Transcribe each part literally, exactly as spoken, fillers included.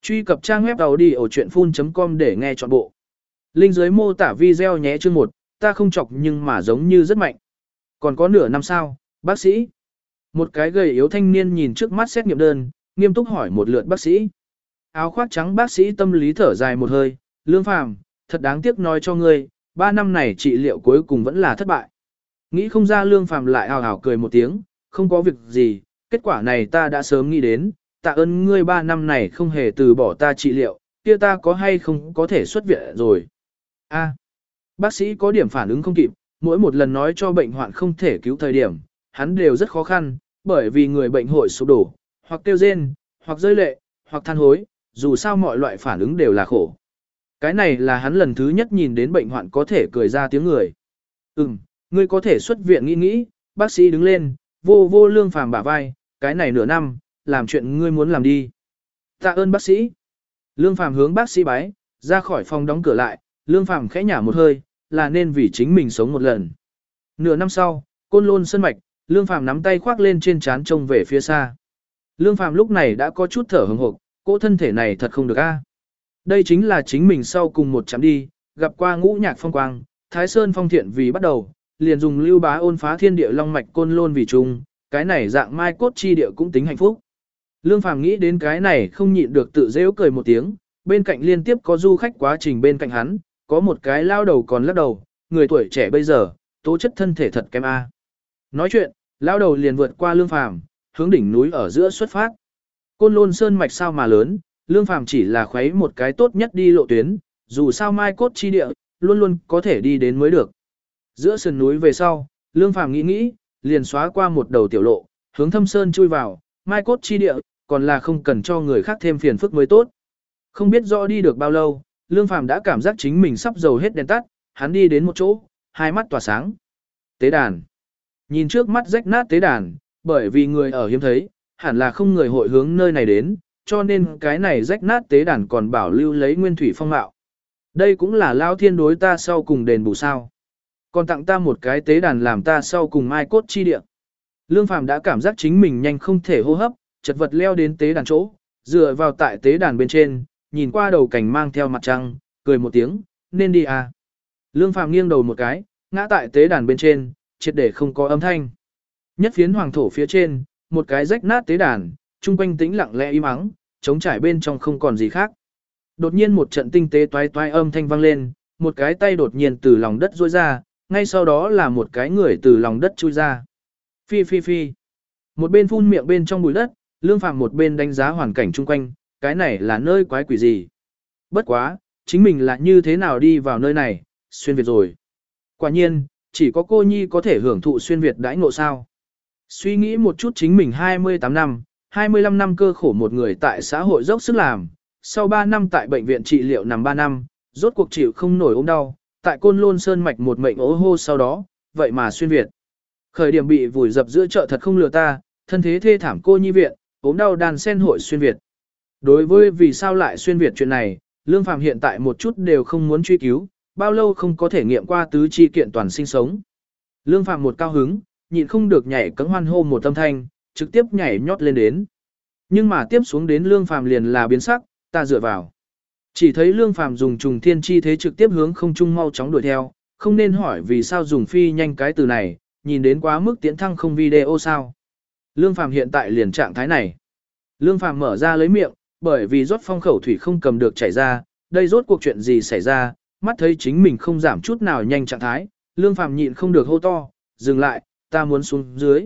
Truy cập trang web audiochuyenphun chấm com để nghe trọn bộ. Link dưới mô tả video nhé. Chương một, ta không chọc nhưng mà giống như rất mạnh. Còn có nửa năm sao, bác sĩ? Một cái gầy yếu thanh niên nhìn trước mắt xét nghiệm đơn, nghiêm túc hỏi một lượt bác sĩ. Áo khoác trắng bác sĩ tâm lý thở dài một hơi, Lương Phàm, thật đáng tiếc nói cho ngươi, ba năm này trị liệu cuối cùng vẫn là thất bại. Nghĩ không ra Lương Phàm lại hào hào cười một tiếng, không có việc gì, kết quả này ta đã sớm nghĩ đến, tạ ơn ngươi ba năm này không hề từ bỏ ta trị liệu, kia ta có hay không có thể xuất viện rồi. A, bác sĩ có điểm phản ứng không kịp, mỗi một lần nói cho bệnh hoạn không thể cứu thời điểm, hắn đều rất khó khăn, bởi vì người bệnh hội sụp đổ, hoặc kêu rên, hoặc rơi lệ, hoặc than hối, dù sao mọi loại phản ứng đều là khổ. Cái này là hắn lần thứ nhất nhìn đến bệnh hoạn có thể cười ra tiếng người. Ừm, ngươi có thể xuất viện nghĩ nghĩ, bác sĩ đứng lên, vô vô Lương Phàm bả vai, cái này nửa năm, làm chuyện ngươi muốn làm đi. Tạ ơn bác sĩ. Lương Phàm hướng bác sĩ bái, ra khỏi phòng đóng cửa lại, Lương Phàm khẽ nhả một hơi, là nên vì chính mình sống một lần. Nửa năm sau, Côn Lôn Sơn Mạch, Lương Phàm nắm tay khoác lên trên trán trông về phía xa. Lương Phàm lúc này đã có chút thở hừng hực, cỗ thân thể này thật không được a. Đây chính là chính mình sau cùng một chặng đi, gặp qua ngũ nhạc phong quang, Thái Sơn phong thiện vì bắt đầu, liền dùng lưu bá ôn phá thiên địa long mạch Côn Lôn vì chung, cái này dạng mai cốt chi địa cũng tính hạnh phúc. Lương Phàm nghĩ đến cái này không nhịn được tự giễu cười một tiếng, bên cạnh liên tiếp có du khách quá trình bên cạnh hắn, có một cái lao đầu còn lắc đầu, người tuổi trẻ bây giờ, tố chất thân thể thật kém a. Nói chuyện, lao đầu liền vượt qua Lương Phàm, hướng đỉnh núi ở giữa xuất phát. Côn Lôn Sơn mạch sao mà lớn, Lương Phàm chỉ là khuấy một cái tốt nhất đi lộ tuyến, dù sao mai cốt chi địa, luôn luôn có thể đi đến mới được. Giữa sườn núi về sau, Lương Phàm nghĩ nghĩ, liền xóa qua một đầu tiểu lộ, hướng thâm sơn chui vào, mai cốt chi địa, còn là không cần cho người khác thêm phiền phức mới tốt. Không biết rõ đi được bao lâu, Lương Phàm đã cảm giác chính mình sắp dầu hết đèn tắt, hắn đi đến một chỗ, hai mắt tỏa sáng. Tế đàn. Nhìn trước mắt rách nát tế đàn, bởi vì người ở hiếm thấy, hẳn là không người hội hướng nơi này đến, cho nên cái này rách nát tế đàn còn bảo lưu lấy nguyên thủy phong mạo. Đây cũng là Lão Thiên đối ta sau cùng đền bù sao. Còn tặng ta một cái tế đàn làm ta sau cùng mai cốt chi địa. Lương Phàm đã cảm giác chính mình nhanh không thể hô hấp, chật vật leo đến tế đàn chỗ, dựa vào tại tế đàn bên trên, nhìn qua đầu cảnh mang theo mặt trăng, cười một tiếng, nên đi à. Lương Phàm nghiêng đầu một cái, ngã tại tế đàn bên trên, triệt để không có âm thanh. Nhất phiến hoàng thổ phía trên, một cái rách nát tế đàn, trung quanh tĩnh lặng lẽ im ắng, trống trải bên trong không còn gì khác. Đột nhiên một trận tinh tế toái toái âm thanh vang lên, một cái tay đột nhiên từ lòng đất duỗi ra, ngay sau đó là một cái người từ lòng đất chui ra. Phi phi phi. Một bên phun miệng bên trong bụi đất, Lương Phàm một bên đánh giá hoàn cảnh chung quanh, cái này là nơi quái quỷ gì. Bất quá, chính mình là như thế nào đi vào nơi này, xuyên Việt rồi. Quả nhiên, chỉ có cô nhi có thể hưởng thụ xuyên Việt đãi ngộ sao. Suy nghĩ một chút chính mình hai mươi tám năm, hai mươi lăm năm cơ khổ một người tại xã hội dốc sức làm, sau ba năm tại bệnh viện trị liệu nằm ba năm, rốt cuộc chịu không nổi ốm đau, tại Côn Lôn Sơn mạch một mệnh ố hô sau đó, vậy mà xuyên Việt. Khởi điểm bị vùi dập giữa chợ thật không lừa ta, thân thế thê thảm cô nhi viện, ốm đau đàn sen hội xuyên Việt. Đối với vì sao lại xuyên Việt chuyện này, Lương Phàm hiện tại một chút đều không muốn truy cứu, bao lâu không có thể nghiệm qua tứ chi kiện toàn sinh sống. Lương Phàm một cao hứng, nhịn không được nhảy cẫng hoan hô một âm thanh, trực tiếp nhảy nhót lên đến. Nhưng mà tiếp xuống đến Lương Phàm liền là biến sắc, ta dựa vào. Chỉ thấy Lương Phàm dùng trùng thiên chi thế trực tiếp hướng không trung mau chóng đuổi theo, không nên hỏi vì sao dùng phi nhanh cái từ này, nhìn đến quá mức tiến thăng không video sao. Lương Phàm hiện tại liền trạng thái này. Lương Phàm mở ra lấy miệng, bởi vì rót phong khẩu thủy không cầm được chảy ra, đây rốt cuộc chuyện gì xảy ra, mắt thấy chính mình không giảm chút nào nhanh trạng thái, Lương Phàm nhịn không được hô to, dừng lại, ta muốn xuống dưới.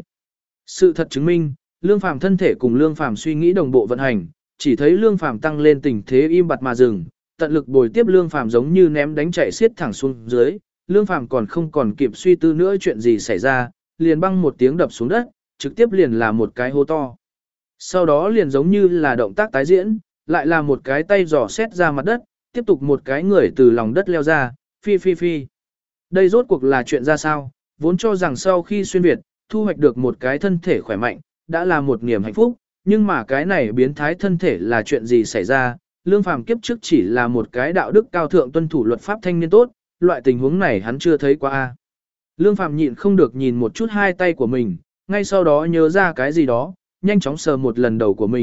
Sự thật chứng minh, Lương Phàm thân thể cùng Lương Phàm suy nghĩ đồng bộ vận hành, chỉ thấy Lương Phàm tăng lên tình thế im bặt mà dừng, tận lực bồi tiếp Lương Phàm giống như ném đánh chạy xiết thẳng xuống dưới, Lương Phàm còn không còn kịp suy tư nữa chuyện gì xảy ra, liền băng một tiếng đập xuống đất, trực tiếp liền là một cái hô to. Sau đó liền giống như là động tác tái diễn, lại là một cái tay giò xét ra mặt đất, tiếp tục một cái người từ lòng đất leo ra, phi phi phi. Đây rốt cuộc là chuyện ra sao, vốn cho rằng sau khi xuyên Việt, thu hoạch được một cái thân thể khỏe mạnh, đã là một niềm hạnh phúc, nhưng mà cái này biến thái thân thể là chuyện gì xảy ra, Lương Phàm kiếp trước chỉ là một cái đạo đức cao thượng tuân thủ luật pháp thanh niên tốt, loại tình huống này hắn chưa thấy qua a. Lương Phàm nhịn không được nhìn một chút hai tay của mình, ngay sau đó nhớ ra cái gì đó, nhanh chóng sờ một lần đầu của mình,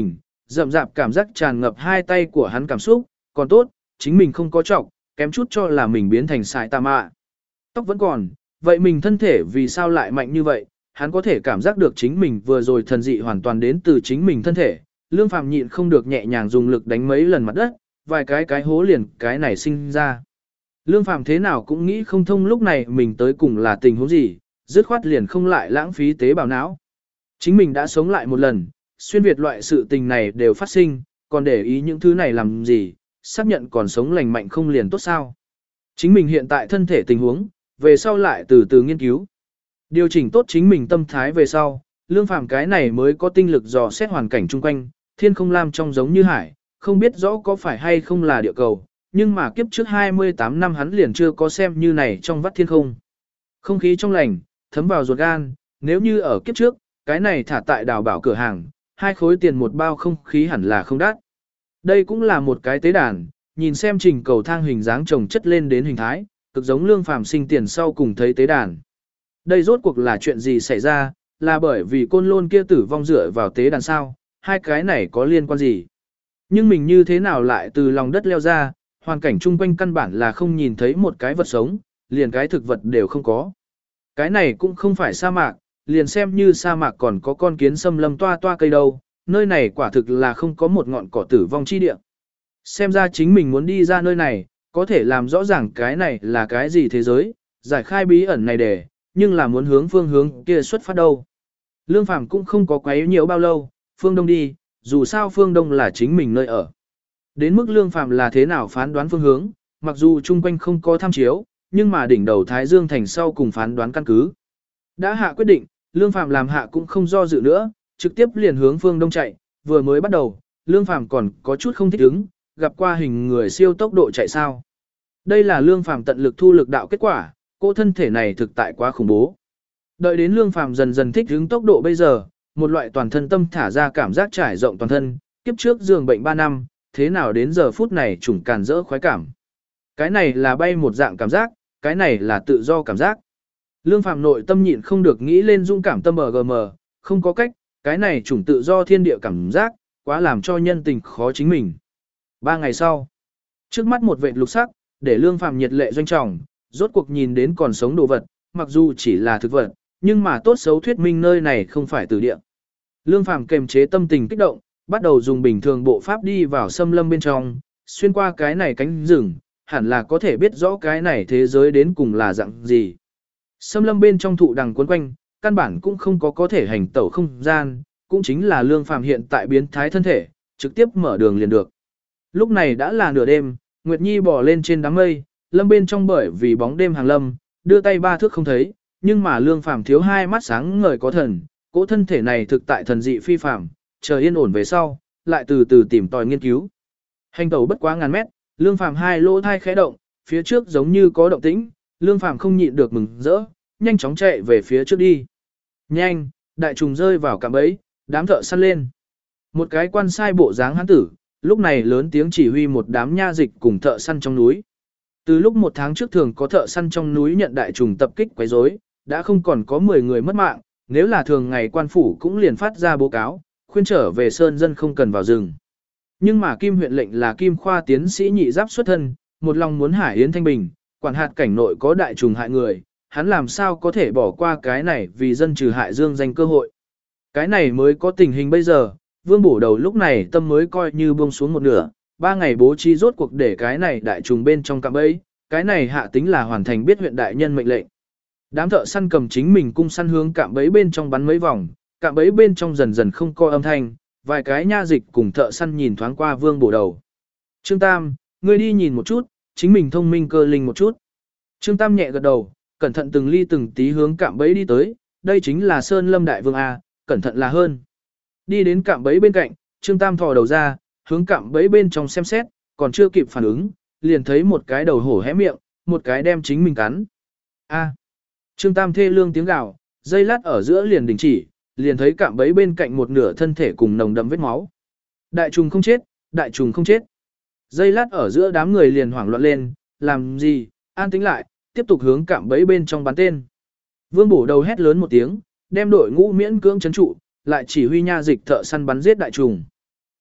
Rậm rạp cảm giác tràn ngập hai tay của hắn cảm xúc, còn tốt, chính mình không có trọng, kém chút cho là mình biến thành sải tà mạ. Tóc vẫn còn, vậy mình thân thể vì sao lại mạnh như vậy, hắn có thể cảm giác được chính mình vừa rồi thần dị hoàn toàn đến từ chính mình thân thể. Lương Phàm nhịn không được nhẹ nhàng dùng lực đánh mấy lần mặt đất, vài cái cái hố liền cái này sinh ra. Lương Phàm thế nào cũng nghĩ không thông lúc này mình tới cùng là tình huống gì, dứt khoát liền không lại lãng phí tế bào não. Chính mình đã sống lại một lần, xuyên việt loại sự tình này đều phát sinh, còn để ý những thứ này làm gì, xác nhận còn sống lành mạnh không liền tốt sao. Chính mình hiện tại thân thể tình huống, về sau lại từ từ nghiên cứu. Điều chỉnh tốt chính mình tâm thái về sau, Lương Phàm cái này mới có tinh lực dò xét hoàn cảnh chung quanh, thiên không lam trong giống như hải, không biết rõ có phải hay không là địa cầu, nhưng mà kiếp trước hai mươi tám năm hắn liền chưa có xem như này trong vắt thiên không. Không khí trong lành, thấm vào ruột gan, nếu như ở kiếp trước, cái này thả tại đào bảo cửa hàng, hai khối tiền một bao không khí hẳn là không đắt. Đây cũng là một cái tế đàn, nhìn xem trình cầu thang hình dáng chồng chất lên đến hình thái, cực giống Lương Phàm sinh tiền sau cùng thấy tế đàn. Đây rốt cuộc là chuyện gì xảy ra, là bởi vì côn lôn kia tử vong dựa vào tế đàn sao, hai cái này có liên quan gì? Nhưng mình như thế nào lại từ lòng đất leo ra, hoàn cảnh chung quanh căn bản là không nhìn thấy một cái vật sống, liền cái thực vật đều không có. Cái này cũng không phải sa mạc, liền xem như sa mạc còn có con kiến xâm lâm toa toa cây đâu, nơi này quả thực là không có một ngọn cỏ tử vong chi địa. Xem ra chính mình muốn đi ra nơi này, có thể làm rõ ràng cái này là cái gì thế giới, giải khai bí ẩn này để, nhưng là muốn hướng phương hướng kia xuất phát đâu. Lương Phàm cũng không có quấy nhiều bao lâu, phương Đông đi, dù sao phương Đông là chính mình nơi ở. Đến mức Lương Phàm là thế nào phán đoán phương hướng, mặc dù chung quanh không có tham chiếu, nhưng mà đỉnh đầu Thái Dương thành sau cùng phán đoán căn cứ. Đã hạ quyết định, Lương Phàm làm hạ cũng không do dự nữa, trực tiếp liền hướng phương Đông chạy, vừa mới bắt đầu, Lương Phàm còn có chút không thích ứng, gặp qua hình người siêu tốc độ chạy sao. Đây là Lương Phàm tận lực thu lực đạo kết quả, cô thân thể này thực tại quá khủng bố. Đợi đến Lương Phàm dần dần thích ứng tốc độ bây giờ, một loại toàn thân tâm thả ra cảm giác trải rộng toàn thân, kiếp trước giường bệnh ba năm, thế nào đến giờ phút này trùng càn rỡ khoái cảm. Cái này là bay một dạng cảm giác, cái này là tự do cảm giác. Lương Phàm nội tâm nhịn không được nghĩ lên dung cảm tâm bờ gờ mờ, không có cách, cái này chủng tự do thiên địa cảm giác, quá làm cho nhân tình khó chính mình. Ba ngày sau, trước mắt một vệt lục sắc, để Lương Phàm nhiệt lệ doanh trọng, rốt cuộc nhìn đến còn sống đồ vật, mặc dù chỉ là thực vật, nhưng mà tốt xấu thuyết minh nơi này không phải tử địa. Lương Phàm kềm chế tâm tình kích động, bắt đầu dùng bình thường bộ pháp đi vào xâm lâm bên trong, xuyên qua cái này cánh rừng, hẳn là có thể biết rõ cái này thế giới đến cùng là dạng gì. Xâm lâm bên trong thụ đằng quấn quanh, căn bản cũng không có có thể hành tẩu không gian, cũng chính là Lương Phàm hiện tại biến thái thân thể, trực tiếp mở đường liền được. Lúc này đã là nửa đêm, Nguyệt Nhi bò lên trên đám mây, lâm bên trong bởi vì bóng đêm hàng lâm, đưa tay ba thước không thấy, nhưng mà Lương Phàm thiếu hai mắt sáng ngời có thần, cỗ thân thể này thực tại thần dị phi phàm, chờ yên ổn về sau, lại từ từ tìm tòi nghiên cứu. Hành tẩu bất quá ngàn mét, Lương Phàm hai lỗ thai khẽ động, phía trước giống như có động tĩnh, Lương Phàm không nhịn được mừng rỡ, nhanh chóng chạy về phía trước đi. Nhanh, đại trùng rơi vào cạm bẫy, đám thợ săn lên. Một cái quan sai bộ dáng hán tử, lúc này lớn tiếng chỉ huy một đám nha dịch cùng thợ săn trong núi. Từ lúc một tháng trước thường có thợ săn trong núi nhận đại trùng tập kích quấy rối, đã không còn có mười người mất mạng, nếu là thường ngày quan phủ cũng liền phát ra báo cáo, khuyên trở về sơn dân không cần vào rừng. Nhưng mà Kim huyện lệnh là Kim khoa tiến sĩ nhị giáp xuất thân, một lòng muốn hải yến thanh bình, quản hạt cảnh nội có đại trùng hại người, hắn làm sao có thể bỏ qua cái này vì dân trừ hại dương danh cơ hội. Cái này mới có tình hình bây giờ, Vương Bổ Đầu lúc này tâm mới coi như buông xuống một nửa, ba ngày bố trí rốt cuộc để cái này đại trùng bên trong cạm bẫy, cái này hạ tính là hoàn thành biết huyện đại nhân mệnh lệnh. Đám thợ săn cầm chính mình cung săn hướng cạm bẫy bên trong bắn mấy vòng, cạm bẫy bên trong dần dần không có âm thanh, vài cái nha dịch cùng thợ săn nhìn thoáng qua Vương Bổ Đầu. Trương Tam, ngươi đi nhìn một chút, chính mình thông minh cơ linh một chút. Trương Tam nhẹ gật đầu, cẩn thận từng ly từng tí hướng cạm bẫy đi tới, đây chính là Sơn Lâm Đại Vương A, cẩn thận là hơn. Đi đến cạm bẫy bên cạnh, Trương Tam thò đầu ra, hướng cạm bẫy bên trong xem xét, còn chưa kịp phản ứng, liền thấy một cái đầu hổ hé miệng, một cái đem chính mình cắn. A. Trương Tam thê lương tiếng gào, dây lát ở giữa liền đình chỉ, liền thấy cạm bẫy bên cạnh một nửa thân thể cùng nồng đậm vết máu. Đại trùng không chết, đại trùng không chết. Dây lát ở giữa đám người liền hoảng loạn lên, làm gì, an tĩnh lại, tiếp tục hướng cạm bẫy bên trong bắn tên. Vương Bổ Đầu hét lớn một tiếng, đem đội ngũ miễn cưỡng trấn trụ, lại chỉ huy nha dịch thợ săn bắn giết đại trùng.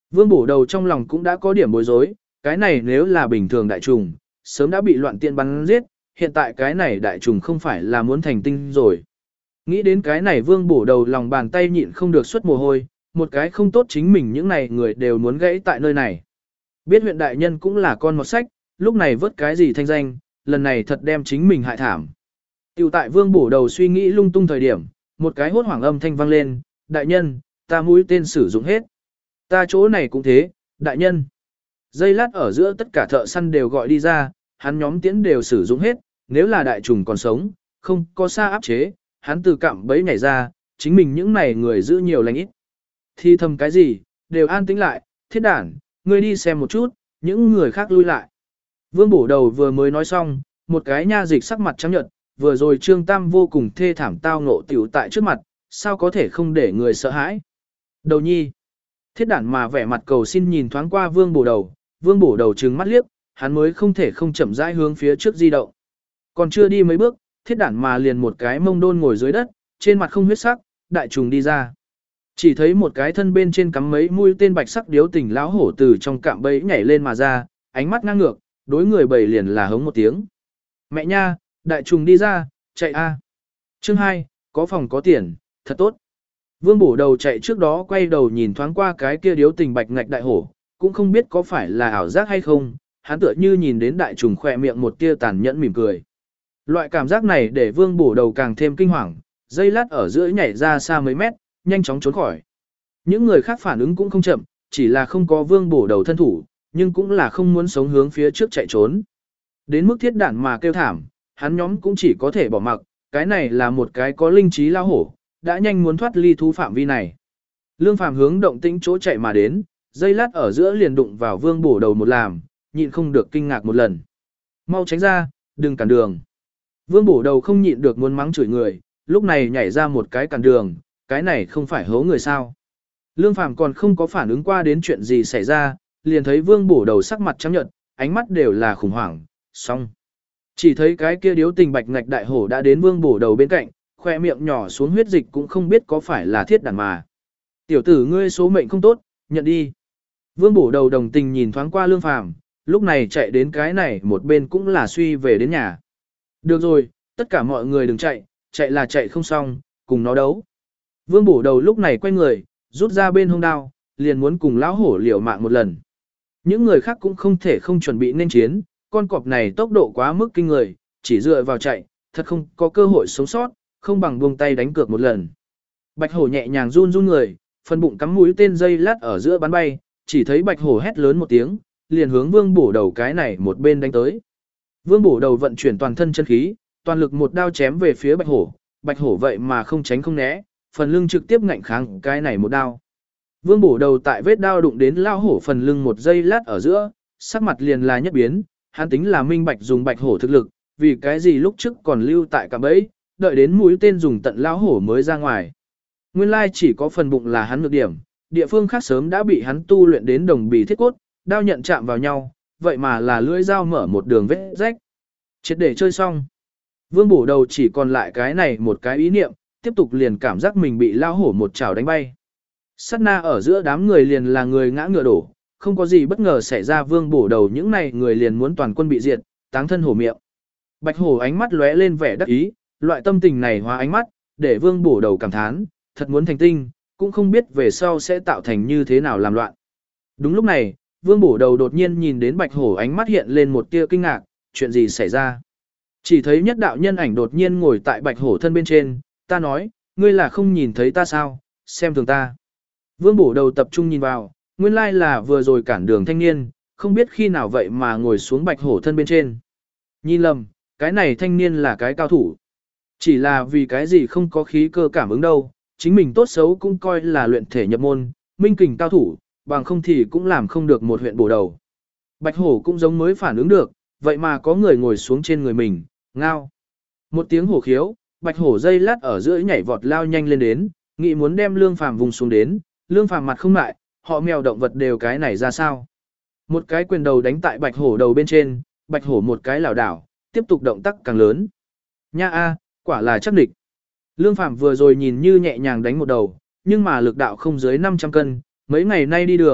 Vương bổ đầu trong lòng cũng đã có điểm bối rối, cái này nếu là bình thường đại trùng, sớm đã bị loạn tiên bắn giết, hiện tại cái này đại trùng không phải là muốn thành tinh rồi. Nghĩ đến cái này vương bổ đầu lòng bàn tay nhịn không được xuất mồ hôi, một cái không tốt chính mình những này người đều muốn gãy tại nơi này. Biết huyện đại nhân cũng là con một sách, lúc này vớt cái gì thanh danh, lần này thật đem chính mình hại thảm. Tiểu tại vương bổ đầu suy nghĩ lung tung thời điểm, một cái hốt hoảng âm thanh vang lên, đại nhân, ta mũi tên sử dụng hết. Ta chỗ này cũng thế, đại nhân. Giây lát ở giữa tất cả thợ săn đều gọi đi ra, hắn nhóm tiễn đều sử dụng hết, nếu là đại trùng còn sống, không có xa áp chế, hắn từ cạm bẫy nhảy ra, chính mình những này người giữ nhiều lành ít. Thì thầm cái gì, đều an tĩnh lại, thiết đản, ngươi đi xem một chút, những người khác lui lại. Vương bổ đầu vừa mới nói xong, một cái nha dịch sắc mặt trắng nhợt, vừa rồi Trương Tam vô cùng thê thảm tao ngộ tiểu tại trước mặt, sao có thể không để người sợ hãi. Đầu nhi, thiết đản mà vẻ mặt cầu xin nhìn thoáng qua vương bổ đầu, vương bổ đầu trừng mắt liếc, hắn mới không thể không chậm rãi hướng phía trước di động. Còn chưa đi mấy bước, thiết đản mà liền một cái mông đôn ngồi dưới đất, trên mặt không huyết sắc, đại trùng đi ra. Chỉ thấy một cái thân bên trên cắm mấy mũi tên bạch sắc điếu tình lão hổ từ trong cạm bẫy nhảy lên mà ra, ánh mắt ngang ngược, đối người bầy liền là hống một tiếng. Mẹ nha, đại trùng đi ra, chạy a. Chương hai, có phòng có tiền, thật tốt. Vương bổ đầu chạy trước đó quay đầu nhìn thoáng qua cái kia điếu tình bạch ngạch đại hổ, cũng không biết có phải là ảo giác hay không, hắn tựa như nhìn đến đại trùng khỏe miệng một tia tàn nhẫn mỉm cười. Loại cảm giác này để vương bổ đầu càng thêm kinh hoàng, dây lát ở giữa nhảy ra xa mấy mét, nhanh chóng trốn khỏi. Những người khác phản ứng cũng không chậm, chỉ là không có vương bổ đầu thân thủ, nhưng cũng là không muốn sống hướng phía trước chạy trốn. Đến mức thiết đản mà kêu thảm, hắn nhóm cũng chỉ có thể bỏ mặc, cái này là một cái có linh trí lao hổ, đã nhanh muốn thoát ly thú phạm vi này. Lương Phàm hướng động tĩnh chỗ chạy mà đến, dây lát ở giữa liền đụng vào vương bổ đầu một làm, nhịn không được kinh ngạc một lần. Mau tránh ra, đừng cản đường. Vương bổ đầu không nhịn được muốn mắng chửi người, lúc này nhảy ra một cái cản đường, cái này không phải hố người sao. Lương Phàm còn không có phản ứng qua đến chuyện gì xảy ra, liền thấy vương bổ đầu sắc mặt trắng nhợt, ánh mắt đều là khủng hoảng, xong. Chỉ thấy cái kia điếu tình bạch ngạch đại hổ đã đến vương bổ đầu bên cạnh, khoe miệng nhỏ xuống huyết dịch cũng không biết có phải là thiết đản mà. Tiểu tử ngươi số mệnh không tốt, nhận đi. Vương bổ đầu đồng tình nhìn thoáng qua Lương Phàm, lúc này chạy đến cái này một bên cũng là suy về đến nhà. Được rồi, tất cả mọi người đừng chạy, chạy là chạy không xong, cùng nó đấu. Vương bổ đầu lúc này quay người, rút ra bên hông đao, liền muốn cùng lão hổ liều mạng một lần. Những người khác cũng không thể không chuẩn bị nên chiến, con cọp này tốc độ quá mức kinh người, chỉ dựa vào chạy, thật không có cơ hội sống sót, không bằng buông tay đánh cược một lần. Bạch hổ nhẹ nhàng run run người, phần bụng cắm mũi tên dây lát ở giữa bắn bay, chỉ thấy bạch hổ hét lớn một tiếng, liền hướng vương bổ đầu cái này một bên đánh tới. Vương bổ đầu vận chuyển toàn thân chân khí, toàn lực một đao chém về phía bạch hổ, bạch hổ vậy mà không tránh không né, phần lưng trực tiếp ngạnh kháng cái này một đao. Vương bổ đầu tại vết đao đụng đến lao hổ phần lưng một giây lát ở giữa, sắc mặt liền là nhất biến, hắn tính là minh bạch dùng bạch hổ thực lực, vì cái gì lúc trước còn lưu tại cạm bẫy, đợi đến mũi tên dùng tận lao hổ mới ra ngoài. Nguyên lai chỉ có phần bụng là hắn nhược điểm, địa phương khác sớm đã bị hắn tu luyện đến đồng bì thiết cốt, đao nhận chạm vào nhau, vậy mà là lưỡi dao mở một đường vết rách. Triệt để chơi xong. Vương bổ đầu chỉ còn lại cái này một cái ý niệm, tiếp tục liền cảm giác mình bị lao hổ một chảo đánh bay. Sát na ở giữa đám người liền là người ngã ngựa đổ, không có gì bất ngờ xảy ra vương bổ đầu những này người liền muốn toàn quân bị diệt, táng thân hổ miệng. Bạch hổ ánh mắt lóe lên vẻ đắc ý, loại tâm tình này hóa ánh mắt, để vương bổ đầu cảm thán, thật muốn thành tinh, cũng không biết về sau sẽ tạo thành như thế nào làm loạn. Đúng lúc này, vương bổ đầu đột nhiên nhìn đến bạch hổ ánh mắt hiện lên một tia kinh ngạc, chuyện gì xảy ra? Chỉ thấy nhất đạo nhân ảnh đột nhiên ngồi tại bạch hổ thân bên trên, ta nói, ngươi là không nhìn thấy ta sao, xem thường ta. Vương bổ đầu tập trung nhìn vào, nguyên lai là vừa rồi cản đường thanh niên, không biết khi nào vậy mà ngồi xuống bạch hổ thân bên trên. Nhìn lầm, cái này thanh niên là cái cao thủ. Chỉ là vì cái gì không có khí cơ cảm ứng đâu, chính mình tốt xấu cũng coi là luyện thể nhập môn, minh kình cao thủ, bằng không thì cũng làm không được một huyện bổ đầu. Bạch hổ cũng giống mới phản ứng được, vậy mà có người ngồi xuống trên người mình, ngao. Một tiếng hổ khiếu, bạch hổ dây lát ở giữa nhảy vọt lao nhanh lên đến, nghĩ muốn đem Lương Phàm vùng xuống đến, Lương Phàm mặt không lại, họ mèo động vật đều cái này ra sao. Một cái quyền đầu đánh tại bạch hổ đầu bên trên, bạch hổ một cái lảo đảo, tiếp tục động tác càng lớn. Nha a, quả là chắc địch. Lương Phàm vừa rồi nhìn như nhẹ nhàng đánh một đầu, nhưng mà lực đạo không dưới năm trăm cân, mấy ngày nay đi đường,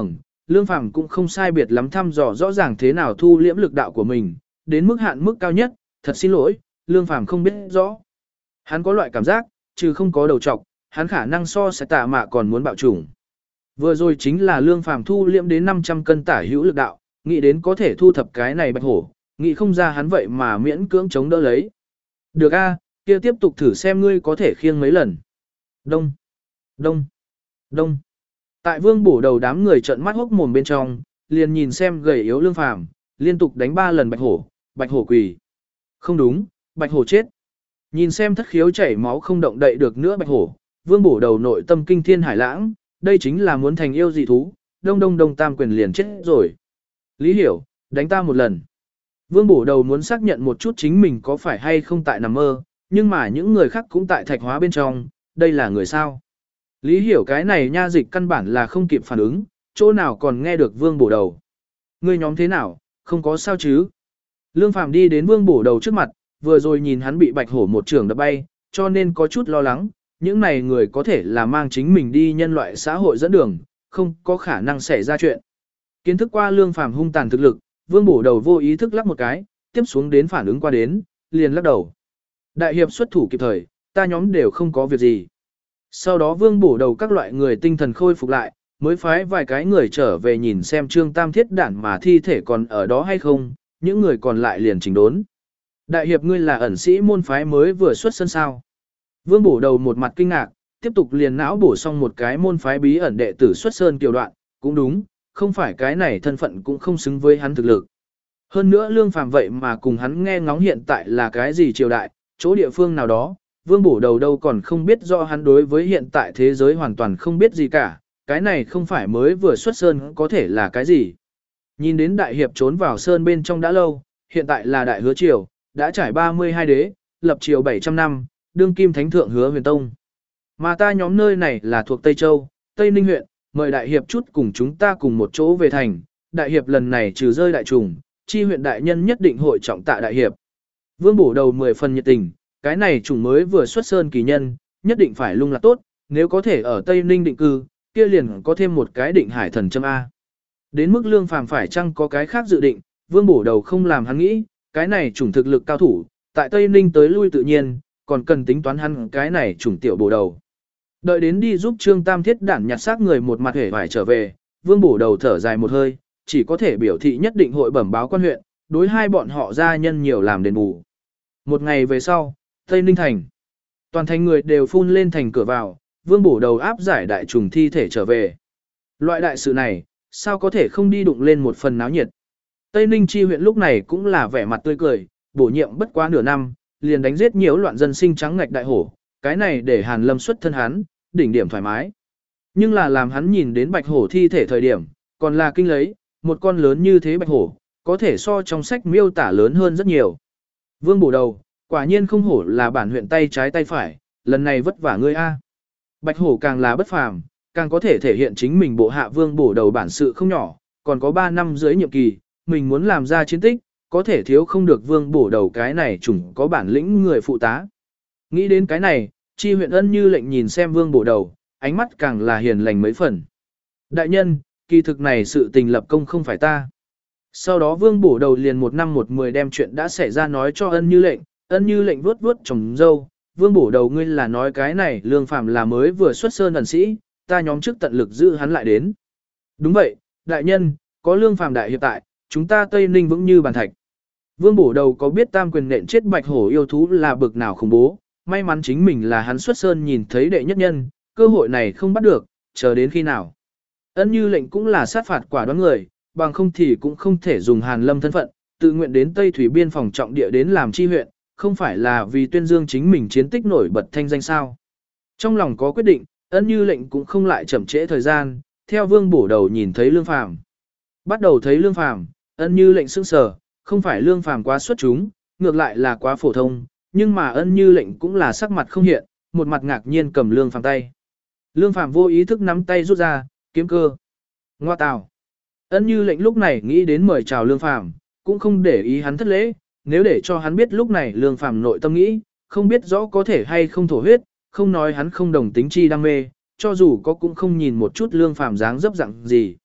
Lương Phàm cũng không sai biệt lắm thăm dò rõ ràng thế nào thu liễm lực đạo của mình, đến mức hạn mức cao nhất, thật xin lỗi, Lương Phàm không biết rõ. Hắn có loại cảm giác, trừ không có đầu trọc, hắn khả năng so sẽ tạ mạ còn muốn bạo chủng. Vừa rồi chính là Lương Phàm thu liễm đến năm trăm cân tả hữu lực đạo, nghĩ đến có thể thu thập cái này bạch hổ, nghĩ không ra hắn vậy mà miễn cưỡng chống đỡ lấy. Được a, kia tiếp tục thử xem ngươi có thể khiêng mấy lần. Đông, đông, đông. Tại Vương Bổ Đầu đám người trợn mắt hốc mồm bên trong, liền nhìn xem gầy yếu Lương Phàm, liên tục đánh ba lần bạch hổ, bạch hổ quỳ. Không đúng, bạch hổ chết. Nhìn xem thất khiếu chảy máu không động đậy được nữa bạch hổ, Vương Bổ Đầu nội tâm kinh thiên hải lãng, đây chính là muốn thành yêu dị thú, đông đông đông tam quyền liền chết rồi. Lý Hiểu, đánh ta một lần. Vương Bổ Đầu muốn xác nhận một chút chính mình có phải hay không tại nằm mơ, nhưng mà những người khác cũng tại thạch hóa bên trong, đây là người sao. Lý Hiểu cái này nha dịch căn bản là không kịp phản ứng, chỗ nào còn nghe được Vương Bổ Đầu. Ngươi nhóm thế nào, không có sao chứ. Lương Phàm đi đến Vương Bổ Đầu trước mặt, vừa rồi nhìn hắn bị bạch hổ một trường đập bay, cho nên có chút lo lắng, những này người có thể là mang chính mình đi nhân loại xã hội dẫn đường, không có khả năng xảy ra chuyện. Kiến thức qua Lương Phàm hung tàn thực lực, Vương Bổ Đầu vô ý thức lắc một cái, tiếp xuống đến phản ứng qua đến, liền lắc đầu. Đại hiệp xuất thủ kịp thời, ta nhóm đều không có việc gì. Sau đó Vương Bổ Đầu các loại người tinh thần khôi phục lại, mới phái vài cái người trở về nhìn xem Trương Tam Thiết Đản mà thi thể còn ở đó hay không, những người còn lại liền chỉnh đốn. Đại hiệp ngươi là ẩn sĩ môn phái mới vừa xuất sân sao. Vương Bổ Đầu một mặt kinh ngạc, tiếp tục liền não bổ xong một cái môn phái bí ẩn đệ tử xuất sơn kiều đoạn, cũng đúng, không phải cái này thân phận cũng không xứng với hắn thực lực. Hơn nữa Lương Phàm vậy mà cùng hắn nghe ngóng hiện tại là cái gì triều đại, chỗ địa phương nào đó, Vương Bổ Đầu đâu còn không biết rõ hắn đối với hiện tại thế giới hoàn toàn không biết gì cả, cái này không phải mới vừa xuất sơn có thể là cái gì. Nhìn đến đại hiệp trốn vào sơn bên trong đã lâu, hiện tại là đại hứa triều, đã trải ba mươi hai đế, lập triều bảy trăm năm, đương kim thánh thượng Hứa Huyền Tông. Mà ta nhóm nơi này là thuộc Tây Châu, Tây Ninh huyện, mời đại hiệp chút cùng chúng ta cùng một chỗ về thành, đại hiệp lần này trừ rơi đại trùng, chi huyện đại nhân nhất định hội trọng tạ đại hiệp. Vương Bổ Đầu mười phần nhiệt tình, cái này trùng mới vừa xuất sơn kỳ nhân, nhất định phải lung lạc tốt, nếu có thể ở Tây Ninh định cư, kia liền có thêm một cái định hải thần châm A. Đến mức Lương Phàm phải chăng có cái khác dự định, Vương Bổ Đầu không làm hắn nghĩ, cái này chủng thực lực cao thủ, tại Tây Ninh tới lui tự nhiên, còn cần tính toán hắn cái này chủng tiểu bổ đầu. Đợi đến đi giúp Trương Tam Thiết Đản nhặt xác người một mặt hể vải trở về, Vương Bổ Đầu thở dài một hơi, chỉ có thể biểu thị nhất định hội bẩm báo quan huyện, đối hai bọn họ gia nhân nhiều làm đền bù. Một ngày về sau, Tây Ninh thành, toàn thành người đều phun lên thành cửa vào, Vương Bổ Đầu áp giải đại trùng thi thể trở về. Loại đại sự này, sao có thể không đi đụng lên một phần náo nhiệt. Tây Ninh chi huyện lúc này cũng là vẻ mặt tươi cười, bổ nhiệm bất quá nửa năm, liền đánh giết nhiều loạn dân sinh trắng ngạch đại hổ, cái này để Hàn Lâm xuất thân hắn, đỉnh điểm thoải mái. Nhưng là làm hắn nhìn đến bạch hổ thi thể thời điểm, còn là kinh lấy, một con lớn như thế bạch hổ, có thể so trong sách miêu tả lớn hơn rất nhiều. Vương Bổ Đầu, quả nhiên không hổ là bản huyện tay trái tay phải, lần này vất vả ngươi a. Bạch hổ càng là bất phàm, càng có thể thể hiện chính mình bộ hạ Vương Bổ Đầu bản sự không nhỏ, còn có ba năm dưới nhiệm kỳ, mình muốn làm ra chiến tích, có thể thiếu không được Vương Bổ Đầu cái này chủng có bản lĩnh người phụ tá. Nghĩ đến cái này, chi huyện Ân Như lệnh nhìn xem Vương Bổ Đầu, ánh mắt càng là hiền lành mấy phần. Đại nhân, kỳ thực này sự tình lập công không phải ta. Sau đó Vương Bổ Đầu liền một năm một mười đem chuyện đã xảy ra nói cho Ân Như lệnh, Ân Như lệnh vuốt vuốt trồng dâu, Vương Bổ Đầu ngươi là nói cái này Lương Phàm là mới vừa xuất sơn ẩn sĩ, ta nhóm trước tận lực giữ hắn lại đến. Đúng vậy, đại nhân, có Lương Phàm đại hiệp tại, chúng ta Tây Ninh vững như bàn thạch. Vương Bổ Đầu có biết tam quyền nện chết bạch hổ yêu thú là bực nào khủng bố, may mắn chính mình là hắn xuất sơn nhìn thấy đệ nhất nhân, cơ hội này không bắt được, chờ đến khi nào. Ân Như lệnh cũng là sát phạt quả đoán người, bằng không thì cũng không thể dùng Hàn Lâm thân phận, tự nguyện đến Tây Thủy biên phòng trọng địa đến làm chi huyện, không phải là vì tuyên dương chính mình chiến tích nổi bật thanh danh sao. Trong lòng có quyết định, Ân Như lệnh cũng không lại chậm trễ thời gian, theo Vương Bổ Đầu nhìn thấy Lương Phàm. Bắt đầu thấy Lương Phàm, Ân Như lệnh sững sờ, không phải Lương Phàm quá xuất chúng, ngược lại là quá phổ thông, nhưng mà Ân Như lệnh cũng là sắc mặt không hiện, một mặt ngạc nhiên cầm Lương Phàm tay. Lương Phàm vô ý thức nắm tay rút ra, kiếm cơ. Ngoa tào. Ân Như lệnh lúc này nghĩ đến mời chào Lương Phàm, cũng không để ý hắn thất lễ, nếu để cho hắn biết lúc này Lương Phàm nội tâm nghĩ, không biết rõ có thể hay không thổ huyết, không nói hắn không đồng tính chi đam mê, cho dù có cũng không nhìn một chút Lương Phàm dáng dấp dạng gì.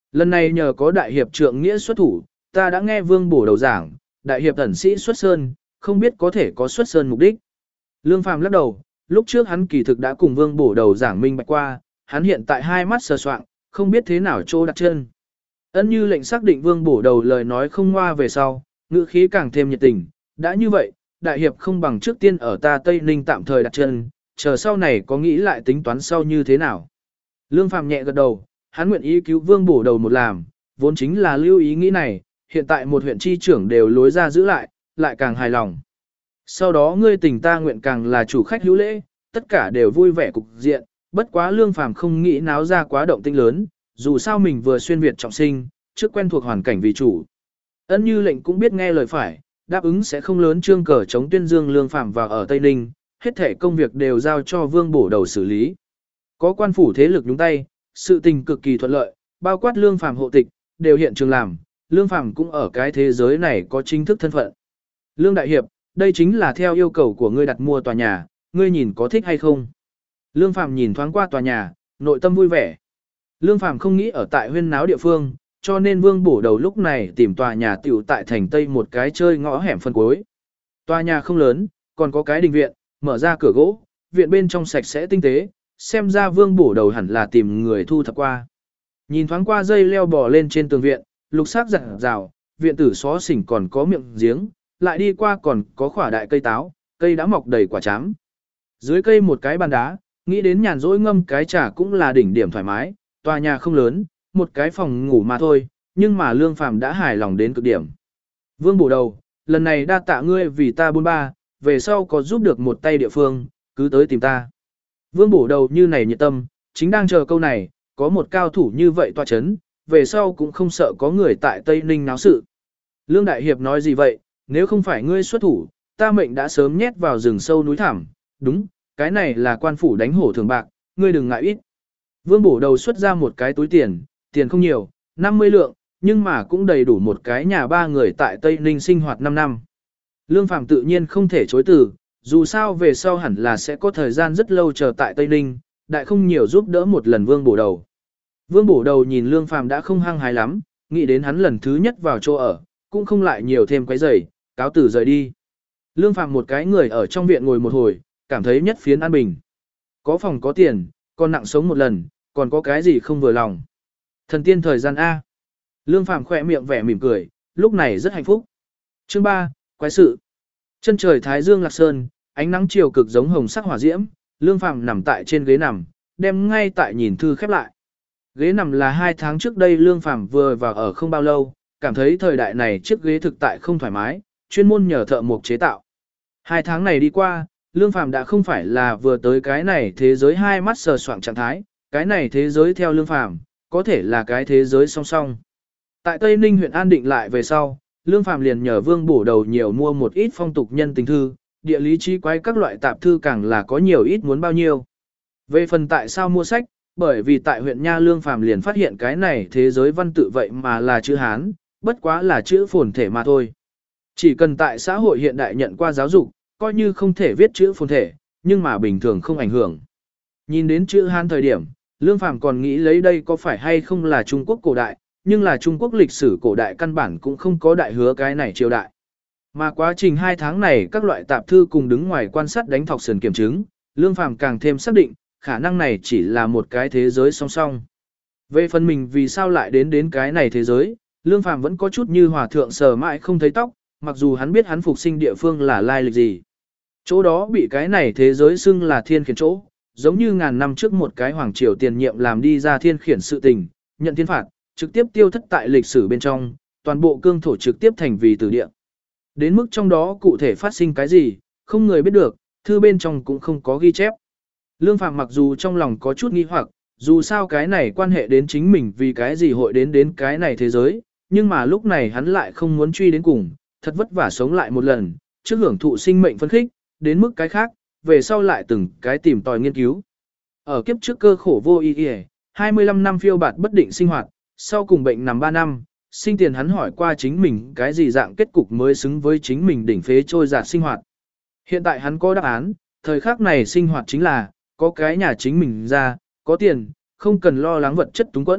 Lần này nhờ có đại hiệp trượng nghĩa xuất thủ, ta đã nghe Vương Bổ Đầu giảng, đại hiệp ẩn sĩ xuất sơn, không biết có thể có xuất sơn mục đích. Lương Phàm lắc đầu, lúc trước hắn kỳ thực đã cùng Vương Bổ Đầu giảng minh bạch qua, hắn hiện tại hai mắt sờ soạng, không biết thế nào chỗ đặt chân. Ân Như lệnh xác định Vương Bổ Đầu lời nói không ngoa về sau, ngữ khí càng thêm nhiệt tình, đã như vậy, đại hiệp không bằng trước tiên ở ta Tây Ninh tạm thời đặt chân, chờ sau này có nghĩ lại tính toán sau như thế nào. Lương Phàm nhẹ gật đầu, hắn nguyện ý cứu Vương Bổ Đầu một làm, vốn chính là lưu ý nghĩ này, hiện tại một huyện chi trưởng đều lối ra giữ lại, lại càng hài lòng. Sau đó ngươi tình ta nguyện càng là chủ khách hữu lễ, tất cả đều vui vẻ cục diện, bất quá Lương Phàm không nghĩ náo ra quá động tĩnh lớn, dù sao mình vừa xuyên Việt trọng sinh, trước quen thuộc hoàn cảnh vì chủ. Ân Như lệnh cũng biết nghe lời phải, đáp ứng sẽ không lớn trương cờ chống tuyên dương Lương Phàm vào ở Tây Ninh, hết thể công việc đều giao cho Vương Bổ Đầu xử lý. Có quan phủ thế lực nhúng tay, sự tình cực kỳ thuận lợi, bao quát Lương Phàm hộ tịch, đều hiện trường làm, Lương Phàm cũng ở cái thế giới này có chính thức thân phận. Lương Đại Hiệp, đây chính là theo yêu cầu của ngươi đặt mua tòa nhà, ngươi nhìn có thích hay không? Lương Phàm nhìn thoáng qua tòa nhà, nội tâm vui vẻ. Lương Phàm không nghĩ ở tại huyên náo địa phương, cho nên Vương Bổ Đầu lúc này tìm tòa nhà tiểu tại thành Tây một cái chơi ngõ hẻm phân cuối. Tòa nhà không lớn, còn có cái đình viện, mở ra cửa gỗ, viện bên trong sạch sẽ tinh tế, xem ra Vương Bổ Đầu hẳn là tìm người thu thập qua. Nhìn thoáng qua dây leo bò lên trên tường viện, lục sắc rạng rào, viện tử xó xỉnh còn có miệng giếng, lại đi qua còn có khỏa đại cây táo, cây đã mọc đầy quả chám. Dưới cây một cái bàn đá, nghĩ đến nhàn rỗi ngâm cái trà cũng là đỉnh điểm thoải mái, tòa nhà không lớn, một cái phòng ngủ mà thôi, nhưng mà Lương Phàm đã hài lòng đến cực điểm. Vương Bổ Đầu, lần này đa tạ ngươi vì ta bôn ba, về sau có giúp được một tay địa phương, cứ tới tìm ta. Vương Bổ Đầu như này nhiệt tâm, chính đang chờ câu này, có một cao thủ như vậy tọa chấn, về sau cũng không sợ có người tại Tây Ninh náo sự. Lương Đại Hiệp nói gì vậy, nếu không phải ngươi xuất thủ, ta mệnh đã sớm nhét vào rừng sâu núi thẳm, đúng, cái này là quan phủ đánh hổ thường bạc, ngươi đừng ngại ít. Vương Bổ Đầu xuất ra một cái túi tiền, tiền không nhiều, năm mươi lượng, nhưng mà cũng đầy đủ một cái nhà ba người tại Tây Ninh sinh hoạt năm năm. Lương Phàm tự nhiên không thể chối từ, dù sao về sau hẳn là sẽ có thời gian rất lâu chờ tại Tây Ninh, đại không nhiều giúp đỡ một lần Vương Bổ Đầu. Vương Bổ Đầu nhìn Lương Phàm đã không hăng hái lắm, nghĩ đến hắn lần thứ nhất vào chỗ ở, cũng không lại nhiều thêm quấy rầy, cáo từ rời đi. Lương Phàm một cái người ở trong viện ngồi một hồi, cảm thấy nhất phiến an bình. Có phòng có tiền, còn nặng sống một lần, còn có cái gì không vừa lòng. Thần tiên thời gian A. Lương Phàm khỏe miệng vẻ mỉm cười, lúc này rất hạnh phúc. Chương ba, quái sự. Chân trời thái dương lạc sơn, ánh nắng chiều cực giống hồng sắc hỏa diễm, Lương Phàm nằm tại trên ghế nằm, đem ngay tại nhìn thư khép lại. Ghế nằm là hai tháng trước đây Lương Phàm vừa vào ở không bao lâu, cảm thấy thời đại này chiếc ghế thực tại không thoải mái, chuyên môn nhờ thợ mộc chế tạo. Hai tháng này đi qua, Lương Phàm đã không phải là vừa tới cái này thế giới hai mắt sờ soạng trạng thái, cái này thế giới theo Lương Phàm có thể là cái thế giới song song. Tại Tây Ninh huyện an định lại về sau, Lương Phàm liền nhờ Vương Bổ Đầu nhiều mua một ít phong tục nhân tình thư, địa lý trí quái các loại tạp thư càng là có nhiều ít muốn bao nhiêu. Về phần tại sao mua sách, bởi vì tại huyện Nha Lương Phàm liền phát hiện cái này thế giới văn tự vậy mà là chữ Hán, bất quá là chữ phồn thể mà thôi. Chỉ cần tại xã hội hiện đại nhận qua giáo dục, coi như không thể viết chữ phồn thể, nhưng mà bình thường không ảnh hưởng. Nhìn đến chữ Hán thời điểm, Lương Phàm còn nghĩ lấy đây có phải hay không là Trung Quốc cổ đại, nhưng là Trung Quốc lịch sử cổ đại căn bản cũng không có đại hứa cái này triều đại. Mà quá trình hai tháng này các loại tạp thư cùng đứng ngoài quan sát đánh thọc sườn kiểm chứng, Lương Phàm càng thêm xác định, khả năng này chỉ là một cái thế giới song song. Về phần mình vì sao lại đến đến cái này thế giới, Lương Phàm vẫn có chút như hòa thượng sờ mãi không thấy tóc, mặc dù hắn biết hắn phục sinh địa phương là lai lịch gì. Chỗ đó bị cái này thế giới xưng là thiên khiển chỗ, giống như ngàn năm trước một cái hoàng triều tiền nhiệm làm đi ra thiên khiển sự tình, nhận thiên phạt, trực tiếp tiêu thất tại lịch sử bên trong, toàn bộ cương thổ trực tiếp thành vì tử địa. Đến mức trong đó cụ thể phát sinh cái gì, không người biết được, thư bên trong cũng không có ghi chép. Lương Phàm mặc dù trong lòng có chút nghi hoặc, dù sao cái này quan hệ đến chính mình vì cái gì hội đến đến cái này thế giới, nhưng mà lúc này hắn lại không muốn truy đến cùng, thật vất vả sống lại một lần, trước hưởng thụ sinh mệnh phấn khích, đến mức cái khác, về sau lại từng cái tìm tòi nghiên cứu. Ở kiếp trước cơ khổ vô ý nghĩa, hai mươi lăm năm phiêu bạt bất định sinh hoạt, sau cùng bệnh nằm ba năm, sinh tiền hắn hỏi qua chính mình cái gì dạng kết cục mới xứng với chính mình đỉnh phế trôi giạt sinh hoạt. Hiện tại hắn có đáp án, thời khắc này sinh hoạt chính là, có cái nhà chính mình ra, có tiền, không cần lo lắng vật chất túng quẫn,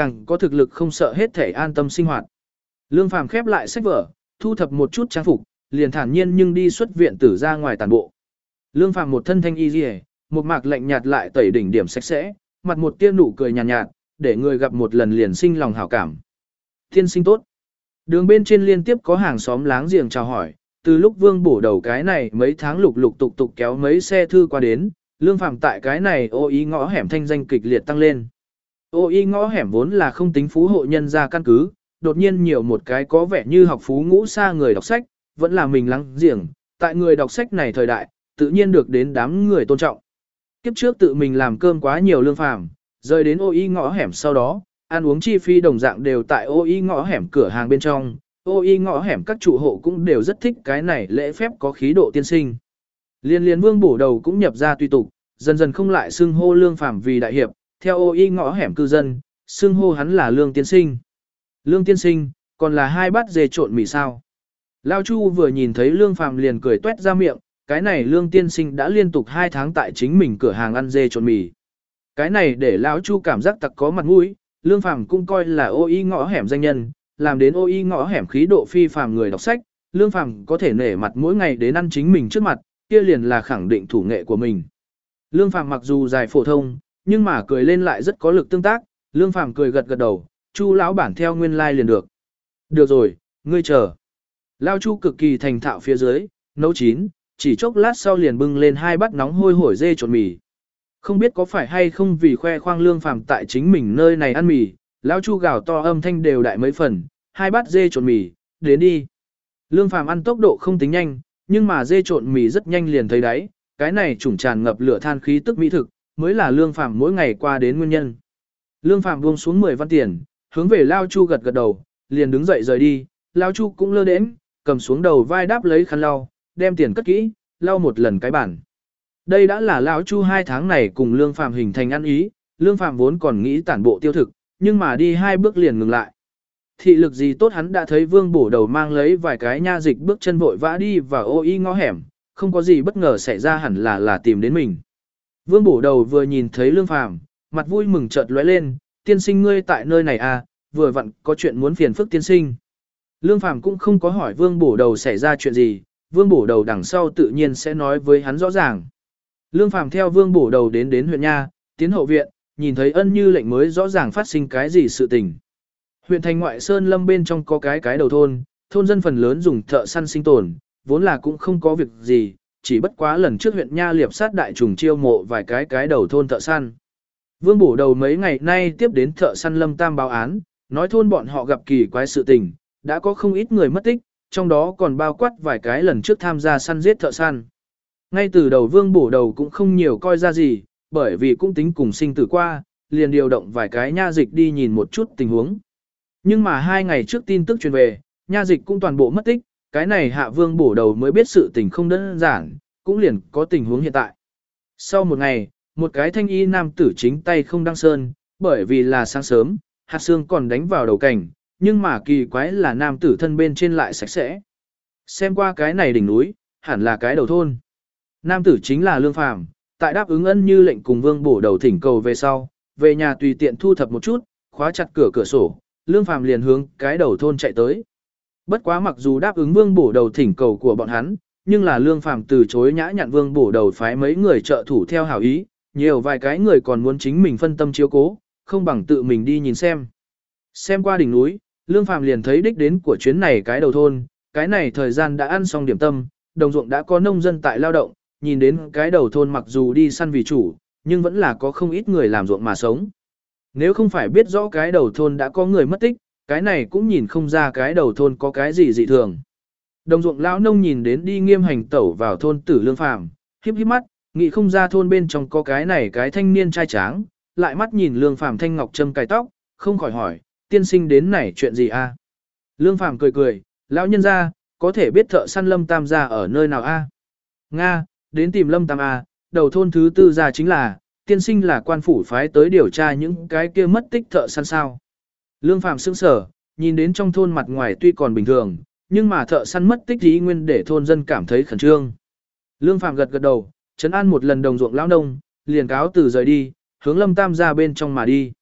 càng có thực lực không sợ hết thể an tâm sinh hoạt. Lương Phàm khép lại sách vở, thu thập một chút trang phục, liền thản nhiên nhưng đi xuất viện tử ra ngoài tàn bộ. Lương Phàm một thân thanh y liễu, một mạc lạnh nhạt lại tẩy đỉnh điểm sạch sẽ, mặt một tia nụ cười nhàn nhạt, nhạt, để người gặp một lần liền sinh lòng hảo cảm. Thiên sinh tốt. Đường bên trên liên tiếp có hàng xóm láng giềng chào hỏi, từ lúc Vương bổ đầu cái này mấy tháng lục lục tục tục kéo mấy xe thư qua đến, Lương Phàm tại cái này ô ý ngõ hẻm thanh danh kịch liệt tăng lên. Ô ý ngõ hẻm vốn là không tính phú hộ nhân ra căn cứ, đột nhiên nhiều một cái có vẻ như học phú ngũ xa người đọc sách, vẫn là mình lắng giềng, tại người đọc sách này thời đại, tự nhiên được đến đám người tôn trọng. Kiếp trước tự mình làm cơm quá nhiều Lương Phàm, rời đến ô y ngõ hẻm sau đó, ăn uống chi phí đồng dạng đều tại ô y ngõ hẻm cửa hàng bên trong, ô y ngõ hẻm các trụ hộ cũng đều rất thích cái này lễ phép có khí độ tiên sinh. Liên liên Vương bổ đầu cũng nhập ra tùy tục, dần dần không lại xưng hô Lương Phàm vì đại hiệp, theo ô y ngõ hẻm cư dân, xưng hô hắn là Lương tiên sinh. Lương tiên sinh, còn là hai bát dê trộn mì sao? Lao Chu vừa nhìn thấy Lương Phàm liền cười tuét ra miệng, cái này Lương tiên sinh đã liên tục hai tháng tại chính mình cửa hàng ăn dê trộn mì. Cái này để lão Chu cảm giác tặc có mặt mũi, Lương Phàm cũng coi là ô y ngõ hẻm danh nhân, làm đến ô y ngõ hẻm khí độ phi phàm người đọc sách, Lương Phàm có thể nể mặt mỗi ngày đến ăn chính mình trước mặt, kia liền là khẳng định thủ nghệ của mình. Lương Phàm mặc dù dài phổ thông, nhưng mà cười lên lại rất có lực tương tác, Lương Phàm cười gật gật đầu, Chu lão bản theo nguyên lai like liền được. Được rồi, ngươi chờ. Lao Chu cực kỳ thành thạo phía dưới, nấu chín, chỉ chốc lát sau liền bưng lên hai bát nóng hôi hổi dê trộn mì. Không biết có phải hay không vì khoe khoang Lương Phàm tại chính mình nơi này ăn mì, lão Chu gào to âm thanh đều đại mấy phần, hai bát dê trộn mì, đến đi. Lương Phàm ăn tốc độ không tính nhanh, nhưng mà dê trộn mì rất nhanh liền thấy đáy, cái này trùng tràn ngập lửa than khí tức mỹ thực, mới là Lương Phàm mỗi ngày qua đến nguyên nhân. Lương Phàm buông xuống mười văn tiền, hướng về Lao Chu gật gật đầu, liền đứng dậy rời đi, Lao Chu cũng lơ đễnh, cầm xuống đầu vai đáp lấy khăn lau, đem tiền cất kỹ, lau một lần cái bản. Đây đã là lão Chu hai tháng này cùng Lương Phàm hình thành ăn ý, Lương Phàm vốn còn nghĩ tản bộ tiêu thực, nhưng mà đi hai bước liền ngừng lại. Thị lực gì tốt hắn đã thấy Vương bổ đầu mang lấy vài cái nha dịch bước chân vội vã đi vào ô y ngõ hẻm, không có gì bất ngờ xảy ra hẳn là là tìm đến mình. Vương bổ đầu vừa nhìn thấy Lương Phàm, mặt vui mừng chợt lóe lên, tiên sinh ngươi tại nơi này à, vừa vặn có chuyện muốn phiền phức tiên sinh. Lương Phàm cũng không có hỏi Vương bổ đầu xảy ra chuyện gì, Vương bổ đầu đằng sau tự nhiên sẽ nói với hắn rõ ràng. Lương Phàm theo Vương bổ đầu đến đến huyện nha, tiến hậu viện, nhìn thấy Ân Như lệnh mới rõ ràng phát sinh cái gì sự tình. Huyện thành ngoại sơn lâm bên trong có cái cái đầu thôn, thôn dân phần lớn dùng thợ săn sinh tồn, vốn là cũng không có việc gì, chỉ bất quá lần trước huyện nha liệp sát đại trùng chiêu mộ vài cái cái đầu thôn thợ săn. Vương bổ đầu mấy ngày nay tiếp đến thợ săn Lâm Tam báo án, nói thôn bọn họ gặp kỳ quái sự tình, đã có không ít người mất tích, trong đó còn bao quát vài cái lần trước tham gia săn giết thợ săn. Ngay từ đầu Vương bổ đầu cũng không nhiều coi ra gì, bởi vì cũng tính cùng sinh tử qua, liền điều động vài cái nha dịch đi nhìn một chút tình huống. Nhưng mà hai ngày trước tin tức truyền về, nha dịch cũng toàn bộ mất tích, cái này hạ Vương bổ đầu mới biết sự tình không đơn giản, cũng liền có tình huống hiện tại. Sau một ngày, một cái thanh y nam tử chính tay không đăng sơn, bởi vì là sáng sớm, hạt xương còn đánh vào đầu cảnh, nhưng mà kỳ quái là nam tử thân bên trên lại sạch sẽ. Xem qua cái này đỉnh núi, hẳn là cái đầu thôn. Nam tử chính là Lương Phàm, tại đáp ứng Ân Như lệnh cùng Vương bổ đầu thỉnh cầu về sau, về nhà tùy tiện thu thập một chút, khóa chặt cửa cửa sổ, Lương Phàm liền hướng cái đầu thôn chạy tới. Bất quá mặc dù đáp ứng Vương bổ đầu thỉnh cầu của bọn hắn, nhưng là Lương Phàm từ chối nhã nhặn Vương bổ đầu phái mấy người trợ thủ theo hảo ý, nhiều vài cái người còn muốn chính mình phân tâm chiếu cố, không bằng tự mình đi nhìn xem. Xem qua đỉnh núi, Lương Phàm liền thấy đích đến của chuyến này cái đầu thôn, cái này thời gian đã ăn xong điểm tâm, đồng ruộng đã có nông dân tại lao động, nhìn đến cái đầu thôn mặc dù đi săn vì chủ, nhưng vẫn là có không ít người làm ruộng mà sống. Nếu không phải biết rõ cái đầu thôn đã có người mất tích, cái này cũng nhìn không ra cái đầu thôn có cái gì dị thường. Đồng ruộng lão nông nhìn đến đi nghiêm hành tẩu vào thôn tử Lương Phàm, híp híp mắt, nghĩ không ra thôn bên trong có cái này cái thanh niên trai tráng, lại mắt nhìn Lương Phàm thanh ngọc châm cài tóc, không khỏi hỏi, tiên sinh đến này chuyện gì a? Lương Phàm cười cười, lão nhân gia, có thể biết thợ săn Lâm Tam gia ở nơi nào a? Nga, đến tìm Lâm Tam a, đầu thôn thứ tư gia chính là, tiên sinh là quan phủ phái tới điều tra những cái kia mất tích thợ săn sao. Lương Phàm sững sờ, nhìn đến trong thôn mặt ngoài tuy còn bình thường, nhưng mà thợ săn mất tích ý nguyên để thôn dân cảm thấy khẩn trương. Lương Phàm gật gật đầu, trấn an một lần đồng ruộng lão nông, liền cáo từ rời đi, hướng Lâm Tam gia bên trong mà đi.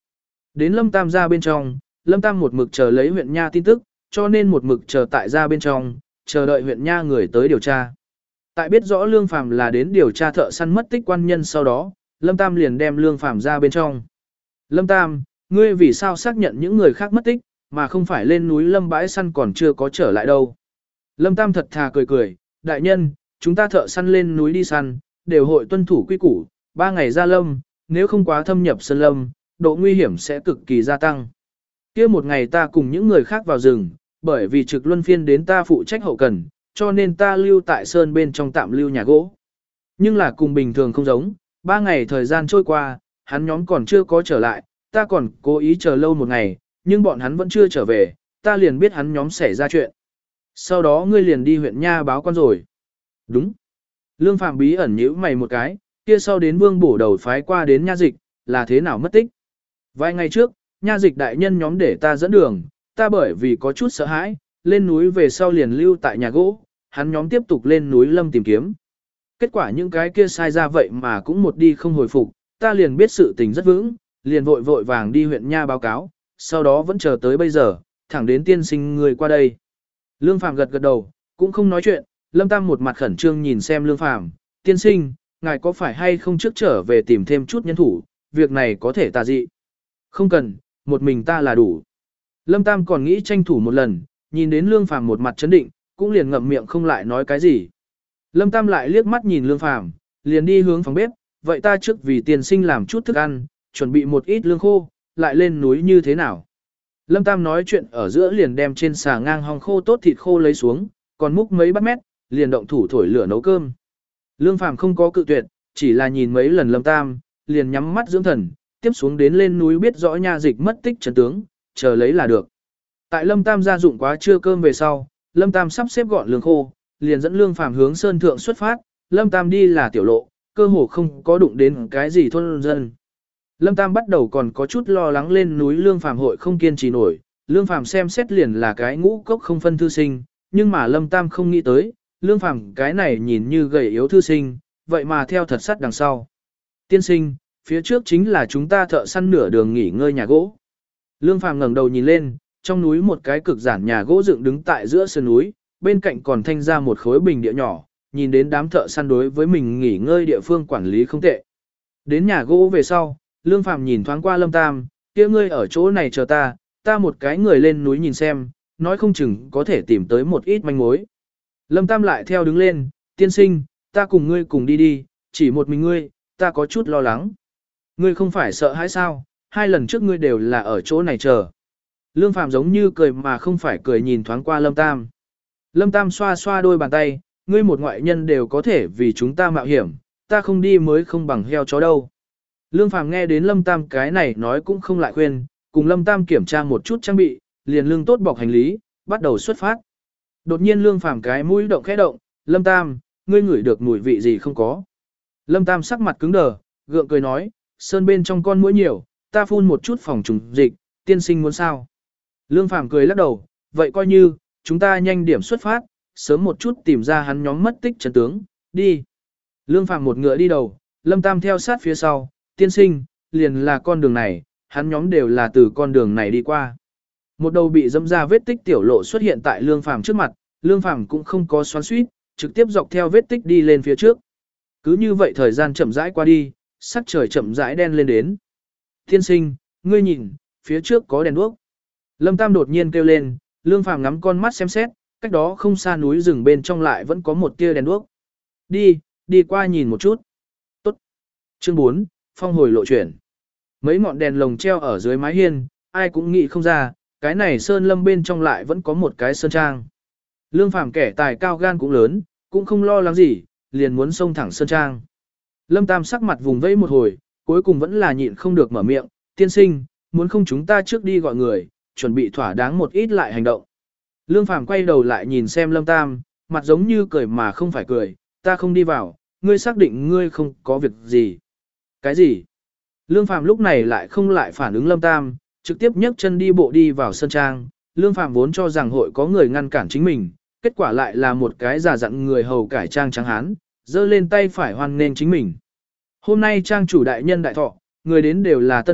Đến Lâm Tam gia bên trong, Lâm Tam một mực chờ lấy huyện nha tin tức, cho nên một mực chờ tại gia bên trong, chờ đợi huyện nha người tới điều tra. Tại biết rõ Lương Phàm là đến điều tra thợ săn mất tích quan nhân sau đó, Lâm Tam liền đem Lương Phàm ra bên trong. Lâm Tam, ngươi vì sao xác nhận những người khác mất tích, mà không phải lên núi Lâm bãi săn còn chưa có trở lại đâu? Lâm Tam thật thà cười cười, đại nhân, chúng ta thợ săn lên núi đi săn, đều hội tuân thủ quy củ, ba ngày ra lâm, nếu không quá thâm nhập sơn lâm, độ nguy hiểm sẽ cực kỳ gia tăng. Kia một ngày ta cùng những người khác vào rừng, bởi vì trực luân phiên đến ta phụ trách hậu cần, cho nên ta lưu tại sơn bên trong tạm lưu nhà gỗ. Nhưng là cùng bình thường không giống, ba ngày thời gian trôi qua, hắn nhóm còn chưa có trở lại, ta còn cố ý chờ lâu một ngày, nhưng bọn hắn vẫn chưa trở về, ta liền biết hắn nhóm xảy ra chuyện. Sau đó ngươi liền đi huyện nha báo quan rồi. Đúng. Lương Phạm bí ẩn nhíu mày một cái, kia sau đến vương bổ đầu phái qua đến nha dịch, là thế nào mất tích. Vài ngày trước, nha dịch đại nhân nhóm để ta dẫn đường, ta bởi vì có chút sợ hãi, lên núi về sau liền lưu tại nhà gỗ, hắn nhóm tiếp tục lên núi lâm tìm kiếm. Kết quả những cái kia sai ra vậy mà cũng một đi không hồi phục, ta liền biết sự tình rất vững, liền vội vội vàng đi huyện nha báo cáo, sau đó vẫn chờ tới bây giờ, thẳng đến tiên sinh người qua đây. Lương Phàm gật gật đầu, cũng không nói chuyện, Lâm Tam một mặt khẩn trương nhìn xem Lương Phàm, tiên sinh, ngài có phải hay không trước trở về tìm thêm chút nhân thủ, việc này có thể tà dị. Không cần, một mình ta là đủ. Lâm Tam còn nghĩ tranh thủ một lần, nhìn đến Lương Phàm một mặt chấn định, cũng liền ngậm miệng không lại nói cái gì. Lâm Tam lại liếc mắt nhìn Lương Phàm, liền đi hướng phòng bếp, vậy ta trước vì tiên sinh làm chút thức ăn, chuẩn bị một ít lương khô, lại lên núi như thế nào. Lâm Tam nói chuyện ở giữa liền đem trên xà ngang hong khô tốt thịt khô lấy xuống, còn múc mấy bát mét, liền động thủ thổi lửa nấu cơm. Lương Phàm không có cự tuyệt, chỉ là nhìn mấy lần Lâm Tam, liền nhắm mắt dưỡng thần, tiếp xuống đến lên núi biết rõ nha dịch mất tích trấn tướng, chờ lấy là được. Tại Lâm Tam gia dụng quá trưa cơm về sau, Lâm Tam sắp xếp gọn lương khô, liền dẫn Lương Phàm hướng sơn thượng xuất phát, Lâm Tam đi là tiểu lộ, cơ hồ không có đụng đến cái gì thôn dân. Lâm Tam bắt đầu còn có chút lo lắng lên núi Lương Phàm hội không kiên trì nổi, Lương Phàm xem xét liền là cái ngũ cốc không phân thư sinh, nhưng mà Lâm Tam không nghĩ tới, Lương Phàm cái này nhìn như gầy yếu thư sinh, vậy mà theo thật sắt đằng sau. Tiên sinh, phía trước chính là chúng ta thợ săn nửa đường nghỉ ngơi nhà gỗ. Lương Phàm ngẩng đầu nhìn lên, trong núi một cái cực giản nhà gỗ dựng đứng tại giữa sườn núi, bên cạnh còn thanh ra một khối bình địa nhỏ, nhìn đến đám thợ săn đối với mình nghỉ ngơi địa phương quản lý không tệ. Đến nhà gỗ về sau, Lương Phàm nhìn thoáng qua Lâm Tam, kia ngươi ở chỗ này chờ ta, ta một cái người lên núi nhìn xem, nói không chừng có thể tìm tới một ít manh mối. Lâm Tam lại theo đứng lên, tiên sinh, ta cùng ngươi cùng đi đi, chỉ một mình ngươi, ta có chút lo lắng. Ngươi không phải sợ hãi sao, hai lần trước ngươi đều là ở chỗ này chờ. Lương Phàm giống như cười mà không phải cười nhìn thoáng qua Lâm Tam. Lâm Tam xoa xoa đôi bàn tay, ngươi một ngoại nhân đều có thể vì chúng ta mạo hiểm, ta không đi mới không bằng heo chó đâu. Lương Phàm nghe đến Lâm Tam cái này nói cũng không lại khuyên, cùng Lâm Tam kiểm tra một chút trang bị, liền lưng tốt bọc hành lý, bắt đầu xuất phát. Đột nhiên Lương Phàm cái mũi động khẽ động, Lâm Tam, ngươi ngửi được mùi vị gì không có. Lâm Tam sắc mặt cứng đờ, gượng cười nói, sơn bên trong con muỗi nhiều, ta phun một chút phòng trùng dịch, tiên sinh muốn sao. Lương Phàm cười lắc đầu, vậy coi như, chúng ta nhanh điểm xuất phát, sớm một chút tìm ra hắn nhóm mất tích trấn tướng, đi. Lương Phàm một ngựa đi đầu, Lâm Tam theo sát phía sau, tiên sinh, liền là con đường này, hắn nhóm đều là từ con đường này đi qua. Một đầu bị dẫm ra vết tích tiểu lộ xuất hiện tại Lương Phàm trước mặt, Lương Phàm cũng không có xoắn xuýt, trực tiếp dọc theo vết tích đi lên phía trước. Cứ như vậy thời gian chậm rãi qua đi, sắc trời chậm rãi đen lên đến. Tiên sinh, ngươi nhìn, phía trước có đèn đuốc. Lâm Tam đột nhiên kêu lên, Lương Phàm ngắm con mắt xem xét, cách đó không xa núi rừng bên trong lại vẫn có một tia đèn đuốc. Đi, đi qua nhìn một chút. Tốt. Chương bốn, phong hồi lộ chuyển. Mấy ngọn đèn lồng treo ở dưới mái hiên, ai cũng nghĩ không ra, cái này sơn lâm bên trong lại vẫn có một cái sơn trang. Lương Phàm kẻ tài cao gan cũng lớn, cũng không lo lắng gì, liền muốn xông thẳng sơn trang. Lâm Tam sắc mặt vùng vẫy một hồi, cuối cùng vẫn là nhịn không được mở miệng, tiên sinh, muốn không chúng ta trước đi gọi người, chuẩn bị thỏa đáng một ít lại hành động. Lương Phàm quay đầu lại nhìn xem Lâm Tam, mặt giống như cười mà không phải cười, ta không đi vào, ngươi xác định ngươi không có việc gì. Cái gì? Lương Phàm lúc này lại không lại phản ứng Lâm Tam, trực tiếp nhấc chân đi bộ đi vào sân trang. Lương Phàm vốn cho rằng hội có người ngăn cản chính mình, kết quả lại là một cái giả dặn người hầu cải trang trắng hán, giơ lên tay phải hoan nên chính mình. Hôm nay trang chủ đại nhân đại thọ, người đến đều là tân khách,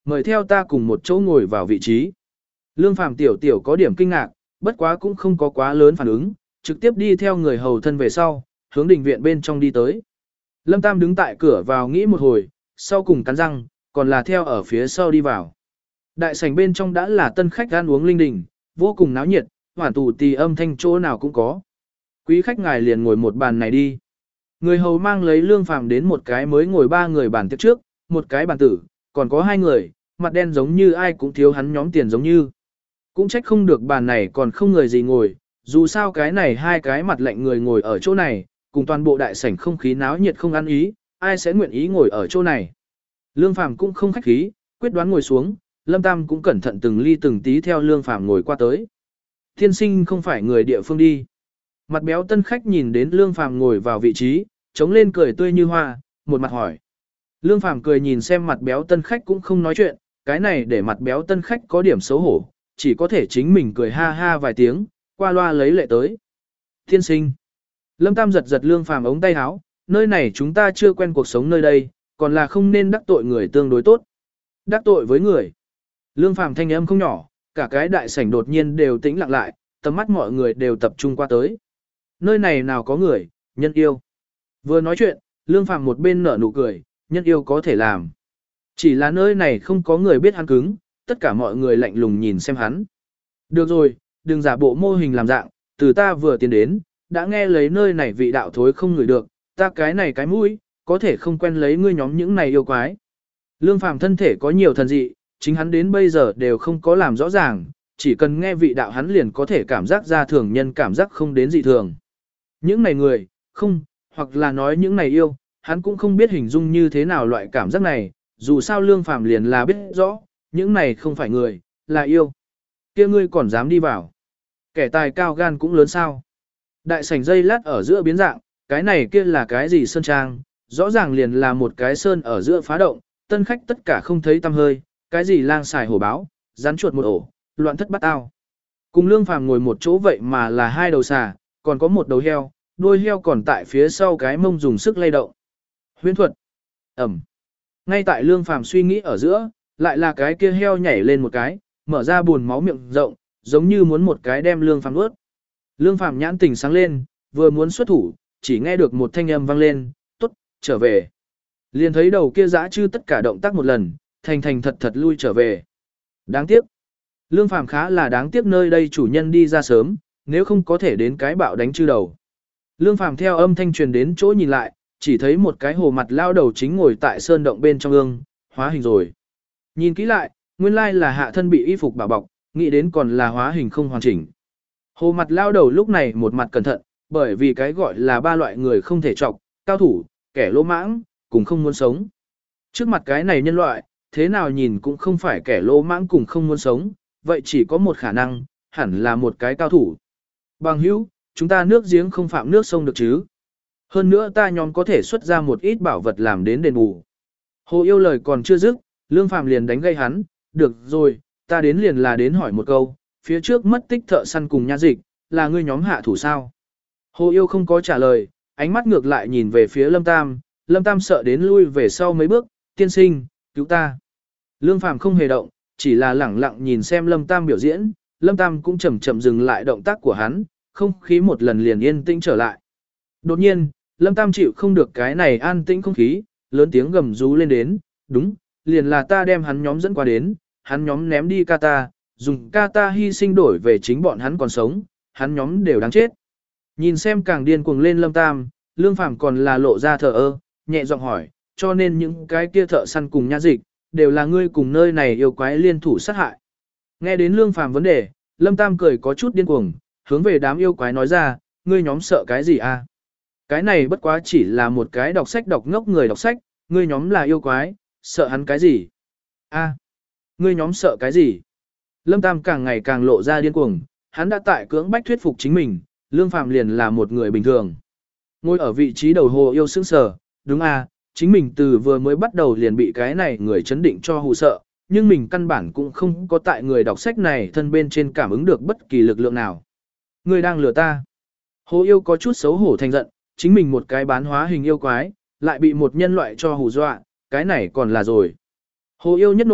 mời theo ta cùng một chỗ ngồi vào vị trí. Lương Phàm tiểu tiểu có điểm kinh ngạc, bất quá cũng không có quá lớn phản ứng, trực tiếp đi theo người hầu thân về sau, hướng đình viện bên trong đi tới. Lâm Tam đứng tại cửa vào nghĩ một hồi, sau cùng cắn răng, còn là theo ở phía sau đi vào. Đại sảnh bên trong đã là tân khách ăn uống linh đình, vô cùng náo nhiệt, hoàn tù tì âm thanh chỗ nào cũng có. Quý khách ngài liền ngồi một bàn này đi. Người hầu mang lấy Lương Phàm đến một cái mới ngồi ba người bàn tiệc trước, một cái bàn tử, còn có hai người, mặt đen giống như ai cũng thiếu hắn nhóm tiền giống như. Cũng trách không được bàn này còn không người gì ngồi, dù sao cái này hai cái mặt lạnh người ngồi ở chỗ này, cùng toàn bộ đại sảnh không khí náo nhiệt không ăn ý, ai sẽ nguyện ý ngồi ở chỗ này. Lương Phàm cũng không khách khí, quyết đoán ngồi xuống, Lâm Tam cũng cẩn thận từng ly từng tí theo Lương Phàm ngồi qua tới. Tiên sinh không phải người địa phương đi. Mặt béo tân khách nhìn đến Lương Phàm ngồi vào vị trí, chống lên cười tươi như hoa, một mặt hỏi. Lương Phàm cười nhìn xem mặt béo tân khách cũng không nói chuyện, cái này để mặt béo tân khách có điểm xấu hổ, chỉ có thể chính mình cười ha ha vài tiếng, qua loa lấy lệ tới. Tiên sinh. Lâm Tam giật giật Lương Phàm ống tay áo, nơi này chúng ta chưa quen cuộc sống nơi đây, còn là không nên đắc tội người tương đối tốt. Đắc tội với người. Lương Phàm thanh âm không nhỏ, cả cái đại sảnh đột nhiên đều tĩnh lặng lại, tầm mắt mọi người đều tập trung qua tới. Nơi này nào có người, nhân yêu. Vừa nói chuyện, Lương Phàm một bên nở nụ cười, nhân yêu có thể làm. Chỉ là nơi này không có người biết hắn cứng, tất cả mọi người lạnh lùng nhìn xem hắn. Được rồi, đừng giả bộ mô hình làm dạng, từ ta vừa tiến đến, đã nghe lấy nơi này vị đạo thối không ngửi được, ta cái này cái mũi, có thể không quen lấy ngươi nhóm những này yêu quái. Lương Phàm thân thể có nhiều thần dị, chính hắn đến bây giờ đều không có làm rõ ràng, chỉ cần nghe vị đạo hắn liền có thể cảm giác ra thường nhân cảm giác không đến dị thường. Những này người, không, hoặc là nói những này yêu, hắn cũng không biết hình dung như thế nào loại cảm giác này, dù sao Lương Phàm liền là biết rõ, những này không phải người, là yêu. Kia ngươi còn dám đi vào. Kẻ tài cao gan cũng lớn sao. Đại sảnh dây lát ở giữa biến dạng, cái này kia là cái gì sơn trang, rõ ràng liền là một cái sơn ở giữa phá động, tân khách tất cả không thấy tăm hơi, cái gì lang xài hổ báo, rắn chuột một ổ, loạn thất bắt ao. Cùng Lương Phàm ngồi một chỗ vậy mà là hai đầu xà, còn có một đầu heo, đuôi heo còn tại phía sau cái mông dùng sức lay động. Huyễn thuật. Ẩm. Ngay tại Lương Phàm suy nghĩ ở giữa, lại là cái kia heo nhảy lên một cái, mở ra buồn máu miệng rộng, giống như muốn một cái đem Lương Phàm nuốt. Lương Phàm nhãn tỉnh sáng lên, vừa muốn xuất thủ, chỉ nghe được một thanh âm vang lên, "Tốt, trở về." Liền thấy đầu kia dã chư tất cả động tác một lần, thành thành thật thật lui trở về. Đáng tiếc. Lương Phàm khá là đáng tiếc nơi đây chủ nhân đi ra sớm, nếu không có thể đến cái bạo đánh chư đầu. Lương Phàm theo âm thanh truyền đến chỗ nhìn lại, chỉ thấy một cái hồ mặt lao đầu chính ngồi tại sơn động bên trong ương, hóa hình rồi. Nhìn kỹ lại, nguyên lai là hạ thân bị y phục bảo bọc, nghĩ đến còn là hóa hình không hoàn chỉnh. Hồ mặt lao đầu lúc này một mặt cẩn thận, bởi vì cái gọi là ba loại người không thể chọc, cao thủ, kẻ lỗ mãng, cùng không muốn sống. Trước mặt cái này nhân loại, thế nào nhìn cũng không phải kẻ lỗ mãng cùng không muốn sống, vậy chỉ có một khả năng, hẳn là một cái cao thủ. Bằng hữu, chúng ta nước giếng không phạm nước sông được chứ. Hơn nữa ta nhóm có thể xuất ra một ít bảo vật làm đến đền bù. Hồ yêu lời còn chưa dứt, Lương Phàm liền đánh gây hắn, được rồi, ta đến liền là đến hỏi một câu, phía trước mất tích thợ săn cùng nha dịch, là ngươi nhóm hạ thủ sao? Hồ yêu không có trả lời, ánh mắt ngược lại nhìn về phía Lâm Tam, Lâm Tam sợ đến lui về sau mấy bước, tiên sinh, cứu ta. Lương Phàm không hề động, chỉ là lẳng lặng nhìn xem Lâm Tam biểu diễn, Lâm Tam cũng chậm chậm dừng lại động tác của hắn, không khí một lần liền yên tĩnh trở lại. Đột nhiên, Lâm Tam chịu không được cái này an tĩnh không khí, lớn tiếng gầm rú lên đến, đúng, liền là ta đem hắn nhóm dẫn qua đến, hắn nhóm ném đi kata, dùng kata hy sinh đổi về chính bọn hắn còn sống, hắn nhóm đều đáng chết. Nhìn xem càng điên cuồng lên Lâm Tam, Lương Phàm còn là lộ ra thờ ơ, nhẹ giọng hỏi, cho nên những cái kia thợ săn cùng nha dịch, đều là ngươi cùng nơi này yêu quái liên thủ sát hại. Nghe đến Lương Phàm vấn đề, Lâm Tam cười có chút điên cuồng, hướng về đám yêu quái nói ra, ngươi nhóm sợ cái gì à? Cái này bất quá chỉ là một cái đọc sách đọc ngốc người đọc sách, ngươi nhóm là yêu quái, sợ hắn cái gì? A, à, ngươi nhóm sợ cái gì? Lâm Tam càng ngày càng lộ ra điên cuồng, hắn đã tại cưỡng bách thuyết phục chính mình, Lương Phàm liền là một người bình thường. Ngồi ở vị trí đầu hồ yêu sững sờ, đúng à, chính mình từ vừa mới bắt đầu liền bị cái này người chấn định cho hù sợ, nhưng mình căn bản cũng không có tại người đọc sách này thân bên trên cảm ứng được bất kỳ lực lượng nào. Ngươi đang lừa ta. Hồ yêu có chút xấu hổ thành giận, chính mình một cái bán hóa hình yêu quái, lại bị một nhân loại cho hù dọa, cái này còn là rồi. Hồ yêu nhất nộ,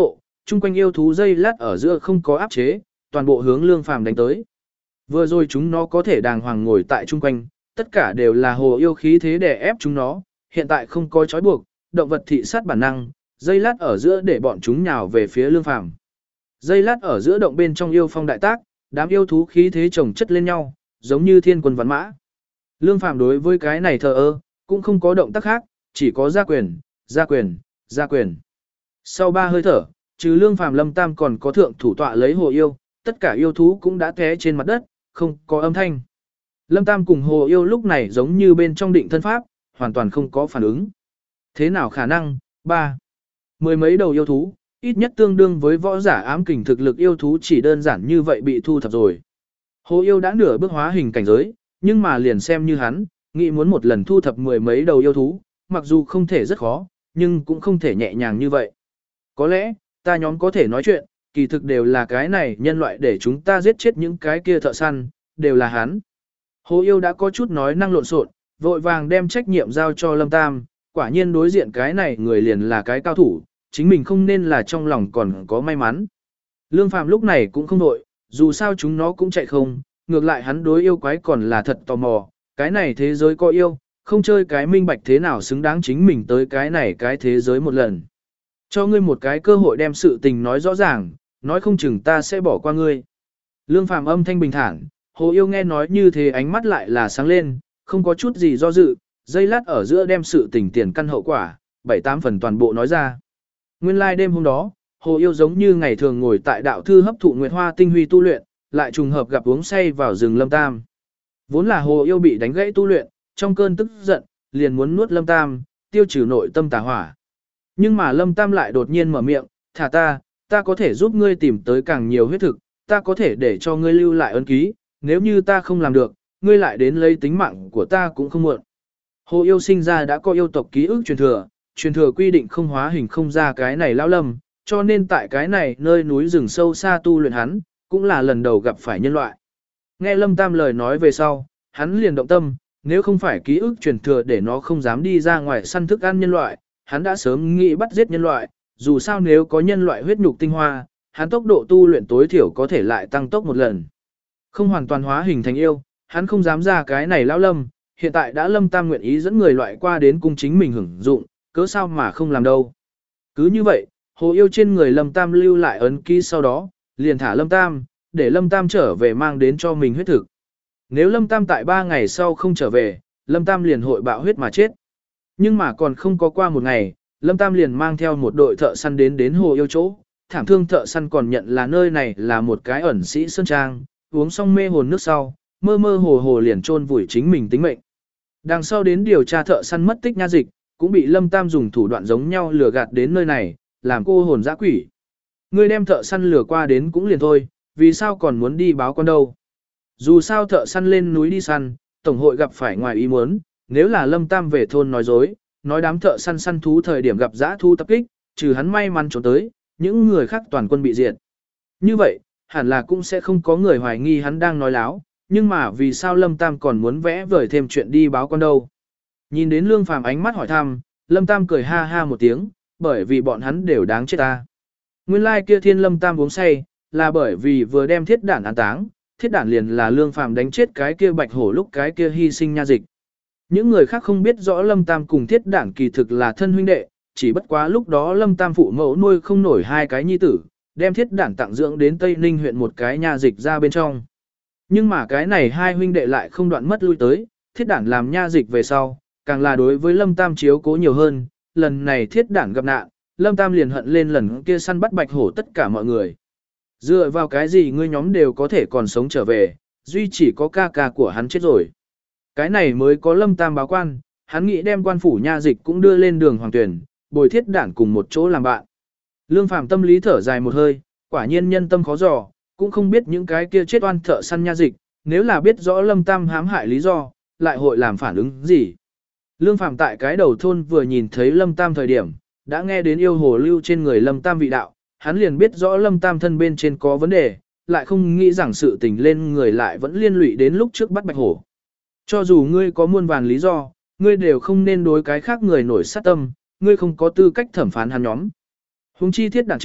chung quanh yêu thú dây lát ở giữa không có áp chế, toàn bộ hướng Lương Phàm đánh tới. Vừa rồi chúng nó có thể đàng hoàng ngồi tại chung quanh, tất cả đều là hồ yêu khí thế để ép chúng nó, hiện tại không có trói buộc, động vật thị sát bản năng, dây lát ở giữa để bọn chúng nhào về phía Lương Phàm. Dây lát ở giữa động bên trong yêu phong đại tác, đám yêu thú khí thế chồng chất lên nhau, giống như thiên quân vạn mã. Lương Phàm đối với cái này thờ ơ, cũng không có động tác khác, chỉ có ra quyền, ra quyền, ra quyền. Sau ba hơi thở, trừ Lương Phàm Lâm Tam còn có thượng thủ tọa lấy hồ yêu, tất cả yêu thú cũng đã té trên mặt đất, không có âm thanh. Lâm Tam cùng hồ yêu lúc này giống như bên trong định thân pháp, hoàn toàn không có phản ứng. Thế nào khả năng? Ba. Mười mấy đầu yêu thú, ít nhất tương đương với võ giả ám kình thực lực yêu thú chỉ đơn giản như vậy bị thu thập rồi. Hồ yêu đã nửa bước hóa hình cảnh giới, nhưng mà liền xem như hắn, nghĩ muốn một lần thu thập mười mấy đầu yêu thú, mặc dù không thể rất khó, nhưng cũng không thể nhẹ nhàng như vậy. Có lẽ, ta nhóm có thể nói chuyện, kỳ thực đều là cái này nhân loại để chúng ta giết chết những cái kia thợ săn, đều là hắn. Hồ yêu đã có chút nói năng lộn xộn, vội vàng đem trách nhiệm giao cho Lâm Tam, quả nhiên đối diện cái này người liền là cái cao thủ, chính mình không nên là trong lòng còn có may mắn. Lương Phàm lúc này cũng không đội, dù sao chúng nó cũng chạy không, ngược lại hắn đối yêu quái còn là thật tò mò, cái này thế giới có yêu, không chơi cái minh bạch thế nào xứng đáng chính mình tới cái này cái thế giới một lần. Cho ngươi một cái cơ hội đem sự tình nói rõ ràng, nói không chừng ta sẽ bỏ qua ngươi. Lương Phàm âm thanh bình thản, hồ yêu nghe nói như thế ánh mắt lại là sáng lên, không có chút gì do dự, dây lát ở giữa đem sự tình tiền căn hậu quả, bảy tám phần toàn bộ nói ra. Nguyên lai like đêm hôm đó, hồ yêu giống như ngày thường ngồi tại đạo thư hấp thụ nguyệt hoa tinh huy tu luyện, lại trùng hợp gặp uống say vào rừng Lâm Tam. Vốn là hồ yêu bị đánh gãy tu luyện, trong cơn tức giận, liền muốn nuốt Lâm Tam, tiêu trừ nội tâm tà hỏa. Nhưng mà Lâm Tam lại đột nhiên mở miệng, thả ta, ta có thể giúp ngươi tìm tới càng nhiều huyết thực, ta có thể để cho ngươi lưu lại ấn ký, nếu như ta không làm được, ngươi lại đến lấy tính mạng của ta cũng không muộn. Hồ yêu sinh ra đã có yêu tộc ký ức truyền thừa, truyền thừa quy định không hóa hình không ra cái này lão lâm, cho nên tại cái này nơi núi rừng sâu xa tu luyện hắn, cũng là lần đầu gặp phải nhân loại. Nghe Lâm Tam lời nói về sau, hắn liền động tâm, nếu không phải ký ức truyền thừa để nó không dám đi ra ngoài săn thức ăn nhân loại, hắn đã sớm nghĩ bắt giết nhân loại, dù sao nếu có nhân loại huyết nhục tinh hoa, hắn tốc độ tu luyện tối thiểu có thể lại tăng tốc một lần. Không hoàn toàn hóa hình thành yêu, hắn không dám ra cái này lão lâm, hiện tại đã Lâm Tam nguyện ý dẫn người loại qua đến cung chính mình hưởng dụng, cớ sao mà không làm đâu. Cứ như vậy, hồ yêu trên người Lâm Tam lưu lại ấn ký sau đó, liền thả Lâm Tam, để Lâm Tam trở về mang đến cho mình huyết thực. Nếu Lâm Tam tại ba ngày sau không trở về, Lâm Tam liền hội bạo huyết mà chết. Nhưng mà còn không có qua một ngày, Lâm Tam liền mang theo một đội thợ săn đến đến hồ yêu chỗ, thảm thương thợ săn còn nhận là nơi này là một cái ẩn sĩ sơn trang, uống xong mê hồn nước sau, mơ mơ hồ hồ liền chôn vùi chính mình tính mệnh. Đằng sau đến điều tra thợ săn mất tích nha dịch, cũng bị Lâm Tam dùng thủ đoạn giống nhau lừa gạt đến nơi này, làm cô hồn dã quỷ. Ngươi đem thợ săn lừa qua đến cũng liền thôi, vì sao còn muốn đi báo con đâu? Dù sao thợ săn lên núi đi săn, tổng hội gặp phải ngoài ý muốn, nếu là Lâm Tam về thôn nói dối, nói đám thợ săn săn thú thời điểm gặp dã thú tập kích, trừ hắn may mắn trốn tới, những người khác toàn quân bị diệt. Như vậy, hẳn là cũng sẽ không có người hoài nghi hắn đang nói láo, nhưng mà vì sao Lâm Tam còn muốn vẽ vời thêm chuyện đi báo con đâu? Nhìn đến Lương Phàm ánh mắt hỏi thăm, Lâm Tam cười ha ha một tiếng, bởi vì bọn hắn đều đáng chết ta. Nguyên lai kia thiên Lâm Tam uống say, là bởi vì vừa đem thiết đản an táng, thiết đản liền là Lương Phàm đánh chết cái kia bạch hổ lúc cái kia hy sinh nha dịch. Những người khác không biết rõ Lâm Tam cùng thiết đản kỳ thực là thân huynh đệ, chỉ bất quá lúc đó Lâm Tam phụ mẫu nuôi không nổi hai cái nhi tử, đem thiết đản tặng dưỡng đến Tây Ninh huyện một cái nha dịch ra bên trong. Nhưng mà cái này hai huynh đệ lại không đoạn mất lui tới, thiết đản làm nha dịch về sau, càng là đối với Lâm Tam chiếu cố nhiều hơn, lần này thiết đản gặp nạn, Lâm Tam liền hận lên lần kia săn bắt bạch hổ tất cả mọi người. Dựa vào cái gì ngươi nhóm đều có thể còn sống trở về, duy chỉ có ca ca của hắn chết rồi. Cái này mới có Lâm Tam báo quan, hắn nghĩ đem quan phủ nha dịch cũng đưa lên đường hoàng tuyển, bồi thiết đản cùng một chỗ làm bạn. Lương Phàm tâm lý thở dài một hơi, quả nhiên nhân tâm khó dò, cũng không biết những cái kia chết oan thợ săn nha dịch, nếu là biết rõ Lâm Tam hãm hại lý do, lại hội làm phản ứng gì. Lương Phàm tại cái đầu thôn vừa nhìn thấy Lâm Tam thời điểm, đã nghe đến yêu hồ lưu trên người Lâm Tam vị đạo, hắn liền biết rõ Lâm Tam thân bên trên có vấn đề, lại không nghĩ rằng sự tình lên người lại vẫn liên lụy đến lúc trước bắt bạch hổ. Cho dù ngươi có muôn vàn lý do, ngươi đều không nên đối cái khác người nổi sát tâm, ngươi không có tư cách thẩm phán hắn nhóm. Hùng chi thiết đản chết,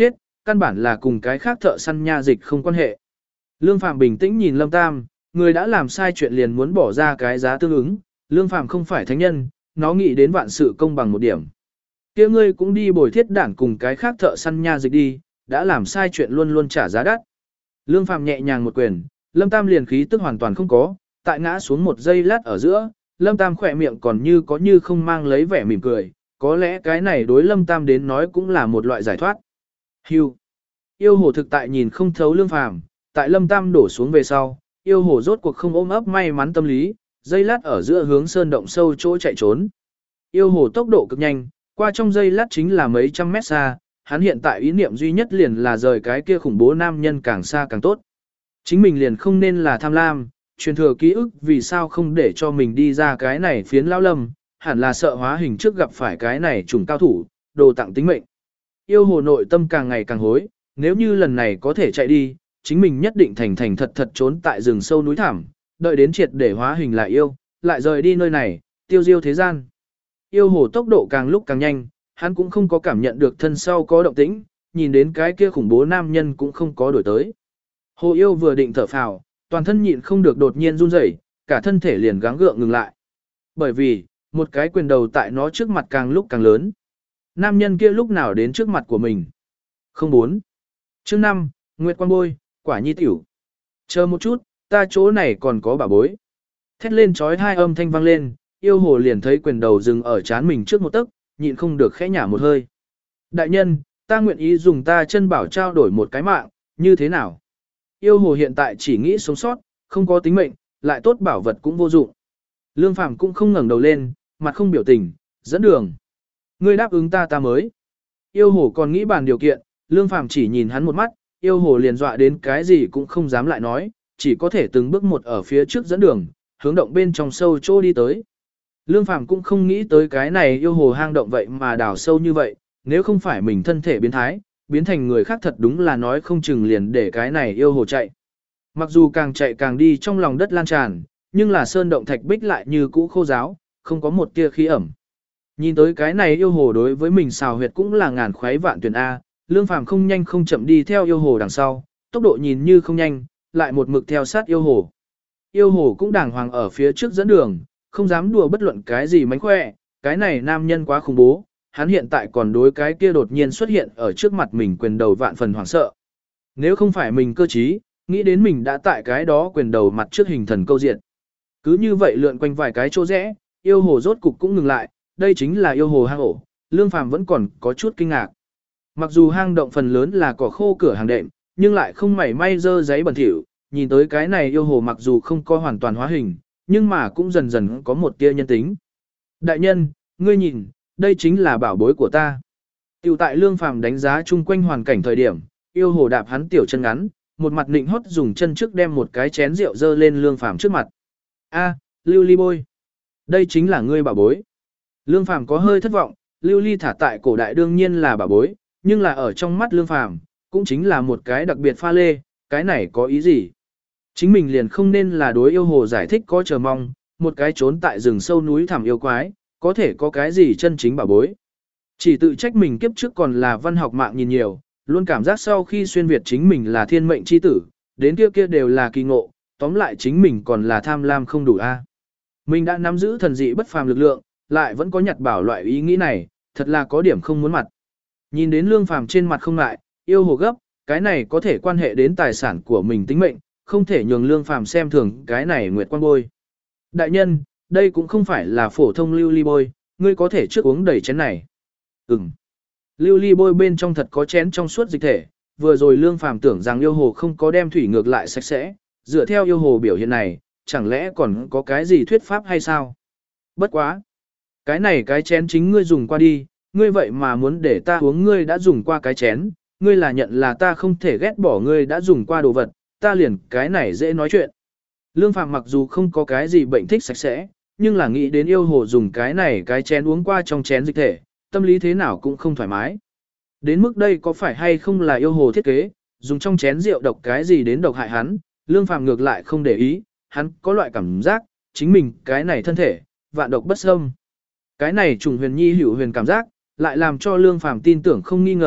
căn bản là cùng cái khác thợ săn nha dịch không quan hệ. Lương Phàm bình tĩnh nhìn Lâm Tam, người đã làm sai chuyện liền muốn bỏ ra cái giá tương ứng, Lương Phàm không phải thánh nhân, nó nghĩ đến vạn sự công bằng một điểm. Kia ngươi cũng đi bồi thiết đản cùng cái khác thợ săn nha dịch đi, đã làm sai chuyện luôn luôn trả giá đắt. Lương Phàm nhẹ nhàng một quyền, Lâm Tam liền khí tức hoàn toàn không có, tại ngã xuống một giây lát ở giữa, Lâm Tam khỏe miệng còn như có như không mang lấy vẻ mỉm cười, có lẽ cái này đối Lâm Tam đến nói cũng là một loại giải thoát. Hưu. Yêu hồ thực tại nhìn không thấu Lương Phàm, tại Lâm Tam đổ xuống về sau, yêu hồ rốt cuộc không ôm ấp may mắn tâm lý, giây lát ở giữa hướng sơn động sâu chỗ chạy trốn. Yêu hồ tốc độ cực nhanh, qua trong giây lát chính là mấy trăm mét xa, hắn hiện tại ý niệm duy nhất liền là rời cái kia khủng bố nam nhân càng xa càng tốt. Chính mình liền không nên là tham lam, truyền thừa ký ức vì sao không để cho mình đi ra cái này phiến lao lâm, hẳn là sợ hóa hình trước gặp phải cái này trùng cao thủ, đồ tặng tính mệnh. Yêu hồ nội tâm càng ngày càng hối, nếu như lần này có thể chạy đi, chính mình nhất định thành thành thật thật trốn tại rừng sâu núi thẳm, đợi đến triệt để hóa hình lại yêu, lại rời đi nơi này, tiêu diêu thế gian. Yêu hồ tốc độ càng lúc càng nhanh, hắn cũng không có cảm nhận được thân sau có động tĩnh, nhìn đến cái kia khủng bố nam nhân cũng không có đổi tới. Hồ yêu vừa định thở phào, toàn thân nhịn không được đột nhiên run rẩy, cả thân thể liền gắng gượng ngừng lại. Bởi vì, một cái quyền đầu tại nó trước mặt càng lúc càng lớn. Nam nhân kia lúc nào đến trước mặt của mình? Không bốn. Chương năm, Nguyệt Quang Bôi, quả nhi tiểu. Chờ một chút, ta chỗ này còn có bà bối. Thét lên chói hai âm thanh vang lên, yêu hồ liền thấy quyền đầu dừng ở trán mình trước một tấc, nhịn không được khẽ nhả một hơi. Đại nhân, ta nguyện ý dùng ta chân bảo trao đổi một cái mạng, như thế nào? Yêu hồ hiện tại chỉ nghĩ sống sót, không có tính mệnh, lại tốt bảo vật cũng vô dụng. Lương Phàm cũng không ngẩng đầu lên, mặt không biểu tình, dẫn đường. Ngươi đáp ứng ta ta mới. Yêu hồ còn nghĩ bàn điều kiện, Lương Phàm chỉ nhìn hắn một mắt, yêu hồ liền dọa đến cái gì cũng không dám lại nói, chỉ có thể từng bước một ở phía trước dẫn đường, hướng động bên trong sâu chỗ đi tới. Lương Phàm cũng không nghĩ tới cái này yêu hồ hang động vậy mà đào sâu như vậy, nếu không phải mình thân thể biến thái, biến thành người khác thật đúng là nói không chừng liền để cái này yêu hồ chạy. Mặc dù càng chạy càng đi trong lòng đất lan tràn, nhưng là sơn động thạch bích lại như cũ khô ráo, không có một tia khí ẩm. Nhìn tới cái này yêu hồ đối với mình xào huyệt cũng là ngàn khoái vạn tuyển A, Lương Phàm không nhanh không chậm đi theo yêu hồ đằng sau, tốc độ nhìn như không nhanh, lại một mực theo sát yêu hồ. Yêu hồ cũng đàng hoàng ở phía trước dẫn đường, không dám đùa bất luận cái gì mánh khỏe, cái này nam nhân quá khủng bố, hắn hiện tại còn đối cái kia đột nhiên xuất hiện ở trước mặt mình quyền đầu vạn phần hoảng sợ. Nếu không phải mình cơ trí, nghĩ đến mình đã tại cái đó quyền đầu mặt trước hình thần câu diện. Cứ như vậy lượn quanh vài cái chỗ rẽ, yêu hồ rốt cục cũng ngừng lại, đây chính là yêu hồ hang ổ, Lương Phàm vẫn còn có chút kinh ngạc. Mặc dù hang động phần lớn là cỏ khô cửa hàng đệm, nhưng lại không mảy may dơ giấy bẩn thỉu, nhìn tới cái này yêu hồ mặc dù không có hoàn toàn hóa hình, nhưng mà cũng dần dần có một tia nhân tính. Đại nhân, ngươi nhìn, đây chính là bảo bối của ta. Tiểu tại Lương Phàm đánh giá chung quanh hoàn cảnh thời điểm, yêu hồ đạp hắn tiểu chân ngắn, một mặt nịnh hót dùng chân trước đem một cái chén rượu dơ lên Lương Phàm trước mặt. A, Lưu Ly Bôi, đây chính là ngươi bảo bối. Lương Phàm có hơi thất vọng, Lưu Ly thả tại cổ đại đương nhiên là bảo bối, nhưng là ở trong mắt Lương Phàm cũng chính là một cái đặc biệt pha lê, cái này có ý gì? Chính mình liền không nên là đối yêu hồ giải thích có chờ mong, một cái trốn tại rừng sâu núi thẳm yêu quái, có thể có cái gì chân chính bảo bối. Chỉ tự trách mình kiếp trước còn là văn học mạng nhìn nhiều, luôn cảm giác sau khi xuyên Việt chính mình là thiên mệnh chi tử, đến kia kia đều là kỳ ngộ, tóm lại chính mình còn là tham lam không đủ a. Mình đã nắm giữ thần dị bất phàm lực lượng, lại vẫn có nhặt bảo loại ý nghĩ này, thật là có điểm không muốn mặt. Nhìn đến Lương Phàm trên mặt không lại, yêu hồ gấp, cái này có thể quan hệ đến tài sản của mình tính mệnh, không thể nhường Lương Phàm xem thường cái này Nguyệt Quang Bôi. Đại nhân, đây cũng không phải là phổ thông lưu ly bôi, ngươi có thể trước uống đầy chén này. Ừm. Lưu ly bôi bên trong thật có chén trong suốt dịch thể, vừa rồi Lương Phàm tưởng rằng yêu hồ không có đem thủy ngược lại sạch sẽ, dựa theo yêu hồ biểu hiện này, chẳng lẽ còn có cái gì thuyết pháp hay sao? Bất quá. Cái này cái chén chính ngươi dùng qua đi, ngươi vậy mà muốn để ta uống ngươi đã dùng qua cái chén, ngươi là nhận là ta không thể ghét bỏ ngươi đã dùng qua đồ vật, ta liền cái này dễ nói chuyện. Lương Phàm mặc dù không có cái gì bệnh thích sạch sẽ, nhưng là nghĩ đến yêu hồ dùng cái này cái chén uống qua trong chén dịch thể, tâm lý thế nào cũng không thoải mái. Đến mức đây có phải hay không là yêu hồ thiết kế, dùng trong chén rượu độc cái gì đến độc hại hắn, Lương Phàm ngược lại không để ý, hắn có loại cảm giác, chính mình cái này thân thể, vạn độc bất xâm. Cái này trùng huyền nhi hữu huyền cảm giác, lại làm cho Lương Phàm tin tưởng không nghi ngờ,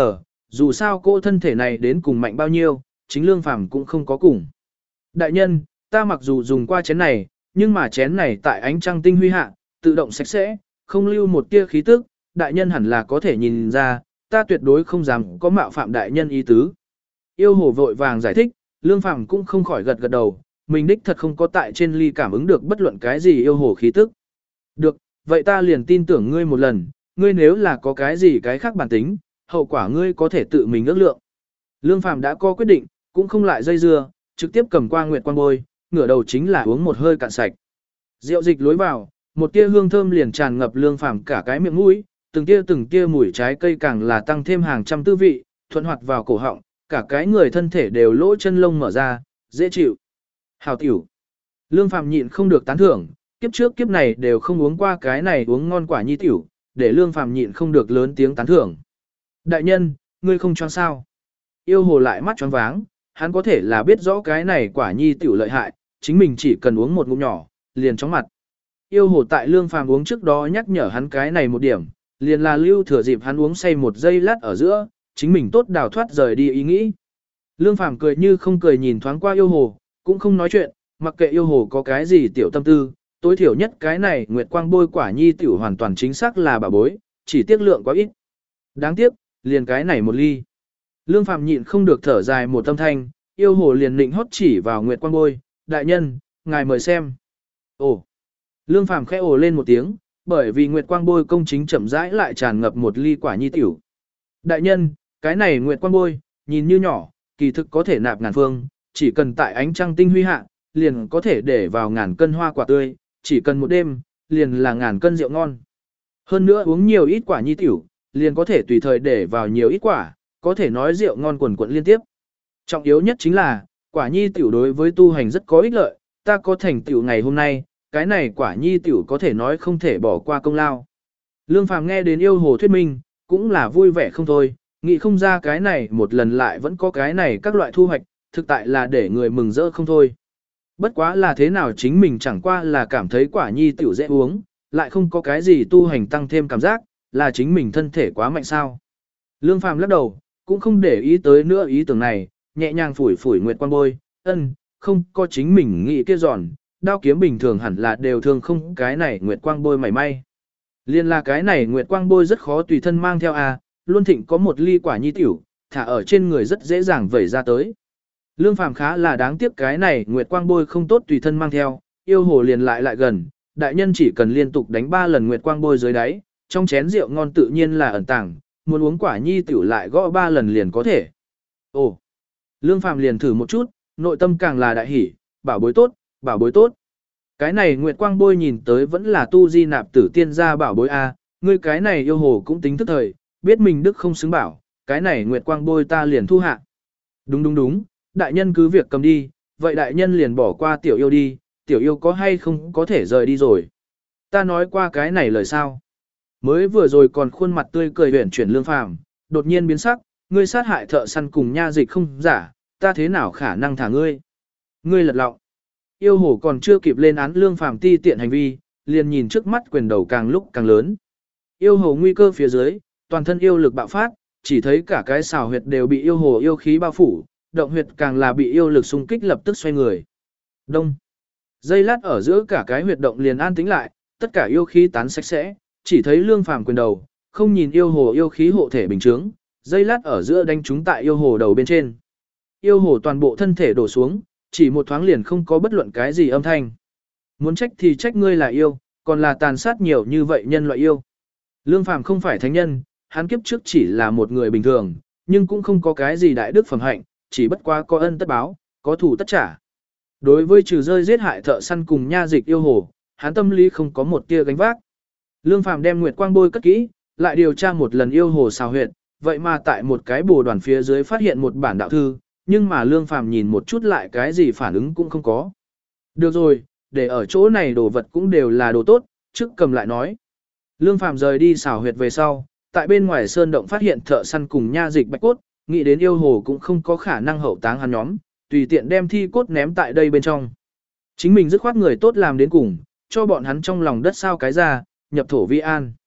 dù sao cô thân thể này đến cùng mạnh bao nhiêu, chính Lương Phàm cũng không có cùng. Đại nhân, ta mặc dù dùng qua chén này, nhưng mà chén này tại ánh trăng tinh huy hạ, tự động sạch sẽ, không lưu một tia khí tức, đại nhân hẳn là có thể nhìn ra, ta tuyệt đối không dám có mạo phạm đại nhân ý tứ. Yêu hồ vội vàng giải thích, Lương Phàm cũng không khỏi gật gật đầu, mình đích thật không có tại trên ly cảm ứng được bất luận cái gì yêu hồ khí tức. Được, vậy ta liền tin tưởng ngươi một lần, ngươi nếu là có cái gì cái khác bản tính, hậu quả ngươi có thể tự mình ước lượng. Lương Phàm đã có quyết định, cũng không lại dây dưa, trực tiếp cầm qua nguyệt quang bôi, ngửa đầu chính là uống một hơi cạn sạch. Rượu dịch lối vào, một tia hương thơm liền tràn ngập Lương Phàm cả cái miệng mũi, từng tia từng tia mùi trái cây càng là tăng thêm hàng trăm tư vị, thuận hoạt vào cổ họng, cả cái người thân thể đều lỗ chân lông mở ra, dễ chịu. Hào tiểu. Lương Phàm nhịn không được tán thưởng, kiếp trước kiếp này đều không uống qua cái này uống ngon quả nhi tiểu, để Lương Phàm nhịn không được lớn tiếng tán thưởng. Đại nhân, ngươi không choáng sao? Yêu hồ lại mắt choáng váng, hắn có thể là biết rõ cái này quả nhi tiểu lợi hại, chính mình chỉ cần uống một ngụm nhỏ, liền chóng mặt. Yêu hồ tại Lương Phàm uống trước đó nhắc nhở hắn cái này một điểm, liền là lưu thừa dịp hắn uống say một giây lát ở giữa, chính mình tốt đào thoát rời đi ý nghĩ. Lương Phàm cười như không cười nhìn thoáng qua yêu hồ, cũng không nói chuyện, mặc kệ yêu hồ có cái gì tiểu tâm tư, tối thiểu nhất cái này nguyệt quang bôi quả nhi tiểu hoàn toàn chính xác là bà bối, chỉ tiếc lượng quá ít. Đáng tiếc, liền cái này một ly. Lương Phàm nhịn không được thở dài một tâm thanh, yêu hồ liền nịnh hót chỉ vào nguyệt quang bôi, đại nhân, ngài mời xem. Ồ. Lương Phàm khẽ ồ lên một tiếng, bởi vì nguyệt quang bôi công chính chậm rãi lại tràn ngập một ly quả nhi tiểu. Đại nhân, cái này nguyệt quang bôi, nhìn như nhỏ, kỳ thực có thể nạp ngàn phương, chỉ cần tại ánh trăng tinh huy hạ, liền có thể để vào ngàn cân hoa quả tươi, chỉ cần một đêm, liền là ngàn cân rượu ngon. Hơn nữa uống nhiều ít quả nhi tiểu, liền có thể tùy thời để vào nhiều ít quả, có thể nói rượu ngon quần quận liên tiếp. Trọng yếu nhất chính là, quả nhi tiểu đối với tu hành rất có ích lợi, ta có thành tiểu ngày hôm nay, cái này quả nhi tiểu có thể nói không thể bỏ qua công lao. Lương Phàm nghe đến yêu hồ thuyết minh, cũng là vui vẻ không thôi, nghĩ không ra cái này một lần lại vẫn có cái này các loại thu hoạch, thực tại là để người mừng rỡ không thôi. Bất quá là thế nào chính mình chẳng qua là cảm thấy quả nhi tiểu dễ uống, lại không có cái gì tu hành tăng thêm cảm giác, là chính mình thân thể quá mạnh sao. Lương Phàm lắc đầu, cũng không để ý tới nữa ý tưởng này, nhẹ nhàng phủi phủi nguyệt quang bôi, ân, không có chính mình nghĩ kia giòn, đao kiếm bình thường hẳn là đều thường không cái này nguyệt quang bôi mảy may. Liên là cái này nguyệt quang bôi rất khó tùy thân mang theo à, luôn thịnh có một ly quả nhi tiểu, thả ở trên người rất dễ dàng vẩy ra tới. Lương Phàm khá là đáng tiếc cái này nguyệt quang bôi không tốt tùy thân mang theo, yêu hồ liền lại lại gần, đại nhân chỉ cần liên tục đánh ba lần nguyệt quang bôi dưới đáy, trong chén rượu ngon tự nhiên là ẩn tàng, muốn uống quả nhi tiểu lại gõ ba lần liền có thể. Ồ, Lương Phàm liền thử một chút, nội tâm càng là đại hỉ, bảo bối tốt, bảo bối tốt. Cái này nguyệt quang bôi nhìn tới vẫn là tu di nạp tử tiên gia bảo bối a, ngươi cái này yêu hồ cũng tính thức thời, biết mình đức không xứng bảo, cái này nguyệt quang bôi ta liền thu hạ. Đúng đúng đúng, đại nhân cứ việc cầm đi, vậy đại nhân liền bỏ qua tiểu yêu đi, tiểu yêu có hay không có thể rời đi rồi. Ta nói qua cái này lời sao. Mới vừa rồi còn khuôn mặt tươi cười huyển chuyển Lương Phàm, đột nhiên biến sắc, ngươi sát hại thợ săn cùng nha dịch không giả, ta thế nào khả năng thả ngươi. Ngươi lật lọng. Yêu hồ còn chưa kịp lên án Lương Phàm ti tiện hành vi, liền nhìn trước mắt quyền đầu càng lúc càng lớn. Yêu hồ nguy cơ phía dưới, toàn thân yêu lực bạo phát, chỉ thấy cả cái xào huyệt đều bị yêu hồ yêu khí bao phủ, động huyệt càng là bị yêu lực xung kích lập tức xoay người. Đông. Dây lát ở giữa cả cái huyệt động liền an tĩnh lại, tất cả yêu khí tán sạch sẽ, chỉ thấy Lương Phàm quyền đầu, không nhìn yêu hồ yêu khí hộ thể bình chứng, dây lát ở giữa đánh trúng tại yêu hồ đầu bên trên. Yêu hồ toàn bộ thân thể đổ xuống, chỉ một thoáng liền không có bất luận cái gì âm thanh. Muốn trách thì trách ngươi là yêu, còn là tàn sát nhiều như vậy nhân loại yêu. Lương Phàm không phải thánh nhân, hắn kiếp trước chỉ là một người bình thường, nhưng cũng không có cái gì đại đức phẩm hạnh, chỉ bất quá có ân tất báo, có thù tất trả. Đối với trừ rơi giết hại thợ săn cùng nha dịch yêu hồ, hắn tâm lý không có một tia gánh vác. Lương Phàm đem nguyệt quang bôi cất kỹ, lại điều tra một lần yêu hồ xào huyệt, vậy mà tại một cái bồ đoàn phía dưới phát hiện một bản đạo thư, nhưng mà Lương Phàm nhìn một chút lại cái gì phản ứng cũng không có. Được rồi, để ở chỗ này đồ vật cũng đều là đồ tốt, trước cầm lại nói. Lương Phàm rời đi xào huyệt về sau, tại bên ngoài sơn động phát hiện thợ săn cùng nha dịch bạch cốt, nghĩ đến yêu hồ cũng không có khả năng hậu táng hắn nhóm, tùy tiện đem thi cốt ném tại đây bên trong. Chính mình dứt khoát người tốt làm đến cùng, cho bọn hắn trong lòng đất sao cái ra, nhập thổ vi an.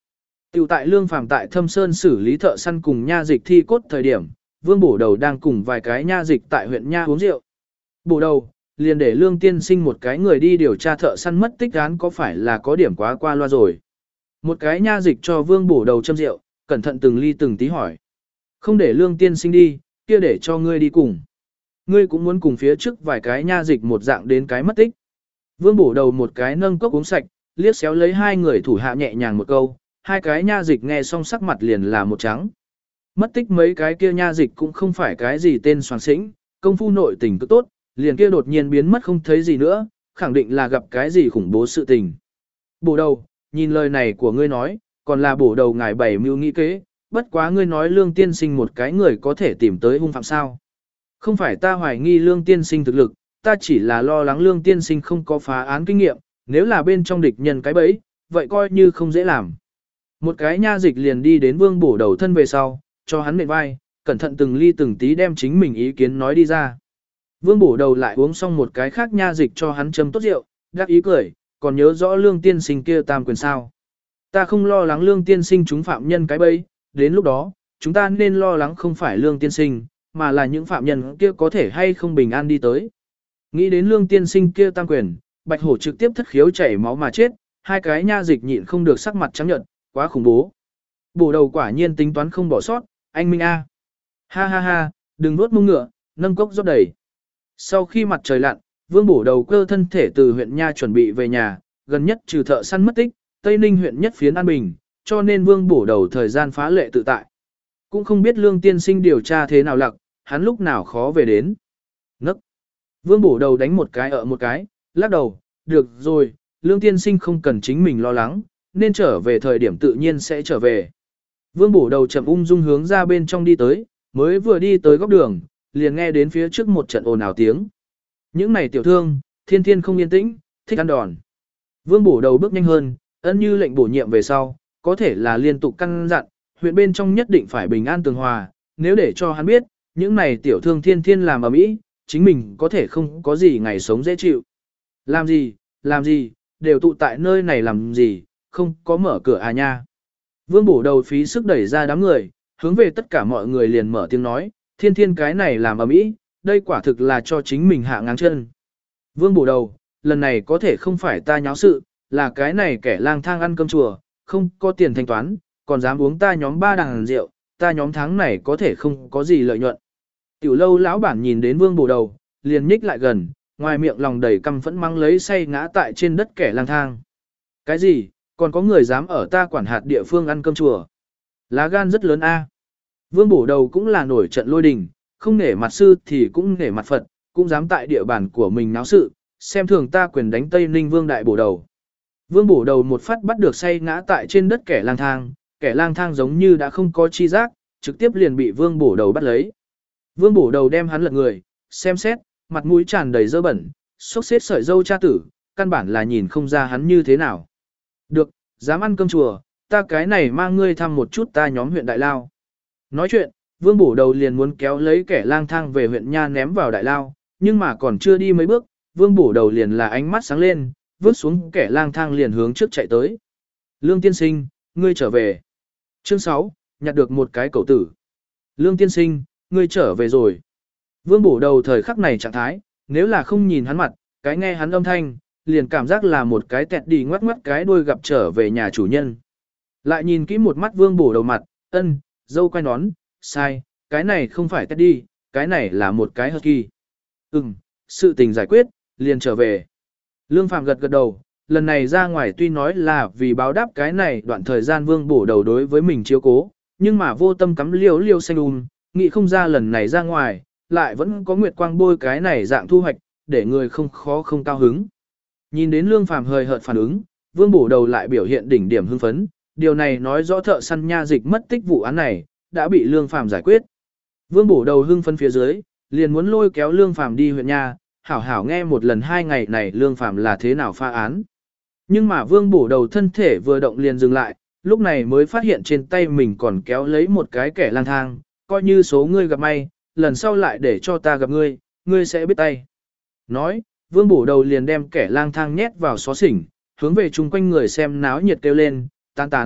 Tiểu tại Lương Phàm tại Thâm Sơn xử lý thợ săn cùng nha dịch thi cốt thời điểm, Vương Bổ Đầu đang cùng vài cái nha dịch tại huyện nha uống rượu. Bổ Đầu, liền để Lương tiên sinh một cái người đi điều tra thợ săn mất tích án có phải là có điểm quá qua loa rồi. Một cái nha dịch cho Vương Bổ Đầu châm rượu, cẩn thận từng ly từng tí hỏi. Không để Lương tiên sinh đi, kia để cho ngươi đi cùng. Ngươi cũng muốn cùng phía trước vài cái nha dịch một dạng đến cái mất tích. Vương Bổ Đầu một cái nâng cốc uống sạch, liếc xéo lấy hai người thủ hạ nhẹ nhàng một câu, hai cái nha dịch nghe xong sắc mặt liền là một trắng. Mất tích mấy cái kia nha dịch cũng không phải cái gì tên soàn xĩnh, công phu nội tình cứ tốt, liền kia đột nhiên biến mất không thấy gì nữa, khẳng định là gặp cái gì khủng bố sự tình. Bổ Đầu, nhìn lời này của ngươi nói, còn là Bổ Đầu ngài bảy mưu nghĩ kế, bất quá ngươi nói Lương tiên sinh một cái người có thể tìm tới hung phạm sao. Không phải ta hoài nghi Lương tiên sinh thực lực, ta chỉ là lo lắng Lương tiên sinh không có phá án kinh nghiệm, nếu là bên trong địch nhân cái bẫy, vậy coi như không dễ làm. Một cái nha dịch liền đi đến Vương Bổ Đầu thân về sau, cho hắn nện vai, cẩn thận từng ly từng tí đem chính mình ý kiến nói đi ra. Vương Bổ Đầu lại uống xong một cái khác nha dịch cho hắn châm tốt rượu, đắc ý cười, còn nhớ rõ Lương tiên sinh kia tam quyền sao. Ta không lo lắng Lương tiên sinh chúng phạm nhân cái bẫy, đến lúc đó, chúng ta nên lo lắng không phải Lương tiên sinh, mà là những phạm nhân kia có thể hay không bình an đi tới. Nghĩ đến Lương tiên sinh kia tam quyền, Bạch Hổ trực tiếp thất khiếu chảy máu mà chết, hai cái nha dịch nhịn không được sắc mặt trắng nhợt, quá khủng bố. Bổ Đầu quả nhiên tính toán không bỏ sót, anh Minh A. Ha ha ha, đừng nuốt mông ngựa, nâng cốc rót đầy. Sau khi mặt trời lặn, Vương Bổ Đầu cơ thân thể từ huyện nha chuẩn bị về nhà, gần nhất trừ thợ săn mất tích, Tây Ninh huyện nhất phiến an bình, cho nên Vương Bổ Đầu thời gian phá lệ tự tại. Cũng không biết Lương tiên sinh điều tra thế nào lặc, hắn lúc nào khó về đến. Nấc. Vương Bổ Đầu đánh một cái ở một cái, lắc đầu, được rồi, Lương tiên sinh không cần chính mình lo lắng, nên trở về thời điểm tự nhiên sẽ trở về. Vương Bổ Đầu chậm ung dung hướng ra bên trong đi tới, mới vừa đi tới góc đường, liền nghe đến phía trước một trận ồn ào tiếng. Những này tiểu thương, thiên thiên không yên tĩnh, thích ăn đòn. Vương Bổ Đầu bước nhanh hơn, ân như lệnh bổ nhiệm về sau, có thể là liên tục căn dặn, huyện bên trong nhất định phải bình an tường hòa, nếu để cho hắn biết, những này tiểu thương thiên thiên làm ở mỹ, chính mình có thể không có gì ngày sống dễ chịu. Làm gì, làm gì, đều tụ tại nơi này làm gì, không có mở cửa à nha. Vương Bổ Đầu phí sức đẩy ra đám người, hướng về tất cả mọi người liền mở tiếng nói, thiên thiên cái này làm ở mỹ, đây quả thực là cho chính mình hạ ngang chân. Vương Bổ Đầu, lần này có thể không phải ta nháo sự, là cái này kẻ lang thang ăn cơm chùa, không có tiền thanh toán, còn dám uống ta nhóm ba đàn rượu, ta nhóm tháng này có thể không có gì lợi nhuận. Tiểu lâu lão bản nhìn đến Vương Bổ Đầu, liền nhích lại gần, ngoài miệng lòng đầy căm phẫn mắng lấy say ngã tại trên đất kẻ lang thang. Cái gì, còn có người dám ở ta quản hạt địa phương ăn cơm chùa? Lá gan rất lớn a. Vương Bổ Đầu cũng là nổi trận lôi đình, không nể mặt sư thì cũng nể mặt Phật, cũng dám tại địa bàn của mình náo sự, xem thường ta quyền đánh Tây Ninh Vương Đại Bổ Đầu. Vương Bổ Đầu một phát bắt được say ngã tại trên đất kẻ lang thang, kẻ lang thang giống như đã không có chi giác, trực tiếp liền bị Vương Bổ Đầu bắt lấy. Vương Bổ Đầu đem hắn lật người, xem xét, mặt mũi tràn đầy dơ bẩn, xốc xếp sợi dâu cha tử, căn bản là nhìn không ra hắn như thế nào. Được, dám ăn cơm chùa, ta cái này mang ngươi thăm một chút ta nhóm huyện Đại Lao. Nói chuyện, Vương Bổ Đầu liền muốn kéo lấy kẻ lang thang về huyện nha ném vào Đại Lao, nhưng mà còn chưa đi mấy bước, Vương Bổ Đầu liền là ánh mắt sáng lên, vứt xuống kẻ lang thang liền hướng trước chạy tới. Lương tiên sinh, ngươi trở về. Chương sáu, nhặt được một cái cẩu tử. Lương tiên sinh, ngươi trở về rồi. Vương Bổ Đầu thời khắc này trạng thái, nếu là không nhìn hắn mặt, cái nghe hắn âm thanh, liền cảm giác là một cái tẹt đi ngoắc ngoắc cái đuôi gặp trở về nhà chủ nhân. Lại nhìn kỹ một mắt Vương Bổ Đầu mặt, ân, dâu quay nón, sai, cái này không phải tẹt đi, cái này là một cái husky. Ừm, sự tình giải quyết, liền trở về. Lương Phạm gật gật đầu, lần này ra ngoài tuy nói là vì báo đáp cái này đoạn thời gian Vương Bổ Đầu đối với mình chiếu cố, nhưng mà vô tâm cắm liêu liêu xanh um, nghĩ không ra lần này ra ngoài, lại vẫn có nguyệt quang bôi cái này dạng thu hoạch, để người không khó không cao hứng. Nhìn đến Lương Phàm hơi hợt phản ứng, Vương Bổ Đầu lại biểu hiện đỉnh điểm hưng phấn, điều này nói rõ thợ săn nha dịch mất tích vụ án này đã bị Lương Phàm giải quyết. Vương Bổ Đầu hưng phấn phía dưới, liền muốn lôi kéo Lương Phàm đi huyện nha, hảo hảo nghe một lần hai ngày này Lương Phàm là thế nào pha án. Nhưng mà Vương Bổ Đầu thân thể vừa động liền dừng lại, lúc này mới phát hiện trên tay mình còn kéo lấy một cái kẻ lang thang, coi như số ngươi gặp may, lần sau lại để cho ta gặp ngươi, ngươi sẽ biết tay. Nói, Vương Bổ Đầu liền đem kẻ lang thang nhét vào xó xỉnh, hướng về chung quanh người xem náo nhiệt kêu lên, tán tán,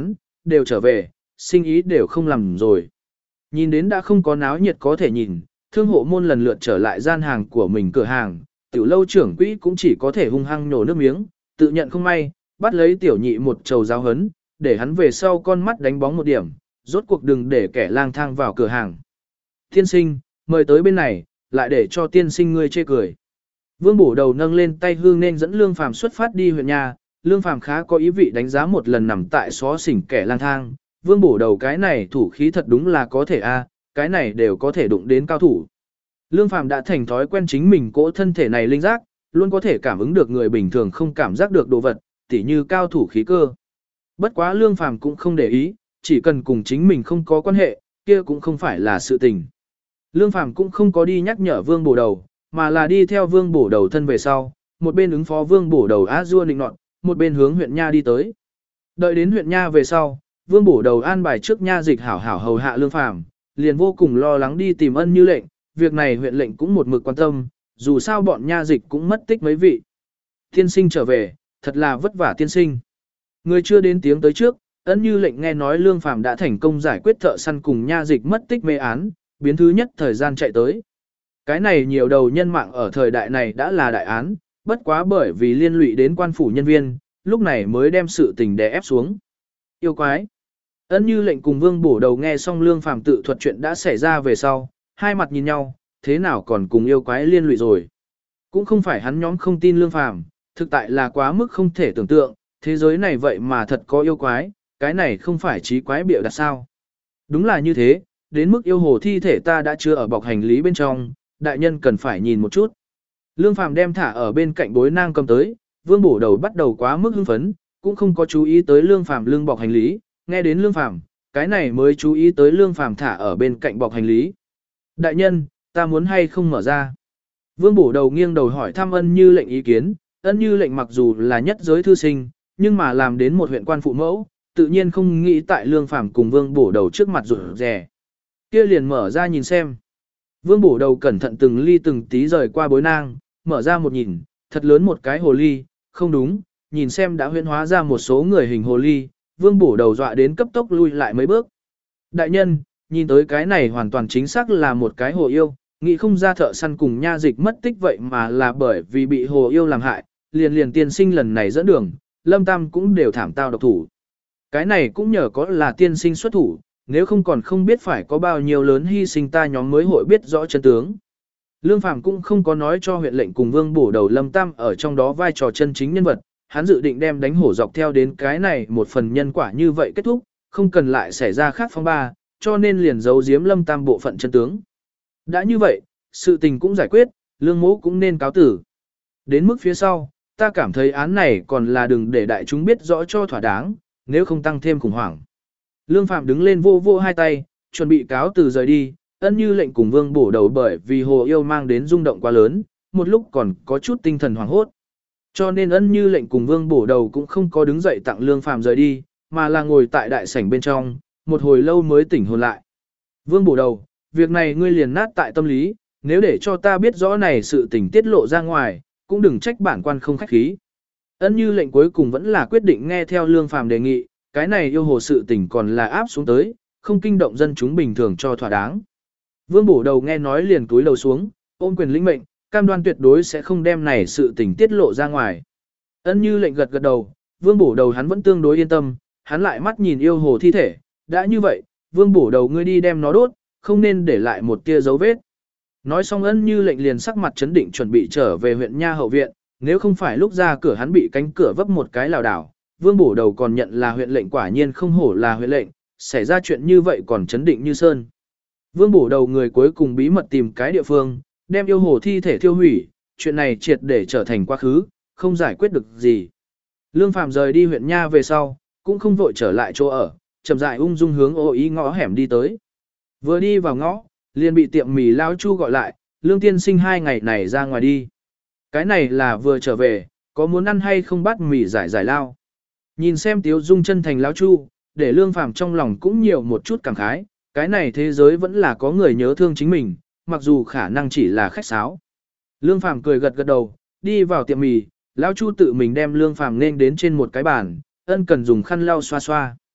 đều trở về, sinh ý đều không làm rồi. Nhìn đến đã không có náo nhiệt có thể nhìn, thương hộ môn lần lượt trở lại gian hàng của mình cửa hàng, tiểu lâu trưởng quỹ cũng chỉ có thể hung hăng nhổ nước miếng, tự nhận không may, bắt lấy tiểu nhị một trầu giáo hấn, để hắn về sau con mắt đánh bóng một điểm, rốt cuộc đừng để kẻ lang thang vào cửa hàng. Tiên sinh, mời tới bên này, lại để cho tiên sinh ngươi chê cười. Vương Bổ Đầu nâng lên tay hương nên dẫn Lương Phàm xuất phát đi huyện nhà, Lương Phàm khá có ý vị đánh giá một lần nằm tại xó xỉnh kẻ lang thang, Vương Bổ Đầu cái này thủ khí thật đúng là có thể a, cái này đều có thể đụng đến cao thủ. Lương Phàm đã thành thói quen chính mình cỗ thân thể này linh giác, luôn có thể cảm ứng được người bình thường không cảm giác được đồ vật, tỉ như cao thủ khí cơ. Bất quá Lương Phàm cũng không để ý, chỉ cần cùng chính mình không có quan hệ, kia cũng không phải là sự tình. Lương Phàm cũng không có đi nhắc nhở Vương Bổ Đầu, mà là đi theo Vương Bổ Đầu thân về sau, một bên ứng phó Vương Bổ Đầu á dua nịnh nọt, một bên hướng huyện nha đi tới. Đợi đến huyện nha về sau, Vương Bổ Đầu an bài trước nha dịch hảo hảo hầu hạ Lương Phàm, liền vô cùng lo lắng đi tìm Ân Như lệnh, việc này huyện lệnh cũng một mực quan tâm, dù sao bọn nha dịch cũng mất tích mấy vị. Tiên sinh trở về, thật là vất vả tiên sinh. Người chưa đến tiếng tới trước, Ân Như lệnh nghe nói Lương Phàm đã thành công giải quyết thợ săn cùng nha dịch mất tích mê án, biến thứ nhất thời gian chạy tới. Cái này nhiều đầu nhân mạng ở thời đại này đã là đại án, bất quá bởi vì liên lụy đến quan phủ nhân viên, lúc này mới đem sự tình đè ép xuống. Yêu quái. Ân Như lệnh cùng Vương Bổ Đầu nghe xong Lương Phàm tự thuật chuyện đã xảy ra về sau, hai mặt nhìn nhau, thế nào còn cùng yêu quái liên lụy rồi. Cũng không phải hắn nhóm không tin Lương Phàm, thực tại là quá mức không thể tưởng tượng, thế giới này vậy mà thật có yêu quái, cái này không phải trí quái bịa đặt sao. Đúng là như thế, đến mức yêu hồ thi thể ta đã chưa ở bọc hành lý bên trong, đại nhân cần phải nhìn một chút. Lương Phàm đem thả ở bên cạnh bối nang cầm tới, Vương Bổ Đầu bắt đầu quá mức hưng phấn, cũng không có chú ý tới Lương Phàm lưng bọc hành lý, nghe đến Lương Phàm, cái này mới chú ý tới Lương Phàm thả ở bên cạnh bọc hành lý. Đại nhân, ta muốn hay không mở ra? Vương Bổ Đầu nghiêng đầu hỏi thăm Ân Như lệnh ý kiến, Ân Như lệnh mặc dù là nhất giới thư sinh, nhưng mà làm đến một huyện quan phụ mẫu, tự nhiên không nghĩ tại Lương Phàm cùng Vương Bổ Đầu trước mặt rụt rè. Kia liền mở ra nhìn xem. Vương Bổ Đầu cẩn thận từng ly từng tí rời qua bối nang, mở ra một nhìn, thật lớn một cái hồ ly, không đúng, nhìn xem đã huyễn hóa ra một số người hình hồ ly, Vương Bổ Đầu dọa đến cấp tốc lui lại mấy bước. Đại nhân, nhìn tới cái này hoàn toàn chính xác là một cái hồ yêu, nghĩ không ra thợ săn cùng nha dịch mất tích vậy mà là bởi vì bị hồ yêu làm hại, liền liền tiên sinh lần này dẫn đường, Lâm Tam cũng đều thảm tao độc thủ. Cái này cũng nhờ có là tiên sinh xuất thủ, nếu không còn không biết phải có bao nhiêu lớn hy sinh ta nhóm mới hội biết rõ chân tướng. Lương Phàm cũng không có nói cho huyện lệnh cùng Vương Bổ Đầu Lâm Tam ở trong đó vai trò chân chính nhân vật, hắn dự định đem đánh hổ dọc theo đến cái này một phần nhân quả như vậy kết thúc, không cần lại xảy ra khác phong ba, cho nên liền giấu giếm Lâm Tam bộ phận chân tướng. Đã như vậy, sự tình cũng giải quyết, Lương Mỗ cũng nên cáo tử. Đến mức phía sau, ta cảm thấy án này còn là đừng để đại chúng biết rõ cho thỏa đáng, nếu không tăng thêm khủng hoảng. Lương Phạm đứng lên vô vô hai tay, chuẩn bị cáo từ rời đi, Ân Như lệnh cùng Vương Bổ Đầu bởi vì hồ yêu mang đến rung động quá lớn, một lúc còn có chút tinh thần hoảng hốt. Cho nên Ân Như lệnh cùng Vương Bổ Đầu cũng không có đứng dậy tặng Lương Phạm rời đi, mà là ngồi tại đại sảnh bên trong, một hồi lâu mới tỉnh hồn lại. Vương Bổ Đầu, việc này ngươi liền nát tại tâm lý, nếu để cho ta biết rõ này sự tình tiết lộ ra ngoài, cũng đừng trách bản quan không khách khí. Ân Như lệnh cuối cùng vẫn là quyết định nghe theo Lương Phàm đề nghị, cái này yêu hồ sự tình còn là áp xuống tới, không kinh động dân chúng bình thường cho thỏa đáng. Vương Bổ Đầu nghe nói liền túi lầu xuống, ôm quyền lĩnh mệnh, cam đoan tuyệt đối sẽ không đem này sự tình tiết lộ ra ngoài. Ân Như lệnh gật gật đầu, Vương Bổ Đầu hắn vẫn tương đối yên tâm, hắn lại mắt nhìn yêu hồ thi thể, đã như vậy, Vương Bổ Đầu ngươi đi đem nó đốt, không nên để lại một tia dấu vết. Nói xong Ân Như lệnh liền sắc mặt chấn định chuẩn bị trở về huyện nha hậu viện, nếu không phải lúc ra cửa hắn bị cánh cửa vấp một cái lảo đảo, Vương Bổ Đầu còn nhận là huyện lệnh, quả nhiên không hổ là huyện lệnh, xảy ra chuyện như vậy còn chấn định như sơn. Vương Bổ Đầu người cuối cùng bí mật tìm cái địa phương, đem yêu hồ thi thể thiêu hủy, chuyện này triệt để trở thành quá khứ, không giải quyết được gì. Lương Phàm rời đi huyện nha về sau, cũng không vội trở lại chỗ ở, chậm rãi ung dung hướng ô ý ngõ hẻm đi tới. Vừa đi vào ngõ, liền bị tiệm mì lão Chu gọi lại, Lương tiên sinh hai ngày này ra ngoài đi. Cái này là vừa trở về, có muốn ăn hay không bát mì giải giải lao. Nhìn xem Tiếu Dung chân thành lão Chu, để Lương Phàm trong lòng cũng nhiều một chút cảm khái, cái này thế giới vẫn là có người nhớ thương chính mình, mặc dù khả năng chỉ là khách sáo. Lương Phàm cười gật gật đầu, đi vào tiệm mì, lão Chu tự mình đem Lương Phàm nên đến trên một cái bàn, ân cần dùng khăn lau xoa xoa.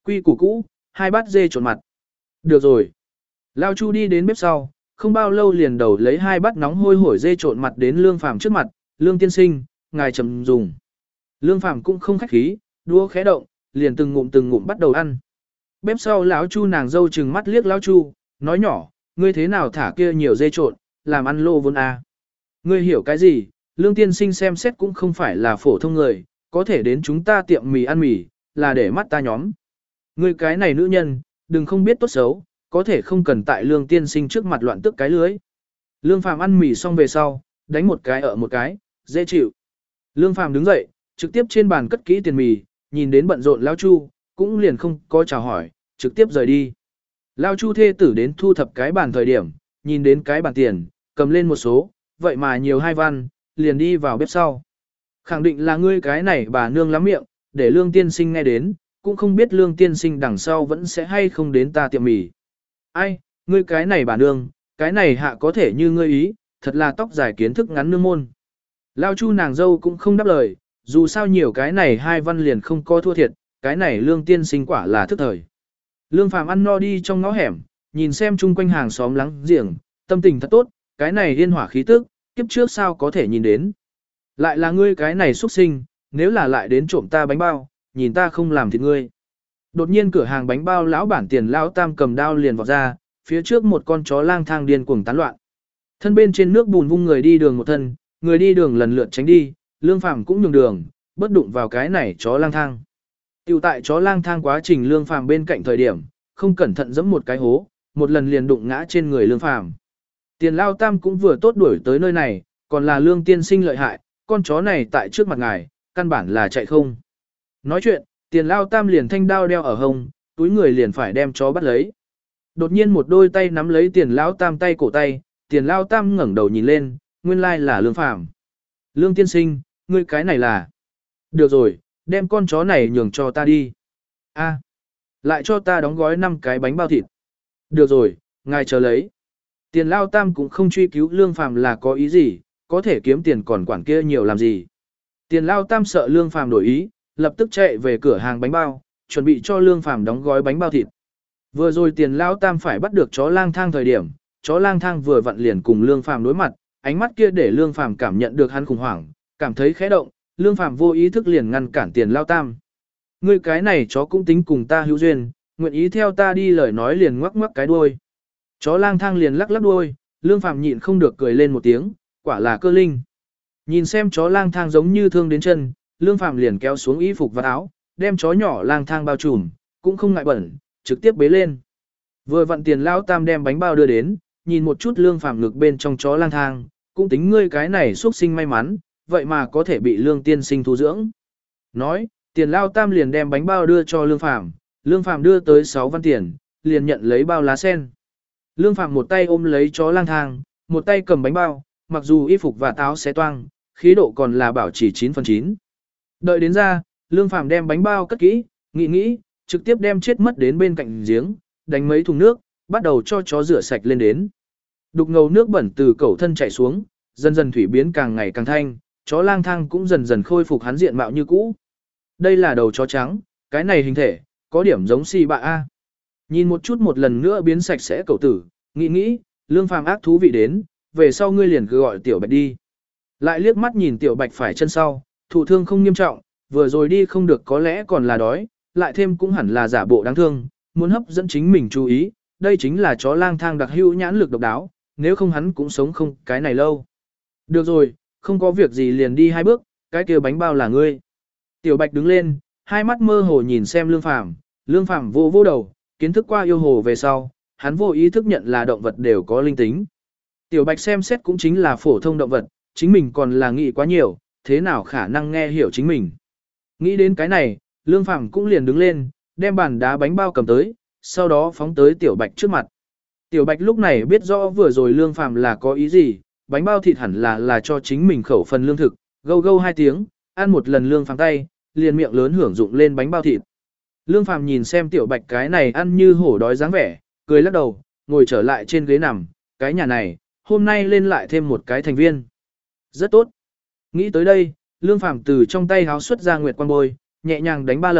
Quy củ cũ, hai bát dê trộn mặt. Được rồi. Lao Chu đi đến bếp sau, không bao lâu liền đầu lấy hai bát nóng hôi hổi dê trộn mặt đến Lương Phàm trước mặt, "Lương tiên sinh, ngài chậm dùng." Lương Phàm cũng không khách khí, đũa khẽ động, liền từng ngụm từng ngụm bắt đầu ăn. Bếp sau lão Chu nàng dâu trừng mắt liếc lão Chu, nói nhỏ, "Ngươi thế nào thả kia nhiều dê trộn, làm ăn lô vốn à? Ngươi hiểu cái gì? Lương tiên sinh xem xét cũng không phải là phổ thông người, có thể đến chúng ta tiệm mì ăn mì, là để mắt ta nhóm. Ngươi cái này nữ nhân, đừng không biết tốt xấu, có thể không cần tại Lương tiên sinh trước mặt loạn tức cái lưới." Lương Phàm ăn mì xong về sau, đánh một cái ở một cái, dễ chịu. Lương Phàm đứng dậy, trực tiếp trên bàn cất kỹ tiền mì, nhìn đến bận rộn lão Chu, cũng liền không có chào hỏi, trực tiếp rời đi. Lão Chu thê tử đến thu thập cái bàn thời điểm, nhìn đến cái bàn tiền, cầm lên một số, vậy mà nhiều hai văn, liền đi vào bếp sau. Khẳng định là ngươi cái này bà nương lắm miệng, để Lương tiên sinh nghe đến, cũng không biết Lương tiên sinh đằng sau vẫn sẽ hay không đến ta tiệm mì. Ai, ngươi cái này bà nương, cái này hạ có thể như ngươi ý, thật là tóc dài kiến thức ngắn nương môn. Lao Chu nàng dâu cũng không đáp lời, dù sao nhiều cái này hai văn liền không có thua thiệt, cái này Lương tiên sinh quả là thức thời. Lương Phàm ăn no đi trong ngõ hẻm, nhìn xem chung quanh hàng xóm láng giềng, tâm tình thật tốt, cái này yên hỏa khí tức, kiếp trước sao có thể nhìn đến. Lại là ngươi cái này xuất sinh, nếu là lại đến trộm ta bánh bao, nhìn ta không làm thịt ngươi. Đột nhiên cửa hàng bánh bao lão bản tiền lão tam cầm đao liền vọt ra, phía trước một con chó lang thang điên cuồng tán loạn. Thân bên trên nước bùn vung người đi đường một thân, người đi đường lần lượt tránh đi, Lương Phàm cũng nhường đường, bất đụng vào cái này chó lang thang. Tiểu tại chó lang thang quá trình Lương Phàm bên cạnh thời điểm, không cẩn thận giẫm một cái hố, một lần liền đụng ngã trên người Lương Phàm. Tiền Lao Tam cũng vừa tốt đuổi tới nơi này, còn là Lương tiên sinh lợi hại, con chó này tại trước mặt ngài, căn bản là chạy không. Nói chuyện, Tiền Lao Tam liền thanh đao đeo ở hông, túi người liền phải đem chó bắt lấy. Đột nhiên một đôi tay nắm lấy Tiền Lao Tam tay cổ tay, Tiền Lao Tam ngẩng đầu nhìn lên, nguyên lai là Lương Phàm. "Lương tiên sinh, ngươi cái này là..." "Được rồi, đem con chó này nhường cho ta đi." "A, lại cho ta đóng gói năm cái bánh bao thịt." "Được rồi, ngài chờ lấy." Tiền Lao Tam cũng không truy cứu Lương Phàm là có ý gì, có thể kiếm tiền còn quản kia nhiều làm gì. Tiền Lao Tam sợ Lương Phàm đổi ý, lập tức chạy về cửa hàng bánh bao, chuẩn bị cho Lương Phàm đóng gói bánh bao thịt. Vừa rồi Tiền Lao Tam phải bắt được chó lang thang thời điểm, chó lang thang vừa vặn liền cùng Lương Phàm đối mặt, ánh mắt kia để Lương Phàm cảm nhận được hắn khủng hoảng, cảm thấy khẽ động, Lương Phàm vô ý thức liền ngăn cản Tiền Lao Tam. "Ngươi cái này chó cũng tính cùng ta hữu duyên, nguyện ý theo ta đi," lời nói liền ngoắc ngoắc cái đuôi. Chó lang thang liền lắc lắc đuôi, Lương Phàm nhịn không được cười lên một tiếng, quả là cơ linh. Nhìn xem chó lang thang giống như thương đến chân, Lương Phàm liền kéo xuống y phục và áo, đem chó nhỏ lang thang bao trùm, cũng không ngại bẩn, trực tiếp bế lên. Vừa vặn Tiền Lão Tam đem bánh bao đưa đến, nhìn một chút Lương Phàm ngực bên trong chó lang thang, cũng tính ngươi cái này xuất sinh may mắn, vậy mà có thể bị Lương tiên sinh thu dưỡng. Nói, Tiền Lão Tam liền đem bánh bao đưa cho Lương Phàm, Lương Phàm đưa tới sáu văn tiền, liền nhận lấy bao lá sen. Lương Phàm một tay ôm lấy chó lang thang, một tay cầm bánh bao, mặc dù y phục và táo xé toang, khí độ còn là bảo chỉ chín phần chín. Đợi đến ra, Lương Phàm đem bánh bao cất kỹ, nghĩ nghĩ, trực tiếp đem chết mất đến bên cạnh giếng, đánh mấy thùng nước, bắt đầu cho chó rửa sạch lên đến. Đục ngầu nước bẩn từ cẩu thân chảy xuống, dần dần thủy biến càng ngày càng thanh, chó lang thang cũng dần dần khôi phục hắn diện mạo như cũ. Đây là đầu chó trắng, cái này hình thể, có điểm giống si bạ A. Nhìn một chút một lần nữa biến sạch sẽ cẩu tử, nghĩ nghĩ, Lương Phàm ác thú vị đến, về sau ngươi liền cứ gọi Tiểu Bạch đi. Lại liếc mắt nhìn Tiểu Bạch phải chân sau, thụ thương không nghiêm trọng, vừa rồi đi không được có lẽ còn là đói, lại thêm cũng hẳn là giả bộ đáng thương, muốn hấp dẫn chính mình chú ý, đây chính là chó lang thang đặc hữu nhãn lực độc đáo, nếu không hắn cũng sống không cái này lâu. Được rồi, không có việc gì liền đi hai bước, cái kia bánh bao là ngươi. Tiểu Bạch đứng lên, hai mắt mơ hồ nhìn xem Lương Phàm, Lương Phàm vô vô đầu, kiến thức qua yêu hồ về sau, hắn vô ý thức nhận là động vật đều có linh tính. Tiểu Bạch xem xét cũng chính là phổ thông động vật, chính mình còn là nghĩ quá nhiều, thế nào khả năng nghe hiểu chính mình. Nghĩ đến cái này, Lương Phàm cũng liền đứng lên, đem bàn đá bánh bao cầm tới, sau đó phóng tới Tiểu Bạch trước mặt. Tiểu Bạch lúc này biết rõ vừa rồi Lương Phàm là có ý gì, bánh bao thịt hẳn là là cho chính mình khẩu phần lương thực, gâu gâu hai tiếng, ăn một lần Lương Phàm tay, liền miệng lớn hưởng dụng lên bánh bao thịt. Lương Phàm nhìn xem Tiểu Bạch cái này ăn như hổ đói dáng vẻ, cười lắc đầu, ngồi trở lại trên ghế nằm, cái nhà này, hôm nay lên lại thêm một cái thành viên. Rất tốt. Nghĩ tới đây, Lương Phàm từ trong tay háo xuất ra nguyệt quang bôi, nhẹ nhàng đánh ba lần,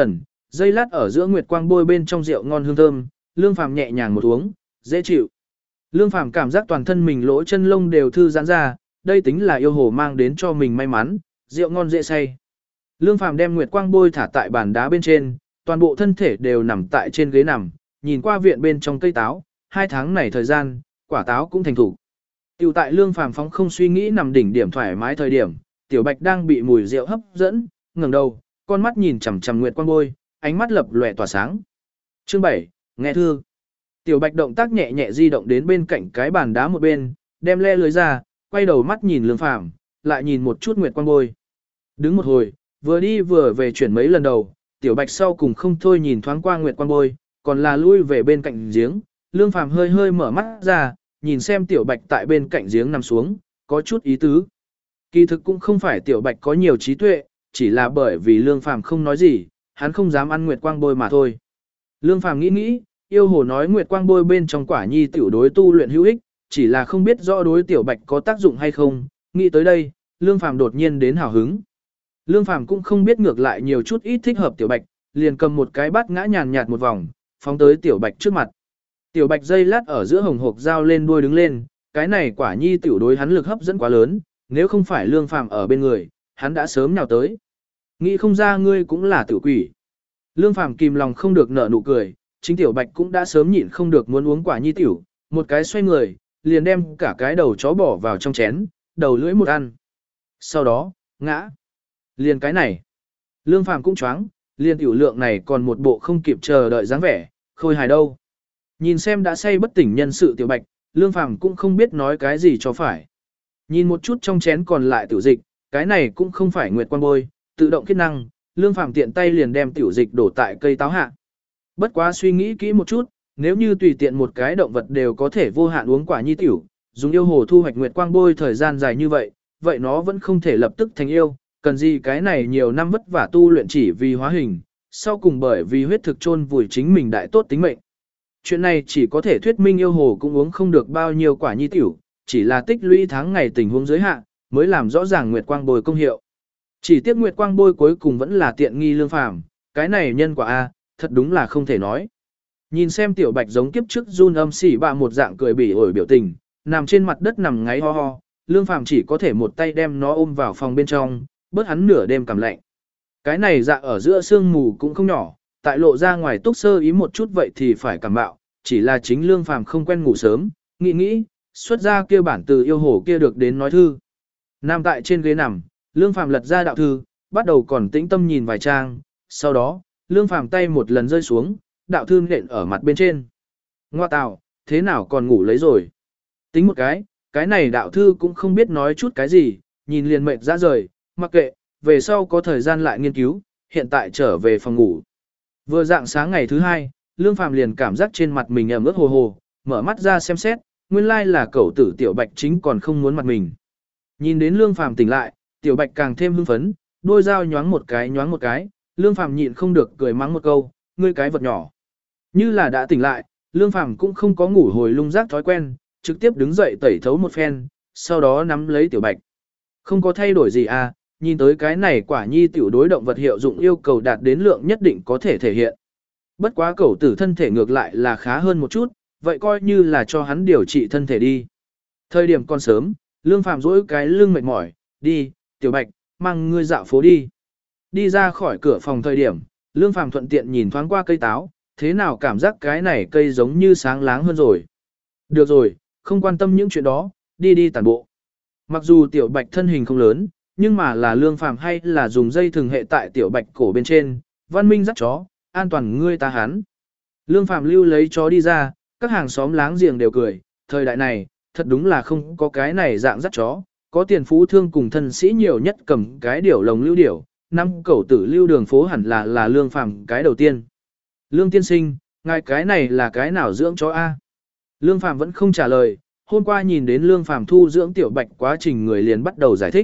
dây lát ở giữa nguyệt quang bôi bên trong rượu ngon hương thơm, Lương Phàm nhẹ nhàng một uống, dễ chịu. Lương Phàm cảm giác toàn thân mình lỗ chân lông đều thư giãn ra, đây tính là yêu hồ mang đến cho mình may mắn, rượu ngon dễ say. Lương Phàm đem nguyệt quang bôi thả tại bàn đá bên trên, toàn bộ thân thể đều nằm tại trên ghế nằm, nhìn qua viện bên trong cây táo, hai tháng này thời gian, quả táo cũng thành thủ. Tiểu tại Lương Phàm phóng không suy nghĩ nằm đỉnh điểm thoải mái thời điểm, Tiểu Bạch đang bị mùi rượu hấp dẫn, ngẩng đầu, con mắt nhìn chằm chằm nguyệt quang bôi, ánh mắt lập lòe tỏa sáng. Chương bảy, nghe thư. Tiểu Bạch động tác nhẹ nhẹ di động đến bên cạnh cái bàn đá một bên, đem le lưới ra, quay đầu mắt nhìn Lương Phàm, lại nhìn một chút nguyệt quang bôi. Đứng một hồi, vừa đi vừa về chuyển mấy lần đầu, Tiểu Bạch sau cùng không thôi nhìn thoáng qua nguyệt quang bôi, còn là lui về bên cạnh giếng, Lương Phàm hơi hơi mở mắt ra, nhìn xem Tiểu Bạch tại bên cạnh giếng nằm xuống, có chút ý tứ. Kỳ thực cũng không phải Tiểu Bạch có nhiều trí tuệ, chỉ là bởi vì Lương Phàm không nói gì, hắn không dám ăn nguyệt quang bôi mà thôi. Lương Phàm nghĩ nghĩ, yêu hồ nói nguyệt quang bôi bên trong quả nhi tiểu đối tu luyện hữu ích, chỉ là không biết rõ đối Tiểu Bạch có tác dụng hay không, nghĩ tới đây, Lương Phàm đột nhiên đến hào hứng. Lương Phàm cũng không biết ngược lại nhiều chút ít thích hợp Tiểu Bạch, liền cầm một cái bát ngã nhàn nhạt một vòng, phóng tới Tiểu Bạch trước mặt. Tiểu Bạch dây lát ở giữa hồng hộc dao lên đuôi đứng lên, cái này quả nhi tiểu đối hắn lực hấp dẫn quá lớn, nếu không phải Lương Phàm ở bên người, hắn đã sớm nhào tới. Nghĩ không ra ngươi cũng là tiểu quỷ. Lương Phàm kìm lòng không được nở nụ cười, chính Tiểu Bạch cũng đã sớm nhịn không được muốn uống quả nhi tiểu, một cái xoay người, liền đem cả cái đầu chó bỏ vào trong chén, đầu lưỡi một ăn. Sau đó, ngã. Liền cái này. Lương Phàm cũng choáng, liền tiểu lượng này còn một bộ không kịp chờ đợi dáng vẻ, khôi hài đâu. Nhìn xem đã say bất tỉnh nhân sự Tiểu Bạch, Lương Phàm cũng không biết nói cái gì cho phải. Nhìn một chút trong chén còn lại tiểu dịch, cái này cũng không phải nguyệt quang bôi, tự động kết năng, Lương Phàm tiện tay liền đem tiểu dịch đổ tại cây táo hạ. Bất quá suy nghĩ kỹ một chút, nếu như tùy tiện một cái động vật đều có thể vô hạn uống quả nhi tiểu, dùng yêu hồ thu hoạch nguyệt quang bôi thời gian dài như vậy, vậy nó vẫn không thể lập tức thành yêu, cần gì cái này nhiều năm vất vả tu luyện chỉ vì hóa hình, sau cùng bởi vì huyết thực chôn vùi chính mình đại tốt tính mệnh. Chuyện này chỉ có thể thuyết minh yêu hồ cũng uống không được bao nhiêu quả nhi tiểu, chỉ là tích lũy tháng ngày tình huống giới hạn, mới làm rõ ràng nguyệt quang bôi công hiệu. Chỉ tiếc nguyệt quang bôi cuối cùng vẫn là tiện nghi Lương Phàm, cái này nhân quả a, thật đúng là không thể nói. Nhìn xem Tiểu Bạch giống kiếp trước run âm xỉ bạ một dạng cười bỉ ổi biểu tình, nằm trên mặt đất nằm ngáy ho ho, Lương Phàm chỉ có thể một tay đem nó ôm vào phòng bên trong, bớt hắn nửa đêm cảm lạnh. Cái này dạ ở giữa sương mù cũng không nhỏ, tại lộ ra ngoài túc sơ ý một chút vậy thì phải cảm bạo, chỉ là chính Lương Phàm không quen ngủ sớm, nghĩ nghĩ, xuất ra kia bản từ yêu hồ kia được đến nói thư. Nằm tại trên ghế nằm, Lương Phàm lật ra đạo thư, bắt đầu còn tĩnh tâm nhìn vài trang, sau đó, Lương Phàm tay một lần rơi xuống, đạo thư nện ở mặt bên trên. Ngoa tào, thế nào còn ngủ lấy rồi? Tính một cái, cái này đạo thư cũng không biết nói chút cái gì, nhìn liền mệt ra rời, mặc kệ, về sau có thời gian lại nghiên cứu, hiện tại trở về phòng ngủ. Vừa dạng sáng ngày thứ hai, Lương Phàm liền cảm giác trên mặt mình ẩm ướt hồ hồ, mở mắt ra xem xét, nguyên lai là cẩu tử Tiểu Bạch chính còn không muốn mặt mình. Nhìn đến Lương Phàm tỉnh lại, Tiểu Bạch càng thêm hưng phấn, đôi dao nhoáng một cái nhoáng một cái, Lương Phàm nhịn không được cười mắng một câu, ngươi cái vật nhỏ. Như là đã tỉnh lại, Lương Phàm cũng không có ngủ hồi lung rác thói quen, trực tiếp đứng dậy tẩy thấu một phen, sau đó nắm lấy Tiểu Bạch. Không có thay đổi gì à, nhìn tới cái này quả nhi tiểu đối động vật hiệu dụng yêu cầu đạt đến lượng nhất định có thể thể hiện. Bất quá cẩu tử thân thể ngược lại là khá hơn một chút, vậy coi như là cho hắn điều trị thân thể đi. Thời điểm còn sớm, Lương Phàm duỗi cái lưng mệt mỏi, đi, Tiểu Bạch, mang ngươi dạo phố đi. Đi ra khỏi cửa phòng thời điểm, Lương Phàm thuận tiện nhìn thoáng qua cây táo, thế nào cảm giác cái này cây giống như sáng láng hơn rồi. Được rồi, không quan tâm những chuyện đó, đi đi tản bộ. Mặc dù Tiểu Bạch thân hình không lớn, nhưng mà là Lương Phàm hay là dùng dây thừng hệ tại Tiểu Bạch cổ bên trên, văn minh dắt chó, an toàn ngươi ta hắn. Lương Phàm lưu lấy chó đi ra, các hàng xóm láng giềng đều cười, thời đại này, thật đúng là không có cái này dạng dắt chó, có tiền phú thương cùng thân sĩ nhiều nhất cầm cái điểu lồng lưu điểu, năm cẩu tử lưu đường phố hẳn là là Lương Phàm cái đầu tiên. Lương tiên sinh, ngài cái này là cái nào dưỡng chó a? Lương Phàm vẫn không trả lời, hôm qua nhìn đến Lương Phàm thu dưỡng Tiểu Bạch quá trình người liền bắt đầu giải thích.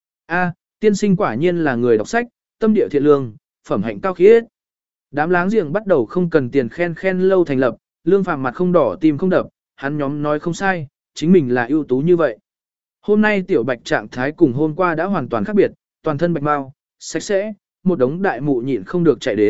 A, tiên sinh quả nhiên là người đọc sách, tâm địa thiện lương, phẩm hạnh cao khiết. Đám láng giềng bắt đầu không cần tiền khen khen lâu thành lập, Lương Phàm mặt không đỏ tim không đập, hắn nhóm nói không sai, chính mình là ưu tú như vậy. Hôm nay Tiểu Bạch trạng thái cùng hôm qua đã hoàn toàn khác biệt, toàn thân bạch mau, sạch sẽ, một đống đại mụ nhịn không được chạy đến,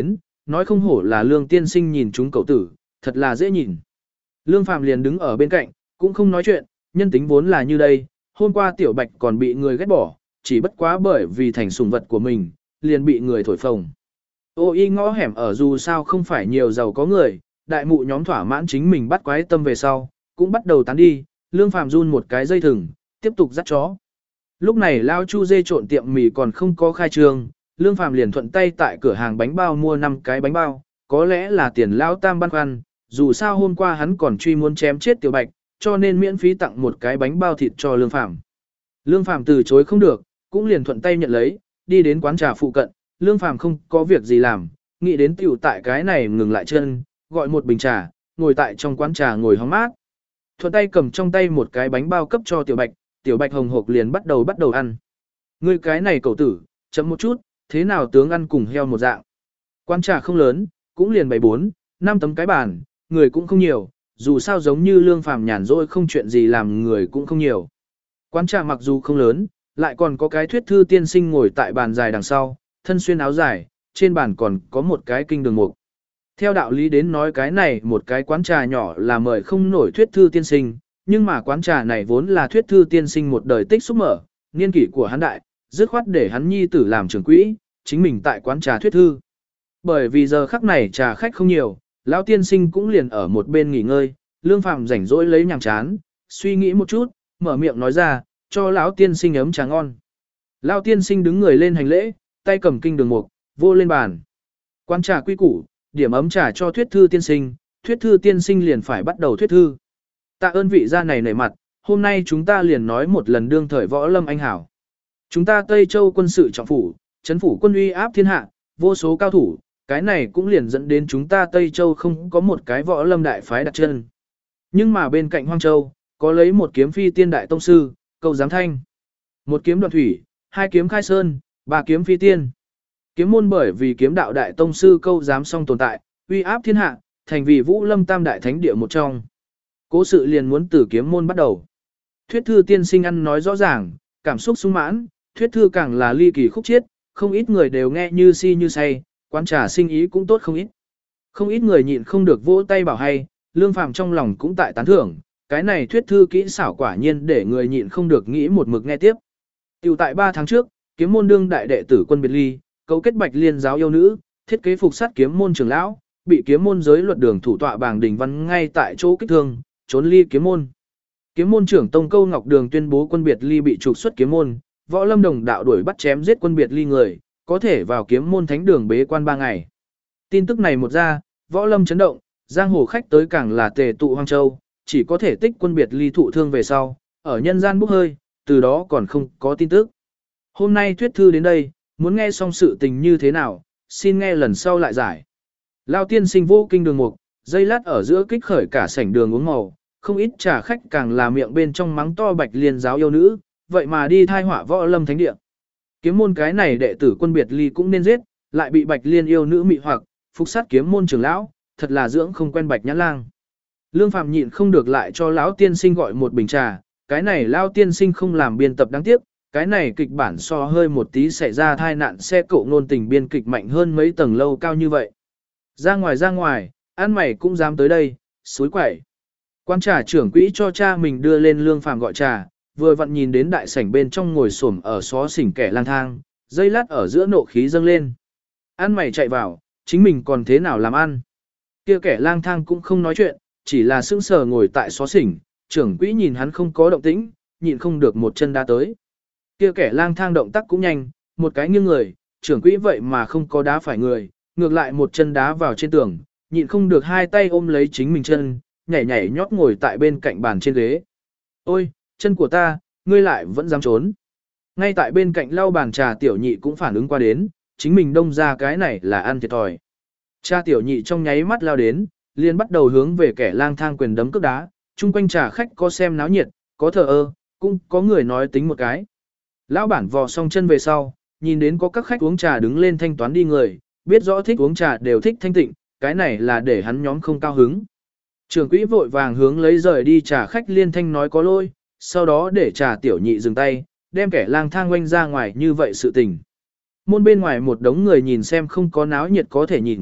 nói không hổ là Lương tiên sinh nhìn chúng cậu tử, thật là dễ nhìn. Lương Phàm liền đứng ở bên cạnh, cũng không nói chuyện, nhân tính vốn là như đây, hôm qua Tiểu Bạch còn bị người ghét bỏ, chỉ bất quá bởi vì thành sủng vật của mình, liền bị người thổi phồng. Ô y ngõ hẻm ở dù sao không phải nhiều giàu có người, đại mụ nhóm thỏa mãn chính mình bắt quái tâm về sau, cũng bắt đầu tán đi, Lương Phàm run một cái dây thừng, tiếp tục dắt chó. Lúc này Lao Chu dê trộn tiệm mì còn không có khai trương, Lương Phàm liền thuận tay tại cửa hàng bánh bao mua năm cái bánh bao, có lẽ là tiền Lao Tam băn khoăn, dù sao hôm qua hắn còn truy muốn chém chết Tiểu Bạch, cho nên miễn phí tặng một cái bánh bao thịt cho Lương Phàm. Lương Phàm từ chối không được, cũng liền thuận tay nhận lấy, đi đến quán trà phụ cận, Lương Phàm không có việc gì làm, nghĩ đến tiểu tại cái này ngừng lại chân, gọi một bình trà, ngồi tại trong quán trà ngồi hóng mát. Thuận tay cầm trong tay một cái bánh bao cấp cho Tiểu Bạch, Tiểu Bạch hồng hộc liền bắt đầu bắt đầu ăn. Ngươi cái này cậu tử, chậm một chút, thế nào tướng ăn cùng heo một dạng. Quán trà không lớn, cũng liền bày bốn, năm tấm cái bàn, người cũng không nhiều, dù sao giống như Lương Phàm nhàn rỗi không chuyện gì làm người cũng không nhiều. Quán trà mặc dù không lớn, lại còn có cái thuyết thư tiên sinh ngồi tại bàn dài đằng sau, thân xuyên áo dài, trên bàn còn có một cái kinh đường mục. Theo đạo lý đến nói cái này một cái quán trà nhỏ là mời không nổi thuyết thư tiên sinh, nhưng mà quán trà này vốn là thuyết thư tiên sinh một đời tích xúc mở, niên kỷ của hắn đại, dứt khoát để hắn nhi tử làm trưởng quỹ, chính mình tại quán trà thuyết thư. Bởi vì giờ khắc này trà khách không nhiều, lão tiên sinh cũng liền ở một bên nghỉ ngơi, Lương Phàm rảnh rỗi lấy nhàm chán, suy nghĩ một chút, mở miệng nói ra, cho lão tiên sinh ấm trà ngon. Lão tiên sinh đứng người lên hành lễ, tay cầm kinh đường mục, vô lên bàn. Quán trà quy củ, điểm ấm trà cho thuyết thư tiên sinh, thuyết thư tiên sinh liền phải bắt đầu thuyết thư. Tạ ơn vị gia này nể mặt, hôm nay chúng ta liền nói một lần đương thời võ lâm anh hảo. Chúng ta Tây Châu quân sự trọng phủ, chấn phủ quân uy áp thiên hạ, vô số cao thủ, cái này cũng liền dẫn đến chúng ta Tây Châu không có một cái võ lâm đại phái đặt chân. Nhưng mà bên cạnh Hoang Châu, có lấy một kiếm phi tiên đại tông sư, Câu Giám Thanh. Một kiếm đoạn thủy, hai kiếm khai sơn, ba kiếm phi tiên. Kiếm môn bởi vì kiếm đạo đại tông sư Câu Giám song tồn tại, uy áp thiên hạ, thành vì Vũ Lâm Tam đại thánh địa một trong. Cố sự liền muốn từ kiếm môn bắt đầu. Thuyết thư tiên sinh ăn nói rõ ràng, cảm xúc sung mãn, thuyết thư càng là ly kỳ khúc chiết, không ít người đều nghe như si như say, quán trà sinh ý cũng tốt không ít. Không ít người nhịn không được vỗ tay bảo hay, Lương Phàm trong lòng cũng tại tán thưởng, cái này thuyết thư kỹ xảo quả nhiên để người nhịn không được nghĩ một mực nghe tiếp. Tiểu tại ba tháng trước, kiếm môn đương đại đệ tử quân biệt ly, cấu kết Bạch Liên giáo yêu nữ, thiết kế phục sát kiếm môn trưởng lão, bị kiếm môn giới luật đường thủ tọa Bàng Đình Văn ngay tại chỗ kích thương, trốn ly kiếm môn. Kiếm môn trưởng Tông Câu Ngọc Đường tuyên bố quân biệt ly bị trục xuất kiếm môn, Võ Lâm đồng đạo đuổi bắt chém giết quân biệt ly người, có thể vào kiếm môn thánh đường bế quan ba ngày. Tin tức này một ra, Võ Lâm chấn động, giang hồ khách tới càng là tề tụ Hoang Châu, chỉ có thể tích quân biệt ly thụ thương về sau, ở nhân gian bốc hơi, từ đó còn không có tin tức. Hôm nay thuyết thư đến đây, muốn nghe xong sự tình như thế nào, xin nghe lần sau lại giải. Lao tiên sinh vô kinh đường mục, dây lát ở giữa kích khởi cả sảnh đường uống màu, không ít trà khách càng là miệng bên trong mắng to Bạch Liên giáo yêu nữ, vậy mà đi thai họa Võ Lâm thánh địa. Kiếm môn cái này đệ tử quân biệt ly cũng nên giết, lại bị Bạch Liên yêu nữ mị hoặc, phục sát kiếm môn trưởng lão, thật là dưỡng không quen Bạch Nhã Lang. Lương Phàm nhịn không được lại cho lão tiên sinh gọi một bình trà, cái này lão tiên sinh không làm biên tập đáng tiếc, cái này kịch bản so hơi một tí xảy ra tai nạn xe cộ ngôn tình biên kịch mạnh hơn mấy tầng lâu cao như vậy. Ra ngoài ra ngoài, ăn mày cũng dám tới đây, suối quẩy. Quan trà trưởng quỹ cho cha mình đưa lên Lương Phàm gọi trà, vừa vặn nhìn đến đại sảnh bên trong ngồi xổm ở xó xỉnh kẻ lang thang, dây lát ở giữa nộ khí dâng lên. Ăn mày chạy vào, chính mình còn thế nào làm ăn? Kia kẻ lang thang cũng không nói chuyện, chỉ là sững sờ ngồi tại xó xỉnh, trưởng quỹ nhìn hắn không có động tĩnh, nhịn không được một chân đá tới. Kia kẻ lang thang động tác cũng nhanh, một cái nghiêng người, trưởng quỹ vậy mà không có đá phải người, ngược lại một chân đá vào trên tường, nhịn không được hai tay ôm lấy chính mình chân, nhảy nhảy nhót ngồi tại bên cạnh bàn trên ghế. Ôi, chân của ta, ngươi lại vẫn dám trốn. Ngay tại bên cạnh lau bàn trà tiểu nhị cũng phản ứng qua đến, chính mình đông ra cái này là ăn thiệt thòi. Cha tiểu nhị trong nháy mắt lao đến, liền bắt đầu hướng về kẻ lang thang quyền đấm cước đá, chung quanh trà khách có xem náo nhiệt, có thờ ơ, cũng có người nói tính một cái. Lão bản vò xong chân về sau, nhìn đến có các khách uống trà đứng lên thanh toán đi người, biết rõ thích uống trà đều thích thanh tịnh, cái này là để hắn nhóm không cao hứng. Trưởng quỹ vội vàng hướng lấy rời đi trà khách liên thanh nói có lỗi, sau đó để trà tiểu nhị dừng tay, đem kẻ lang thang quanh ra ngoài như vậy sự tình. Môn bên ngoài một đống người nhìn xem không có náo nhiệt có thể nhìn,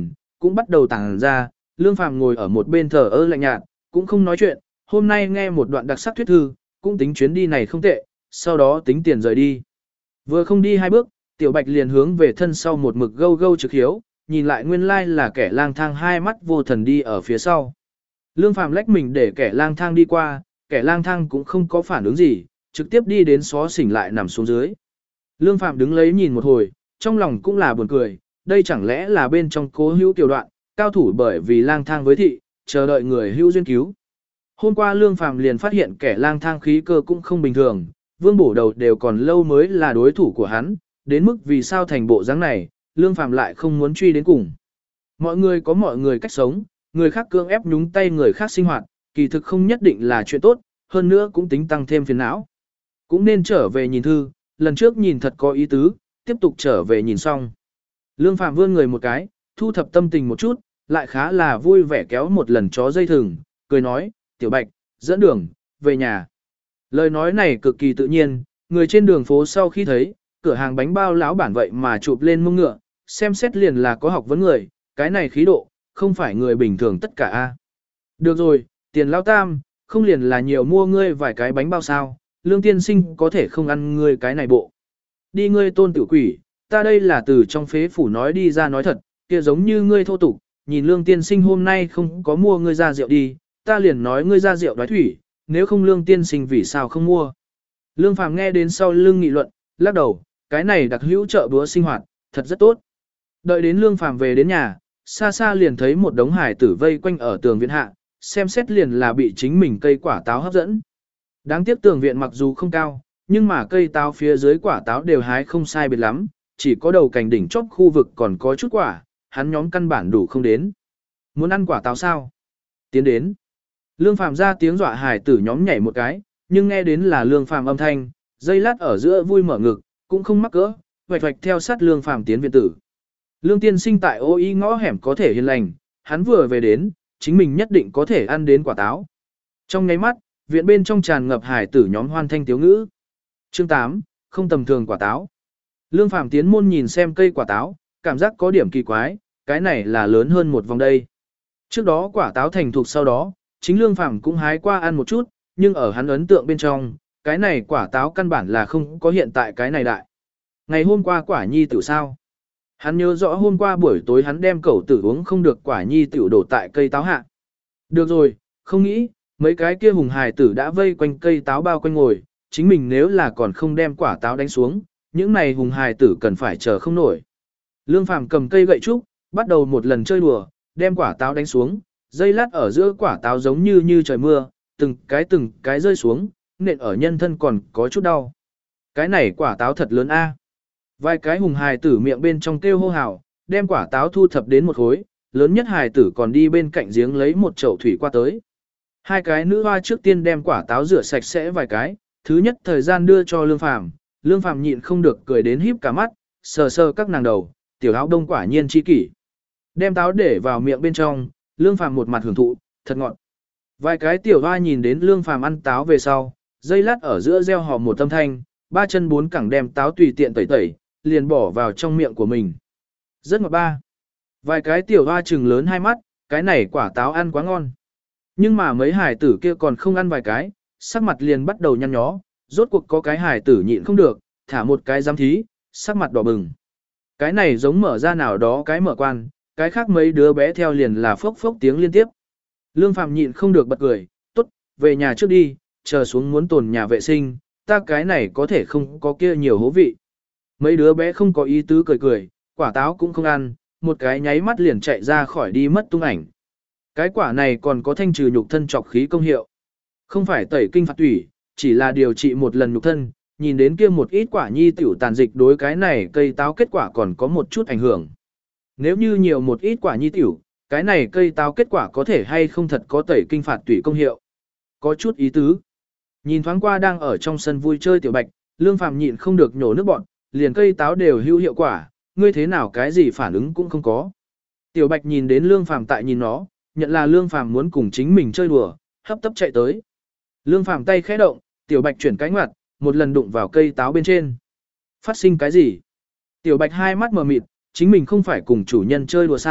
cũng bắt đầu tàng ra, Lương Phàm ngồi ở một bên thờ ơ lạnh nhạt, cũng không nói chuyện, hôm nay nghe một đoạn đặc sắc thuyết thư, cũng tính chuyến đi này không tệ, sau đó tính tiền rời đi. Vừa không đi hai bước, Tiểu Bạch liền hướng về thân sau một mực gâu gâu trực hiếu, nhìn lại nguyên lai là kẻ lang thang hai mắt vô thần đi ở phía sau. Lương Phàm lách mình để kẻ lang thang đi qua, kẻ lang thang cũng không có phản ứng gì, trực tiếp đi đến xó xỉnh lại nằm xuống dưới. Lương Phàm đứng lấy nhìn một hồi, trong lòng cũng là buồn cười, đây chẳng lẽ là bên trong Cố Hữu tiểu đoạn, cao thủ bởi vì lang thang với thị, chờ đợi người hữu duyên cứu. Hôm qua Lương Phàm liền phát hiện kẻ lang thang khí cơ cũng không bình thường, Vương Bổ Đầu đều còn lâu mới là đối thủ của hắn, đến mức vì sao thành bộ dáng này, Lương Phàm lại không muốn truy đến cùng. Mọi người có mọi người cách sống, người khác cưỡng ép nhúng tay người khác sinh hoạt, kỳ thực không nhất định là chuyện tốt, hơn nữa cũng tính tăng thêm phiền não. Cũng nên trở về nhìn thư, lần trước nhìn thật có ý tứ, tiếp tục trở về nhìn xong. Lương Phàm vươn người một cái, thu thập tâm tình một chút, lại khá là vui vẻ kéo một lần chó dây thừng, cười nói, Tiểu Bạch, dẫn đường, về nhà. Lời nói này cực kỳ tự nhiên, người trên đường phố sau khi thấy, cửa hàng bánh bao lão bản vậy mà chụp lên mông ngựa, xem xét liền là có học vấn người, cái này khí độ, không phải người bình thường tất cả a. Được rồi, tiền lao tam, không liền là nhiều mua ngươi vài cái bánh bao sao, Lương tiên sinh có thể không ăn ngươi cái này bộ. Đi ngươi tôn tử quỷ, ta đây là từ trong phế phủ nói đi ra nói thật, kia giống như ngươi thô tục, nhìn Lương tiên sinh hôm nay không có mua ngươi ra rượu đi, ta liền nói ngươi ra rượu đoái thủy, nếu không Lương tiên sinh vì sao không mua. Lương Phàm nghe đến sau lưng nghị luận, lắc đầu, cái này đặc hữu chợ búa sinh hoạt, thật rất tốt. Đợi đến Lương Phàm về đến nhà, xa xa liền thấy một đống hải tử vây quanh ở tường viện hạ, xem xét liền là bị chính mình cây quả táo hấp dẫn. Đáng tiếc tường viện mặc dù không cao, nhưng mà cây táo phía dưới quả táo đều hái không sai biệt lắm, chỉ có đầu cành đỉnh chóp khu vực còn có chút quả, hắn nhóm căn bản đủ không đến. Muốn ăn quả táo sao? Tiến đến. Lương Phàm ra tiếng dọa hải tử nhóm nhảy một cái, nhưng nghe đến là Lương Phàm âm thanh, dây lát ở giữa vui mở ngực, cũng không mắc cỡ, hoạch hoạch theo sát Lương Phàm tiến viện tử. Lương tiên sinh tại ô y ngõ hẻm có thể hiền lành, hắn vừa về đến, chính mình nhất định có thể ăn đến quả táo. Trong nháy mắt, viện bên trong tràn ngập hải tử nhóm hoan thanh tiếu ngữ. Chương tám, không tầm thường quả táo. Lương Phàm tiến môn nhìn xem cây quả táo, cảm giác có điểm kỳ quái, cái này là lớn hơn một vòng đây. Trước đó quả táo thành thục sau đó, chính Lương Phàm cũng hái qua ăn một chút, nhưng ở hắn ấn tượng bên trong, cái này quả táo căn bản là không có hiện tại cái này đại. Ngày hôm qua quả nhi tiểu sao? Hắn nhớ rõ hôm qua buổi tối hắn đem cẩu tử uống không được quả nhi tiểu đổ tại cây táo hạ. Được rồi, không nghĩ, mấy cái kia hùng hài tử đã vây quanh cây táo bao quanh ngồi, chính mình nếu là còn không đem quả táo đánh xuống, những này hùng hài tử cần phải chờ không nổi. Lương Phàm cầm cây gậy trúc, bắt đầu một lần chơi đùa, đem quả táo đánh xuống, dây lát ở giữa quả táo giống như như trời mưa, từng cái từng cái rơi xuống, nện ở nhân thân còn có chút đau. Cái này quả táo thật lớn a. Vài cái hùng hài tử miệng bên trong kêu hô hào, đem quả táo thu thập đến một khối, lớn nhất hài tử còn đi bên cạnh giếng lấy một chậu thủy qua tới. Hai cái nữ hoa trước tiên đem quả táo rửa sạch sẽ vài cái, thứ nhất thời gian đưa cho Lương Phàm, Lương Phàm nhịn không được cười đến híp cả mắt, sờ sờ các nàng đầu, tiểu áo đông quả nhiên chi kỷ. Đem táo để vào miệng bên trong, Lương Phàm một mặt hưởng thụ, thật ngọt. Vài cái tiểu hoa nhìn đến Lương Phàm ăn táo về sau, dây lát ở giữa reo hò một âm thanh, ba chân bốn cẳng đem táo tùy tiện tẩy tẩy, liền bỏ vào trong miệng của mình. Rất ngọt ba. Vài cái tiểu hoa trừng lớn hai mắt, cái này quả táo ăn quá ngon. Nhưng mà mấy hải tử kia còn không ăn vài cái, sắc mặt liền bắt đầu nhăn nhó, rốt cuộc có cái hải tử nhịn không được, thả một cái giám thí, sắc mặt đỏ bừng. Cái này giống mở ra nào đó cái mở quan, cái khác mấy đứa bé theo liền là phốc phốc tiếng liên tiếp. Lương Phàm nhịn không được bật cười, tốt, về nhà trước đi, chờ xuống muốn tồn nhà vệ sinh, ta cái này có thể không có kia nhiều hố vị. Mấy đứa bé không có ý tứ cười cười, quả táo cũng không ăn, một cái nháy mắt liền chạy ra khỏi đi mất tung ảnh. Cái quả này còn có thanh trừ nhục thân trọc khí công hiệu. Không phải tẩy kinh phạt tủy, chỉ là điều trị một lần nhục thân, nhìn đến kia một ít quả nhi tiểu tàn dịch đối cái này cây táo kết quả còn có một chút ảnh hưởng. Nếu như nhiều một ít quả nhi tiểu, cái này cây táo kết quả có thể hay không thật có tẩy kinh phạt tủy công hiệu. Có chút ý tứ. Nhìn thoáng qua đang ở trong sân vui chơi Tiểu Bạch, Lương Phàm nhịn không được nhổ nước bọn, liền cây táo đều hữu hiệu quả, ngươi thế nào cái gì phản ứng cũng không có. Tiểu Bạch nhìn đến Lương Phàm tại nhìn nó, nhận là Lương Phàm muốn cùng chính mình chơi đùa, hấp tấp chạy tới. Lương Phàm tay khẽ động, Tiểu Bạch chuyển cánh ngoặt, một lần đụng vào cây táo bên trên. Phát sinh cái gì? Tiểu Bạch hai mắt mờ mịt, chính mình không phải cùng chủ nhân chơi đùa sao,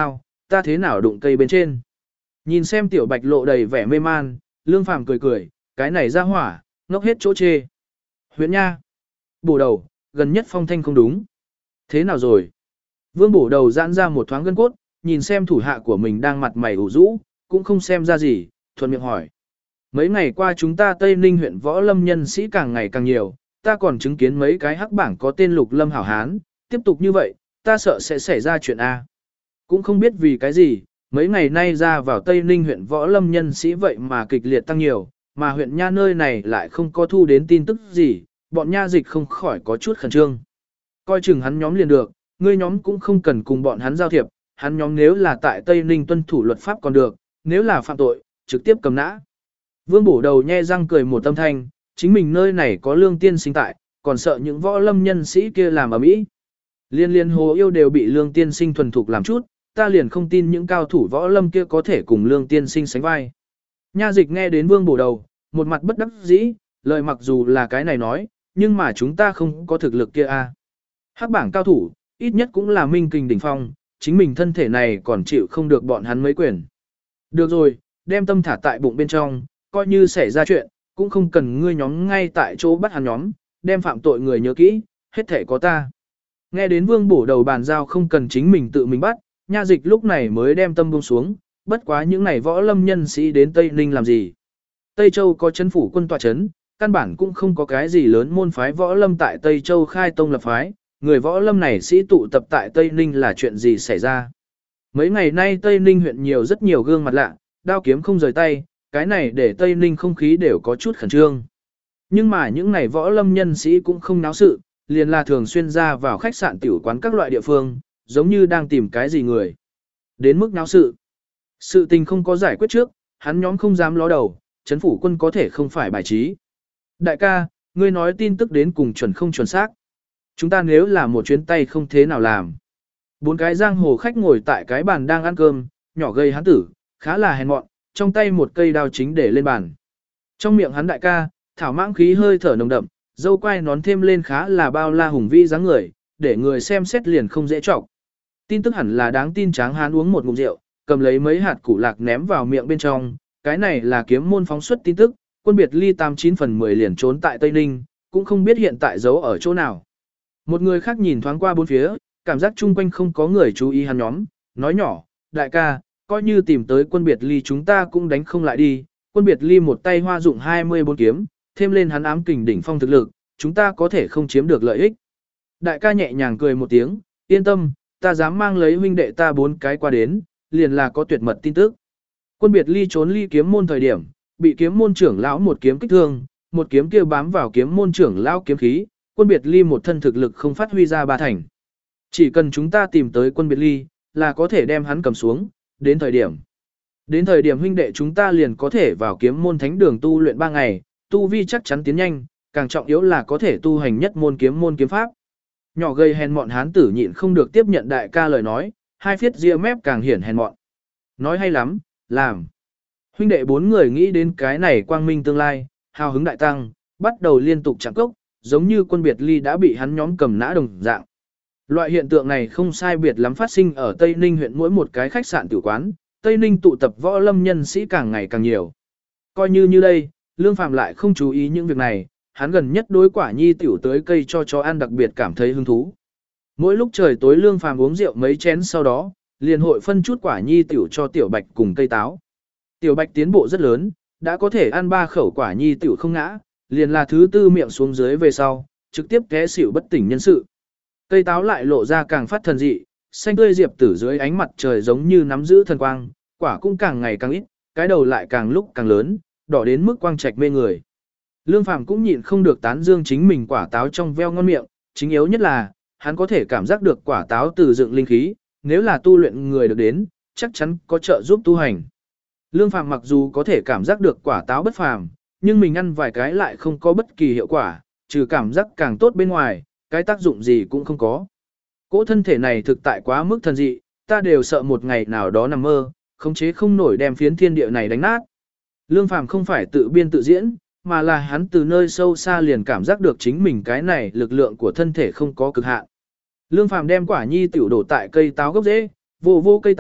ta thế nào đụng cây bên trên. Nhìn xem tiểu bạch lộ đầy vẻ mê man, Lương Phàm cười cười, cái này ra hỏa, ngốc hết chỗ chê. Huyện nha. Bổ đầu, gần nhất phong thanh không đúng. Thế nào rồi? Vương bổ đầu giãn ra một thoáng gân cốt, nhìn xem thủ hạ của mình đang mặt mày ủ rũ, cũng không xem ra gì, thuận miệng hỏi. Mấy ngày qua chúng ta Tây Ninh huyện võ lâm nhân sĩ càng ngày càng nhiều, ta còn chứng kiến mấy cái hắc bảng có tên Lục Lâm hảo hán, tiếp tục như vậy, ta sợ sẽ xảy ra chuyện A. Cũng không biết vì cái gì, mấy ngày nay ra vào Tây Ninh huyện võ lâm nhân sĩ vậy mà kịch liệt tăng nhiều, mà huyện nha nơi này lại không có thu đến tin tức gì, bọn nha dịch không khỏi có chút khẩn trương. Coi chừng hắn nhóm liền được, ngươi nhóm cũng không cần cùng bọn hắn giao thiệp, hắn nhóm nếu là tại Tây Ninh tuân thủ luật pháp còn được, nếu là phạm tội, trực tiếp cầm nã. Vương bổ đầu nhe răng cười một tâm thanh, chính mình nơi này có Lương tiên sinh tại, còn sợ những võ lâm nhân sĩ kia làm ở mỹ. Liên liên hồ yêu đều bị Lương tiên sinh thuần thục làm chút, ta liền không tin những cao thủ võ lâm kia có thể cùng Lương tiên sinh sánh vai. Nha dịch nghe đến vương bổ đầu, một mặt bất đắc dĩ, lời mặc dù là cái này nói, nhưng mà chúng ta không có thực lực kia a. Hắc bảng cao thủ, ít nhất cũng là minh kình đỉnh phong, chính mình thân thể này còn chịu không được bọn hắn mấy quyền. Được rồi, đem tâm thả tại bụng bên trong, coi như xảy ra chuyện, cũng không cần ngươi nhóm ngay tại chỗ bắt hắn nhóm, đem phạm tội người nhớ kỹ, hết thể có ta. Nghe đến vương bổ đầu bàn giao không cần chính mình tự mình bắt, nha dịch lúc này mới đem tâm buông xuống, bất quá những này võ lâm nhân sĩ đến Tây Ninh làm gì. Tây Châu có chấn phủ quân tọa chấn, căn bản cũng không có cái gì lớn môn phái võ lâm tại Tây Châu khai tông lập phái, người võ lâm này sĩ tụ tập tại Tây Ninh là chuyện gì xảy ra. Mấy ngày nay Tây Ninh huyện nhiều rất nhiều gương mặt lạ, đao kiếm không rời tay, cái này để Tây Ninh không khí đều có chút khẩn trương. Nhưng mà những này võ lâm nhân sĩ cũng không náo sự, liền là thường xuyên ra vào khách sạn tiểu quán các loại địa phương, giống như đang tìm cái gì người. Đến mức náo sự. Sự tình không có giải quyết trước, hắn nhóm không dám ló đầu, chấn phủ quân có thể không phải bài trí. Đại ca, ngươi nói tin tức đến cùng chuẩn không chuẩn xác. Chúng ta nếu là một chuyến tay không thế nào làm. Bốn cái giang hồ khách ngồi tại cái bàn đang ăn cơm, nhỏ gầy hắn tử, khá là hèn mọn, trong tay một cây đao chính để lên bàn. Trong miệng hắn đại ca, thảo mãng khí hơi thở nồng đậm, dâu quai nón thêm lên khá là bao la hùng vĩ dáng người, để người xem xét liền không dễ trọng. Tin tức hẳn là đáng tin tráng hán uống một ngụm rượu, cầm lấy mấy hạt củ lạc ném vào miệng bên trong, cái này là kiếm môn phóng xuất tin tức, quân biệt ly tám chín phần mười liền trốn tại Tây Ninh, cũng không biết hiện tại giấu ở chỗ nào. Một người khác nhìn thoáng qua bốn phía, cảm giác chung quanh không có người chú ý hắn nhóm, nói nhỏ, đại ca, coi như tìm tới quân biệt ly chúng ta cũng đánh không lại đi, quân biệt ly một tay hoa dụng hai mươi bốn kiếm, thêm lên hắn ám kình đỉnh phong thực lực, chúng ta có thể không chiếm được lợi ích. Đại ca nhẹ nhàng cười một tiếng, yên tâm, ta dám mang lấy huynh đệ ta bốn cái qua đến, liền là có tuyệt mật tin tức. Quân biệt ly trốn ly kiếm môn thời điểm, bị kiếm môn trưởng lão một kiếm kích thương, một kiếm kia bám vào kiếm môn trưởng lão kiếm khí, quân biệt ly một thân thực lực không phát huy ra ba thành. Chỉ cần chúng ta tìm tới quân biệt ly, là có thể đem hắn cầm xuống, đến thời điểm. Đến thời điểm huynh đệ chúng ta liền có thể vào kiếm môn thánh đường tu luyện ba ngày, tu vi chắc chắn tiến nhanh, càng trọng yếu là có thể tu hành nhất môn kiếm môn kiếm pháp. Nhỏ gầy hèn mọn hán tử nhịn không được tiếp nhận đại ca lời nói, hai phiết ria mép càng hiển hèn mọn. Nói hay lắm, làm. Huynh đệ bốn người nghĩ đến cái này quang minh tương lai, hào hứng đại tăng, bắt đầu liên tục chạm cốc, giống như quân biệt ly đã bị hắn nhóm cầm nã đồng dạng. Loại hiện tượng này không sai biệt lắm phát sinh ở Tây Ninh huyện mỗi một cái khách sạn tiểu quán, Tây Ninh tụ tập võ lâm nhân sĩ càng ngày càng nhiều. Coi như như đây, Lương Phàm lại không chú ý những việc này, hắn gần nhất đối quả nhi tiểu tới cây cho chó ăn đặc biệt cảm thấy hứng thú. Mỗi lúc trời tối Lương Phàm uống rượu mấy chén sau đó, liền hội phân chút quả nhi tiểu cho tiểu bạch cùng cây táo. Tiểu bạch tiến bộ rất lớn, đã có thể ăn ba khẩu quả nhi tiểu không ngã, liền là thứ tư miệng xuống dưới về sau, trực tiếp té xỉu bất tỉnh nhân sự. Cây táo lại lộ ra càng phát thần dị, xanh tươi diệp tử dưới ánh mặt trời giống như nắm giữ thần quang, quả cũng càng ngày càng ít, cái đầu lại càng lúc càng lớn, đỏ đến mức quang trạch mê người. Lương Phàm cũng nhịn không được tán dương chính mình quả táo trong veo ngon miệng, chính yếu nhất là, hắn có thể cảm giác được quả táo từ dựng linh khí, nếu là tu luyện người được đến, chắc chắn có trợ giúp tu hành. Lương Phàm mặc dù có thể cảm giác được quả táo bất phàm, nhưng mình ăn vài cái lại không có bất kỳ hiệu quả, trừ cảm giác càng tốt bên ngoài, cái tác dụng gì cũng không có. Cỗ thân thể này thực tại quá mức thần dị, ta đều sợ một ngày nào đó nằm mơ, khống chế không nổi đem phiến thiên địa này đánh nát. Lương Phàm không phải tự biên tự diễn, mà là hắn từ nơi sâu xa liền cảm giác được chính mình cái này lực lượng của thân thể không có cực hạn. Lương Phàm đem quả nhi tiểu đổ tại cây táo gốc rễ, vô vô cây táo,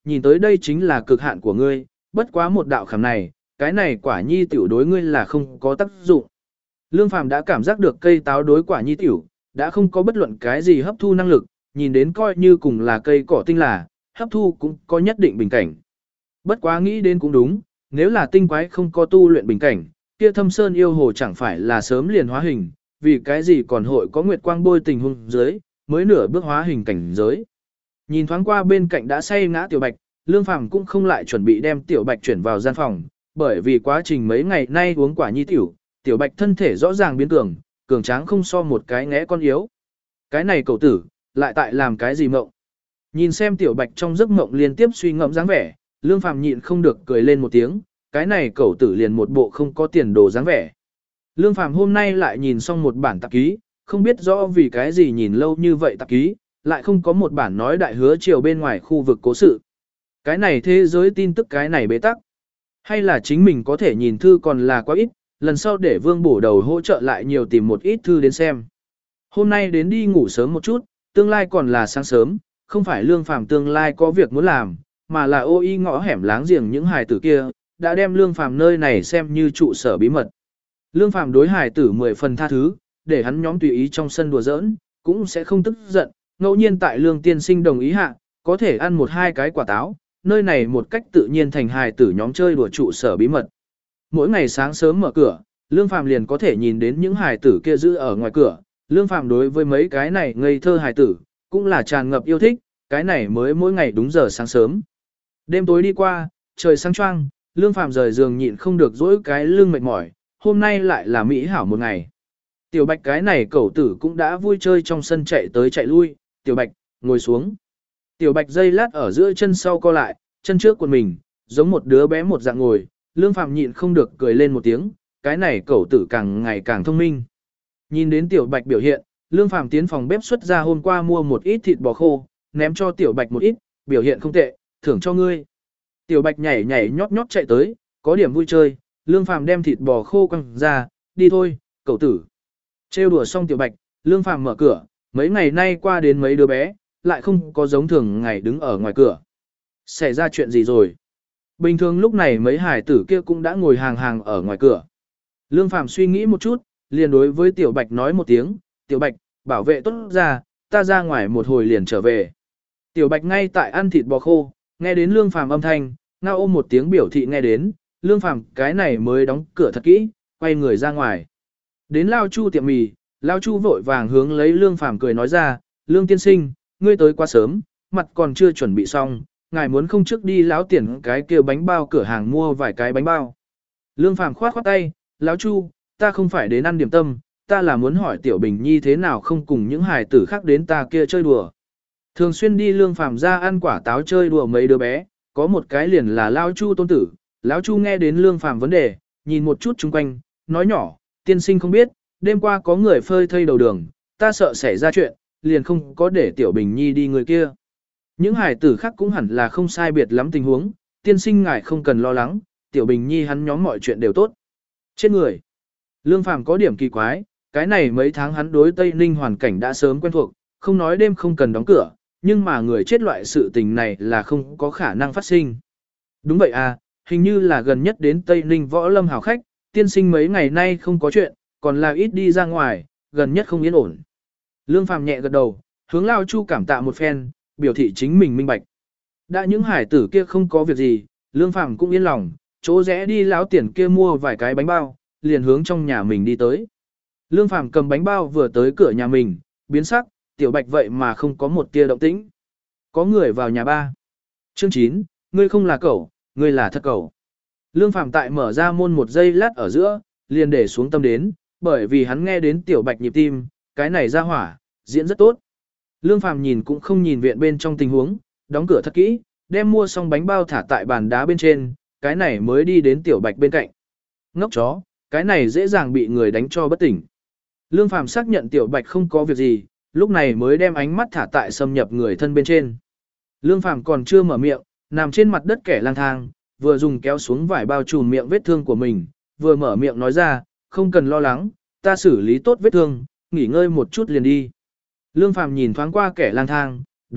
nhìn tới đây chính là cực hạn của ngươi, bất quá một đạo khảm này, cái này quả nhi tiểu đối ngươi là không có tác dụng. Lương Phàm đã cảm giác được cây táo đối quả nhi tiểu, đã không có bất luận cái gì hấp thu năng lực, nhìn đến coi như cùng là cây cỏ tinh là, hấp thu cũng có nhất định bình cảnh. Bất quá nghĩ đến cũng đúng, nếu là tinh quái không có tu luyện bình cảnh, kia Thâm Sơn yêu hồ chẳng phải là sớm liền hóa hình, vì cái gì còn hội có nguyệt quang bôi tình huống dưới, mới nửa bước hóa hình cảnh giới. Nhìn thoáng qua bên cạnh đã say ngã Tiểu Bạch, Lương Phàm cũng không lại chuẩn bị đem Tiểu Bạch chuyển vào gian phòng, bởi vì quá trình mấy ngày nay uống quả nhi tiểu, Tiểu Bạch thân thể rõ ràng biến cường, cường tráng không so một cái ngẽ con yếu. Cái này cậu tử, lại tại làm cái gì mộng? Nhìn xem Tiểu Bạch trong giấc mộng liên tiếp suy ngẫm dáng vẻ, Lương Phàm nhịn không được cười lên một tiếng, cái này cậu tử liền một bộ không có tiền đồ dáng vẻ. Lương Phàm hôm nay lại nhìn xong một bản tạp ký, không biết rõ vì cái gì nhìn lâu như vậy tạp ký, lại không có một bản nói đại hứa chiều bên ngoài khu vực cố sự. Cái này thế giới tin tức cái này bế tắc. Hay là chính mình có thể nhìn thư còn là quá ít, lần sau để Vương Bổ Đầu hỗ trợ lại nhiều tìm một ít thư đến xem. Hôm nay đến đi ngủ sớm một chút, tương lai còn là sáng sớm, không phải Lương Phàm tương lai có việc muốn làm, mà là ô y ngõ hẻm láng giềng những hài tử kia, đã đem Lương Phàm nơi này xem như trụ sở bí mật. Lương Phàm đối hài tử mười phần tha thứ, để hắn nhóm tùy ý trong sân đùa giỡn, cũng sẽ không tức giận, ngẫu nhiên tại Lương tiên sinh đồng ý hạ, có thể ăn một hai cái quả táo, nơi này một cách tự nhiên thành hài tử nhóm chơi đùa trụ sở bí mật. Mỗi ngày sáng sớm mở cửa, Lương Phàm liền có thể nhìn đến những hài tử kia giữ ở ngoài cửa, Lương Phàm đối với mấy cái này ngây thơ hài tử, cũng là tràn ngập yêu thích, cái này mới mỗi ngày đúng giờ sáng sớm. Đêm tối đi qua, trời sáng choang, Lương Phàm rời giường nhịn không được dỗi cái lưng mệt mỏi, hôm nay lại là mỹ hảo một ngày. Tiểu Bạch cái này cẩu tử cũng đã vui chơi trong sân chạy tới chạy lui, Tiểu Bạch, ngồi xuống. Tiểu Bạch dây lát ở giữa chân sau co lại, chân trước của mình, giống một đứa bé một dạng ngồi, Lương Phàm nhịn không được cười lên một tiếng, cái này cẩu tử càng ngày càng thông minh. Nhìn đến Tiểu Bạch biểu hiện, Lương Phàm tiến phòng bếp xuất ra hôm qua mua một ít thịt bò khô, ném cho Tiểu Bạch một ít, biểu hiện không tệ, thưởng cho ngươi. Tiểu Bạch nhảy nhảy nhót nhót chạy tới, có điểm vui chơi, Lương Phàm đem thịt bò khô quăng ra, đi thôi, cậu tử. Trêu đùa xong Tiểu Bạch, Lương Phàm mở cửa, mấy ngày nay qua đến mấy đứa bé, lại không có giống thường ngày đứng ở ngoài cửa. Xảy ra chuyện gì rồi? Bình thường lúc này mấy hải tử kia cũng đã ngồi hàng hàng ở ngoài cửa. Lương Phàm suy nghĩ một chút, liền đối với Tiểu Bạch nói một tiếng, Tiểu Bạch, bảo vệ tốt ra, ta ra ngoài một hồi liền trở về. Tiểu Bạch ngay tại ăn thịt bò khô, nghe đến Lương Phàm âm thanh, ngao ôm một tiếng biểu thị nghe đến, Lương Phàm cái này mới đóng cửa thật kỹ, quay người ra ngoài. Đến Lao Chu tiệm mì, Lao Chu vội vàng hướng lấy Lương Phàm cười nói ra, Lương tiên sinh, ngươi tới quá sớm, mặt còn chưa chuẩn bị xong, ngài muốn không trước đi láo tiền cái kia bánh bao cửa hàng mua vài cái bánh bao. Lương Phàm khoát khoát tay, Lão Chu, ta không phải đến ăn điểm tâm, ta là muốn hỏi Tiểu Bình Nhi thế nào không cùng những hài tử khác đến ta kia chơi đùa. Thường xuyên đi Lương Phàm ra ăn quả táo chơi đùa mấy đứa bé, có một cái liền là Lão Chu tôn tử. Lão Chu nghe đến Lương Phàm vấn đề, nhìn một chút chung quanh, nói nhỏ, tiên sinh không biết, đêm qua có người phơi thây đầu đường, ta sợ xảy ra chuyện, liền không có để Tiểu Bình Nhi đi người kia. Những hài tử khác cũng hẳn là không sai biệt lắm tình huống, tiên sinh ngài không cần lo lắng, Tiểu Bình Nhi hắn nhóm mọi chuyện đều tốt. Trên người, Lương Phàm có điểm kỳ quái, cái này mấy tháng hắn đối Tây Ninh hoàn cảnh đã sớm quen thuộc, không nói đêm không cần đóng cửa, nhưng mà người chết loại sự tình này là không có khả năng phát sinh. Đúng vậy à, hình như là gần nhất đến Tây Ninh võ lâm hào khách, tiên sinh mấy ngày nay không có chuyện, còn là ít đi ra ngoài, gần nhất không yên ổn. Lương Phàm nhẹ gật đầu, hướng Lao Chu cảm tạ một phen, biểu thị chính mình minh bạch. Đã những hải tử kia không có việc gì, Lương Phàm cũng yên lòng, chỗ rẽ đi láo tiền kia mua vài cái bánh bao, liền hướng trong nhà mình đi tới. Lương Phàm cầm bánh bao vừa tới cửa nhà mình, biến sắc, Tiểu Bạch vậy mà không có một tia động tĩnh. Có người vào nhà ba. Chương chín, ngươi không là cẩu, ngươi là thật cẩu. Lương Phàm tại mở ra môn một giây lát ở giữa, liền để xuống tâm đến, bởi vì hắn nghe đến Tiểu Bạch nhịp tim, cái này ra hỏa, diễn rất tốt. Lương Phàm nhìn cũng không nhìn viện bên trong tình huống, đóng cửa thật kỹ, đem mua xong bánh bao thả tại bàn đá bên trên, cái này mới đi đến Tiểu Bạch bên cạnh. Ngốc chó, cái này dễ dàng bị người đánh cho bất tỉnh. Lương Phàm xác nhận Tiểu Bạch không có việc gì, lúc này mới đem ánh mắt thả tại xâm nhập người thân bên trên. Lương Phàm còn chưa mở miệng, nằm trên mặt đất kẻ lang thang, vừa dùng kéo xuống vải bao trùm miệng vết thương của mình, vừa mở miệng nói ra, không cần lo lắng, ta xử lý tốt vết thương, nghỉ ngơi một chút liền đi. Lương Phàm nhìn thoáng qua kẻ lang thang, đúng,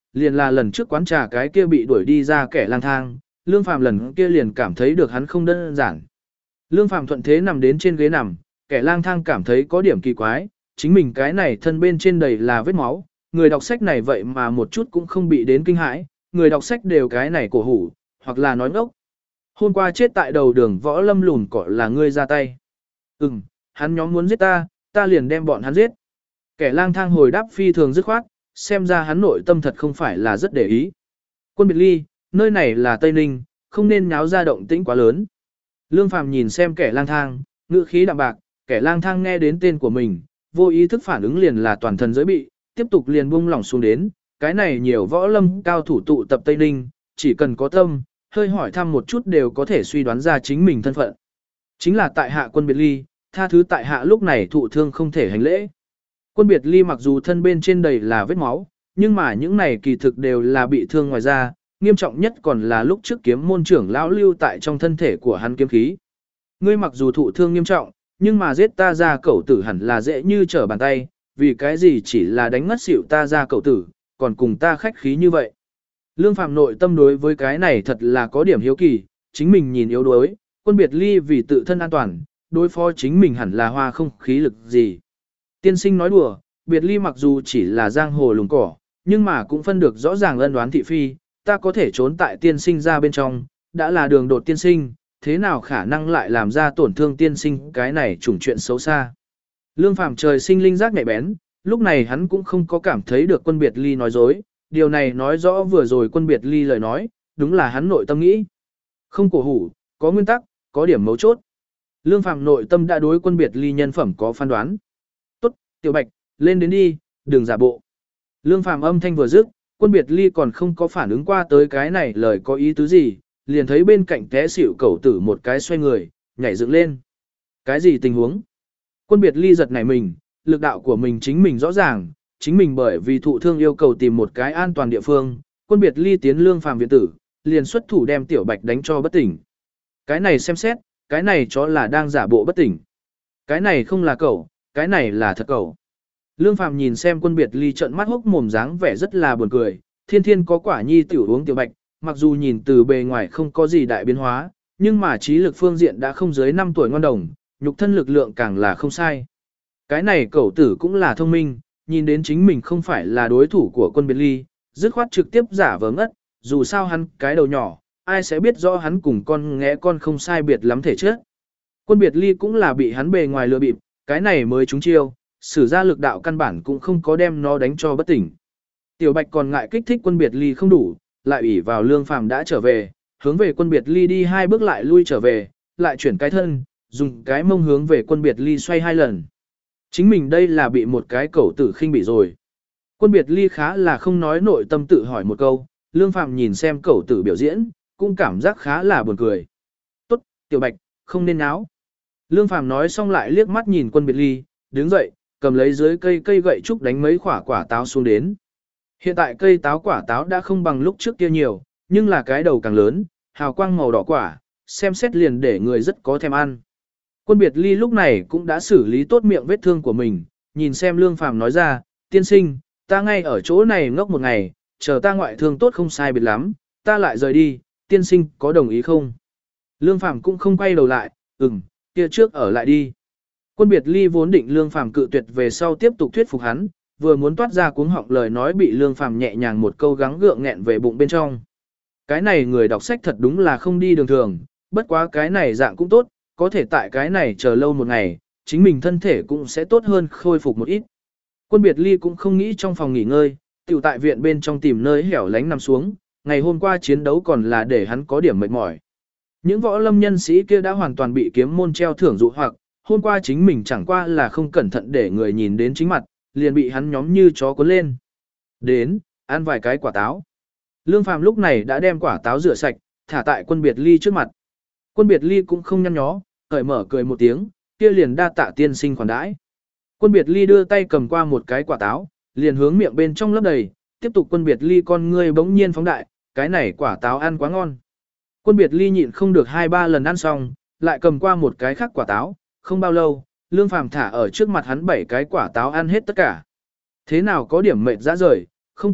liền là lần trước quán trà cái kia bị đuổi đi ra kẻ lang thang, Lương Phàm lần kia liền cảm thấy được hắn không đơn giản. Lương Phàm thuận thế nằm đến trên ghế nằm, kẻ lang thang cảm thấy có điểm kỳ quái, chính mình cái này thân bên trên đầy là vết máu, người đọc sách này vậy mà một chút cũng không bị đến kinh hãi, người đọc sách đều cái này cổ hủ, hoặc là nói ngốc. Hôm qua chết tại đầu đường Võ Lâm lùn cỏ là ngươi ra tay. Ừm, hắn nhóm muốn giết ta, ta liền đem bọn hắn giết. Kẻ lang thang hồi đáp phi thường dứt khoát, xem ra hắn nội tâm thật không phải là rất để ý. Quân biệt ly, nơi này là Tây Ninh, không nên nháo ra động tĩnh quá lớn. Lương Phàm nhìn xem kẻ lang thang, ngữ khí đạm bạc, kẻ lang thang nghe đến tên của mình, vô ý thức phản ứng liền là toàn thân giới bị, tiếp tục liền buông lỏng xuống đến, cái này nhiều võ lâm cao thủ tụ tập Tây Ninh, chỉ cần có tâm, hơi hỏi thăm một chút đều có thể suy đoán ra chính mình thân phận. Chính là tại hạ quân biệt ly, tha thứ tại hạ lúc này thụ thương không thể hành lễ. Quân biệt ly mặc dù thân bên trên đầy là vết máu, nhưng mà những này kỳ thực đều là bị thương ngoài da, nghiêm trọng nhất còn là lúc trước kiếm môn trưởng lão lưu tại trong thân thể của hắn kiếm khí. Ngươi mặc dù thụ thương nghiêm trọng, nhưng mà giết ta ra cẩu tử hẳn là dễ như trở bàn tay, vì cái gì chỉ là đánh ngất xỉu ta ra cẩu tử, còn cùng ta khách khí như vậy. Lương Phàm nội tâm đối với cái này thật là có điểm hiếu kỳ, chính mình nhìn yếu đuối, quân biệt ly vì tự thân an toàn, đối phó chính mình hẳn là hoa không khí lực gì. Tiên sinh nói đùa, biệt ly mặc dù chỉ là giang hồ lùng cỏ, nhưng mà cũng phân được rõ ràng ân đoán thị phi, ta có thể trốn tại tiên sinh ra bên trong, đã là đường đột tiên sinh, thế nào khả năng lại làm ra tổn thương tiên sinh cái này trùng chuyện xấu xa. Lương Phàm trời sinh linh giác nhạy bén, lúc này hắn cũng không có cảm thấy được quân biệt ly nói dối, điều này nói rõ vừa rồi quân biệt ly lời nói, đúng là hắn nội tâm nghĩ. Không cổ hủ, có nguyên tắc, có điểm mấu chốt. Lương Phàm nội tâm đã đối quân biệt ly nhân phẩm có phán đoán. Tốt, Tiểu Bạch, lên đến đi, đừng giả bộ. Lương Phàm âm thanh vừa dứt, quân biệt ly còn không có phản ứng qua tới cái này lời có ý tứ gì, liền thấy bên cạnh té xỉu cẩu tử một cái xoay người, nhảy dựng lên. Cái gì tình huống? Quân biệt ly giật nảy mình, lực đạo của mình chính mình rõ ràng, chính mình bởi vì thụ thương yêu cầu tìm một cái an toàn địa phương, quân biệt ly tiến Lương Phàm viện tử, liền xuất thủ đem Tiểu Bạch đánh cho bất tỉnh. Cái này xem xét, cái này chó là đang giả bộ bất tỉnh. Cái này không là cẩu, cái này là thật cẩu. Lương Phàm nhìn xem quân biệt ly trợn mắt hốc mồm dáng vẻ rất là buồn cười, thiên thiên có quả nhi tiểu uống Tiểu Bạch, mặc dù nhìn từ bề ngoài không có gì đại biến hóa, nhưng mà trí lực phương diện đã không dưới năm tuổi ngon đồng, nhục thân lực lượng càng là không sai. Cái này cẩu tử cũng là thông minh, nhìn đến chính mình không phải là đối thủ của quân biệt ly, dứt khoát trực tiếp giả vờ ngất, dù sao hắn cái đầu nhỏ, ai sẽ biết rõ hắn cùng con nghé con không sai biệt lắm thể chất. Quân biệt ly cũng là bị hắn bề ngoài lừa bịp, cái này mới trúng chiêu, sử ra lực đạo căn bản cũng không có đem nó đánh cho bất tỉnh. Tiểu Bạch còn ngại kích thích quân biệt ly không đủ, lại ủy vào Lương Phàm đã trở về, hướng về quân biệt ly đi hai bước lại lui trở về, lại chuyển cái thân, dùng cái mông hướng về quân biệt ly xoay hai lần. Chính mình đây là bị một cái cẩu tử khinh bị rồi. Quân biệt ly khá là không nói nội tâm tự hỏi một câu, Lương Phàm nhìn xem cẩu tử biểu diễn, cũng cảm giác khá là buồn cười. Tốt, Tiểu Bạch, không nên náo. Lương Phàm nói xong lại liếc mắt nhìn quân biệt ly, đứng dậy, cầm lấy dưới cây cây gậy trúc đánh mấy quả quả táo xuống đến. Hiện tại cây táo quả táo đã không bằng lúc trước kia nhiều, nhưng là cái đầu càng lớn, hào quang màu đỏ quả, xem xét liền để người rất có thèm ăn. Quân biệt ly lúc này cũng đã xử lý tốt miệng vết thương của mình, nhìn xem Lương Phàm nói ra, tiên sinh, ta ngay ở chỗ này ngốc một ngày, chờ ta ngoại thương tốt không sai biệt lắm, ta lại rời đi, tiên sinh có đồng ý không? Lương Phàm cũng không quay đầu lại, ừm, kia trước ở lại đi. Quân biệt ly vốn định Lương Phàm cự tuyệt về sau tiếp tục thuyết phục hắn, vừa muốn toát ra cuống họng lời nói bị Lương Phàm nhẹ nhàng một câu gắng gượng nghẹn về bụng bên trong. Cái này người đọc sách thật đúng là không đi đường thường, bất quá cái này dạng cũng tốt, có thể tại cái này chờ lâu một ngày, chính mình thân thể cũng sẽ tốt hơn khôi phục một ít. Quân biệt ly cũng không nghĩ trong phòng nghỉ ngơi, tiểu tại viện bên trong tìm nơi hẻo lánh nằm xuống, ngày hôm qua chiến đấu còn là để hắn có điểm mệt mỏi. Những võ lâm nhân sĩ kia đã hoàn toàn bị kiếm môn treo thưởng dụ hoặc, hôm qua chính mình chẳng qua là không cẩn thận để người nhìn đến chính mặt, liền bị hắn nhóm như chó cuốn lên. Đến, ăn vài cái quả táo. Lương Phàm lúc này đã đem quả táo rửa sạch, thả tại quân biệt ly trước mặt. Quân biệt ly cũng không nhăn nhó, cởi mở cười một tiếng, kia liền đa tạ tiên sinh khoản đãi. Quân biệt ly đưa tay cầm qua một cái quả táo, liền hướng miệng bên trong lấp đầy, tiếp tục quân biệt ly con ngươi bỗng nhiên phóng đại, cái này quả táo ăn quá ngon. Quân biệt ly nhịn không được hai ba lần ăn xong, lại cầm qua một cái khác quả táo, không bao lâu, Lương Phàm thả ở trước mặt hắn bảy cái quả táo ăn hết tất cả. Thế nào có điểm mệt ra rời, không tốt,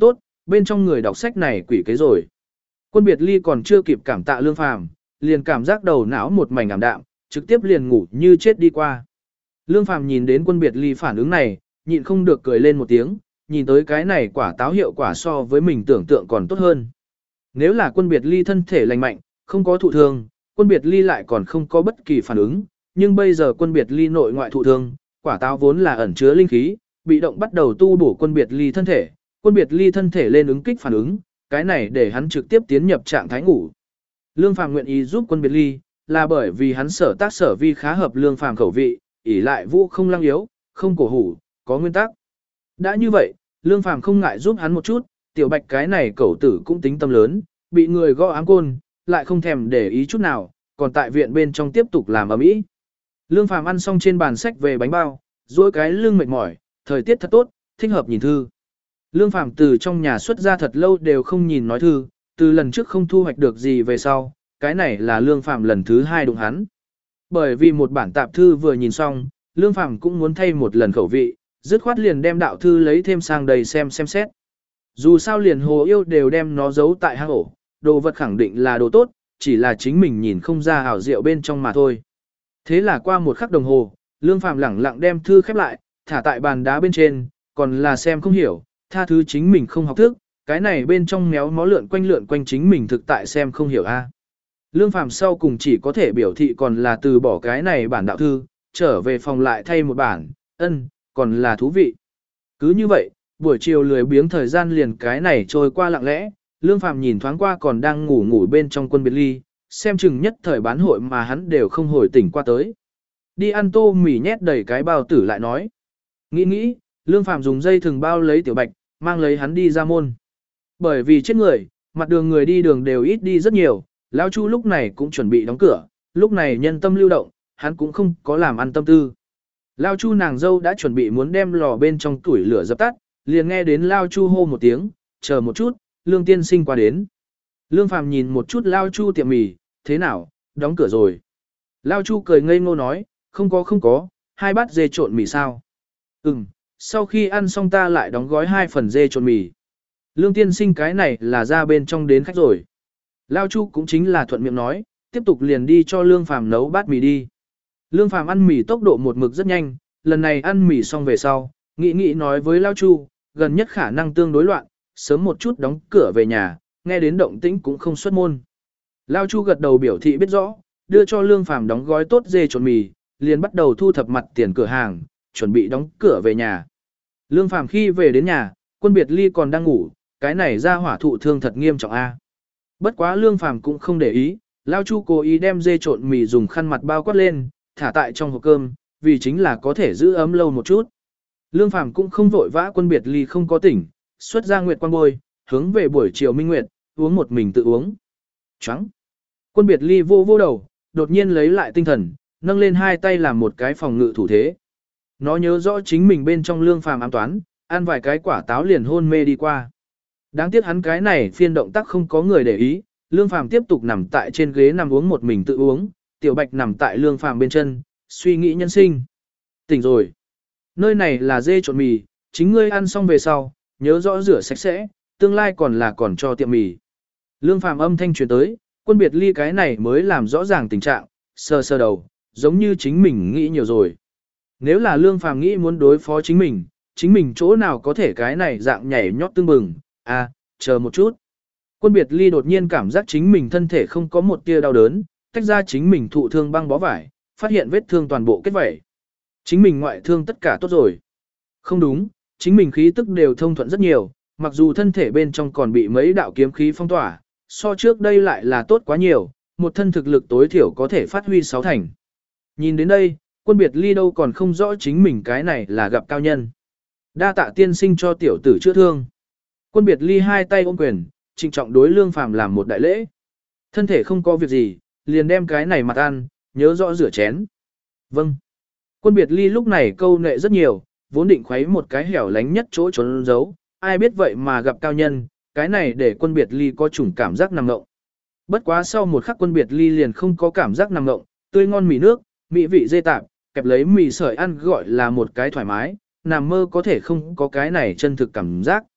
bên trong người đọc sách này quỷ kế rồi. Quân biệt ly còn chưa kịp cảm tạ Lương Phàm, liền cảm giác đầu não một mảnh ảm đạm, trực tiếp liền ngủ như chết đi qua. Lương Phàm nhìn đến quân biệt ly phản ứng này, nhịn không được cười lên một tiếng, nhìn tới cái này quả táo hiệu quả so với mình tưởng tượng còn tốt hơn. Nếu là quân biệt ly thân thể lành mạnh, không có thụ thương, quân biệt ly lại còn không có bất kỳ phản ứng, nhưng bây giờ quân biệt ly nội ngoại thụ thương, quả táo vốn là ẩn chứa linh khí, bị động bắt đầu tu bổ quân biệt ly thân thể, quân biệt ly thân thể lên ứng kích phản ứng, cái này để hắn trực tiếp tiến nhập trạng thái ngủ. Lương Phàm nguyện ý giúp quân biệt ly, là bởi vì hắn sở tác sở vi khá hợp Lương Phàm khẩu vị, ỷ lại vũ không lăng yếu, không cổ hủ, có nguyên tắc. Đã như vậy, Lương Phàm không ngại giúp hắn một chút, tiểu bạch cái này cẩu tử cũng tính tâm lớn, bị người gõ áng côn, lại không thèm để ý chút nào, còn tại viện bên trong tiếp tục làm ầm ĩ. Lương Phàm ăn xong trên bàn sách về bánh bao, duỗi cái lưng mệt mỏi, thời tiết thật tốt, thích hợp nhìn thư. Lương Phàm từ trong nhà xuất ra thật lâu đều không nhìn nói thư, từ lần trước không thu hoạch được gì về sau, cái này là Lương Phàm lần thứ hai đụng hắn. Bởi vì một bản tạp thư vừa nhìn xong, Lương Phàm cũng muốn thay một lần khẩu vị, dứt khoát liền đem đạo thư lấy thêm sang đầy xem xem xét. Dù sao liền Hồ Yêu đều đem nó giấu tại hang ổ, đồ vật khẳng định là đồ tốt, chỉ là chính mình nhìn không ra hảo diệu bên trong mà thôi. Thế là qua một khắc đồng hồ, Lương Phàm lẳng lặng đem thư khép lại, thả tại bàn đá bên trên, còn là xem không hiểu, tha thứ chính mình không học thức, cái này bên trong méo mó lượn quanh lượn quanh chính mình thực tại xem không hiểu a. Lương Phàm sau cùng chỉ có thể biểu thị còn là từ bỏ cái này bản đạo thư, trở về phòng lại thay một bản, ân, còn là thú vị. Cứ như vậy, buổi chiều lười biếng thời gian liền cái này trôi qua lặng lẽ, Lương Phàm nhìn thoáng qua còn đang ngủ ngủ bên trong quân biệt ly, xem chừng nhất thời bán hội mà hắn đều không hồi tỉnh qua tới. Đi ăn tô mì nhét đầy cái bao tử lại nói. Nghĩ nghĩ, Lương Phàm dùng dây thừng bao lấy Tiểu Bạch, mang lấy hắn đi ra môn. Bởi vì chết người, mặt đường người đi đường đều ít đi rất nhiều, Lão Chu lúc này cũng chuẩn bị đóng cửa, lúc này nhân tâm lưu động, hắn cũng không có làm ăn tâm tư. Lão Chu nàng dâu đã chuẩn bị muốn đem lò bên trong củi lửa dập tắt, liền nghe đến Lão Chu hô một tiếng, chờ một chút, Lương tiên sinh qua đến. Lương Phàm nhìn một chút Lão Chu tiệm mì, thế nào, đóng cửa rồi. Lão Chu cười ngây ngô nói, không có không có, hai bát dê trộn mì sao. Ừm, sau khi ăn xong ta lại đóng gói hai phần dê trộn mì. Lương tiên sinh cái này là ra bên trong đến khách rồi. Lão Chu cũng chính là thuận miệng nói, tiếp tục liền đi cho Lương Phàm nấu bát mì đi. Lương Phàm ăn mì tốc độ một mực rất nhanh, lần này ăn mì xong về sau, nghĩ nghĩ nói với Lão Chu, gần nhất khả năng tương đối loạn, sớm một chút đóng cửa về nhà, nghe đến động tĩnh cũng không xuất môn. Lão Chu gật đầu biểu thị biết rõ, đưa cho Lương Phàm đóng gói tốt dê trộn mì, liền bắt đầu thu thập mặt tiền cửa hàng, chuẩn bị đóng cửa về nhà. Lương Phàm khi về đến nhà, quân biệt ly còn đang ngủ, cái này ra hỏa thụ thương thật nghiêm trọng a. Bất quá Lương Phàm cũng không để ý, Lão Chu cố ý đem dê trộn mì dùng khăn mặt bao quát lên, thả tại trong hộp cơm, vì chính là có thể giữ ấm lâu một chút. Lương Phàm cũng không vội vã quân biệt ly không có tỉnh, xuất ra nguyệt quang bôi, hướng về buổi chiều minh nguyệt, uống một mình tự uống. Choáng. Quân biệt ly vô vô đầu, đột nhiên lấy lại tinh thần, nâng lên hai tay làm một cái phòng ngự thủ thế. Nó nhớ rõ chính mình bên trong Lương Phàm ám toán, ăn vài cái quả táo liền hôn mê đi qua. Đáng tiếc hắn cái này phiên động tác không có người để ý, Lương Phàm tiếp tục nằm tại trên ghế nằm uống một mình tự uống, Tiểu Bạch nằm tại Lương Phàm bên chân, suy nghĩ nhân sinh. Tỉnh rồi. Nơi này là dê trộn mì, chính ngươi ăn xong về sau, nhớ rõ rửa sạch sẽ, tương lai còn là còn cho tiệm mì. Lương Phàm âm thanh truyền tới, quân biệt ly cái này mới làm rõ ràng tình trạng, sờ sờ đầu, giống như chính mình nghĩ nhiều rồi. Nếu là Lương Phàm nghĩ muốn đối phó chính mình, chính mình chỗ nào có thể cái này dạng nhảy nhót tương bừng, à, chờ một chút. Quân biệt ly đột nhiên cảm giác chính mình thân thể không có một tia đau đớn, tách ra chính mình thụ thương băng bó vải, phát hiện vết thương toàn bộ kết vảy. Chính mình ngoại thương tất cả tốt rồi. Không đúng, chính mình khí tức đều thông thuận rất nhiều, mặc dù thân thể bên trong còn bị mấy đạo kiếm khí phong tỏa, so trước đây lại là tốt quá nhiều, một thân thực lực tối thiểu có thể phát huy sáu thành. Nhìn đến đây, quân biệt ly đâu còn không rõ chính mình cái này là gặp cao nhân. Đa tạ tiên sinh cho tiểu tử chữa thương. Quân biệt ly hai tay ôm quyền, trịnh trọng đối Lương Phàm làm một đại lễ. Thân thể không có việc gì, liền đem cái này mặt ăn, nhớ rõ rửa chén. Vâng. Quân biệt ly lúc này câu nệ rất nhiều, vốn định khuấy một cái hẻo lánh nhất chỗ trốn giấu, ai biết vậy mà gặp cao nhân, cái này để quân biệt ly có chủng cảm giác nằm ngộng. Bất quá sau một khắc quân biệt ly liền không có cảm giác nằm ngộng, tươi ngon mì nước, mỹ vị dê tạp, kẹp lấy mì sợi ăn gọi là một cái thoải mái, nằm mơ có thể không có cái này chân thực cảm giác.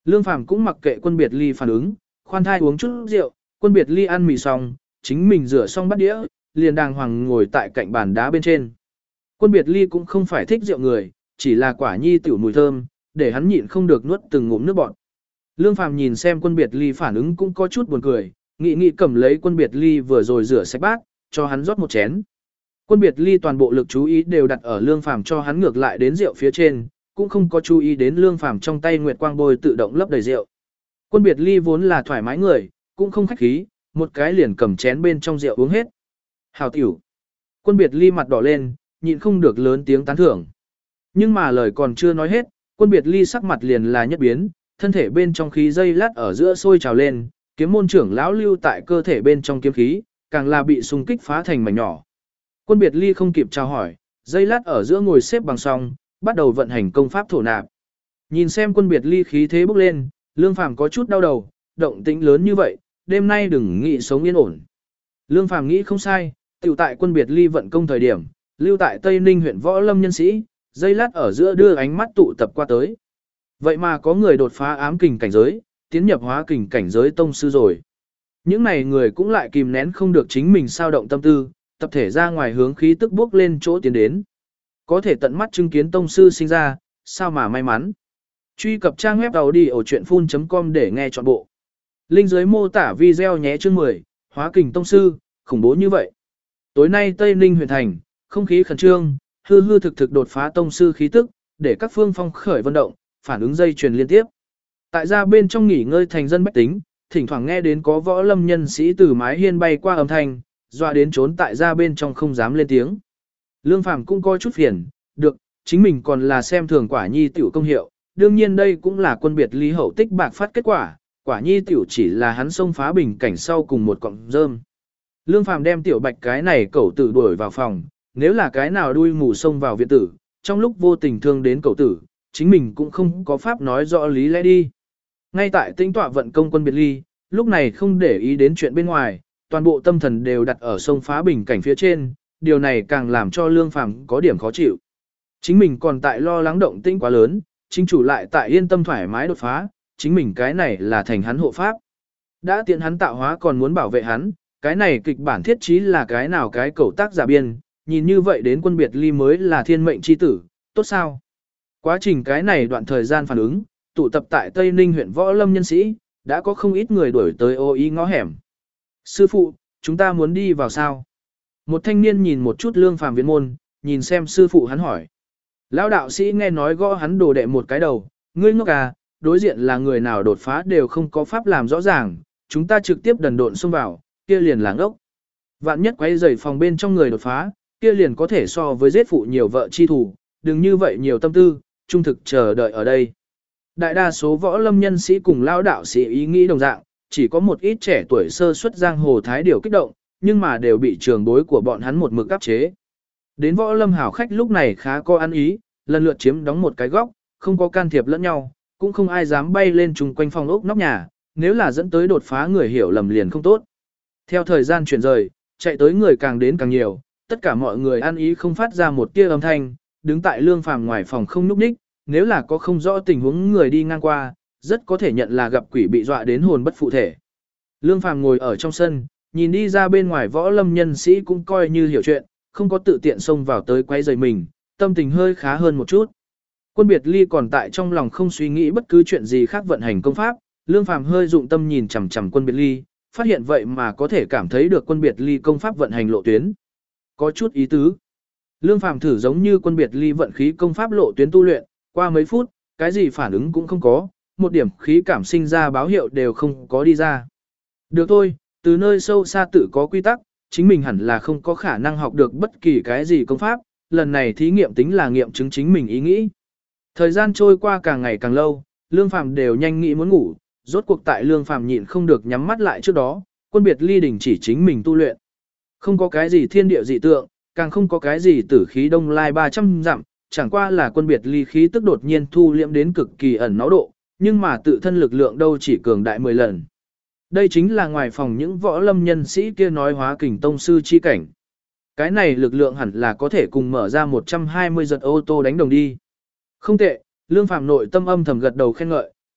Lương Phàm cũng mặc kệ Quân Biệt Ly phản ứng, khoan thai uống chút rượu, Quân Biệt Ly ăn mì xong, chính mình rửa xong bát đĩa, liền đàng hoàng ngồi tại cạnh bàn đá bên trên. Quân Biệt Ly cũng không phải thích rượu người, chỉ là quả nhi tiểu mùi thơm, để hắn nhịn không được nuốt từng ngụm nước bọt. Lương Phàm nhìn xem Quân Biệt Ly phản ứng cũng có chút buồn cười, nghĩ nghĩ cầm lấy Quân Biệt Ly vừa rồi rửa sạch bát, cho hắn rót một chén. Quân Biệt Ly toàn bộ lực chú ý đều đặt ở Lương Phàm cho hắn ngược lại đến rượu phía trên, cũng không có chú ý đến Lương Phàm trong tay nguyệt quang bôi tự động lấp đầy rượu. Quân Biệt Ly vốn là thoải mái người, cũng không khách khí, một cái liền cầm chén bên trong rượu uống hết. Hào tiểu. Quân Biệt Ly mặt đỏ lên, nhịn không được lớn tiếng tán thưởng. Nhưng mà lời còn chưa nói hết, Quân Biệt Ly sắc mặt liền là nhất biến, thân thể bên trong khí dây lát ở giữa sôi trào lên, kiếm môn trưởng lão lưu tại cơ thể bên trong kiếm khí, càng là bị xung kích phá thành mảnh nhỏ. Quân Biệt Ly không kịp chào hỏi, dây lát ở giữa ngồi xếp bằng song, bắt đầu vận hành công pháp thổ nạp. Nhìn xem Quân Biệt Ly khí thế bốc lên, Lương Phàm có chút đau đầu, động tĩnh lớn như vậy, đêm nay đừng nghĩ sống yên ổn. Lương Phàm nghĩ không sai, tiểu tại Quân Biệt Ly vận công thời điểm, lưu tại Tây Ninh huyện Võ Lâm nhân sĩ, dây lát ở giữa đưa ánh mắt tụ tập qua tới. Vậy mà có người đột phá ám kình cảnh giới, tiến nhập hóa kình cảnh giới tông sư rồi. Những này người cũng lại kìm nén không được chính mình sao động tâm tư, tập thể ra ngoài hướng khí tức bước lên chỗ tiến đến. Có thể tận mắt chứng kiến tông sư sinh ra, sao mà may mắn. Truy cập trang web đầu đi ở chuyện full chấm com để nghe trọn bộ. Link dưới mô tả video nhé chương mười, hóa kình tông sư, khủng bố như vậy. Tối nay Tây Ninh huyện thành, không khí khẩn trương, hư hư thực thực đột phá tông sư khí tức, để các phương phong khởi vận động, phản ứng dây chuyền liên tiếp. Tại gia bên trong nghỉ ngơi thành dân bách tính, thỉnh thoảng nghe đến có võ lâm nhân sĩ từ mái hiên bay qua âm thanh, dọa đến trốn tại gia bên trong không dám lên tiếng. Lương Phàm cũng coi chút phiền, được, chính mình còn là xem thường quả nhi tiểu công hiệu, đương nhiên đây cũng là Quân Biệt Ly hậu tích bạc phát kết quả, quả nhi tiểu chỉ là hắn xông phá bình cảnh sau cùng một cọng rơm. Lương Phàm đem tiểu bạch cái này cẩu tử đuổi vào phòng, nếu là cái nào đuôi mù xông vào viện tử, trong lúc vô tình thương đến cẩu tử, chính mình cũng không có pháp nói rõ lý lẽ đi. Ngay tại tĩnh tọa vận công Quân Biệt Ly, lúc này không để ý đến chuyện bên ngoài, toàn bộ tâm thần đều đặt ở sông phá bình cảnh phía trên, điều này càng làm cho Lương Phàm có điểm khó chịu. Chính mình còn tại lo lắng động tĩnh quá lớn, chính chủ lại tại yên tâm thoải mái đột phá, chính mình cái này là thành hắn hộ pháp. Đã tiện hắn tạo hóa còn muốn bảo vệ hắn, cái này kịch bản thiết trí là cái nào cái cầu tác giả biên, nhìn như vậy đến Quân Biệt Ly mới là thiên mệnh chi tử, tốt sao? Quá trình cái này đoạn thời gian phản ứng, tụ tập tại Tây Ninh huyện Võ Lâm nhân sĩ, đã có không ít người đuổi tới ô ý ngõ hẻm. Sư phụ, chúng ta muốn đi vào sao? Một thanh niên nhìn một chút Lương Phàm viện môn, nhìn xem sư phụ hắn hỏi. Lão đạo sĩ nghe nói gõ hắn đồ đệ một cái đầu, ngươi ngốc à, đối diện là người nào đột phá đều không có pháp làm rõ ràng, chúng ta trực tiếp đần độn xông vào, kia liền làng ốc. Vạn nhất quay rời phòng bên trong người đột phá, kia liền có thể so với giết phụ nhiều vợ chi thủ, đừng như vậy nhiều tâm tư, trung thực chờ đợi ở đây. Đại đa số võ lâm nhân sĩ cùng lao đạo sĩ ý nghĩ đồng dạng, chỉ có một ít trẻ tuổi sơ xuất giang hồ thái điều kích động, nhưng mà đều bị trường bối của bọn hắn một mực áp chế. Đến võ lâm hảo khách lúc này khá có ăn ý, lần lượt chiếm đóng một cái góc, không có can thiệp lẫn nhau, cũng không ai dám bay lên chung quanh phòng ốc nóc nhà, nếu là dẫn tới đột phá người hiểu lầm liền không tốt. Theo thời gian chuyển rời, chạy tới người càng đến càng nhiều, tất cả mọi người ăn ý không phát ra một tia âm thanh, đứng tại Lương Phàm ngoài phòng không nhúc nhích, nếu là có không rõ tình huống người đi ngang qua, rất có thể nhận là gặp quỷ bị dọa đến hồn bất phụ thể. Lương Phàm ngồi ở trong sân, nhìn đi ra bên ngoài võ lâm nhân sĩ cũng coi như hiểu chuyện, không có tự tiện xông vào tới quấy rầy mình, tâm tình hơi khá hơn một chút. Quân Biệt Ly còn tại trong lòng không suy nghĩ bất cứ chuyện gì khác vận hành công pháp, Lương Phàm hơi dụng tâm nhìn chằm chằm Quân Biệt Ly, phát hiện vậy mà có thể cảm thấy được Quân Biệt Ly công pháp vận hành lộ tuyến. Có chút ý tứ. Lương Phàm thử giống như Quân Biệt Ly vận khí công pháp lộ tuyến tu luyện, qua mấy phút, cái gì phản ứng cũng không có, một điểm khí cảm sinh ra báo hiệu đều không có đi ra. Được thôi, từ nơi sâu xa tự có quy tắc, chính mình hẳn là không có khả năng học được bất kỳ cái gì công pháp, lần này thí nghiệm tính là nghiệm chứng chính mình ý nghĩ. Thời gian trôi qua càng ngày càng lâu, Lương Phàm đều nhanh nghĩ muốn ngủ, rốt cuộc tại Lương Phàm nhịn không được nhắm mắt lại trước đó, Quân Biệt Ly đình chỉ chính mình tu luyện. Không có cái gì thiên địa dị tượng, càng không có cái gì tử khí đông lai ba trăm dặm, chẳng qua là Quân Biệt Ly khí tức đột nhiên thu liễm đến cực kỳ ẩn náu độ, nhưng mà tự thân lực lượng đâu chỉ cường đại mười lần. Đây chính là ngoài phòng những võ lâm nhân sĩ kia nói hóa kình tông sư chi cảnh. Cái này lực lượng hẳn là có thể cùng mở ra một trăm hai mươi giật ô tô đánh đồng đi. Không tệ, Lương Phàm nội tâm âm thầm gật đầu khen ngợi,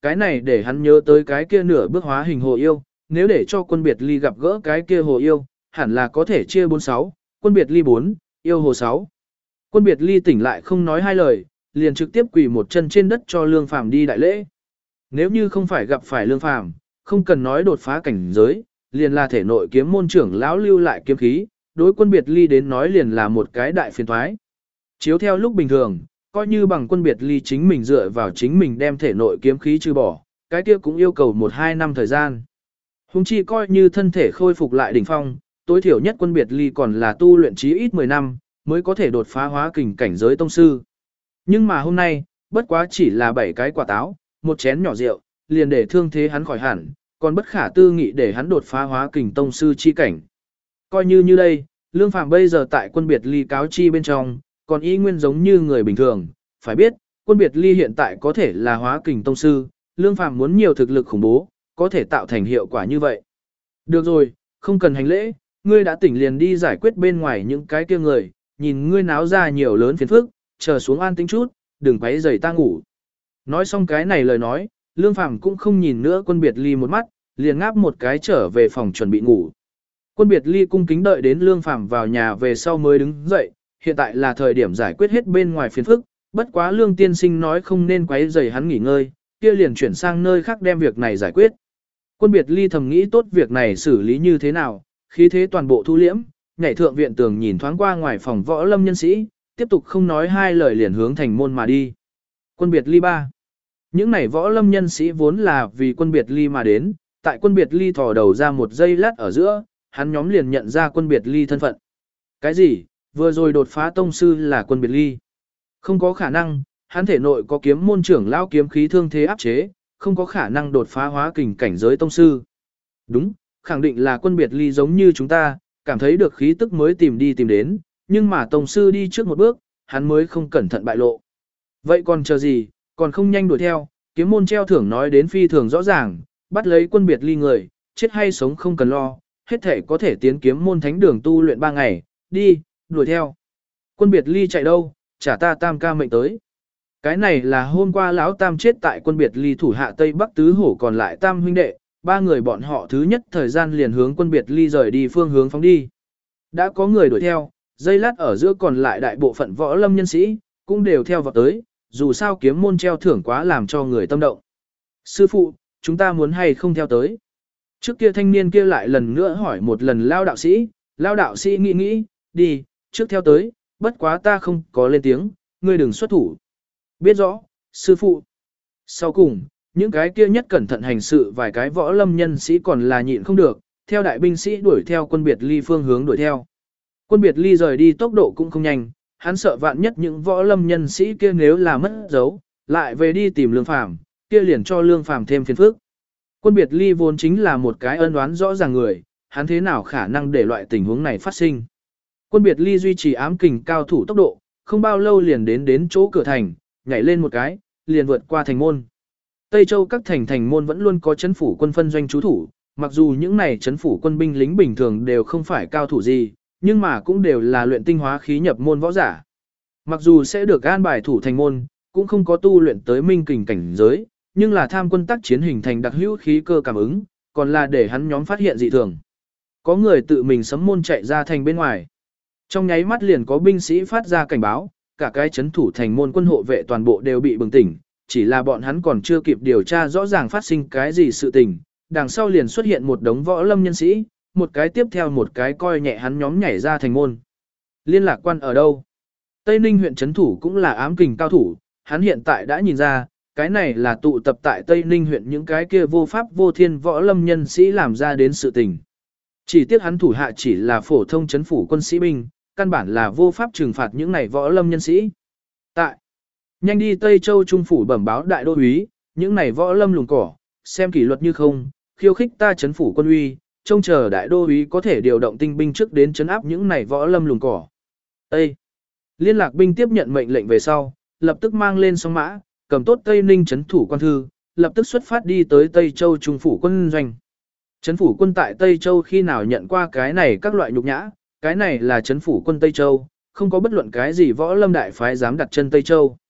Cái này để hắn nhớ tới cái kia nửa bước hóa hình hồ yêu, nếu để cho quân biệt ly gặp gỡ cái kia hồ yêu, hẳn là có thể chia bốn sáu, quân biệt ly bốn, yêu hồ sáu. Quân biệt ly tỉnh lại không nói hai lời, liền trực tiếp quỳ một chân trên đất cho Lương Phàm đi đại lễ. Nếu như không phải gặp phải Lương Phàm, không cần nói đột phá cảnh giới, liền là thể nội kiếm môn trưởng lão lưu lại kiếm khí, đối quân biệt ly đến nói liền là một cái đại phiền toái. Chiếu theo lúc bình thường, coi như bằng quân biệt ly chính mình dựa vào chính mình đem thể nội kiếm khí trừ bỏ, cái kia cũng yêu cầu một hai năm thời gian. Hùng chi coi như thân thể khôi phục lại đỉnh phong, tối thiểu nhất quân biệt ly còn là tu luyện chí ít mười năm, mới có thể đột phá hóa kình cảnh giới tông sư. Nhưng mà hôm nay, bất quá chỉ là bảy cái quả táo, một chén nhỏ rượu, liền để thương thế hắn khỏi hẳn, còn bất khả tư nghị để hắn đột phá hóa kình tông sư chi cảnh. Coi như như đây, Lương Phàm bây giờ tại quân biệt ly cáo chi bên trong, còn y nguyên giống như người bình thường, phải biết, quân biệt ly hiện tại có thể là hóa kình tông sư, Lương Phàm muốn nhiều thực lực khủng bố, có thể tạo thành hiệu quả như vậy. Được rồi, không cần hành lễ, ngươi đã tỉnh liền đi giải quyết bên ngoài những cái kia người, nhìn ngươi náo ra nhiều lớn phiền phức, chờ xuống an tĩnh chút, đừng quấy rầy ta ngủ. Nói xong cái này lời nói, Lương Phàm cũng không nhìn nữa quân biệt ly một mắt, liền ngáp một cái trở về phòng chuẩn bị ngủ. Quân biệt ly cung kính đợi đến Lương Phàm vào nhà về sau mới đứng dậy, hiện tại là thời điểm giải quyết hết bên ngoài phiền phức, bất quá Lương tiên sinh nói không nên quấy rầy hắn nghỉ ngơi, kia liền chuyển sang nơi khác đem việc này giải quyết. Quân biệt ly thầm nghĩ tốt việc này xử lý như thế nào, khí thế toàn bộ thu liễm, nhảy thượng viện tường nhìn thoáng qua ngoài phòng võ lâm nhân sĩ, tiếp tục không nói hai lời liền hướng thành môn mà đi. Quân biệt ly ba. Những này võ lâm nhân sĩ vốn là vì quân biệt ly mà đến, tại quân biệt ly thò đầu ra một giây lát ở giữa, hắn nhóm liền nhận ra quân biệt ly thân phận. Cái gì? Vừa rồi đột phá tông sư là quân biệt ly. Không có khả năng, hắn thể nội có kiếm môn trưởng lao kiếm khí thương thế áp chế, không có khả năng đột phá hóa kình cảnh giới tông sư. Đúng, khẳng định là quân biệt ly giống như chúng ta, cảm thấy được khí tức mới tìm đi tìm đến, nhưng mà tông sư đi trước một bước, hắn mới không cẩn thận bại lộ. Vậy còn chờ gì, còn không nhanh đuổi theo, kiếm môn treo thưởng nói đến phi thường rõ ràng, bắt lấy quân biệt ly người, chết hay sống không cần lo, hết thể có thể tiến kiếm môn thánh đường tu luyện ba ngày, đi, đuổi theo. Quân biệt ly chạy đâu, trả ta tam ca mệnh tới. Cái này là hôm qua lão tam chết tại quân biệt ly thủ hạ Tây Bắc Tứ Hổ còn lại tam huynh đệ, ba người bọn họ thứ nhất thời gian liền hướng quân biệt ly rời đi phương hướng phóng đi. Đã có người đuổi theo, giây lát ở giữa còn lại đại bộ phận võ lâm nhân sĩ, cũng đều theo vào tới, dù sao kiếm môn treo thưởng quá làm cho người tâm động. Sư phụ, chúng ta muốn hay không theo tới? Trước kia thanh niên kia lại lần nữa hỏi một lần lao đạo sĩ, lao đạo sĩ nghĩ nghĩ, đi, trước theo tới, bất quá ta không có lên tiếng, ngươi đừng xuất thủ. Biết rõ, sư phụ. Sau cùng, những cái kia nhất cẩn thận hành sự vài cái võ lâm nhân sĩ còn là nhịn không được, theo đại binh sĩ đuổi theo quân biệt ly phương hướng đuổi theo. Quân biệt ly rời đi tốc độ cũng không nhanh, hắn sợ vạn nhất những võ lâm nhân sĩ kia nếu là mất dấu, lại về đi tìm Lương Phàm, kia liền cho Lương Phàm thêm phiền phức. Quân biệt ly vốn chính là một cái ân oán rõ ràng người, hắn thế nào khả năng để loại tình huống này phát sinh. Quân biệt ly duy trì ám kình cao thủ tốc độ, không bao lâu liền đến đến chỗ cửa thành, nhảy lên một cái, liền vượt qua thành môn. Tây Châu các thành thành môn vẫn luôn có chấn phủ quân phân doanh trú thủ, mặc dù những này chấn phủ quân binh lính bình thường đều không phải cao thủ gì, nhưng mà cũng đều là luyện tinh hóa khí nhập môn võ giả. Mặc dù sẽ được an bài thủ thành môn, cũng không có tu luyện tới minh kình cảnh giới, nhưng là tham quân tác chiến hình thành đặc hữu khí cơ cảm ứng, còn là để hắn nhóm phát hiện dị thường. Có người tự mình sấm môn chạy ra thành bên ngoài. Trong nháy mắt liền có binh sĩ phát ra cảnh báo, cả cái chấn thủ thành môn quân hộ vệ toàn bộ đều bị bừng tỉnh, chỉ là bọn hắn còn chưa kịp điều tra rõ ràng phát sinh cái gì sự tình, đằng sau liền xuất hiện một đống võ lâm nhân sĩ, một cái tiếp theo một cái coi nhẹ hắn nhóm nhảy ra thành môn. Liên lạc quan ở đâu? Tây Ninh huyện chấn thủ cũng là ám kình cao thủ, hắn hiện tại đã nhìn ra, cái này là tụ tập tại Tây Ninh huyện những cái kia vô pháp vô thiên võ lâm nhân sĩ làm ra đến sự tình. Chỉ tiếc hắn thủ hạ chỉ là phổ thông chấn phủ quân sĩ binh, căn bản là vô pháp trừng phạt những này võ lâm nhân sĩ. Tại, nhanh đi Tây Châu Trung phủ bẩm báo đại đô úy, những này võ lâm lùng cỏ, xem kỷ luật như không, khiêu khích ta chấn phủ quân uy, trông chờ đại đô úy có thể điều động tinh binh trước đến chấn áp những này võ lâm lùng cỏ. Ê! Liên lạc binh tiếp nhận mệnh lệnh về sau, lập tức mang lên song mã, cầm tốt Tây Ninh chấn thủ quan thư, lập tức xuất phát đi tới Tây Châu Trung phủ quân doanh. Chấn phủ quân tại Tây Châu khi nào nhận qua cái này các loại nhục nhã, cái này là chấn phủ quân Tây Châu, không có bất luận cái gì võ lâm đại phái dám đặt chân Tây Châu.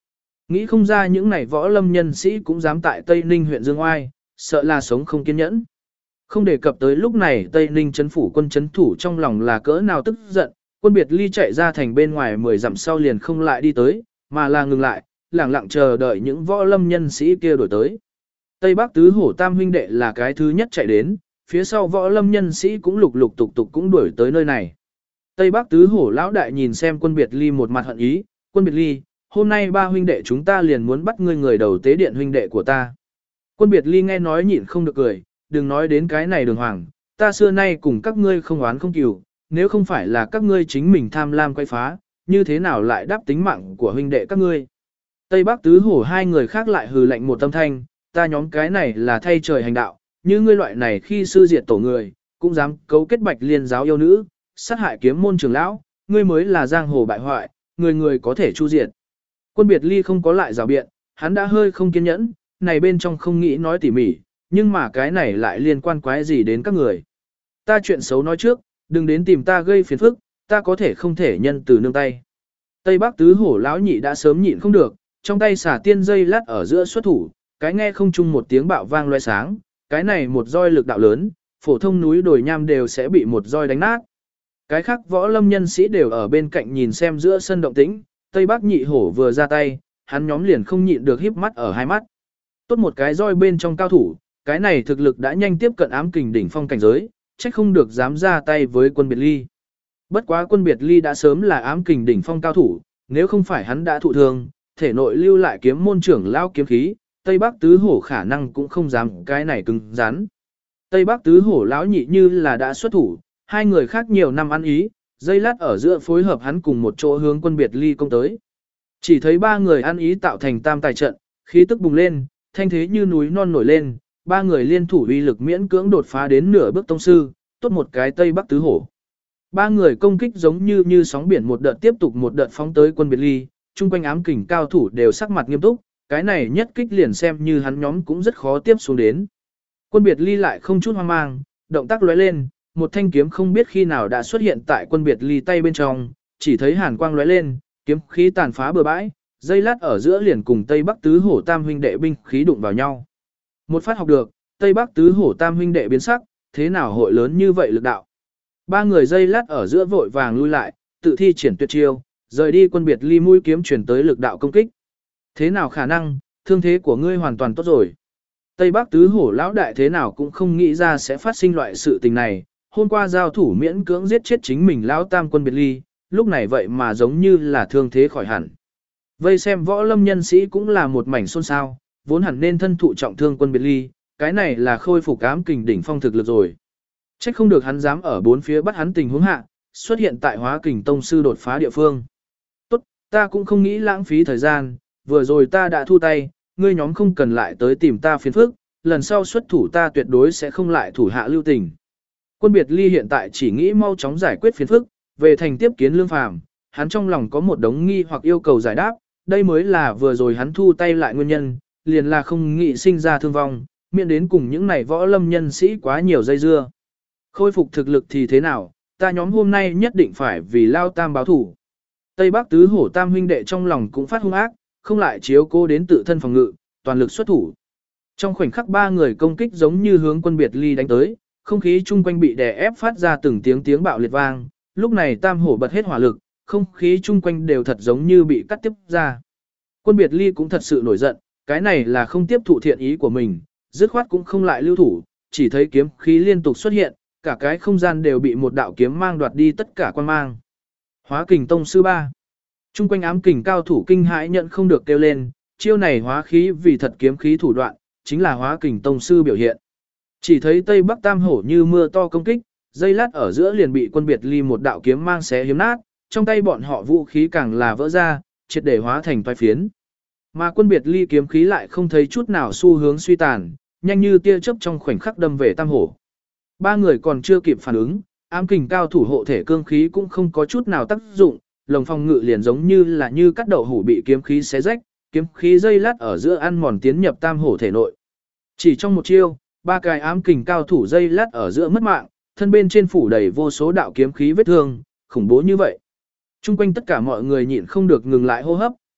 Nghĩ không ra những này võ lâm nhân sĩ cũng dám tại Tây Ninh huyện Dương Oai, sợ là sống không kiên nhẫn. Không đề cập tới lúc này Tây Ninh trấn phủ quân trấn thủ trong lòng là cỡ nào tức giận, quân biệt ly chạy ra thành bên ngoài mười dặm sau liền không lại đi tới, mà là ngừng lại, lặng lặng chờ đợi những võ lâm nhân sĩ kia đổi tới. Tây Bắc tứ hổ tam huynh đệ là cái thứ nhất chạy đến, phía sau võ lâm nhân sĩ cũng lục lục tục tục cũng đuổi tới nơi này. Tây Bắc tứ hổ lão đại nhìn xem quân biệt ly một mặt hận ý, quân biệt ly, hôm nay ba huynh đệ chúng ta liền muốn bắt ngươi người đầu tế điện huynh đệ của ta. Quân biệt ly nghe nói nhịn không được cười, đừng nói đến cái này đường hoàng, ta xưa nay cùng các ngươi không oán không cừu, nếu không phải là các ngươi chính mình tham lam quay phá, như thế nào lại đáp tính mạng của huynh đệ các ngươi. Tây Bắc tứ hổ hai người khác lại hừ lạnh một tâm thanh, ta nhóm cái này là thay trời hành đạo, như ngươi loại này khi sư diệt tổ người, cũng dám cấu kết bạch liên giáo yêu nữ, sát hại kiếm môn trưởng lão, ngươi mới là giang hồ bại hoại, người người có thể chu diệt. Quân biệt ly không có lại rào biện, hắn đã hơi không kiên nhẫn, này bên trong không nghĩ nói tỉ mỉ, nhưng mà cái này lại liên quan quái gì đến các người. Ta chuyện xấu nói trước, đừng đến tìm ta gây phiền phức, ta có thể không thể nhân từ nương tay. Tây Bắc tứ hổ lão nhị đã sớm nhịn không được, trong tay xả tiên dây lát ở giữa xuất thủ, cái nghe không chung một tiếng bạo vang loe sáng, cái này một roi lực đạo lớn, phổ thông núi đồi nham đều sẽ bị một roi đánh nát. Cái khác võ lâm nhân sĩ đều ở bên cạnh nhìn xem giữa sân động tĩnh, Tây Bắc nhị hổ vừa ra tay, hắn nhóm liền không nhịn được híp mắt ở hai mắt. Tốt một cái roi bên trong cao thủ, cái này thực lực đã nhanh tiếp cận ám kình đỉnh phong cảnh giới, trách không được dám ra tay với quân biệt ly. Bất quá quân biệt ly đã sớm là ám kình đỉnh phong cao thủ, nếu không phải hắn đã thụ thương, thể nội lưu lại kiếm môn trưởng lao kiếm khí, Tây Bắc tứ hổ khả năng cũng không dám cái này cứng rắn. Tây Bắc tứ hổ lão nhị như là đã xuất thủ, hai người khác nhiều năm ăn ý, dây lát ở giữa phối hợp hắn cùng một chỗ hướng quân biệt ly công tới. Chỉ thấy ba người ăn ý tạo thành tam tài trận, khí tức bùng lên, thanh thế như núi non nổi lên, ba người liên thủ uy lực miễn cưỡng đột phá đến nửa bước tông sư, tốt một cái Tây Bắc tứ hổ. Ba người công kích giống như như sóng biển một đợt tiếp tục một đợt phóng tới quân biệt ly, chung quanh ám kình cao thủ đều sắc mặt nghiêm túc, cái này nhất kích liền xem như hắn nhóm cũng rất khó tiếp xuống đến. Quân biệt ly lại không chút hoang mang, động tác lóe lên, một thanh kiếm không biết khi nào đã xuất hiện tại quân biệt ly tay bên trong, chỉ thấy hàn quang lóe lên, kiếm khí tàn phá bừa bãi, dây lát ở giữa liền cùng Tây Bắc tứ hổ tam huynh đệ binh khí đụng vào nhau. Một phát học được, Tây Bắc tứ hổ tam huynh đệ biến sắc, thế nào hội lớn như vậy lực đạo. Ba người dây lát ở giữa vội vàng lui lại, tự thi triển tuyệt chiêu, rời đi quân biệt ly mũi kiếm chuyển tới lực đạo công kích. Thế nào khả năng, thương thế của ngươi hoàn toàn tốt rồi. Tây Bắc tứ hổ lão đại thế nào cũng không nghĩ ra sẽ phát sinh loại sự tình này, hôm qua giao thủ miễn cưỡng giết chết chính mình lão tam quân biệt ly, lúc này vậy mà giống như là thương thế khỏi hẳn. Vây xem võ lâm nhân sĩ cũng là một mảnh xôn xao, vốn hẳn nên thân thụ trọng thương quân biệt ly, cái này là khôi phục ám kình đỉnh phong thực lực rồi. Trách không được hắn dám ở bốn phía bắt hắn tình huống hạ, xuất hiện tại hóa kình tông sư đột phá địa phương. Tốt, ta cũng không nghĩ lãng phí thời gian, vừa rồi ta đã thu tay, ngươi nhóm không cần lại tới tìm ta phiền phức, lần sau xuất thủ ta tuyệt đối sẽ không lại thủ hạ lưu tình. Quân biệt ly hiện tại chỉ nghĩ mau chóng giải quyết phiền phức, về thành tiếp kiến lương phàm, hắn trong lòng có một đống nghi hoặc yêu cầu giải đáp, đây mới là vừa rồi hắn thu tay lại nguyên nhân, liền là không nghĩ sinh ra thương vong, miễn đến cùng những này võ lâm nhân sĩ quá nhiều dây dưa. Khôi phục thực lực thì thế nào, ta nhóm hôm nay nhất định phải vì lao tam báo thủ. Tây Bắc tứ hổ tam huynh đệ trong lòng cũng phát hung ác, không lại chiếu cố đến tự thân phòng ngự, toàn lực xuất thủ. Trong khoảnh khắc ba người công kích giống như hướng quân biệt ly đánh tới, không khí chung quanh bị đè ép phát ra từng tiếng tiếng bạo liệt vang, lúc này tam hổ bật hết hỏa lực, không khí chung quanh đều thật giống như bị cắt tiếp ra. Quân biệt ly cũng thật sự nổi giận, cái này là không tiếp thụ thiện ý của mình, dứt khoát cũng không lại lưu thủ, chỉ thấy kiếm khí liên tục xuất hiện, cả cái không gian đều bị một đạo kiếm mang đoạt đi tất cả quan mang. Hóa kình tông sư ba. Trung quanh ám kình cao thủ kinh hãi nhận không được kêu lên, chiêu này hóa khí vì thật kiếm khí thủ đoạn, chính là hóa kình tông sư biểu hiện. Chỉ thấy Tây Bắc tam hổ như mưa to công kích, dây lát ở giữa liền bị quân biệt ly một đạo kiếm mang xé hiếm nát, trong tay bọn họ vũ khí càng là vỡ ra, triệt để hóa thành toái phiến. Mà quân biệt ly kiếm khí lại không thấy chút nào xu hướng suy tàn, nhanh như tia chớp trong khoảnh khắc đâm về tam hổ. Ba người còn chưa kịp phản ứng, ám kình cao thủ hộ thể cương khí cũng không có chút nào tác dụng, lồng phòng ngự liền giống như là như cắt đậu hủ bị kiếm khí xé rách, kiếm khí dây lát ở giữa ăn mòn tiến nhập tam hổ thể nội. Chỉ trong một chiêu, ba cái ám kình cao thủ dây lát ở giữa mất mạng, thân bên trên phủ đầy vô số đạo kiếm khí vết thương, khủng bố như vậy. Trung quanh tất cả mọi người nhịn không được ngừng lại hô hấp,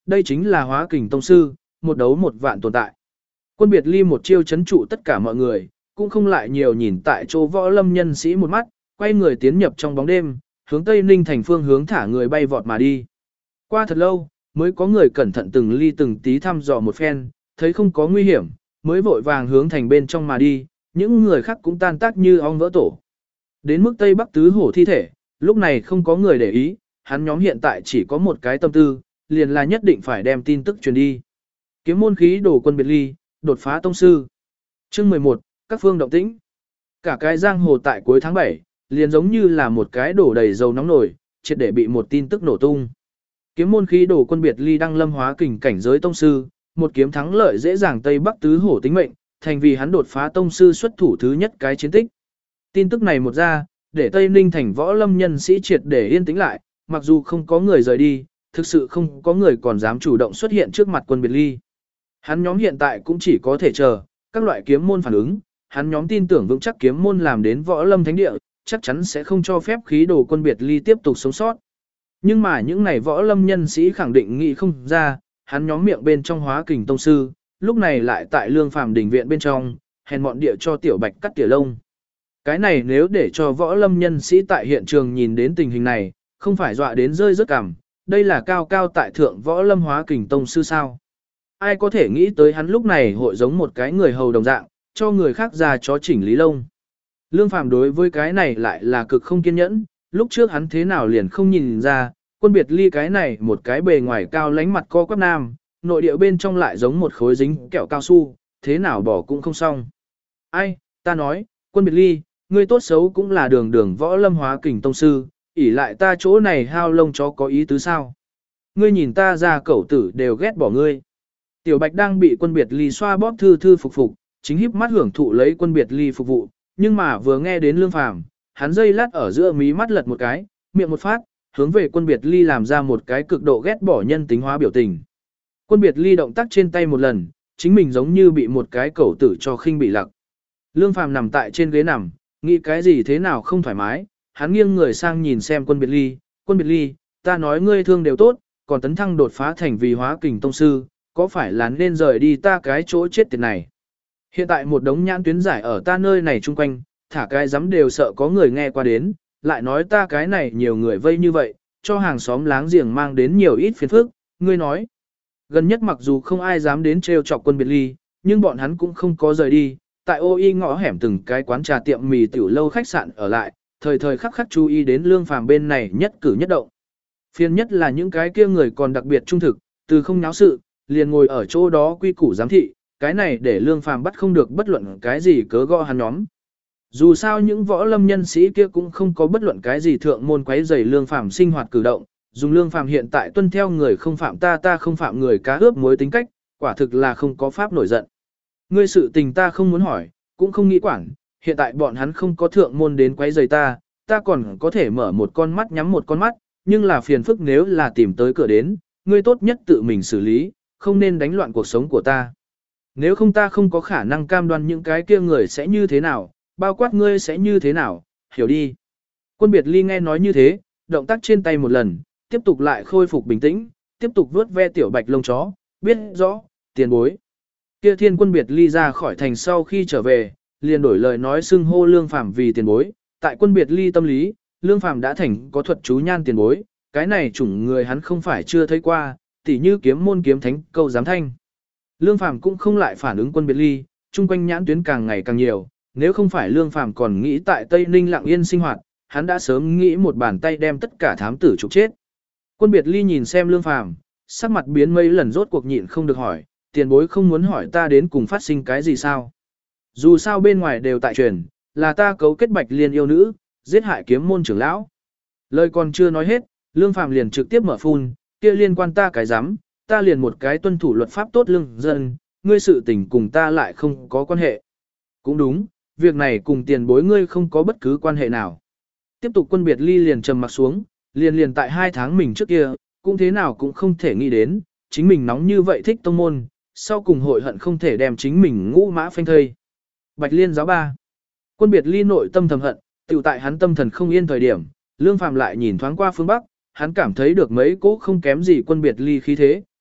đây chính là hóa kình tông sư, một đấu một vạn tồn tại. Quân biệt ly một chiêu chấn trụ tất cả mọi người, cũng không lại nhiều nhìn tại chỗ võ lâm nhân sĩ một mắt, quay người tiến nhập trong bóng đêm, hướng Tây Ninh thành phương hướng thả người bay vọt mà đi. Qua thật lâu, mới có người cẩn thận từng ly từng tí thăm dò một phen, thấy không có nguy hiểm, mới vội vàng hướng thành bên trong mà đi, những người khác cũng tan tác như ong vỡ tổ. Đến mức Tây Bắc tứ hổ thi thể, lúc này không có người để ý, hắn nhóm hiện tại chỉ có một cái tâm tư, liền là nhất định phải đem tin tức truyền đi. Kiếm môn khí đổ quân biệt ly, đột phá tông sư. Chương mười một, các phương động tĩnh. Cả cái giang hồ tại cuối tháng bảy, liền giống như là một cái đổ đầy dầu nóng nổi, triệt để bị một tin tức nổ tung. Kiếm môn khí đổ quân biệt ly đăng lâm hóa kình cảnh giới tông sư, một kiếm thắng lợi dễ dàng Tây Bắc tứ hổ tính mệnh, thành vì hắn đột phá tông sư xuất thủ thứ nhất cái chiến tích. Tin tức này một ra, để Tây Ninh thành võ lâm nhân sĩ triệt để yên tĩnh lại, mặc dù không có người rời đi, thực sự không có người còn dám chủ động xuất hiện trước mặt quân biệt ly. Hắn nhóm hiện tại cũng chỉ có thể chờ, các loại kiếm môn phản ứng, hắn nhóm tin tưởng vững chắc kiếm môn làm đến võ lâm thánh địa, chắc chắn sẽ không cho phép khí đồ quân biệt ly tiếp tục sống sót. Nhưng mà những này võ lâm nhân sĩ khẳng định nghĩ không ra, hắn nhóm miệng bên trong hóa kình tông sư, lúc này lại tại lương phàm đình viện bên trong, hèn mọn địa cho tiểu bạch cắt tỉa lông. Cái này nếu để cho võ lâm nhân sĩ tại hiện trường nhìn đến tình hình này, không phải dọa đến rơi rớt cằm, đây là cao cao tại thượng võ lâm hóa kình tông sư sao. Ai có thể nghĩ tới hắn lúc này hội giống một cái người hầu đồng dạng, cho người khác ra chó chỉnh lý lông. Lương phàm đối với cái này lại là cực không kiên nhẫn, lúc trước hắn thế nào liền không nhìn ra, quân biệt ly cái này một cái bề ngoài cao lánh mặt co quắp nam, nội địa bên trong lại giống một khối dính kẹo cao su, thế nào bỏ cũng không xong. Ai, ta nói, quân biệt ly, ngươi tốt xấu cũng là đường đường võ lâm hóa kình tông sư, ỉ lại ta chỗ này hao lông chó có ý tứ sao. Ngươi nhìn ta ra cẩu tử đều ghét bỏ ngươi. Tiểu bạch đang bị quân biệt ly xoa bóp thư thư phục phục, chính híp mắt hưởng thụ lấy quân biệt ly phục vụ, nhưng mà vừa nghe đến lương phàm, hắn dây lát ở giữa mí mắt lật một cái, miệng một phát, hướng về quân biệt ly làm ra một cái cực độ ghét bỏ nhân tính hóa biểu tình. Quân biệt ly động tác trên tay một lần, chính mình giống như bị một cái cẩu tử cho khinh bị lặc. Lương phàm nằm tại trên ghế nằm, nghĩ cái gì thế nào không thoải mái, hắn nghiêng người sang nhìn xem quân biệt ly, quân biệt ly, ta nói ngươi thương đều tốt, còn tấn thăng đột phá thành vì hóa kình tông sư, có phải là nên rời đi ta cái chỗ chết tiệt này. Hiện tại một đống nhãn tuyến giải ở ta nơi này chung quanh, thả cái dám đều sợ có người nghe qua đến, lại nói ta cái này nhiều người vây như vậy, cho hàng xóm láng giềng mang đến nhiều ít phiền phức, ngươi nói. Gần nhất mặc dù không ai dám đến trêu chọc quân biệt ly, nhưng bọn hắn cũng không có rời đi, tại ô y ngõ hẻm từng cái quán trà tiệm mì tiểu lâu khách sạn ở lại, thời thời khắc khắc chú ý đến lương phàm bên này nhất cử nhất động. Phiền nhất là những cái kia người còn đặc biệt trung thực, từ không náo sự, liền ngồi ở chỗ đó quy củ giám thị, cái này để lương phàm bắt không được bất luận cái gì cớ gõ hắn nhóm. Dù sao những võ lâm nhân sĩ kia cũng không có bất luận cái gì thượng môn quấy rầy lương phàm sinh hoạt cử động, dùng lương phàm hiện tại tuân theo người không phạm ta ta không phạm người cá ướp mối tính cách, quả thực là không có pháp nổi giận. Ngươi sự tình ta không muốn hỏi, cũng không nghĩ quản, hiện tại bọn hắn không có thượng môn đến quấy rầy ta, ta còn có thể mở một con mắt nhắm một con mắt, nhưng là phiền phức nếu là tìm tới cửa đến, ngươi tốt nhất tự mình xử lý, không nên đánh loạn cuộc sống của ta. Nếu không ta không có khả năng cam đoan những cái kia người sẽ như thế nào, bao quát ngươi sẽ như thế nào, hiểu đi. Quân biệt ly nghe nói như thế, động tác trên tay một lần, tiếp tục lại khôi phục bình tĩnh, tiếp tục vuốt ve tiểu bạch lông chó, biết rõ, tiền bối. Kia thiên quân biệt ly ra khỏi thành sau khi trở về, liền đổi lời nói xưng hô lương phàm vì tiền bối, tại quân biệt ly tâm lý, lương phàm đã thành có thuật chú nhan tiền bối, cái này chủng người hắn không phải chưa thấy qua, tỉ như kiếm môn kiếm thánh câu giám thanh. Lương phàm cũng không lại phản ứng quân biệt ly, chung quanh nhãn tuyến càng ngày càng nhiều, nếu không phải lương phàm còn nghĩ tại Tây Ninh lặng yên sinh hoạt, hắn đã sớm nghĩ một bàn tay đem tất cả thám tử trục chết. Quân biệt ly nhìn xem lương phàm, sắc mặt biến mấy lần rốt cuộc nhịn không được hỏi, tiền bối không muốn hỏi ta đến cùng phát sinh cái gì sao? Dù sao bên ngoài đều tại truyền, là ta cấu kết bạch liên yêu nữ, giết hại kiếm môn trưởng lão. Lời còn chưa nói hết, lương phàm liền trực tiếp mở phun, kia liên quan ta cái dám, ta liền một cái tuân thủ luật pháp tốt lương dân, ngươi sự tình cùng ta lại không có quan hệ. Cũng đúng, việc này cùng tiền bối ngươi không có bất cứ quan hệ nào. Tiếp tục quân biệt ly liền trầm mặc xuống, liền liền tại hai tháng mình trước kia, cũng thế nào cũng không thể nghĩ đến, chính mình nóng như vậy thích tông môn, sau cùng hội hận không thể đem chính mình ngũ mã phanh thây. Bạch liên giáo ba. Quân biệt ly nội tâm thầm hận, tiểu tại hắn tâm thần không yên thời điểm, lương phàm lại nhìn thoáng qua phương Bắc, hắn cảm thấy được mấy cỗ không kém gì quân biệt ly khí thế,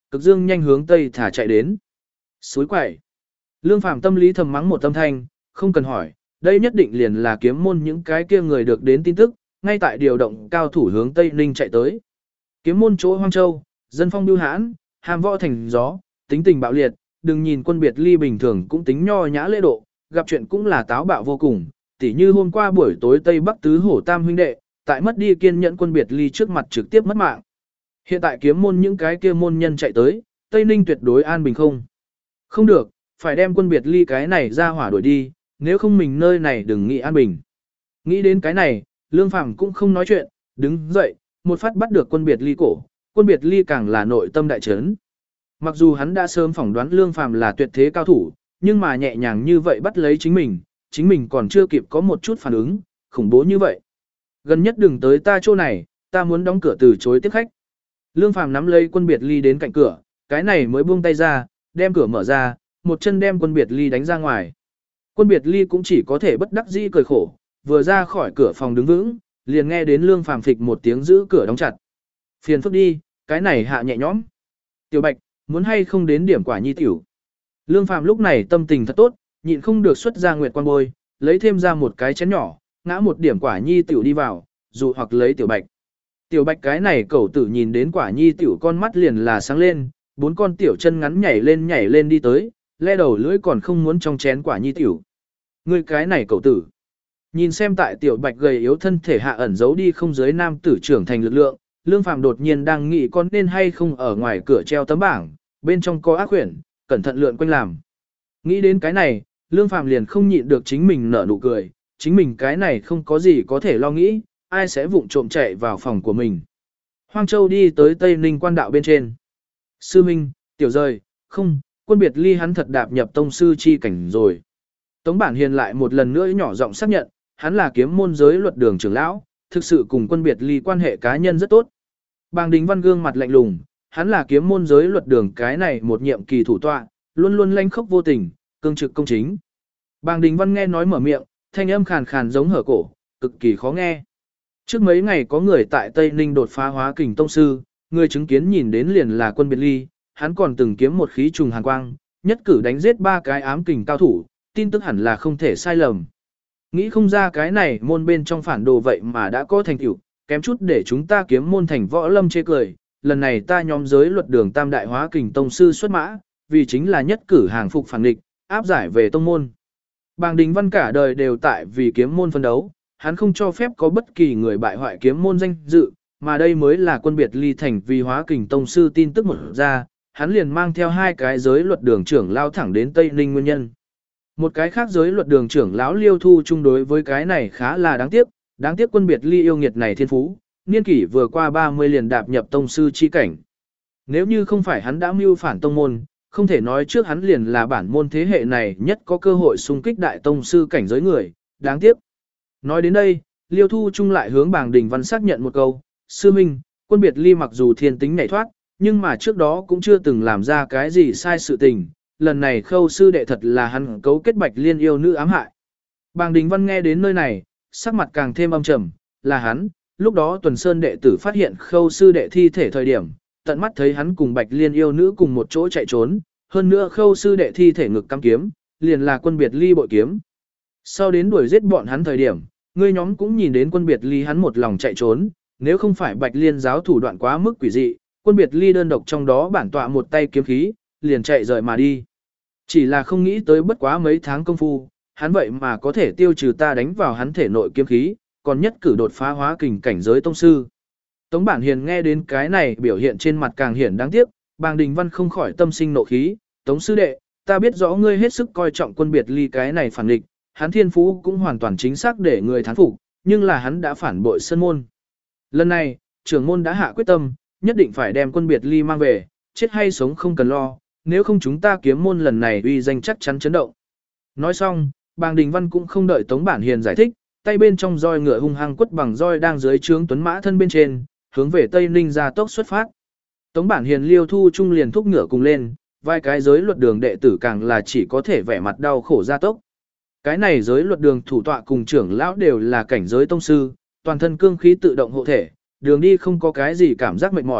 cực dương nhanh hướng tây thả chạy đến. Suối quậy. Lương Phàm tâm lý thầm mắng một tâm thanh, không cần hỏi, đây nhất định liền là kiếm môn những cái kia người được đến tin tức, ngay tại điều động cao thủ hướng Tây Ninh chạy tới. Kiếm môn chỗ Hoang Châu, dân phong bưu hãn, hàm võ thành gió, tính tình bạo liệt, đừng nhìn quân biệt ly bình thường cũng tính nho nhã lễ độ, gặp chuyện cũng là táo bạo vô cùng, tỉ như hôm qua buổi tối Tây Bắc tứ hổ tam huynh đệ, tại mất đi kiên nhẫn quân biệt ly trước mặt trực tiếp mất mạng. Hiện tại kiếm môn những cái kia môn nhân chạy tới, Tây Ninh tuyệt đối an bình không. Không được, phải đem quân biệt ly cái này ra hỏa đuổi đi, nếu không mình nơi này đừng nghĩ an bình. Nghĩ đến cái này, Lương Phàm cũng không nói chuyện, đứng dậy, một phát bắt được quân biệt ly cổ, quân biệt ly càng là nội tâm đại chấn. Mặc dù hắn đã sớm phỏng đoán Lương Phàm là tuyệt thế cao thủ, nhưng mà nhẹ nhàng như vậy bắt lấy chính mình, chính mình còn chưa kịp có một chút phản ứng, khủng bố như vậy. Gần nhất đừng tới ta chỗ này, ta muốn đóng cửa từ chối tiếp khách. Lương Phàm nắm lấy quân biệt ly đến cạnh cửa, cái này mới buông tay ra, đem cửa mở ra, một chân đem quân biệt ly đánh ra ngoài. Quân biệt ly cũng chỉ có thể bất đắc dĩ cười khổ, vừa ra khỏi cửa phòng đứng vững, liền nghe đến Lương Phàm phịch một tiếng giữ cửa đóng chặt. Phiền phức đi, cái này hạ nhẹ nhõm. Tiểu Bạch, muốn hay không đến điểm quả nhi tiểu. Lương Phàm lúc này tâm tình thật tốt, nhịn không được xuất ra nguyệt quan bôi, lấy thêm ra một cái chén nhỏ, ngã một điểm quả nhi tiểu đi vào, dụ hoặc lấy Tiểu Bạch. Tiểu Bạch cái này cẩu tử nhìn đến quả nhi tiểu con mắt liền là sáng lên, bốn con tiểu chân ngắn nhảy lên nhảy lên đi tới, le đầu lưỡi còn không muốn trong chén quả nhi tiểu. Ngươi cái này cẩu tử. Nhìn xem tại Tiểu Bạch gầy yếu thân thể hạ ẩn giấu đi không giới nam tử trưởng thành lực lượng, Lương Phàm đột nhiên đang nghĩ con nên hay không ở ngoài cửa treo tấm bảng, bên trong có ác quyển, cẩn thận lượn quanh làm. Nghĩ đến cái này, Lương Phàm liền không nhịn được chính mình nở nụ cười, chính mình cái này không có gì có thể lo nghĩ, ai sẽ vụng trộm chạy vào phòng của mình. Hoang Châu đi tới Tây Ninh quan đạo bên trên. Sư Minh, tiểu rời, không, quân biệt ly hắn thật đạp nhập tông sư chi cảnh rồi. Tống Bản Hiền lại một lần nữa nhỏ giọng xác nhận, hắn là kiếm môn giới luật đường trưởng lão, thực sự cùng quân biệt ly quan hệ cá nhân rất tốt. Bàng Đình Văn gương mặt lạnh lùng, hắn là kiếm môn giới luật đường cái này một nhiệm kỳ thủ tọa, luôn luôn lanh khốc vô tình, cương trực công chính. Bàng Đình Văn nghe nói mở miệng, thanh âm khàn khàn giống hở cổ, cực kỳ khó nghe. Trước mấy ngày có người tại Tây Ninh đột phá hóa kình tông sư, người chứng kiến nhìn đến liền là quân biệt ly, hắn còn từng kiếm một khí trùng hàn quang, nhất cử đánh giết ba cái ám kình cao thủ, tin tức hẳn là không thể sai lầm. Nghĩ không ra cái này môn bên trong phản đồ vậy mà đã có thành tựu, kém chút để chúng ta kiếm môn thành võ lâm chê cười, lần này ta nhóm giới luật đường tam đại hóa kình tông sư xuất mã, vì chính là nhất cử hàng phục phản địch, áp giải về tông môn. Bàng Đình Văn cả đời đều tại vì kiếm môn phân đấu, hắn không cho phép có bất kỳ người bại hoại kiếm môn danh dự, mà đây mới là quân biệt ly thành vì hóa kình tông sư tin tức một ra, hắn liền mang theo hai cái giới luật đường trưởng lao thẳng đến Tây Ninh nguyên nhân. Một cái khác giới luật đường trưởng lão Liêu Thu chung đối với cái này khá là đáng tiếc, đáng tiếc quân biệt ly yêu nghiệt này thiên phú, niên kỷ vừa qua ba mươi liền đạp nhập tông sư chi cảnh. Nếu như không phải hắn đã mưu phản tông môn, không thể nói trước hắn liền là bản môn thế hệ này nhất có cơ hội xung kích đại tông sư cảnh giới người, đáng tiếc. Nói đến đây, Liêu Thu Trung lại hướng Bàng Đình Văn xác nhận một câu, sư minh, quân biệt ly mặc dù thiên tính nhảy thoát, nhưng mà trước đó cũng chưa từng làm ra cái gì sai sự tình, lần này khâu sư đệ thật là hắn cấu kết bạch liên yêu nữ ám hại. Bàng Đình Văn nghe đến nơi này, sắc mặt càng thêm âm trầm, là hắn, lúc đó tuần sơn đệ tử phát hiện khâu sư đệ thi thể thời điểm, tận mắt thấy hắn cùng bạch liên yêu nữ cùng một chỗ chạy trốn, hơn nữa khâu sư đệ thi thể ngực cắm kiếm, liền là quân biệt ly bội kiếm. Sau đến đuổi giết bọn hắn thời điểm, ngươi nhóm cũng nhìn đến quân biệt ly hắn một lòng chạy trốn, nếu không phải bạch liên giáo thủ đoạn quá mức quỷ dị, quân biệt ly đơn độc trong đó bản tọa một tay kiếm khí, liền chạy rời mà đi. Chỉ là không nghĩ tới bất quá mấy tháng công phu, hắn vậy mà có thể tiêu trừ ta đánh vào hắn thể nội kiếm khí, còn nhất cử đột phá hóa kình cảnh giới tông sư. Tống Bản Hiền nghe đến cái này biểu hiện trên mặt càng hiển đáng tiếc, Bàng Đình Văn không khỏi tâm sinh nộ khí, Tống sư đệ, ta biết rõ ngươi hết sức coi trọng quân biệt ly cái này phản địch, hắn thiên phú cũng hoàn toàn chính xác để người thán phục, nhưng là hắn đã phản bội sân môn. Lần này, trưởng môn đã hạ quyết tâm, nhất định phải đem quân biệt ly mang về, chết hay sống không cần lo, nếu không chúng ta kiếm môn lần này uy danh chắc chắn chấn động. Nói xong, Bàng Đình Văn cũng không đợi Tống Bản Hiền giải thích, tay bên trong roi ngựa hung hăng quất bằng roi đang dưới trướng tuấn mã thân bên trên, hướng về Tây Ninh ra tốc xuất phát. Tống Bản Hiền Liêu Thu Trung liền thúc ngựa cùng lên, vai cái giới luật đường đệ tử càng là chỉ có thể vẻ mặt đau khổ ra tốc. Cái này giới luật đường thủ tọa cùng trưởng lão đều là cảnh giới tông sư, toàn thân cương khí tự động hộ thể, đường đi không có cái gì cảm giác mệt mỏi,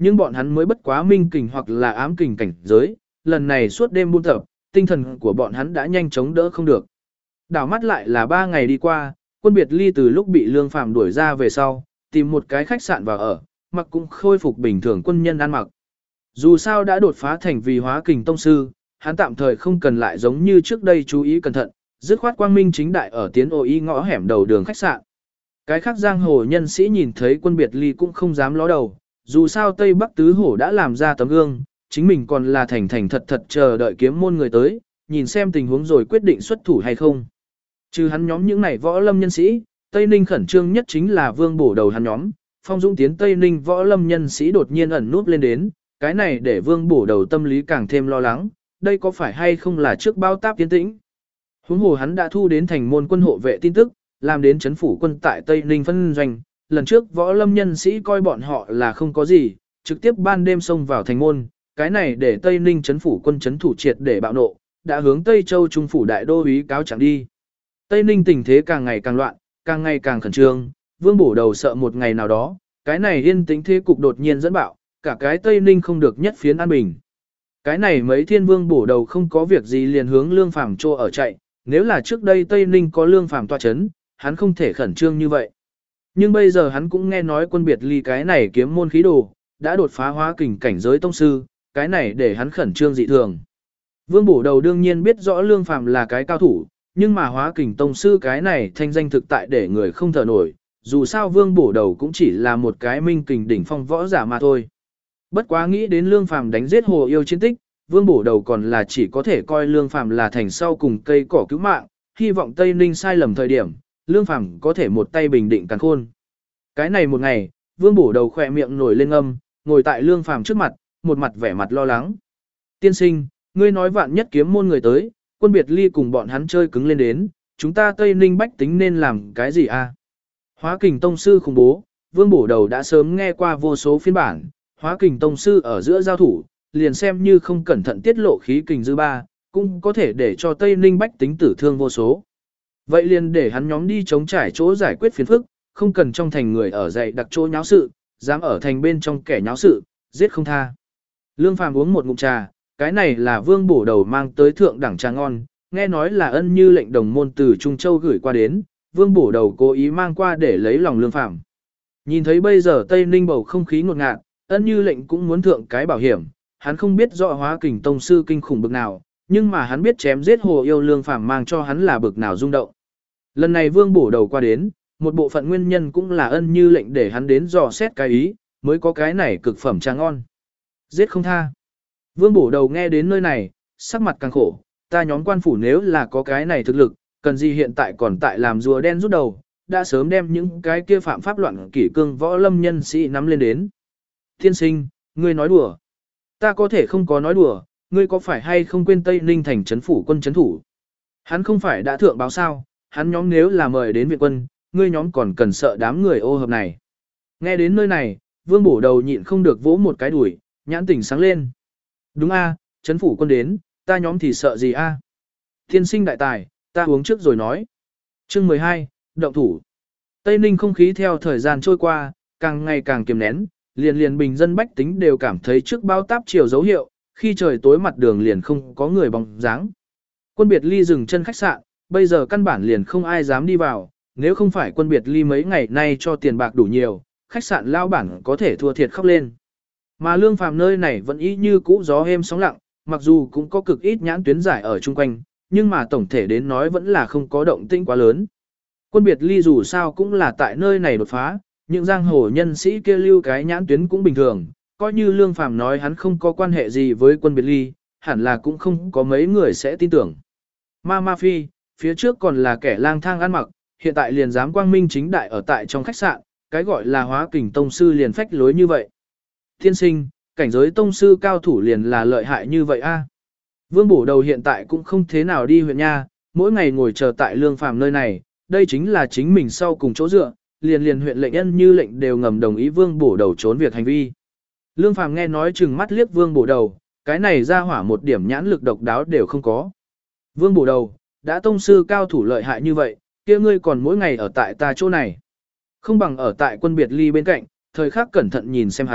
nhưng bọn hắn mới bất quá minh kình hoặc là ám kình cảnh giới, lần này suốt đêm buôn tập, tinh thần của bọn hắn đã nhanh chóng đỡ không được. Đảo mắt lại là ba ngày đi qua, Quân Biệt Ly từ lúc bị Lương Phàm đuổi ra về sau, tìm một cái khách sạn vào ở, mặc cũng khôi phục bình thường quân nhân ăn mặc. Dù sao đã đột phá thành vì hóa kình tông sư, hắn tạm thời không cần lại giống như trước đây chú ý cẩn thận, dứt khoát quang minh chính đại ở tiến ô y ngõ hẻm đầu đường khách sạn. Cái khác giang hồ nhân sĩ nhìn thấy Quân Biệt Ly cũng không dám ló đầu, dù sao Tây Bắc Tứ Hổ đã làm ra tấm gương, chính mình còn là thành thành thật thật chờ đợi kiếm môn người tới, nhìn xem tình huống rồi quyết định xuất thủ hay không. Trừ hắn nhóm những này võ lâm nhân sĩ, Tây Ninh khẩn trương nhất chính là Vương Bổ Đầu hắn nhóm, Phong Dũng tiến Tây Ninh võ lâm nhân sĩ đột nhiên ẩn núp lên đến, cái này để Vương Bổ Đầu tâm lý càng thêm lo lắng, đây có phải hay không là trước bao táp tiến tĩnh. Huống hồ hắn đã thu đến thành môn quân hộ vệ tin tức, làm đến chấn phủ quân tại Tây Ninh phân doanh, lần trước võ lâm nhân sĩ coi bọn họ là không có gì, trực tiếp ban đêm xông vào thành môn, cái này để Tây Ninh chấn phủ quân chấn thủ triệt để bạo nộ, đã hướng Tây Châu trung phủ đại đô úy cáo chẳng đi. Tây Ninh tình thế càng ngày càng loạn, càng ngày càng khẩn trương, Vương Bổ Đầu sợ một ngày nào đó, cái này yên tĩnh thế cục đột nhiên dẫn bạo, cả cái Tây Ninh không được nhất phiến an bình. Cái này mấy thiên Vương Bổ Đầu không có việc gì liền hướng Lương Phàm trô ở chạy, nếu là trước đây Tây Ninh có Lương Phàm tọa chấn, hắn không thể khẩn trương như vậy. Nhưng bây giờ hắn cũng nghe nói Quân Biệt Ly cái này kiếm môn khí đồ, đã đột phá hóa kình cảnh giới tông sư, cái này để hắn khẩn trương dị thường. Vương Bổ Đầu đương nhiên biết rõ Lương Phàm là cái cao thủ, nhưng mà hóa kình tông sư cái này thanh danh thực tại để người không thở nổi, dù sao Vương Bổ Đầu cũng chỉ là một cái minh kình đỉnh phong võ giả mà thôi. Bất quá nghĩ đến Lương Phàm đánh giết Hồ Yêu chiến tích, Vương Bổ Đầu còn là chỉ có thể coi Lương Phàm là thành sau cùng cây cỏ cứu mạng, hy vọng Tây Ninh sai lầm thời điểm, Lương Phàm có thể một tay bình định càn khôn. Cái này một ngày, Vương Bổ Đầu khỏe miệng nổi lên âm, ngồi tại Lương Phàm trước mặt, một mặt vẻ mặt lo lắng. Tiên sinh, ngươi nói vạn nhất kiếm môn người tới, Quân Biệt Ly cùng bọn hắn chơi cứng lên đến, chúng ta Tây Ninh bách tính nên làm cái gì à? Hóa kình tông sư khủng bố, Vương Bổ Đầu đã sớm nghe qua vô số phiên bản, hóa kình tông sư ở giữa giao thủ, liền xem như không cẩn thận tiết lộ khí kình dư ba, cũng có thể để cho Tây Ninh bách tính tử thương vô số. Vậy liền để hắn nhóm đi chống trải chỗ giải quyết phiền phức, không cần trong thành người ở dậy đặc chỗ nháo sự, dám ở thành bên trong kẻ nháo sự, giết không tha. Lương Phàm uống một ngụm trà, cái này là Vương Bổ Đầu mang tới thượng đẳng trà ngon, nghe nói là ân như lệnh đồng môn từ Trung Châu gửi qua đến, Vương Bổ Đầu cố ý mang qua để lấy lòng Lương Phàm. Nhìn thấy bây giờ Tây Ninh bầu không khí ngột ngạt, ân như lệnh cũng muốn thượng cái bảo hiểm, hắn không biết rõ hóa kình tông sư kinh khủng bực nào, nhưng mà hắn biết chém giết Hồ Yêu Lương Phàm mang cho hắn là bực nào rung động. Lần này Vương Bổ Đầu qua đến, một bộ phận nguyên nhân cũng là ân như lệnh để hắn đến dò xét cái ý, mới có cái này cực phẩm trà ngon. Giết không tha. Vương Bổ Đầu nghe đến nơi này, sắc mặt càng khổ, ta nhóm quan phủ nếu là có cái này thực lực, cần gì hiện tại còn tại làm rùa đen rút đầu, đã sớm đem những cái kia phạm pháp loạn kỷ cương võ lâm nhân sĩ nắm lên đến. Thiên sinh, ngươi nói đùa. Ta có thể không có nói đùa, ngươi có phải hay không quên Tây Ninh thành trấn phủ quân trấn thủ? Hắn không phải đã thượng báo sao, hắn nhóm nếu là mời đến viện quân, ngươi nhóm còn cần sợ đám người ô hợp này. Nghe đến nơi này, Vương Bổ Đầu nhịn không được vỗ một cái đuổi, nhãn tỉnh sáng lên. Đúng a, trấn phủ quân đến, ta nhóm thì sợ gì a? Thiên sinh đại tài, ta uống trước rồi nói. Chương mười hai, động thủ. Tây Ninh không khí theo thời gian trôi qua, càng ngày càng kiềm nén, liền liền bình dân bách tính đều cảm thấy trước bao táp chiều dấu hiệu, khi trời tối mặt đường liền không có người bóng dáng. Quân Biệt Ly dừng chân khách sạn, bây giờ căn bản liền không ai dám đi vào, nếu không phải Quân Biệt Ly mấy ngày nay cho tiền bạc đủ nhiều, khách sạn lao bản có thể thua thiệt khóc lên. Mà Lương Phàm nơi này vẫn y như cũ gió êm sóng lặng, mặc dù cũng có cực ít nhãn tuyến giải ở chung quanh, nhưng mà tổng thể đến nói vẫn là không có động tĩnh quá lớn. Quân Biệt Ly dù sao cũng là tại nơi này đột phá, những giang hồ nhân sĩ kia lưu cái nhãn tuyến cũng bình thường, coi như Lương Phàm nói hắn không có quan hệ gì với Quân Biệt Ly, hẳn là cũng không có mấy người sẽ tin tưởng. Ma Ma Phi, phía trước còn là kẻ lang thang ăn mặc, hiện tại liền dám quang minh chính đại ở tại trong khách sạn, cái gọi là hóa kình tông sư liền phách lối như vậy. Thiên sinh, cảnh giới tông sư cao thủ liền là lợi hại như vậy a. Vương Bổ Đầu hiện tại cũng không thế nào đi huyện nha, mỗi ngày ngồi chờ tại Lương Phàm nơi này, đây chính là chính mình sau cùng chỗ dựa, liền liền huyện lệnh nhân như lệnh đều ngầm đồng ý Vương Bổ Đầu trốn việc hành vi. Lương Phàm nghe nói chừng mắt liếc Vương Bổ Đầu, cái này ra hỏa một điểm nhãn lực độc đáo đều không có. Vương Bổ Đầu, đã tông sư cao thủ lợi hại như vậy, kia ngươi còn mỗi ngày ở tại ta chỗ này. Không bằng ở tại Quân Biệt Ly bên cạnh, thời khắc cẩn thận nhìn xem hắn,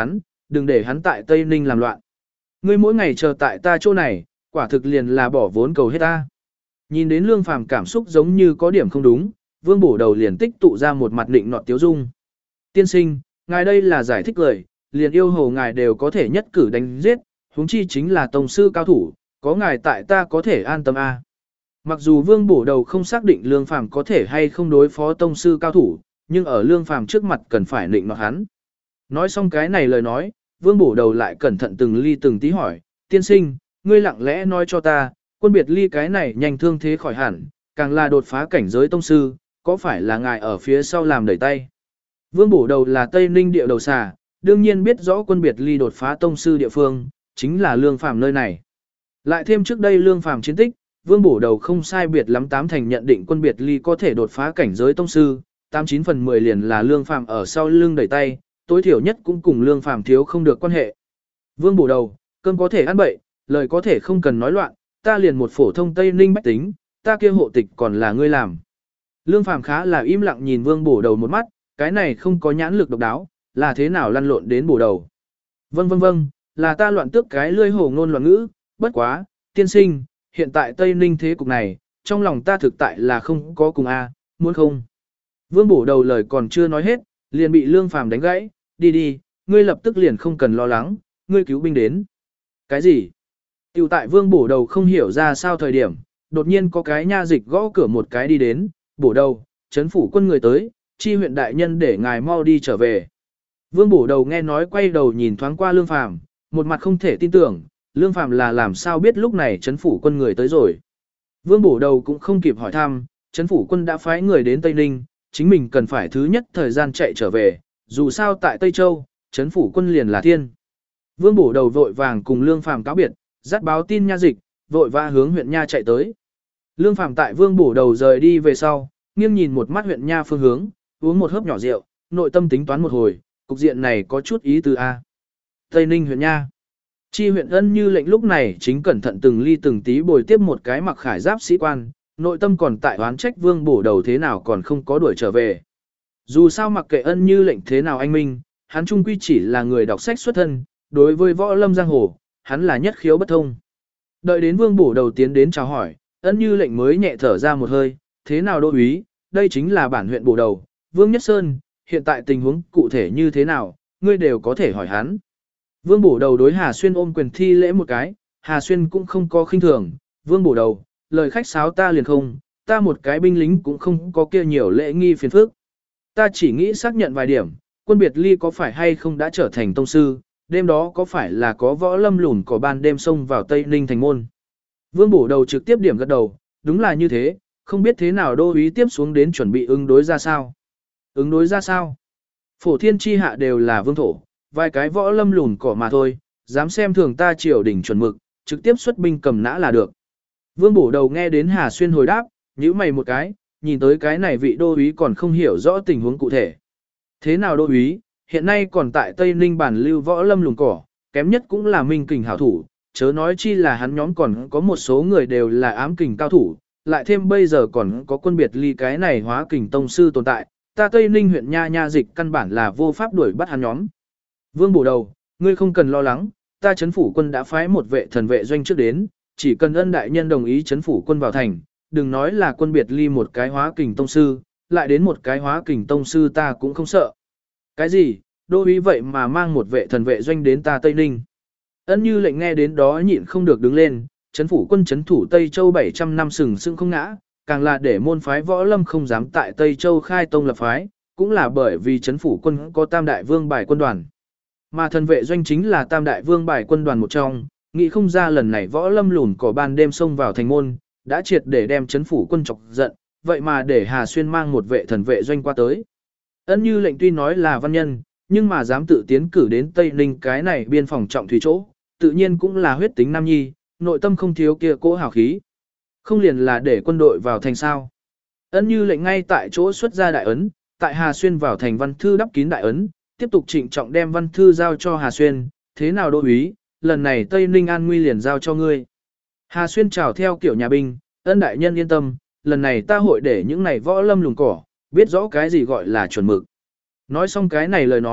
đừng để hắn tại Tây Ninh làm loạn. Ngươi mỗi ngày chờ tại ta chỗ này, quả thực liền là bỏ vốn cầu hết ta. Nhìn đến Lương Phàm cảm xúc giống như có điểm không đúng, Vương Bổ Đầu liền tích tụ ra một mặt định nọt tiếu dung. Tiên sinh, ngài đây là giải thích lời, liền yêu hồ ngài đều có thể nhất cử đánh giết, huống chi chính là tông sư cao thủ, có ngài tại ta có thể an tâm a. À. Mặc dù Vương Bổ Đầu không xác định Lương Phàm có thể hay không đối phó tông sư cao thủ, nhưng ở Lương Phàm trước mặt cần phải định nọt hắn. Nói xong cái này lời nói, Vương Bổ Đầu lại cẩn thận từng ly từng tí hỏi, tiên sinh, ngươi lặng lẽ nói cho ta, quân biệt ly cái này nhanh thương thế khỏi hẳn, càng là đột phá cảnh giới tông sư, có phải là ngài ở phía sau làm đẩy tay? Vương Bổ Đầu là Tây Ninh địa đầu xà, đương nhiên biết rõ quân biệt ly đột phá tông sư địa phương, chính là Lương Phàm nơi này. Lại thêm trước đây Lương Phàm chiến tích, Vương Bổ Đầu không sai biệt lắm tám thành nhận định quân biệt ly có thể đột phá cảnh giới tông sư, tám chín phần mười liền là Lương Phàm ở sau lưng đẩy tay, tối thiểu nhất cũng cùng Lương Phàm thiếu không được quan hệ. Vương Bổ Đầu, cơm có thể ăn bậy, lời có thể không cần nói loạn, ta liền một phổ thông Tây Ninh bách tính, ta kia hộ tịch còn là ngươi làm. Lương Phàm khá là im lặng nhìn Vương Bổ Đầu một mắt, cái này không có nhãn lực độc đáo, là thế nào lăn lộn đến Bổ Đầu. Vâng vâng vâng, là ta loạn tước cái lươi hổ ngôn loạn ngữ, bất quá, tiên sinh, hiện tại Tây Ninh thế cục này, trong lòng ta thực tại là không có cùng a, muốn không. Vương Bổ Đầu lời còn chưa nói hết, liền bị Lương Phàm đánh gãy, đi đi, ngươi lập tức liền không cần lo lắng, ngươi cứu binh đến. Cái gì? Tiểu tại Vương Bổ Đầu không hiểu ra sao thời điểm, đột nhiên có cái nha dịch gõ cửa một cái đi đến, Bổ Đầu, chấn phủ quân người tới, chi huyện đại nhân để ngài mau đi trở về. Vương Bổ Đầu nghe nói quay đầu nhìn thoáng qua Lương Phàm, một mặt không thể tin tưởng, Lương Phàm là làm sao biết lúc này chấn phủ quân người tới rồi. Vương Bổ Đầu cũng không kịp hỏi thăm, chấn phủ quân đã phái người đến Tây Ninh, chính mình cần phải thứ nhất thời gian chạy trở về, dù sao tại Tây Châu, chấn phủ quân liền là thiên. Vương Bổ Đầu vội vàng cùng Lương Phàm cáo biệt, dắt báo tin nha dịch, vội vã hướng huyện nha chạy tới. Lương Phàm tại Vương Bổ Đầu rời đi về sau, nghiêng nhìn một mắt huyện nha phương hướng, uống một hớp nhỏ rượu, nội tâm tính toán một hồi, cục diện này có chút ý tứ a. Tây Ninh huyện nha. Chi huyện Ân Như lệnh lúc này chính cẩn thận từng ly từng tí bồi tiếp một cái mặc khải giáp sĩ quan, nội tâm còn tại oán trách Vương Bổ Đầu thế nào còn không có đuổi trở về. Dù sao mặc kệ Ân Như lệnh thế nào anh minh, hắn trung quy chỉ là người đọc sách xuất thân, đối với võ lâm giang hồ, hắn là nhất khiếu bất thông. Đợi đến Vương Bổ Đầu tiến đến chào hỏi, Ân Như lệnh mới nhẹ thở ra một hơi, thế nào đô úy, đây chính là bản huyện Bổ Đầu, Vương Nhất Sơn, hiện tại tình huống cụ thể như thế nào, ngươi đều có thể hỏi hắn. Vương Bổ Đầu đối Hà Xuyên ôm quyền thi lễ một cái, Hà Xuyên cũng không có khinh thường, Vương Bổ Đầu, lời khách sáo ta liền không, ta một cái binh lính cũng không có kia nhiều lễ nghi phiền phức. Ta chỉ nghĩ xác nhận vài điểm, quân biệt ly có phải hay không đã trở thành tông sư, đêm đó có phải là có võ lâm lùn có ban đêm xông vào Tây Ninh thành môn. Vương Bổ Đầu trực tiếp điểm gật đầu, đúng là như thế, không biết thế nào đô úy tiếp xuống đến chuẩn bị ứng đối ra sao. Ứng đối ra sao? Phổ thiên chi hạ đều là vương thổ, vài cái võ lâm lùn cỏ mà thôi, dám xem thường ta triều đỉnh chuẩn mực, trực tiếp xuất binh cầm nã là được. Vương Bổ Đầu nghe đến Hà Xuyên hồi đáp, nhíu mày một cái, nhìn tới cái này vị đô úy còn không hiểu rõ tình huống cụ thể. Thế nào đô úy, hiện nay còn tại Tây Ninh bản lưu võ lâm lùn cỏ, kém nhất cũng là minh kình hảo thủ, chớ nói chi là hắn nhóm còn có một số người đều là ám kình cao thủ, lại thêm bây giờ còn có quân biệt ly cái này hóa kình tông sư tồn tại, ta Tây Ninh huyện nha nha dịch căn bản là vô pháp đuổi bắt hắn nhóm. Vương Bổ Đầu, ngươi không cần lo lắng, ta chấn phủ quân đã phái một vệ thần vệ doanh trước đến, chỉ cần Ân đại nhân đồng ý chấn phủ quân vào thành, đừng nói là quân biệt ly một cái hóa kình tông sư, lại đến một cái hóa kình tông sư ta cũng không sợ. Cái gì, đô úy vậy mà mang một vệ thần vệ doanh đến ta Tây Ninh. Ân Như lệnh nghe đến đó nhịn không được đứng lên, chấn phủ quân chấn thủ Tây Châu bảy trăm năm sừng sững không ngã, càng là để môn phái võ lâm không dám tại Tây Châu khai tông lập phái, cũng là bởi vì chấn phủ quân có tam đại vương bài quân đoàn. Mà thần vệ doanh chính là tam đại vương bài quân đoàn một trong, nghĩ không ra lần này võ lâm lùn cỏ ban đêm xông vào thành môn, đã triệt để đem chấn phủ quân chọc giận, vậy mà để Hà Xuyên mang một vệ thần vệ doanh qua tới. Ân Như lệnh tuy nói là văn nhân, nhưng mà dám tự tiến cử đến Tây Ninh cái này biên phòng trọng thủy chỗ, tự nhiên cũng là huyết tính nam nhi, nội tâm không thiếu kia cỗ hào khí. Không liền là để quân đội vào thành sao. Ân Như lệnh ngay tại chỗ xuất ra đại ấn, tại Hà Xuyên vào thành văn thư đắp kín đại ấn, tiếp tục trịnh trọng đem văn thư giao cho Hà Xuyên, thế nào đô úy, lần này Tây Ninh an nguy liền giao cho ngươi. Hà Xuyên chào theo kiểu nhà binh, Ân đại nhân yên tâm, lần này ta hội để những này võ lâm lùng cỏ, biết rõ cái gì gọi là chuẩn mực. Nói xong cái này lời nói,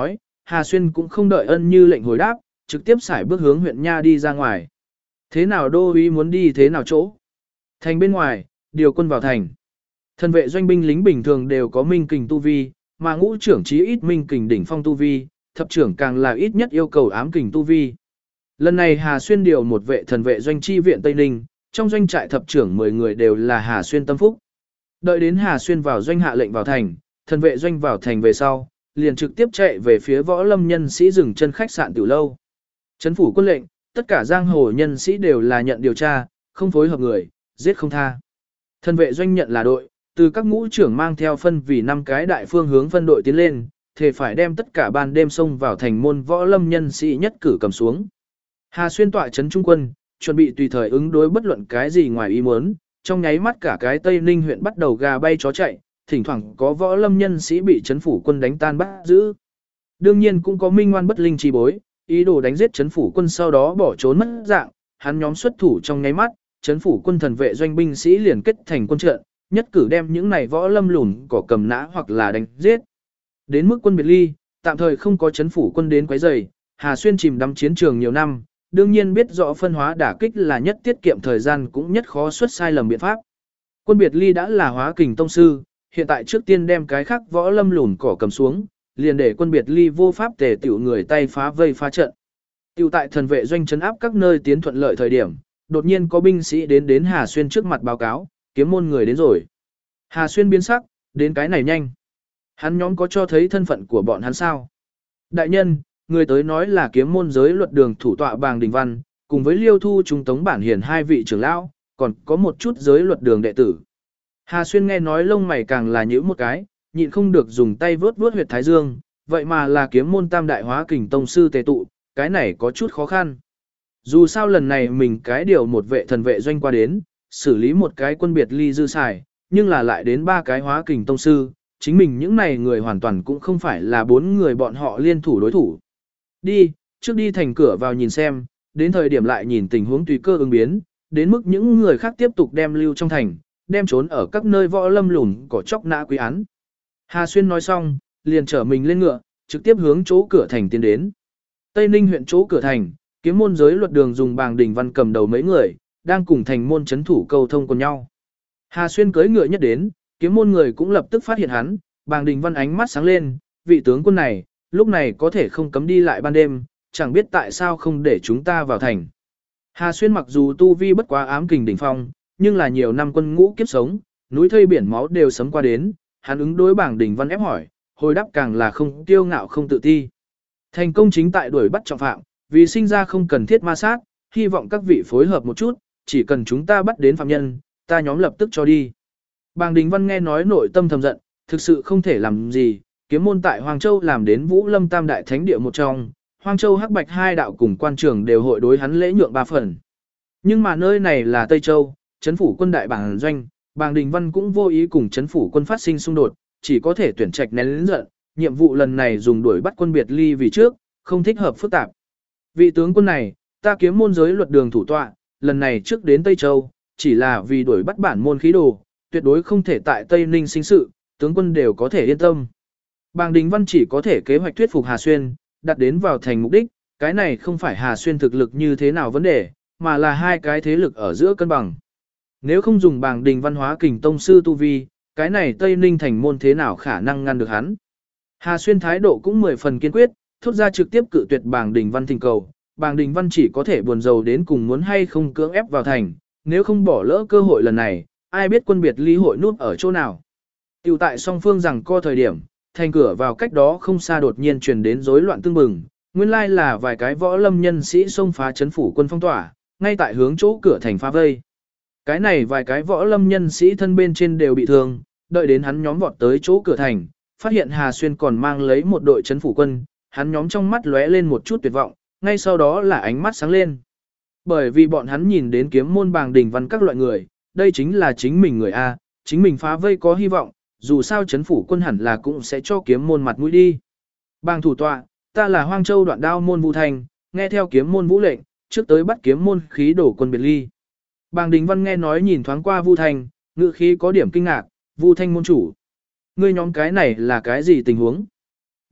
Hà Xuyên cũng không đợi ân như lệnh hồi đáp, trực tiếp xài bước hướng huyện Nha đi ra ngoài. Thế nào đô uý muốn đi thế nào chỗ? Thành bên ngoài, điều quân vào thành. Thần vệ doanh binh lính bình thường đều có minh kình tu vi, mà ngũ trưởng chí ít minh kình đỉnh phong tu vi, thập trưởng càng là ít nhất yêu cầu ám kình tu vi. Lần này Hà Xuyên điều một vệ thần vệ doanh chi viện Tây Ninh, trong doanh trại thập trưởng mười người đều là Hà Xuyên tâm phúc. Đợi đến Hà Xuyên vào doanh hạ lệnh vào thành, thần vệ doanh vào thành về sau, liền trực tiếp chạy về phía võ lâm nhân sĩ dừng chân khách sạn tiểu lâu. Trấn phủ quân lệnh, tất cả giang hồ nhân sĩ đều là nhận điều tra, không phối hợp người, giết không tha. Thần vệ doanh nhận là đội, từ các ngũ trưởng mang theo phân vì năm cái đại phương hướng phân đội tiến lên, thể phải đem tất cả ban đêm xông vào thành môn võ lâm nhân sĩ nhất cử cầm xuống. Hà Xuyên tọa trấn trung quân, chuẩn bị tùy thời ứng đối bất luận cái gì ngoài ý muốn, trong nháy mắt cả cái Tây Ninh huyện bắt đầu gà bay chó chạy, thỉnh thoảng có võ lâm nhân sĩ bị trấn phủ quân đánh tan bắt giữ. Đương nhiên cũng có minh ngoan bất linh chi bối, ý đồ đánh giết trấn phủ quân sau đó bỏ trốn mất dạng, hắn nhóm xuất thủ trong nháy mắt, trấn phủ quân thần vệ doanh binh sĩ liền kết thành quân trận, nhất cử đem những này võ lâm lùn cỏ cầm nã hoặc là đánh giết. Đến mức quân biệt ly, tạm thời không có trấn phủ quân đến quấy rầy, Hà Xuyên chìm đắm chiến trường nhiều năm, đương nhiên biết rõ phân hóa đả kích là nhất tiết kiệm thời gian cũng nhất khó xuất sai lầm biện pháp. Quân biệt ly đã là hóa kình tông sư, hiện tại trước tiên đem cái khác võ lâm lùn cỏ cầm xuống, liền để quân biệt ly vô pháp tề tiểu người tay phá vây phá trận. Tiểu tại thần vệ doanh trấn áp các nơi tiến thuận lợi thời điểm, đột nhiên có binh sĩ đến đến Hà Xuyên trước mặt báo cáo, kiếm môn người đến rồi. Hà Xuyên biến sắc, đến cái này nhanh. Hắn nhóm có cho thấy thân phận của bọn hắn sao? Đại nhân, người tới nói là kiếm môn giới luật đường thủ tọa Bàng Đình Văn, cùng với Liêu Thu Trung Tống Bản Hiền hai vị trưởng lão, còn có một chút giới luật đường đệ tử. Hà Xuyên nghe nói lông mày càng là nhíu một cái, nhịn không được dùng tay vướt vướt huyệt thái dương, vậy mà là kiếm môn tam đại hóa kình tông sư tề tụ, cái này có chút khó khăn. Dù sao lần này mình cái điều một vệ thần vệ doanh qua đến, xử lý một cái quân biệt ly dư xài, nhưng là lại đến ba cái hóa kình tông sư, chính mình những này người hoàn toàn cũng không phải là bốn người bọn họ liên thủ đối thủ. Đi, trước đi thành cửa vào nhìn xem, đến thời điểm lại nhìn tình huống tùy cơ ứng biến, đến mức những người khác tiếp tục đem lưu trong thành, đem trốn ở các nơi võ lâm lùn cỏ chóc nã quý án. Hà Xuyên nói xong, liền trở mình lên ngựa, trực tiếp hướng chỗ cửa thành tiến đến. Tây Ninh huyện chỗ cửa thành, kiếm môn giới luật đường dùng Bàng Đình Văn cầm đầu mấy người, đang cùng thành môn chấn thủ câu thông cùng nhau. Hà Xuyên cưỡi ngựa nhất đến, kiếm môn người cũng lập tức phát hiện hắn, Bàng Đình Văn ánh mắt sáng lên, vị tướng quân này, lúc này có thể không cấm đi lại ban đêm, chẳng biết tại sao không để chúng ta vào thành. Hà Xuyên mặc dù tu vi bất quá ám kình đỉnh phong, nhưng là nhiều năm quân ngũ kiếp sống, núi thây biển máu đều sấm qua đến, hắn ứng đối Bàng Đình Văn ép hỏi, hồi đáp càng là không tiêu ngạo không tự ti. Thành công chính tại đuổi bắt trọng phạm, vì sinh ra không cần thiết ma sát, hy vọng các vị phối hợp một chút, chỉ cần chúng ta bắt đến phạm nhân, ta nhóm lập tức cho đi. Bàng Đình Văn nghe nói nội tâm thầm giận, thực sự không thể làm gì, kiếm môn tại Hoàng Châu làm đến Vũ Lâm Tam Đại Thánh Địa một trong, Hoàng Châu Hắc Bạch hai đạo cùng quan trường đều hội đối hắn lễ nhượng ba phần. Nhưng mà nơi này là Tây Châu, chấn phủ quân đại bảng doanh, Bàng Đình Văn cũng vô ý cùng chấn phủ quân phát sinh xung đột, chỉ có thể tuyển trạch nén lớn giận, nhiệm vụ lần này dùng đuổi bắt quân biệt ly vì trước, không thích hợp phức tạp. Vị tướng quân này, ta kiếm môn giới luật đường thủ tọa, lần này trước đến Tây Châu, chỉ là vì đuổi bắt bản môn khí đồ, tuyệt đối không thể tại Tây Ninh sinh sự, tướng quân đều có thể yên tâm. Bàng Đình Văn chỉ có thể kế hoạch thuyết phục Hà Xuyên, đặt đến vào thành mục đích, cái này không phải Hà Xuyên thực lực như thế nào vấn đề, mà là hai cái thế lực ở giữa cân bằng. Nếu không dùng Bàng Đình Văn hóa kình tông sư tu vi, cái này Tây Ninh thành môn thế nào khả năng ngăn được hắn. Hà Xuyên thái độ cũng mười phần kiên quyết, thốt ra trực tiếp cự tuyệt Bàng Đình Văn thỉnh cầu, Bàng Đình Văn chỉ có thể buồn rầu đến cùng muốn hay không cưỡng ép vào thành, nếu không bỏ lỡ cơ hội lần này, ai biết quân biệt ly hội núp ở chỗ nào. Tiểu tại song phương rằng co thời điểm, thành cửa vào cách đó không xa đột nhiên truyền đến rối loạn tương bừng, nguyên lai là vài cái võ lâm nhân sĩ xông phá chấn phủ quân phong tỏa, ngay tại hướng chỗ cửa thành phá vây. Cái này vài cái võ lâm nhân sĩ thân bên trên đều bị thương, đợi đến hắn nhóm vọt tới chỗ cửa thành, phát hiện Hà Xuyên còn mang lấy một đội chấn phủ quân, hắn nhóm trong mắt lóe lên một chút tuyệt vọng, ngay sau đó là ánh mắt sáng lên. Bởi vì bọn hắn nhìn đến kiếm môn Bàng Đình Văn các loại người, đây chính là chính mình người A, chính mình phá vây có hy vọng, dù sao chấn phủ quân hẳn là cũng sẽ cho kiếm môn mặt mũi đi. Bàng thủ tọa, ta là Hoang Châu Đoạn Đao môn Vu Thanh, nghe theo kiếm môn vũ lệnh, trước tới bắt kiếm môn khí đổ quân biệt ly. Bàng Đình Văn nghe nói nhìn thoáng qua Vu Thanh, ngữ khí có điểm kinh ngạc, Vu Thanh môn chủ. Ngươi nhóm cái này là cái gì tình huống?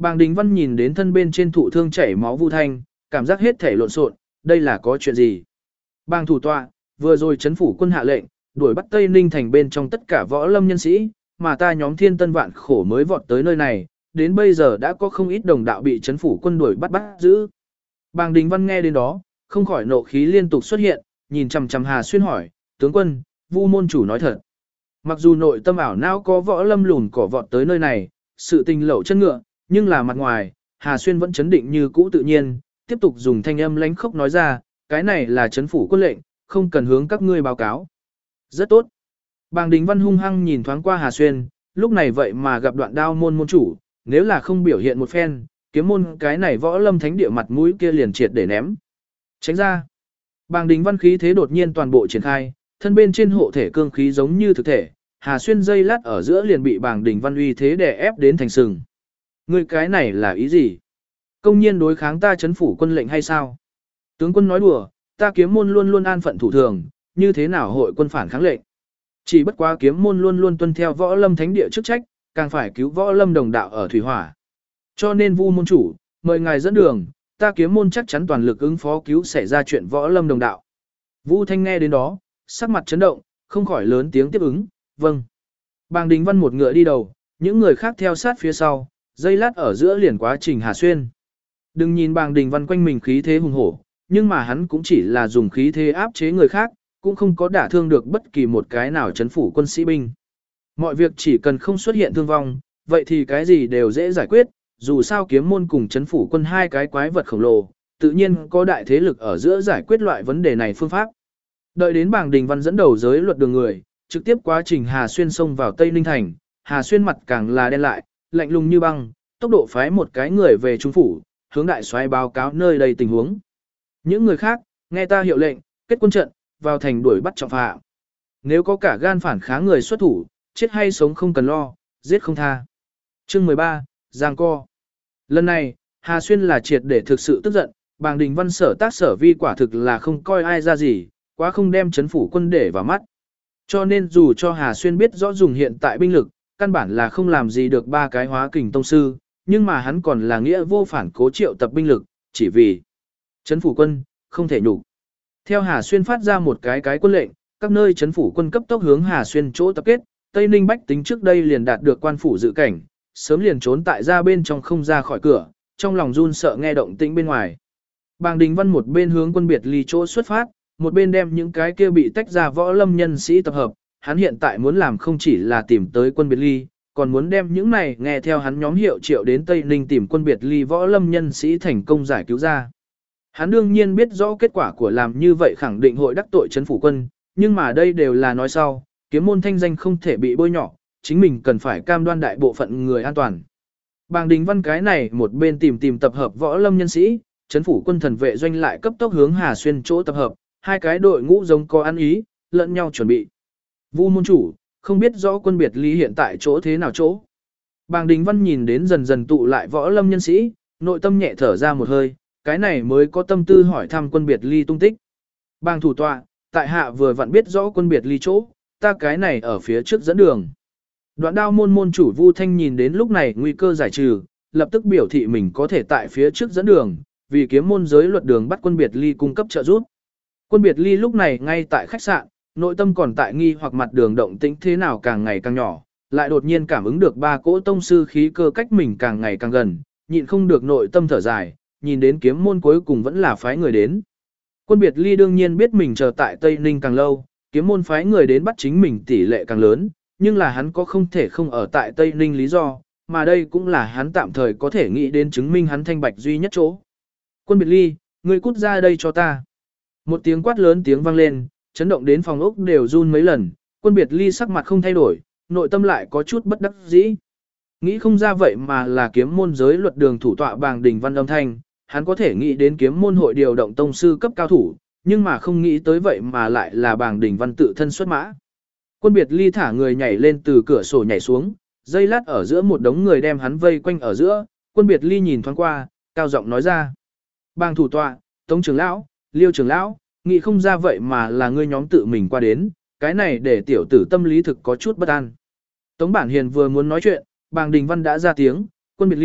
Bàng Đình Văn nhìn đến thân bên trên thụ thương chảy máu Vu Thanh, cảm giác hết thể lộn xộn, đây là có chuyện gì? Bàng thủ tọa, vừa rồi chấn phủ quân hạ lệnh, đuổi bắt Tây Ninh thành bên trong tất cả võ lâm nhân sĩ, mà ta nhóm thiên tân vạn khổ mới vọt tới nơi này, đến bây giờ đã có không ít đồng đạo bị chấn phủ quân đuổi bắt bắt giữ. Bàng Đình Văn nghe đến đó, không khỏi nộ khí liên tục xuất hiện, nhìn chằm chằm Hà Xuyên hỏi, tướng quân, Vu môn chủ nói thật. Mặc dù nội tâm ảo não có võ lâm lùn cỏ vọt tới nơi này, sự tình lẩu chân ngựa, nhưng là mặt ngoài, Hà Xuyên vẫn chấn định như cũ tự nhiên, tiếp tục dùng thanh âm lãnh khốc nói ra, cái này là chấn phủ quân lệnh, không cần hướng các ngươi báo cáo. Rất tốt. Bàng Đình Văn hung hăng nhìn thoáng qua Hà Xuyên, lúc này vậy mà gặp đoạn đao môn môn chủ, nếu là không biểu hiện một phen, kiếm môn cái này võ lâm thánh địa mặt mũi kia liền triệt để ném. Tránh ra. Bàng Đình Văn khí thế đột nhiên toàn bộ triển khai, thân bên trên hộ thể cương khí giống như thực thể, Hà Xuyên dây lát ở giữa liền bị Bàng Đình Văn uy thế đè ép đến thành sừng. Ngươi cái này là ý gì? Công nhiên đối kháng ta chấn phủ quân lệnh hay sao? Tướng quân nói đùa, ta kiếm môn luôn luôn an phận thủ thường, như thế nào hội quân phản kháng lệnh? Chỉ bất quá kiếm môn luôn luôn tuân theo võ lâm thánh địa chức trách, càng phải cứu võ lâm đồng đạo ở thủy hỏa. Cho nên Vu môn chủ, mời ngài dẫn đường, ta kiếm môn chắc chắn toàn lực ứng phó cứu xảy ra chuyện võ lâm đồng đạo. Vu Thanh nghe đến đó, sắc mặt chấn động, không khỏi lớn tiếng tiếp ứng, vâng. Bàng Đình Văn một ngựa đi đầu, những người khác theo sát phía sau, dây lát ở giữa liền quá trình Hà Xuyên. Đừng nhìn Bàng Đình Văn quanh mình khí thế hùng hổ, nhưng mà hắn cũng chỉ là dùng khí thế áp chế người khác, cũng không có đả thương được bất kỳ một cái nào chấn phủ quân sĩ binh. Mọi việc chỉ cần không xuất hiện thương vong, vậy thì cái gì đều dễ giải quyết, dù sao kiếm môn cùng chấn phủ quân hai cái quái vật khổng lồ, tự nhiên có đại thế lực ở giữa giải quyết loại vấn đề này phương pháp. Đợi đến Bàng Đình Văn dẫn đầu giới luật đường người, trực tiếp quá trình Hà Xuyên xông vào Tây Ninh thành, Hà Xuyên mặt càng là đen lại, lạnh lùng như băng, tốc độ phái một cái người về trung phủ, hướng đại soái báo cáo nơi đây tình huống. Những người khác, nghe ta hiệu lệnh, kết quân trận, vào thành đuổi bắt trọng phạm. Nếu có cả gan phản kháng người xuất thủ, chết hay sống không cần lo, giết không tha. Chương mười ba, Giang Co. Lần này, Hà Xuyên là triệt để thực sự tức giận, Bàng Đình Văn sở tác sở vi quả thực là không coi ai ra gì, quá không đem chấn phủ quân để vào mắt. Cho nên dù cho Hà Xuyên biết rõ dùng hiện tại binh lực, căn bản là không làm gì được ba cái hóa kình tông sư, nhưng mà hắn còn là nghĩa vô phản cố triệu tập binh lực, chỉ vì chấn phủ quân, không thể nhục. Theo Hà Xuyên phát ra một cái cái quân lệnh, các nơi chấn phủ quân cấp tốc hướng Hà Xuyên chỗ tập kết, Tây Ninh bách tính trước đây liền đạt được quan phủ dự cảnh, sớm liền trốn tại ra bên trong không ra khỏi cửa, trong lòng run sợ nghe động tĩnh bên ngoài. Bàng Đình Văn một bên hướng quân biệt ly chỗ xuất phát, một bên đem những cái kia bị tách ra võ lâm nhân sĩ tập hợp, hắn hiện tại muốn làm không chỉ là tìm tới quân biệt ly, còn muốn đem những này nghe theo hắn nhóm hiệu triệu đến Tây Ninh tìm quân biệt ly võ lâm nhân sĩ thành công giải cứu ra. Hắn đương nhiên biết rõ kết quả của làm như vậy khẳng định hội đắc tội chấn phủ quân, nhưng mà đây đều là nói sau, kiếm môn thanh danh không thể bị bôi nhọ, chính mình cần phải cam đoan đại bộ phận người an toàn. Bàng Đình Văn cái này một bên tìm tìm tập hợp võ lâm nhân sĩ, chấn phủ quân thần vệ doanh lại cấp tốc hướng Hà Xuyên chỗ tập hợp, hai cái đội ngũ giống có ăn ý, lẫn nhau chuẩn bị. Vu môn chủ, không biết rõ quân biệt ly hiện tại chỗ thế nào chỗ. Bàng Đình Văn nhìn đến dần dần tụ lại võ lâm nhân sĩ, nội tâm nhẹ thở ra một hơi, cái này mới có tâm tư hỏi thăm quân biệt ly tung tích. Bàng thủ tọa, tại hạ vừa vặn biết rõ quân biệt ly chỗ, ta cái này ở phía trước dẫn đường. Đoạn đao môn môn chủ Vu Thanh nhìn đến lúc này nguy cơ giải trừ, lập tức biểu thị mình có thể tại phía trước dẫn đường, vì kiếm môn giới luật đường bắt quân biệt ly cung cấp trợ giúp. Quân biệt ly lúc này ngay tại khách sạn, nội tâm còn tại nghi hoặc mặt đường động tĩnh thế nào càng ngày càng nhỏ, lại đột nhiên cảm ứng được ba cỗ tông sư khí cơ cách mình càng ngày càng gần, nhịn không được nội tâm thở dài, nhìn đến kiếm môn cuối cùng vẫn là phái người đến. Quân biệt ly đương nhiên biết mình chờ tại Tây Ninh càng lâu, kiếm môn phái người đến bắt chính mình tỷ lệ càng lớn, nhưng là hắn có không thể không ở tại Tây Ninh lý do, mà đây cũng là hắn tạm thời có thể nghĩ đến chứng minh hắn thanh bạch duy nhất chỗ. Quân biệt ly, ngươi cút ra đây cho ta. Một tiếng quát lớn tiếng vang lên, chấn động đến phòng ốc đều run mấy lần, quân biệt ly sắc mặt không thay đổi, nội tâm lại có chút bất đắc dĩ. Nghĩ không ra vậy mà là kiếm môn giới luật đường thủ tọa Bàng Đình Văn âm thanh, hắn có thể nghĩ đến kiếm môn hội điều động tông sư cấp cao thủ, nhưng mà không nghĩ tới vậy mà lại là Bàng Đình Văn tự thân xuất mã. Quân biệt ly thả người nhảy lên từ cửa sổ nhảy xuống, dây lát ở giữa một đống người đem hắn vây quanh ở giữa, quân biệt ly nhìn thoáng qua, cao giọng nói ra. Bàng thủ tọa, Tống trưởng lão, Liêu trưởng lão, nghĩ không ra vậy mà là ngươi nhóm tự mình qua đến, cái này để tiểu tử tâm lý thực có chút bất an. Tống Bản Hiền vừa muốn nói chuyện, Bàng Đình Văn đã ra tiếng, quân biệt ly,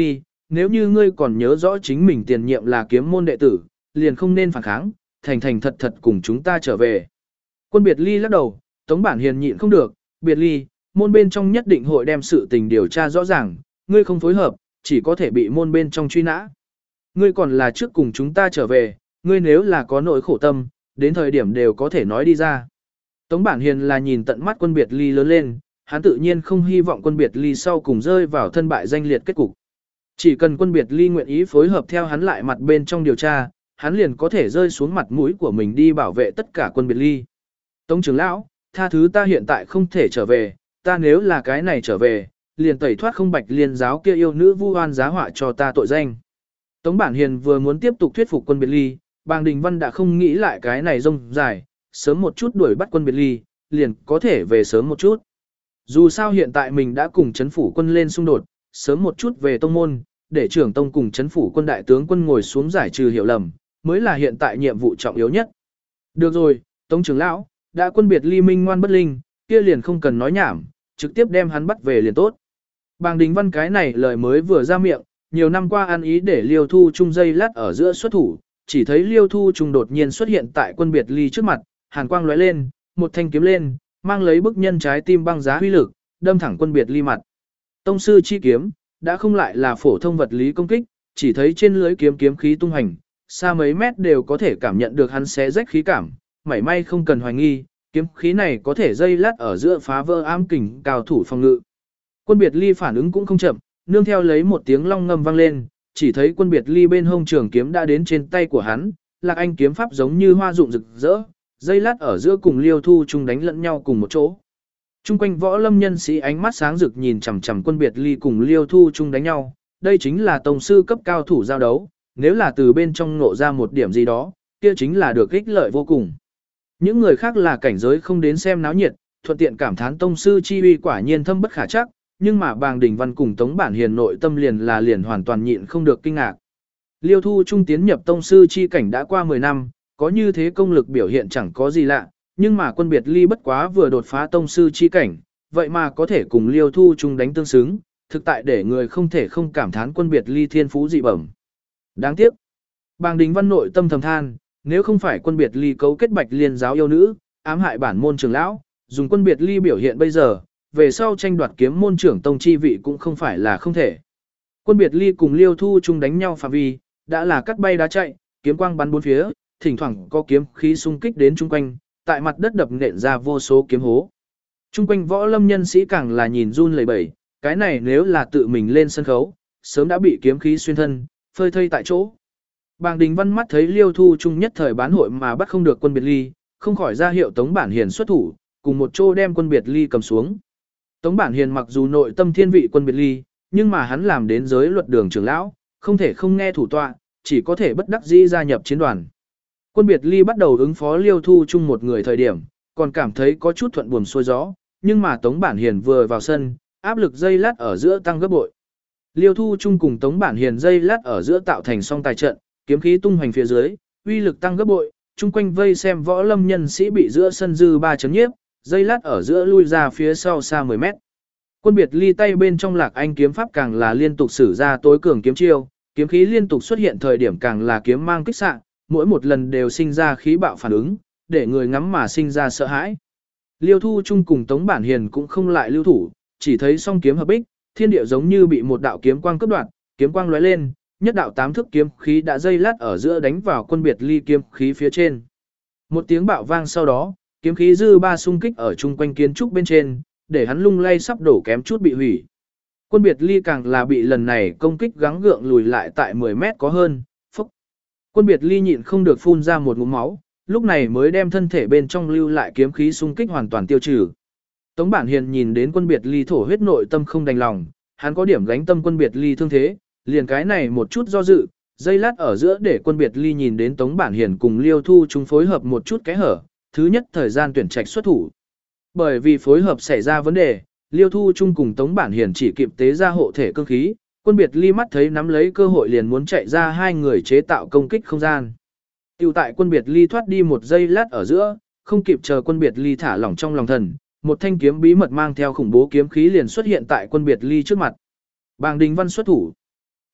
nếu như ngươi còn nhớ rõ chính mình tiền nhiệm là kiếm môn đệ tử, liền không nên phản kháng, thành thành thật thật cùng chúng ta trở về. Quân biệt ly lắc đầu, Tống Bản Hiền nhịn không được, biệt ly, môn bên trong nhất định hội đem sự tình điều tra rõ ràng, ngươi không phối hợp, chỉ có thể bị môn bên trong truy nã. Ngươi còn là trước cùng chúng ta trở về, ngươi nếu là có nỗi khổ tâm, đến thời điểm đều có thể nói đi ra. Tống Bản Hiền là nhìn tận mắt quân biệt ly lớn lên, hắn tự nhiên không hy vọng quân biệt ly sau cùng rơi vào thân bại danh liệt kết cục. Chỉ cần quân biệt ly nguyện ý phối hợp theo hắn lại mặt bên trong điều tra, hắn liền có thể rơi xuống mặt mũi của mình đi bảo vệ tất cả quân biệt ly. Tống trưởng lão, tha thứ ta hiện tại không thể trở về, ta nếu là cái này trở về, liền tẩy thoát không bạch liên giáo kia yêu nữ vu oan giá họa cho ta tội danh. Tống Bản Hiền vừa muốn tiếp tục thuyết phục quân biệt ly, Bàng Đình Văn đã không nghĩ lại cái này rông dài, sớm một chút đuổi bắt quân biệt ly, liền có thể về sớm một chút. Dù sao hiện tại mình đã cùng chấn phủ quân lên xung đột, sớm một chút về tông môn, để trưởng tông cùng chấn phủ quân đại tướng quân ngồi xuống giải trừ hiểu lầm, mới là hiện tại nhiệm vụ trọng yếu nhất. Được rồi, Tống trưởng lão, đã quân biệt ly minh ngoan bất linh, kia liền không cần nói nhảm, trực tiếp đem hắn bắt về liền tốt. Bàng Đình Văn cái này lời mới vừa ra miệng, nhiều năm qua ăn ý để Liêu Thu Trung dây lát ở giữa xuất thủ, chỉ thấy Liêu Thu Trung đột nhiên xuất hiện tại quân biệt ly trước mặt, hàn quang lóe lên, một thanh kiếm lên, mang lấy bức nhân trái tim băng giá huy lực, đâm thẳng quân biệt ly mặt. Tông sư chi kiếm, đã không lại là phổ thông vật lý công kích, chỉ thấy trên lưới kiếm kiếm khí tung hành, xa mấy mét đều có thể cảm nhận được hắn xé rách khí cảm, mảy may không cần hoài nghi, kiếm khí này có thể dây lát ở giữa phá vỡ ám kình cao thủ phòng ngự. Quân biệt ly phản ứng cũng không chậm, nương theo lấy một tiếng long ngâm vang lên, chỉ thấy quân biệt ly bên hông trường kiếm đã đến trên tay của hắn, Lạc Anh kiếm pháp giống như hoa rụng rực rỡ, dây lát ở giữa cùng Liêu Thu Trung đánh lẫn nhau cùng một chỗ. Trung quanh võ lâm nhân sĩ ánh mắt sáng rực nhìn chằm chằm quân biệt ly cùng Liêu Thu Trung đánh nhau, đây chính là tông sư cấp cao thủ giao đấu, nếu là từ bên trong ngộ ra một điểm gì đó, kia chính là được ích lợi vô cùng. Những người khác là cảnh giới không đến xem náo nhiệt, thuận tiện cảm thán tông sư chi uy quả nhiên thâm bất khả trắc, nhưng mà Bàng Đình Văn cùng Tống Bản Hiền nội tâm liền là liền hoàn toàn nhịn không được kinh ngạc. Liêu Thu Trung tiến nhập tông sư chi cảnh đã qua mười năm, có như thế công lực biểu hiện chẳng có gì lạ, nhưng mà quân biệt ly bất quá vừa đột phá tông sư chi cảnh, vậy mà có thể cùng Liêu Thu Trung đánh tương xứng, thực tại để người không thể không cảm thán quân biệt ly thiên phú dị bẩm. Đáng tiếc, Bàng Đình Văn nội tâm thầm than, nếu không phải quân biệt ly cấu kết bạch liên giáo yêu nữ, ám hại bản môn trưởng lão, dùng quân biệt ly biểu hiện bây giờ, về sau tranh đoạt kiếm môn trưởng tông chi vị cũng không phải là không thể. Quân biệt ly cùng Liêu Thu Trung đánh nhau phạm vi, đã là cắt bay đá chạy, kiếm quang bắn bốn phía, thỉnh thoảng có kiếm khí xung kích đến chung quanh, tại mặt đất đập nện ra vô số kiếm hố. Chung quanh võ lâm nhân sĩ càng là nhìn run lẩy bẩy, cái này nếu là tự mình lên sân khấu, sớm đã bị kiếm khí xuyên thân, phơi thây tại chỗ. Bàng Đình Văn mắt thấy Liêu Thu Trung nhất thời bán hội mà bắt không được quân biệt ly, không khỏi ra hiệu Tống Bản Hiền xuất thủ, cùng một chỗ đem quân biệt ly cầm xuống. Tống Bản Hiền mặc dù nội tâm thiên vị quân biệt ly, nhưng mà hắn làm đến giới luật đường trưởng lão, không thể không nghe thủ tọa, chỉ có thể bất đắc dĩ gia nhập chiến đoàn. Quân biệt ly bắt đầu ứng phó Liêu Thu Trung một người thời điểm, còn cảm thấy có chút thuận buồm xuôi gió, nhưng mà Tống Bản Hiền vừa vào sân, áp lực dây lát ở giữa tăng gấp bội. Liêu Thu Trung cùng Tống Bản Hiền dây lát ở giữa tạo thành song tài trận, kiếm khí tung hoành phía dưới, uy lực tăng gấp bội, chung quanh vây xem võ lâm nhân sĩ bị giữa sân dư ba chấn nhiếp, dây lát ở giữa lui ra phía sau xa mười mét. Quân biệt ly tay bên trong Lạc Anh kiếm pháp càng là liên tục sử ra tối cường kiếm chiêu, kiếm khí liên tục xuất hiện thời điểm càng là kiếm mang kích xạ, mỗi một lần đều sinh ra khí bạo phản ứng, để người ngắm mà sinh ra sợ hãi. Liêu Thu Trung cùng Tống Bản Hiền cũng không lại lưu thủ, chỉ thấy song kiếm hợp bích, thiên địa giống như bị một đạo kiếm quang cắt đoạn, kiếm quang lóe lên, nhất đạo tám thước kiếm khí đã dây lát ở giữa đánh vào quân biệt ly kiếm khí phía trên. Một tiếng bạo vang sau đó, kiếm khí dư ba xung kích ở chung quanh kiến trúc bên trên, để hắn lung lay sắp đổ kém chút bị hủy. Quân biệt ly càng là bị lần này công kích gắng gượng lùi lại tại mười mét có hơn, phốc. Quân biệt ly nhịn không được phun ra một ngụm máu, lúc này mới đem thân thể bên trong lưu lại kiếm khí xung kích hoàn toàn tiêu trừ. Tống Bản Hiền nhìn đến quân biệt ly thổ huyết nội tâm không đành lòng, hắn có điểm gánh tâm quân biệt ly thương thế, liền cái này một chút do dự, giây lát ở giữa để quân biệt ly nhìn đến Tống Bản Hiền cùng Liêu Thu Trung phối hợp một chút cái hở, thứ nhất thời gian tuyển trạch xuất thủ. Bởi vì phối hợp xảy ra vấn đề, Liêu Thu Trung cùng Tống Bản Hiền chỉ kịp tế ra hộ thể cương khí, quân biệt ly mắt thấy nắm lấy cơ hội liền muốn chạy ra hai người chế tạo công kích không gian. Tiểu tại quân biệt ly thoát đi một giây lát ở giữa, không kịp chờ quân biệt ly thả lỏng trong lòng thần, một thanh kiếm bí mật mang theo khủng bố kiếm khí liền xuất hiện tại quân biệt ly trước mặt. Bàng Đình Văn xuất thủ.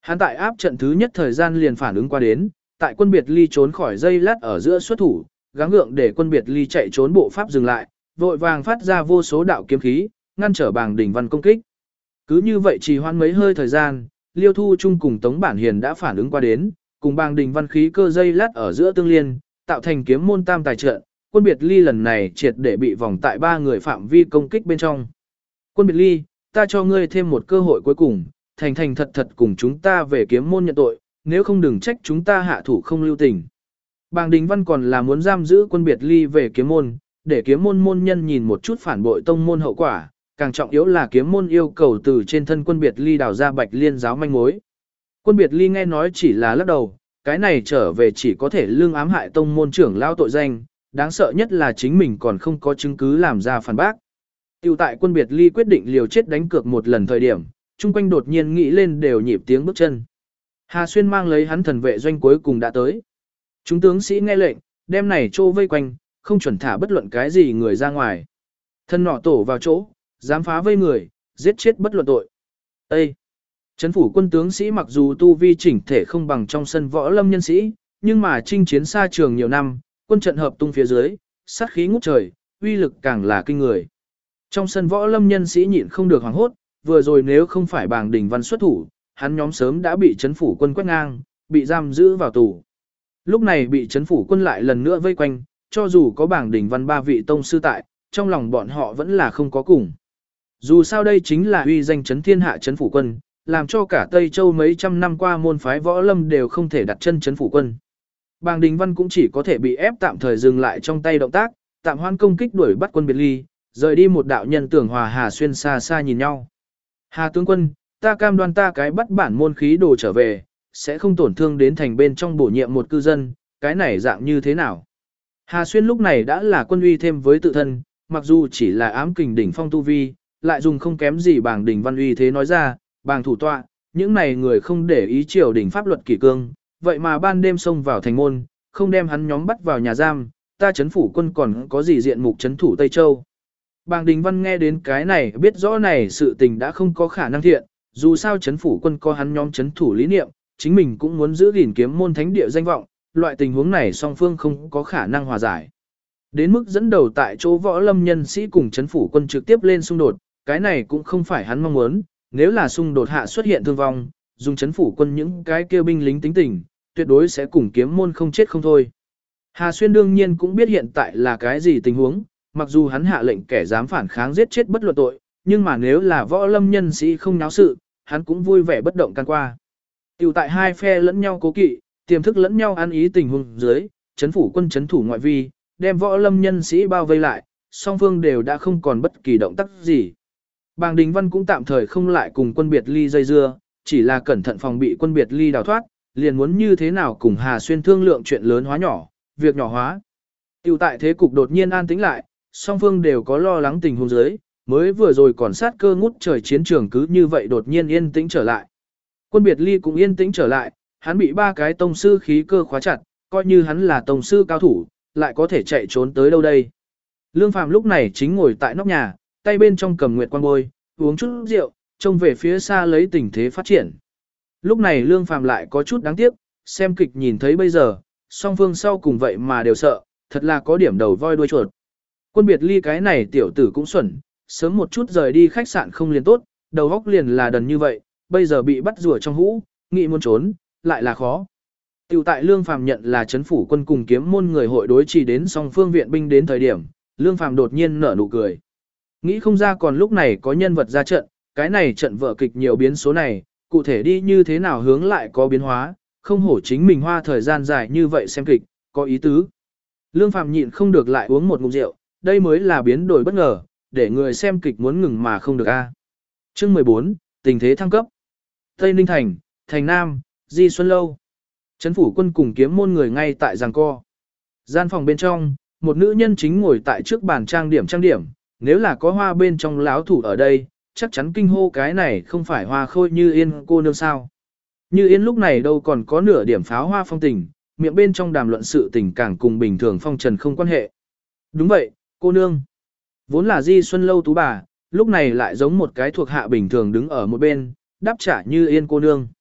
Hắn tại áp trận thứ nhất thời gian liền phản ứng qua đến, tại quân biệt ly trốn khỏi dây lát ở giữa xuất thủ, gắng gượng để quân biệt ly chạy trốn bộ pháp dừng lại, vội vàng phát ra vô số đạo kiếm khí, ngăn trở Bàng Đình Văn công kích. Cứ như vậy trì hoãn mấy hơi thời gian, Liêu Thu Trung cùng Tống Bản Hiền đã phản ứng qua đến, cùng Bàng Đình Văn khí cơ dây lát ở giữa tương liên, tạo thành kiếm môn tam tài trận, quân biệt ly lần này triệt để bị vòng tại ba người phạm vi công kích bên trong. Quân biệt ly, ta cho ngươi thêm một cơ hội cuối cùng, thành thành thật thật cùng chúng ta về kiếm môn nhận tội, nếu không đừng trách chúng ta hạ thủ không lưu tình. Bàng Đình Văn còn là muốn giam giữ quân biệt ly về kiếm môn, để kiếm môn môn nhân nhìn một chút phản bội tông môn hậu quả, càng trọng yếu là kiếm môn yêu cầu từ trên thân quân biệt ly đào ra Bạch Liên giáo manh mối. Quân biệt ly nghe nói chỉ là lắc đầu, cái này trở về chỉ có thể lương ám hại tông môn trưởng lao tội danh, đáng sợ nhất là chính mình còn không có chứng cứ làm ra phản bác. Tiểu tại quân biệt ly quyết định liều chết đánh cược một lần thời điểm, chung quanh đột nhiên nghĩ lên đều nhịp tiếng bước chân. Hà Xuyên mang lấy hắn thần vệ doanh cuối cùng đã tới. Chúng tướng sĩ nghe lệnh, đem này trô vây quanh, không chuẩn thả bất luận cái gì người ra ngoài. Thân nọ tổ vào chỗ, dám phá vây người, giết chết bất luận tội. Ê! Trấn phủ quân tướng sĩ mặc dù tu vi chỉnh thể không bằng trong sân võ lâm nhân sĩ, nhưng mà chinh chiến xa trường nhiều năm, quân trận hợp tung phía dưới, sát khí ngút trời, uy lực càng là kinh người. Trong sân võ lâm nhân sĩ nhịn không được hoảng hốt, vừa rồi nếu không phải Bàng Đình Văn xuất thủ, hắn nhóm sớm đã bị trấn phủ quân quét ngang, bị giam giữ vào tù. Lúc này bị trấn phủ quân lại lần nữa vây quanh, cho dù có Bàng Đình Văn ba vị tông sư tại, trong lòng bọn họ vẫn là không có cùng. Dù sao đây chính là uy danh trấn thiên hạ trấn phủ quân, làm cho cả Tây Châu mấy trăm năm qua môn phái võ lâm đều không thể đặt chân trấn phủ quân. Bàng Đình Văn cũng chỉ có thể bị ép tạm thời dừng lại trong tay động tác, tạm hoãn công kích đuổi bắt quân biệt ly, rời đi một đạo nhân tưởng Hòa Hà Xuyên xa xa nhìn nhau. Hà tướng quân, ta cam đoan ta cái bắt bản môn khí đồ trở về, sẽ không tổn thương đến thành bên trong bổ nhiệm một cư dân, cái này dạng như thế nào? Hà Xuyên lúc này đã là quân uy thêm với tự thân, mặc dù chỉ là ám kình đỉnh phong tu vi, lại dùng không kém gì Bàng Đình Văn uy thế nói ra, Bàng thủ tọa, những này người không để ý triều đình pháp luật kỷ cương, vậy mà ban đêm xông vào thành môn, không đem hắn nhóm bắt vào nhà giam, ta chấn phủ quân còn có gì diện mục chấn thủ Tây Châu. Bàng Đình Văn nghe đến cái này biết rõ này sự tình đã không có khả năng thiện, dù sao chấn phủ quân có hắn nhóm chấn thủ lý niệm, chính mình cũng muốn giữ gìn kiếm môn thánh địa danh vọng, loại tình huống này song phương không có khả năng hòa giải. Đến mức dẫn đầu tại chỗ võ lâm nhân sĩ cùng chấn phủ quân trực tiếp lên xung đột, cái này cũng không phải hắn mong muốn, nếu là xung đột hạ xuất hiện thương vong, dùng chấn phủ quân những cái kêu binh lính tính tình, tuyệt đối sẽ cùng kiếm môn không chết không thôi. Hà Xuyên đương nhiên cũng biết hiện tại là cái gì tình huống, mặc dù hắn hạ lệnh kẻ dám phản kháng giết chết bất luận tội, nhưng mà nếu là võ lâm nhân sĩ không náo sự, hắn cũng vui vẻ bất động can qua. Tiểu tại hai phe lẫn nhau cố kỵ, tiềm thức lẫn nhau ăn ý tình huống dưới, chấn phủ quân chấn thủ ngoại vi, đem võ lâm nhân sĩ bao vây lại, song phương đều đã không còn bất kỳ động tác gì. Bàng Đình Văn cũng tạm thời không lại cùng quân biệt ly dây dưa, chỉ là cẩn thận phòng bị quân biệt ly đào thoát, liền muốn như thế nào cùng Hà Xuyên thương lượng chuyện lớn hóa nhỏ, việc nhỏ hóa. Tiểu tại thế cục đột nhiên an tĩnh lại, song phương đều có lo lắng tình huống dưới, mới vừa rồi còn sát cơ ngút trời chiến trường cứ như vậy đột nhiên yên tĩnh trở lại. Quân biệt ly cũng yên tĩnh trở lại, hắn bị ba cái tông sư khí cơ khóa chặt, coi như hắn là tông sư cao thủ, lại có thể chạy trốn tới đâu đây. Lương Phàm lúc này chính ngồi tại nóc nhà, tay bên trong cầm nguyệt quang bôi, uống chút rượu, trông về phía xa lấy tình thế phát triển. Lúc này Lương Phàm lại có chút đáng tiếc, xem kịch nhìn thấy bây giờ, song phương sau cùng vậy mà đều sợ, thật là có điểm đầu voi đuôi chuột. Quân biệt ly cái này tiểu tử cũng xuẩn, sớm một chút rời đi khách sạn không liền tốt, đầu góc liền là đần như vậy, bây giờ bị bắt rùa trong hũ, nghĩ muốn trốn, lại là khó. Tiểu tại Lương Phàm nhận là chấn phủ quân cùng kiếm môn người hội đối chỉ đến song phương viện binh đến thời điểm, Lương Phàm đột nhiên nở nụ cười. Nghĩ không ra còn lúc này có nhân vật ra trận, cái này trận vở kịch nhiều biến số này, cụ thể đi như thế nào hướng lại có biến hóa, không hổ chính mình hoa thời gian dài như vậy xem kịch, có ý tứ. Lương Phàm nhịn không được lại uống một ngụm rượu, đây mới là biến đổi bất ngờ, để người xem kịch muốn ngừng mà không được a. Chương mười bốn, tình thế thăng cấp. Tây Ninh Thành, Thành Nam, Di Xuân Lâu. Trấn phủ quân cùng kiếm môn người ngay tại giằng co. Gian phòng bên trong, một nữ nhân chính ngồi tại trước bàn trang điểm trang điểm, nếu là có hoa bên trong láo thủ ở đây, chắc chắn kinh hô cái này không phải hoa khôi Như Yên cô nương sao. Như Yên lúc này đâu còn có nửa điểm pháo hoa phong tình, miệng bên trong đàm luận sự tình càng cùng bình thường phong trần không quan hệ. Đúng vậy, cô nương. Vốn là Di Xuân Lâu tú bà, lúc này lại giống một cái thuộc hạ bình thường đứng ở một bên, đáp trả Như Yên cô nương.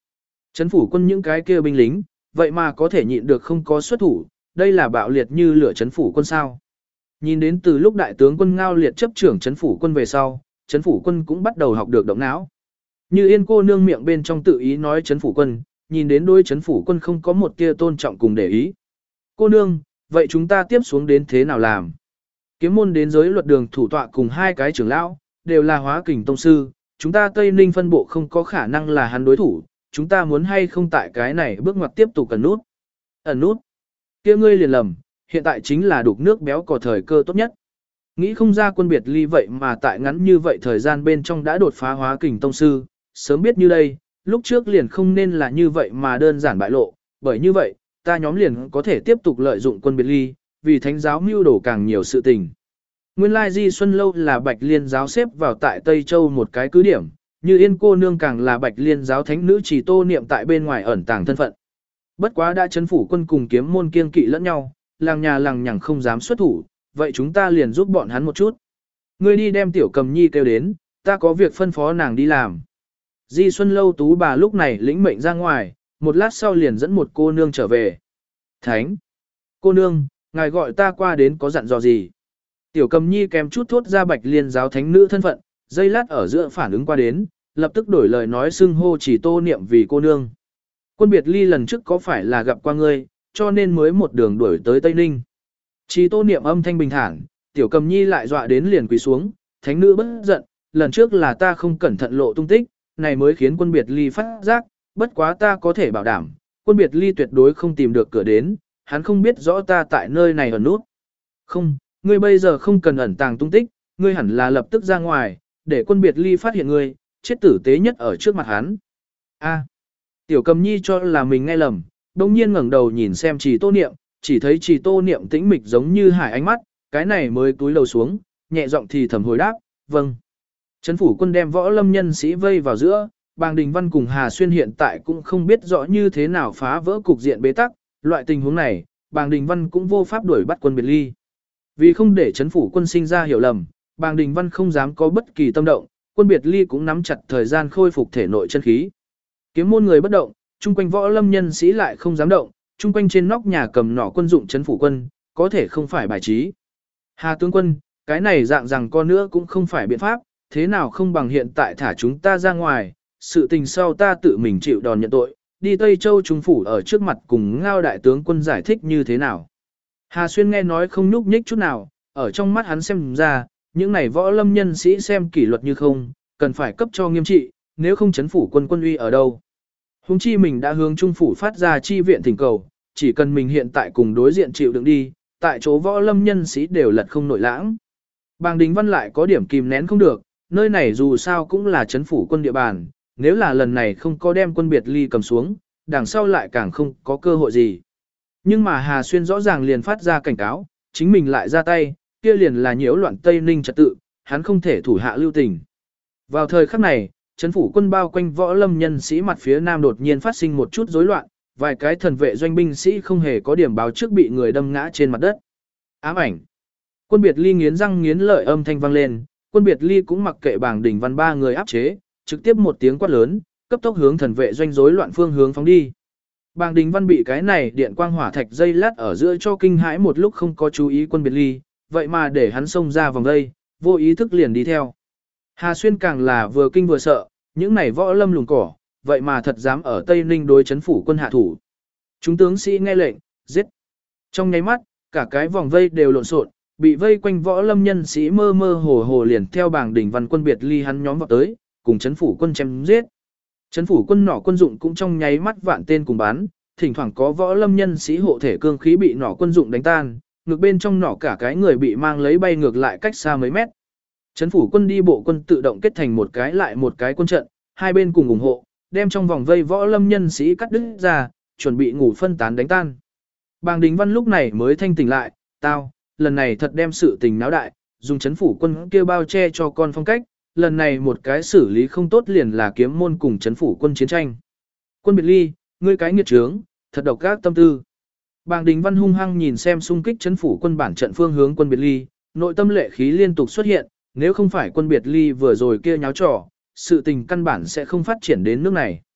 Trấn phủ quân những cái kia binh lính, vậy mà có thể nhịn được không có xuất thủ, đây là bạo liệt như lửa trấn phủ quân sao. Nhìn đến từ lúc đại tướng quân Ngao Liệt chấp trưởng trấn phủ quân về sau, trấn phủ quân cũng bắt đầu học được động não. Như Yên cô nương miệng bên trong tự ý nói trấn phủ quân, nhìn đến đôi trấn phủ quân không có một tia tôn trọng cùng để ý. Cô nương, vậy chúng ta tiếp xuống đến thế nào làm? Kiếm môn đến giới luật đường thủ tọa cùng hai cái trưởng lão, đều là hóa kình tông sư, chúng ta Tây Ninh phân bộ không có khả năng là hắn đối thủ, chúng ta muốn hay không tại cái này bước ngoặt tiếp tục ẩn nút. Ẩn nút? Kia ngươi liền lầm, hiện tại chính là đục nước béo cò thời cơ tốt nhất. Nghĩ không ra quân biệt ly vậy mà tại ngắn như vậy thời gian bên trong đã đột phá hóa kình tông sư, sớm biết như đây, lúc trước liền không nên là như vậy mà đơn giản bại lộ, bởi như vậy, ta nhóm liền có thể tiếp tục lợi dụng quân biệt ly, vì thánh giáo mưu đổ càng nhiều sự tình. Nguyên lai Di Xuân Lâu là Bạch Liên giáo xếp vào tại Tây Châu một cái cứ điểm, như Yên cô nương càng là Bạch Liên giáo thánh nữ chỉ tô niệm tại bên ngoài ẩn tàng thân phận. Bất quá đã chấn phủ quân cùng kiếm môn kiên kỵ lẫn nhau, làng nhà làng nhằng không dám xuất thủ, vậy chúng ta liền giúp bọn hắn một chút. Ngươi đi đem tiểu cầm nhi kêu đến, ta có việc phân phó nàng đi làm. Di Xuân Lâu tú bà lúc này lĩnh mệnh ra ngoài, một lát sau liền dẫn một cô nương trở về. Thánh! Cô nương, ngài gọi ta qua đến có dặn dò gì? Tiểu cầm nhi kèm chút thốt ra Bạch Liên giáo thánh nữ thân phận, dây lát ở giữa phản ứng qua đến, lập tức đổi lời nói xưng hô chỉ tô niệm vì cô nương. Quân biệt ly lần trước có phải là gặp qua ngươi, cho nên mới một đường đuổi tới Tây Ninh. Chỉ tô niệm âm thanh bình thản, tiểu cầm nhi lại dọa đến liền quỳ xuống, thánh nữ bất giận, lần trước là ta không cẩn thận lộ tung tích, này mới khiến quân biệt ly phát giác, bất quá ta có thể bảo đảm, quân biệt ly tuyệt đối không tìm được cửa đến, hắn không biết rõ ta tại nơi này ẩn nút. Không, ngươi bây giờ không cần ẩn tàng tung tích, ngươi hẳn là lập tức ra ngoài, để quân biệt ly phát hiện ngươi, chết tử tế nhất ở trước mặt hắn. A. Tiểu cầm nhi cho là mình nghe lầm, đông nhiên ngẩng đầu nhìn xem Trì Tô Niệm, chỉ thấy Trì Tô Niệm tĩnh mịch giống như hải ánh mắt, cái này mới túi lầu xuống, nhẹ giọng thì thầm hồi đáp, vâng. Trấn phủ quân đem võ lâm nhân sĩ vây vào giữa, Bàng Đình Văn cùng Hà Xuyên hiện tại cũng không biết rõ như thế nào phá vỡ cục diện bế tắc, loại tình huống này, Bàng Đình Văn cũng vô pháp đuổi bắt quân biệt ly. Vì không để trấn phủ quân sinh ra hiểu lầm, Bàng Đình Văn không dám có bất kỳ tâm động, quân biệt ly cũng nắm chặt thời gian khôi phục thể nội chân khí. Kiếm môn người bất động, chung quanh võ lâm nhân sĩ lại không dám động, chung quanh trên nóc nhà cầm nỏ quân dụng trấn phủ quân, có thể không phải bài trí. Hà tướng quân, cái này dạng rằng con nữa cũng không phải biện pháp, thế nào không bằng hiện tại thả chúng ta ra ngoài, sự tình sau ta tự mình chịu đòn nhận tội, đi Tây Châu trung phủ ở trước mặt cùng Ngao đại tướng quân giải thích như thế nào. Hà Xuyên nghe nói không nhúc nhích chút nào, ở trong mắt hắn xem ra, những này võ lâm nhân sĩ xem kỷ luật như không, cần phải cấp cho nghiêm trị, nếu không chấn phủ quân quân uy ở đâu. Hùng chi mình đã hướng trung phủ phát ra chi viện thỉnh cầu, chỉ cần mình hiện tại cùng đối diện chịu đựng đi, tại chỗ võ lâm nhân sĩ đều lật không nổi lãng. Bàng Đình Văn lại có điểm kìm nén không được, nơi này dù sao cũng là chấn phủ quân địa bàn, nếu là lần này không có đem quân biệt ly cầm xuống, đằng sau lại càng không có cơ hội gì. Nhưng mà Hà Xuyên rõ ràng liền phát ra cảnh cáo, chính mình lại ra tay, kia liền là nhiễu loạn Tây Ninh trật tự, hắn không thể thủ hạ lưu tình. Vào thời khắc này, trấn phủ quân bao quanh võ lâm nhân sĩ mặt phía nam đột nhiên phát sinh một chút rối loạn, vài cái thần vệ doanh binh sĩ không hề có điểm báo trước bị người đâm ngã trên mặt đất. Ám ảnh. Quân biệt ly nghiến răng nghiến lợi âm thanh vang lên, quân biệt ly cũng mặc kệ Bàng Đình Văn ba người áp chế, trực tiếp một tiếng quát lớn, cấp tốc hướng thần vệ doanh rối loạn phương hướng phóng đi. Bàng Đình Văn bị cái này điện quang hỏa thạch dây lát ở giữa cho kinh hãi một lúc không có chú ý quân biệt ly, vậy mà để hắn xông ra vòng dây, vô ý thức liền đi theo. Hà Xuyên càng là vừa kinh vừa sợ, những này võ lâm lùng cỏ, vậy mà thật dám ở Tây Ninh đối chấn phủ quân hạ thủ. Chúng tướng sĩ nghe lệnh, giết. Trong nháy mắt, cả cái vòng vây đều lộn xộn, bị vây quanh võ lâm nhân sĩ mơ mơ hồ hồ liền theo Bàng Đình Văn quân biệt ly hắn nhóm vào tới, cùng chấn phủ quân chém giết. Chấn phủ quân nỏ quân dụng cũng trong nháy mắt vạn tên cùng bắn, thỉnh thoảng có võ lâm nhân sĩ hộ thể cương khí bị nỏ quân dụng đánh tan, ngược bên trong nỏ cả cái người bị mang lấy bay ngược lại cách xa mấy mét. Chấn phủ quân đi bộ quân tự động kết thành một cái lại một cái quân trận, hai bên cùng ủng hộ, đem trong vòng vây võ lâm nhân sĩ cắt đứt ra, chuẩn bị ngủ phân tán đánh tan. Bàng Đình Văn lúc này mới thanh tỉnh lại, tao, lần này thật đem sự tình náo đại, dùng chấn phủ quân kia bao che cho con phong cách, lần này một cái xử lý không tốt liền là kiếm môn cùng chấn phủ quân chiến tranh. Quân biệt ly, ngươi cái nghiệt trướng, thật độc ác tâm tư. Bàng Đình Văn hung hăng nhìn xem xung kích chấn phủ quân bản trận phương hướng quân biệt ly, nội tâm lệ khí liên tục xuất hiện, nếu không phải quân biệt ly vừa rồi kia nháo trò, sự tình căn bản sẽ không phát triển đến nước này.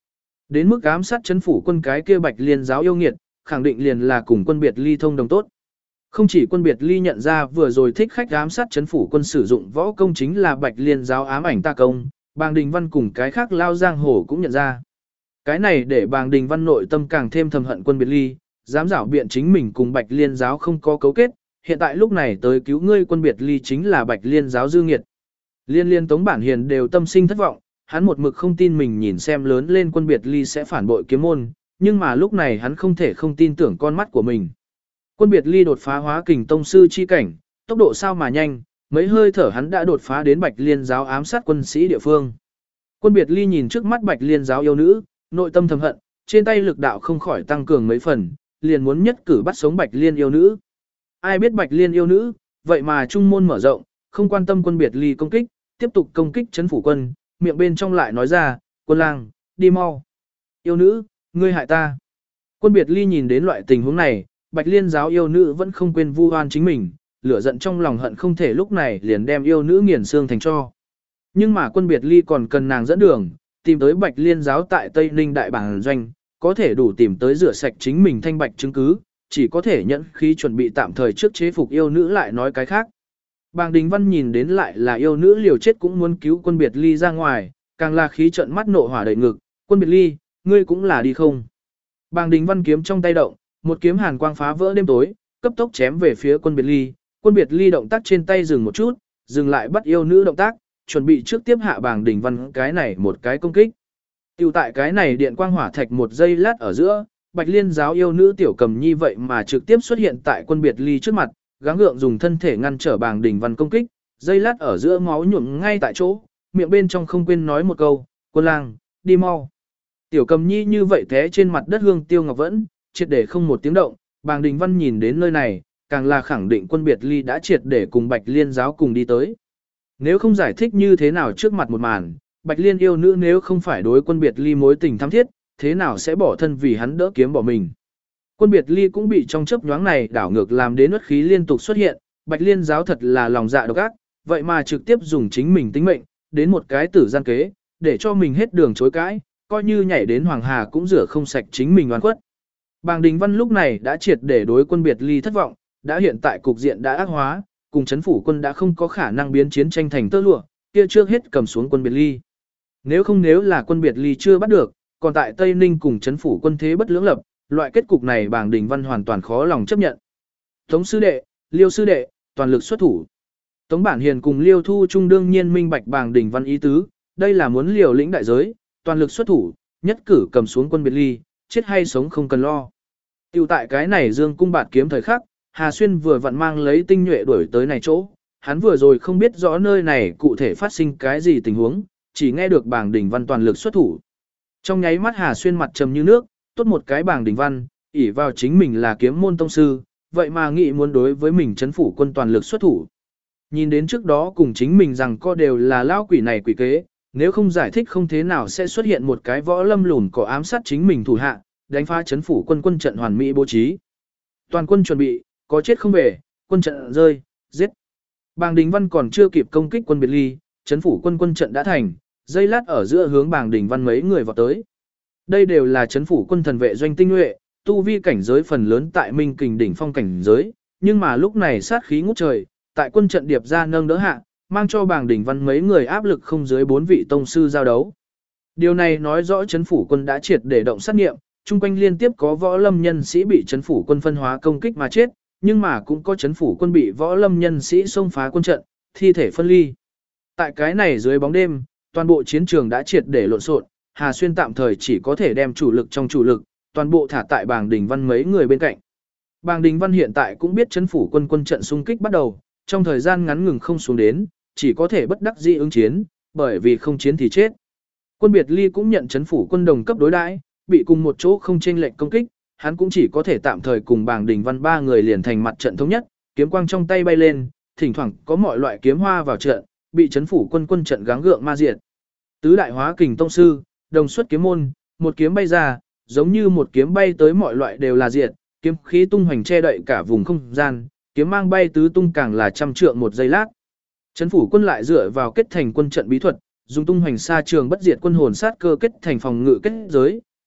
Đến mức ám sát chấn phủ quân cái kia Bạch Liên giáo yêu nghiệt, khẳng định liền là cùng quân biệt ly thông đồng tốt. Không chỉ quân biệt ly nhận ra vừa rồi thích khách ám sát chấn phủ quân sử dụng võ công chính là Bạch Liên giáo ám ảnh ta công, Bàng Đình Văn cùng cái khác lao giang hồ cũng nhận ra. Cái này để Bàng Đình Văn nội tâm càng thêm thầm hận quân biệt ly, dám giảo biện chính mình cùng Bạch Liên giáo không có cấu kết, hiện tại lúc này tới cứu ngươi quân biệt ly chính là Bạch Liên giáo dư nghiệt. Liên liên Tống Bản Hiền đều tâm sinh thất vọng, hắn một mực không tin mình nhìn xem lớn lên quân biệt ly sẽ phản bội kiếm môn, nhưng mà lúc này hắn không thể không tin tưởng con mắt của mình. Quân biệt ly đột phá hóa kình tông sư chi cảnh, tốc độ sao mà nhanh, mấy hơi thở hắn đã đột phá đến Bạch Liên giáo ám sát quân sĩ địa phương. Quân biệt ly nhìn trước mắt Bạch Liên giáo yêu nữ, nội tâm thầm hận, trên tay lực đạo không khỏi tăng cường mấy phần, liền muốn nhất cử bắt sống Bạch Liên yêu nữ. Ai biết Bạch Liên yêu nữ, vậy mà trung môn mở rộng, không quan tâm quân biệt ly công kích, tiếp tục công kích trấn phủ quân, miệng bên trong lại nói ra, quân lang, đi mau. Yêu nữ, ngươi hại ta. Quân biệt ly nhìn đến loại tình huống này, Bạch Liên giáo yêu nữ vẫn không quên vu oan chính mình, lửa giận trong lòng hận không thể lúc này liền đem yêu nữ nghiền xương thành cho. Nhưng mà quân biệt ly còn cần nàng dẫn đường, tìm tới Bạch Liên giáo tại Tây Ninh đại bản doanh, có thể đủ tìm tới rửa sạch chính mình thanh bạch chứng cứ, chỉ có thể nhẫn khí chuẩn bị tạm thời trước chế phục yêu nữ lại nói cái khác. Bàng Đình Văn nhìn đến lại là yêu nữ liều chết cũng muốn cứu quân biệt ly ra ngoài, càng là khí trận mắt nộ hỏa đầy ngực, quân biệt ly, ngươi cũng là đi không. Bàng Đình Văn kiếm trong tay động, một kiếm hàn quang phá vỡ đêm tối, cấp tốc chém về phía quân biệt ly, quân biệt ly động tác trên tay dừng một chút, dừng lại bắt yêu nữ động tác, chuẩn bị trước tiếp hạ Bàng Đình Văn cái này một cái công kích. Tiểu tại cái này điện quang hỏa thạch một giây lát ở giữa, Bạch Liên giáo yêu nữ tiểu cầm nhi vậy mà trực tiếp xuất hiện tại quân biệt ly trước mặt, gắng gượng dùng thân thể ngăn trở Bàng Đình Văn công kích, giây lát ở giữa máu nhuộm ngay tại chỗ, miệng bên trong không quên nói một câu, quân lang, đi mau. Tiểu cầm nhi như vậy té trên mặt đất hương tiêu ngọc vẫn, triệt để không một tiếng động, Bàng Đình Văn nhìn đến nơi này, càng là khẳng định quân biệt ly đã triệt để cùng Bạch Liên giáo cùng đi tới. Nếu không giải thích như thế nào trước mặt một màn, Bạch Liên yêu nữ nếu không phải đối quân biệt ly mối tình thắm thiết, thế nào sẽ bỏ thân vì hắn đỡ kiếm bỏ mình. Quân biệt ly cũng bị trong chớp nhoáng này đảo ngược làm đến uất khí liên tục xuất hiện, Bạch Liên giáo thật là lòng dạ độc ác, vậy mà trực tiếp dùng chính mình tính mệnh, đến một cái tử gian kế, để cho mình hết đường chối cãi, coi như nhảy đến Hoàng Hà cũng rửa không sạch chính mình oan khuất. Bàng Đình Văn lúc này đã triệt để đối quân biệt ly thất vọng, đã hiện tại cục diện đã ác hóa, cùng chấn phủ quân đã không có khả năng biến chiến tranh thành tơ lụa, kia trước hết cầm xuống quân biệt ly. Nếu không nếu là quân biệt ly chưa bắt được, còn tại Tây Ninh cùng chấn phủ quân thế bất lưỡng lập, loại kết cục này Bàng Đình Văn hoàn toàn khó lòng chấp nhận. Tống sư đệ, Liêu sư đệ, toàn lực xuất thủ. Tống Bản Hiền cùng Liêu Thu Trung đương nhiên minh bạch Bàng Đình Văn ý tứ, đây là muốn liều lĩnh đại giới, toàn lực xuất thủ, nhất cử cầm xuống quân biệt ly, chết hay sống không cần lo. Tiểu tại cái này Dương cung bạt kiếm thời khắc, Hà Xuyên vừa vặn mang lấy tinh nhuệ đuổi tới này chỗ, hắn vừa rồi không biết rõ nơi này cụ thể phát sinh cái gì tình huống, chỉ nghe được Bàng Đình Văn toàn lực xuất thủ. Trong nháy mắt Hà Xuyên mặt trầm như nước, tốt một cái Bàng Đình Văn, ỷ vào chính mình là kiếm môn tông sư, vậy mà nghĩ muốn đối với mình chấn phủ quân toàn lực xuất thủ. Nhìn đến trước đó cùng chính mình rằng co đều là lao quỷ này quỷ kế, nếu không giải thích không thế nào sẽ xuất hiện một cái võ lâm lùn có ám sát chính mình thủ hạ, đánh phá chấn phủ quân quân trận hoàn mỹ bố trí. Toàn quân chuẩn bị, có chết không về, quân trận rơi, giết. Bàng Đình Văn còn chưa kịp công kích quân biệt ly, chấn phủ quân quân trận đã thành, dây lát ở giữa hướng Bàng Đình Văn mấy người vào tới. Đây đều là chấn phủ quân thần vệ doanh tinh nhuệ, tu vi cảnh giới phần lớn tại Minh Kình đỉnh phong cảnh giới, nhưng mà lúc này sát khí ngút trời, tại quân trận điệp ra nâng đỡ hạ, mang cho Bàng Đình Văn mấy người áp lực không dưới bốn vị tông sư giao đấu. Điều này nói rõ chấn phủ quân đã triệt để động sát nghiệm, chung quanh liên tiếp có võ lâm nhân sĩ bị chấn phủ quân phân hóa công kích mà chết, nhưng mà cũng có chấn phủ quân bị võ lâm nhân sĩ xông phá quân trận, thi thể phân ly. Tại cái này dưới bóng đêm, toàn bộ chiến trường đã triệt để lộn xộn, Hà Xuyên tạm thời chỉ có thể đem chủ lực trong chủ lực, toàn bộ thả tại Bàng Đình Văn mấy người bên cạnh. Bàng Đình Văn hiện tại cũng biết chấn phủ quân quân trận xung kích bắt đầu, trong thời gian ngắn ngừng không xuống đến, chỉ có thể bất đắc dĩ ứng chiến, bởi vì không chiến thì chết. Quân biệt ly cũng nhận chấn phủ quân đồng cấp đối đãi, bị cùng một chỗ không chênh lệch công kích, hắn cũng chỉ có thể tạm thời cùng Bàng Đình Văn ba người liền thành mặt trận thống nhất, kiếm quang trong tay bay lên, thỉnh thoảng có mọi loại kiếm hoa vào trận, bị chấn phủ quân quân trận gắng gượng ma diệt. Tứ đại hóa kình tông sư, đồng xuất kiếm môn, một kiếm bay ra, giống như một kiếm bay tới mọi loại đều là diệt, kiếm khí tung hoành che đậy cả vùng không gian, kiếm mang bay tứ tung càng là trăm trượng một giây lát. Chấn phủ quân lại dựa vào kết thành quân trận bí thuật, dùng tung hoành xa trường bất diệt quân hồn sát cơ kết thành phòng ngự kết giới,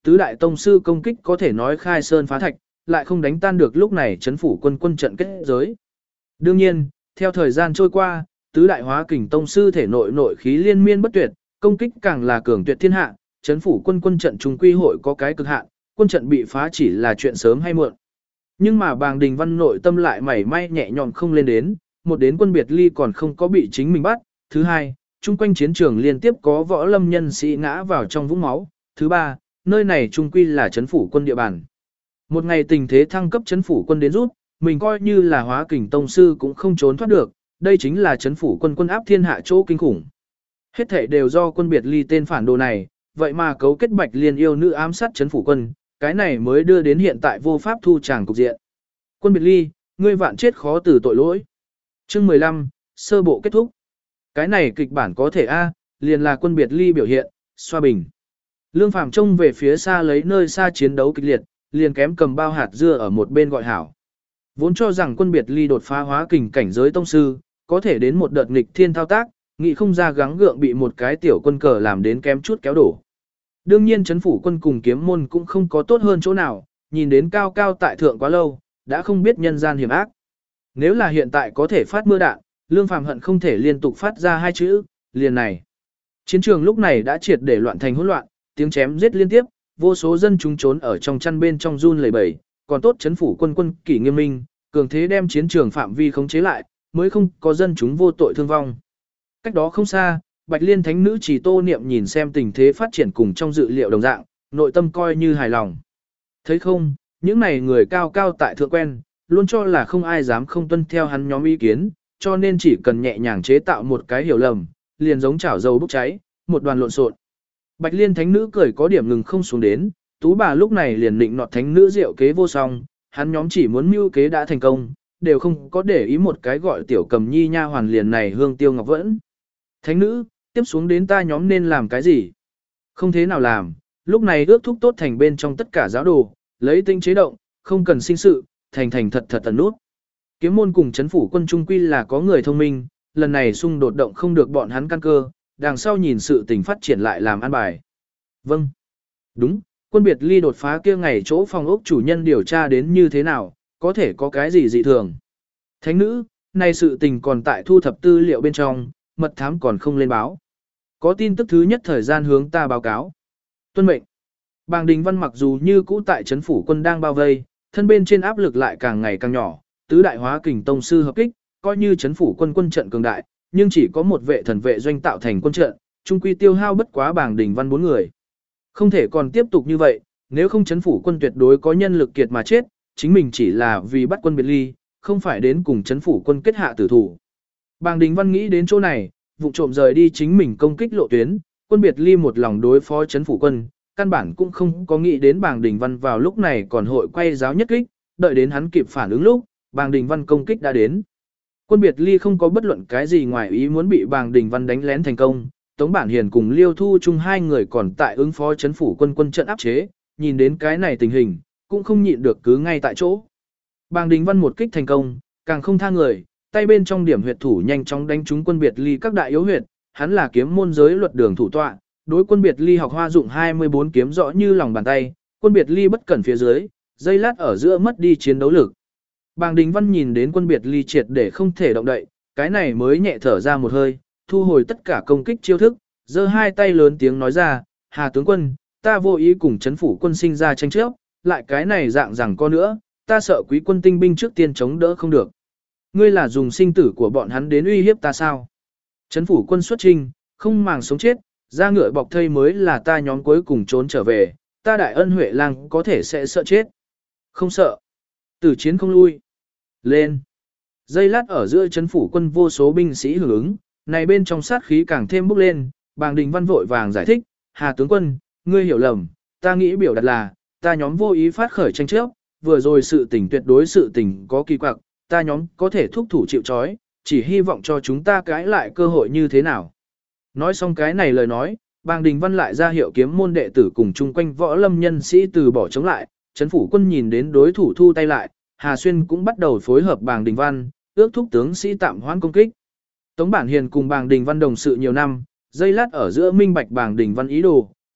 tứ đại tông sư công kích có thể nói khai sơn phá thạch, lại không đánh tan được lúc này chấn phủ quân quân trận kết giới. Đương nhiên, theo thời gian trôi qua, tứ đại hóa kình tông sư thể nội nội khí liên miên bất tuyệt, công kích càng là cường tuyệt thiên hạ, chấn phủ quân quân trận trung quy hội có cái cực hạn, quân trận bị phá chỉ là chuyện sớm hay muộn. Nhưng mà Bàng Đình Văn nội tâm lại mảy may nhẹ nhõm không lên đến, một đến quân biệt ly còn không có bị chính mình bắt, thứ hai, chung quanh chiến trường liên tiếp có võ lâm nhân sĩ ngã vào trong vũng máu, thứ ba, nơi này trung quy là chấn phủ quân địa bàn. Một ngày tình thế thăng cấp chấn phủ quân đến rút, mình coi như là hóa kình tông sư cũng không trốn thoát được, đây chính là chấn phủ quân quân áp thiên hạ chỗ kinh khủng. Hết thảy đều do quân biệt ly tên phản đồ này, vậy mà cấu kết Bạch Liên yêu nữ ám sát chấn phủ quân, cái này mới đưa đến hiện tại vô pháp thu tràng cục diện. Quân biệt ly, ngươi vạn chết khó từ tội lỗi. Chương mười lăm, sơ bộ kết thúc. Cái này kịch bản có thể a, liền là quân biệt ly biểu hiện, xoa bình. Lương Phàm trông về phía xa lấy nơi xa chiến đấu kịch liệt, liền kém cầm bao hạt dưa ở một bên gọi hảo. Vốn cho rằng quân biệt ly đột phá hóa kình cảnh giới tông sư, có thể đến một đợt nghịch thiên thao tác, nghĩ không ra gắng gượng bị một cái tiểu quân cờ làm đến kém chút kéo đổ. Đương nhiên chấn phủ quân cùng kiếm môn cũng không có tốt hơn chỗ nào, nhìn đến cao cao tại thượng quá lâu, đã không biết nhân gian hiểm ác. Nếu là hiện tại có thể phát mưa đạn, Lương Phàm hận không thể liên tục phát ra hai chữ, liền này. Chiến trường lúc này đã triệt để loạn thành hỗn loạn, tiếng chém giết liên tiếp, vô số dân chúng trốn ở trong chăn bên trong run lẩy bẩy, còn tốt chấn phủ quân quân kỷ nghiêm minh, cường thế đem chiến trường phạm vi khống chế lại, mới không có dân chúng vô tội thương vong. Cách đó không xa, Bạch Liên thánh nữ Chỉ Tô Niệm nhìn xem tình thế phát triển cùng trong dự liệu đồng dạng, nội tâm coi như hài lòng. Thấy không, những này người cao cao tại thượng quen, luôn cho là không ai dám không tuân theo hắn nhóm ý kiến, cho nên chỉ cần nhẹ nhàng chế tạo một cái hiểu lầm, liền giống chảo dầu bốc cháy, một đoàn lộn xộn. Bạch Liên thánh nữ cười có điểm ngừng không xuống đến, tú bà lúc này liền định nọt thánh nữ diệu kế vô song, hắn nhóm chỉ muốn mưu kế đã thành công, đều không có để ý một cái gọi tiểu cầm nhi nha hoàn liền này hương tiêu ngọc vẫn. Thánh nữ, tiếp xuống đến ta nhóm nên làm cái gì? Không thế nào làm, lúc này ước thúc tốt thành bên trong tất cả giáo đồ, lấy tinh chế động, không cần sinh sự, thành thành thật thật tần nút. Kiếm môn cùng chấn phủ quân trung quy là có người thông minh, lần này xung đột động không được bọn hắn căn cơ, đằng sau nhìn sự tình phát triển lại làm an bài. Vâng. Đúng, quân biệt ly đột phá kia ngày chỗ phòng ốc chủ nhân điều tra đến như thế nào, có thể có cái gì dị thường. Thánh nữ, này sự tình còn tại thu thập tư liệu bên trong, mật thám còn không lên báo. Có tin tức thứ nhất thời gian hướng ta báo cáo. Tuân mệnh. Bàng Đình Văn mặc dù như cũ tại chấn phủ quân đang bao vây, thân bên trên áp lực lại càng ngày càng nhỏ, tứ đại hóa kình tông sư hợp kích, coi như chấn phủ quân quân trận cường đại, nhưng chỉ có một vệ thần vệ doanh tạo thành quân trận, trung quy tiêu hao bất quá Bàng Đình Văn bốn người. Không thể còn tiếp tục như vậy, nếu không chấn phủ quân tuyệt đối có nhân lực kiệt mà chết, chính mình chỉ là vì bắt quân biệt ly, không phải đến cùng chấn phủ quân kết hạ tử thủ. Bàng Đình Văn nghĩ đến chỗ này, vụ trộm rời đi chính mình công kích lộ tuyến, quân biệt ly một lòng đối phó chấn phủ quân, căn bản cũng không có nghĩ đến Bàng Đình Văn vào lúc này còn hội quay giáo nhất kích, đợi đến hắn kịp phản ứng lúc, Bàng Đình Văn công kích đã đến. Quân biệt ly không có bất luận cái gì ngoài ý muốn bị Bàng Đình Văn đánh lén thành công, Tống Bản Hiền cùng Liêu Thu chung hai người còn tại ứng phó chấn phủ quân quân trận áp chế, nhìn đến cái này tình hình, cũng không nhịn được cứ ngay tại chỗ. Bàng Đình Văn một kích thành công, càng không tha người, tay bên trong điểm huyệt thủ nhanh chóng đánh trúng quân biệt ly các đại yếu huyệt, hắn là kiếm môn giới luật đường thủ tọa, đối quân biệt ly học hoa dụng hai mươi bốn kiếm rõ như lòng bàn tay, quân biệt ly bất cẩn phía dưới, dây lát ở giữa mất đi chiến đấu lực. Bàng Đình Văn nhìn đến quân biệt ly triệt để không thể động đậy, cái này mới nhẹ thở ra một hơi, thu hồi tất cả công kích chiêu thức, giơ hai tay lớn tiếng nói ra, Hà tướng quân, ta vô ý cùng chấn phủ quân sinh ra tranh chấp, lại cái này dạng rằng có nữa, ta sợ quý quân tinh binh trước tiên chống đỡ không được. Ngươi là dùng sinh tử của bọn hắn đến uy hiếp ta sao? Chấn phủ quân xuất trinh, không màng sống chết, ra ngựa bọc thây mới là ta nhóm cuối cùng trốn trở về, ta đại ân Huệ Lang có thể sẽ sợ chết. Không sợ. Tử chiến không lui. Lên. Giây lát ở giữa chấn phủ quân vô số binh sĩ hưởng ứng, này bên trong sát khí càng thêm bốc lên, Bàng Đình Văn vội vàng giải thích, Hà tướng quân, ngươi hiểu lầm, ta nghĩ biểu đạt là, ta nhóm vô ý phát khởi tranh chấp, vừa rồi sự tình tuyệt đối sự tình có kỳ quặc, ta nhóm có thể thúc thủ chịu trói, chỉ hy vọng cho chúng ta cãi lại cơ hội như thế nào. Nói xong cái này lời nói, Bàng Đình Văn lại ra hiệu kiếm môn đệ tử cùng chung quanh võ lâm nhân sĩ từ bỏ chống lại, chấn phủ quân nhìn đến đối thủ thu tay lại, Hà Xuyên cũng bắt đầu phối hợp Bàng Đình Văn, ước thúc tướng sĩ tạm hoãn công kích. Tống Bản Hiền cùng Bàng Đình Văn đồng sự nhiều năm, giây lát ở giữa minh bạch Bàng Đình Văn ý đồ,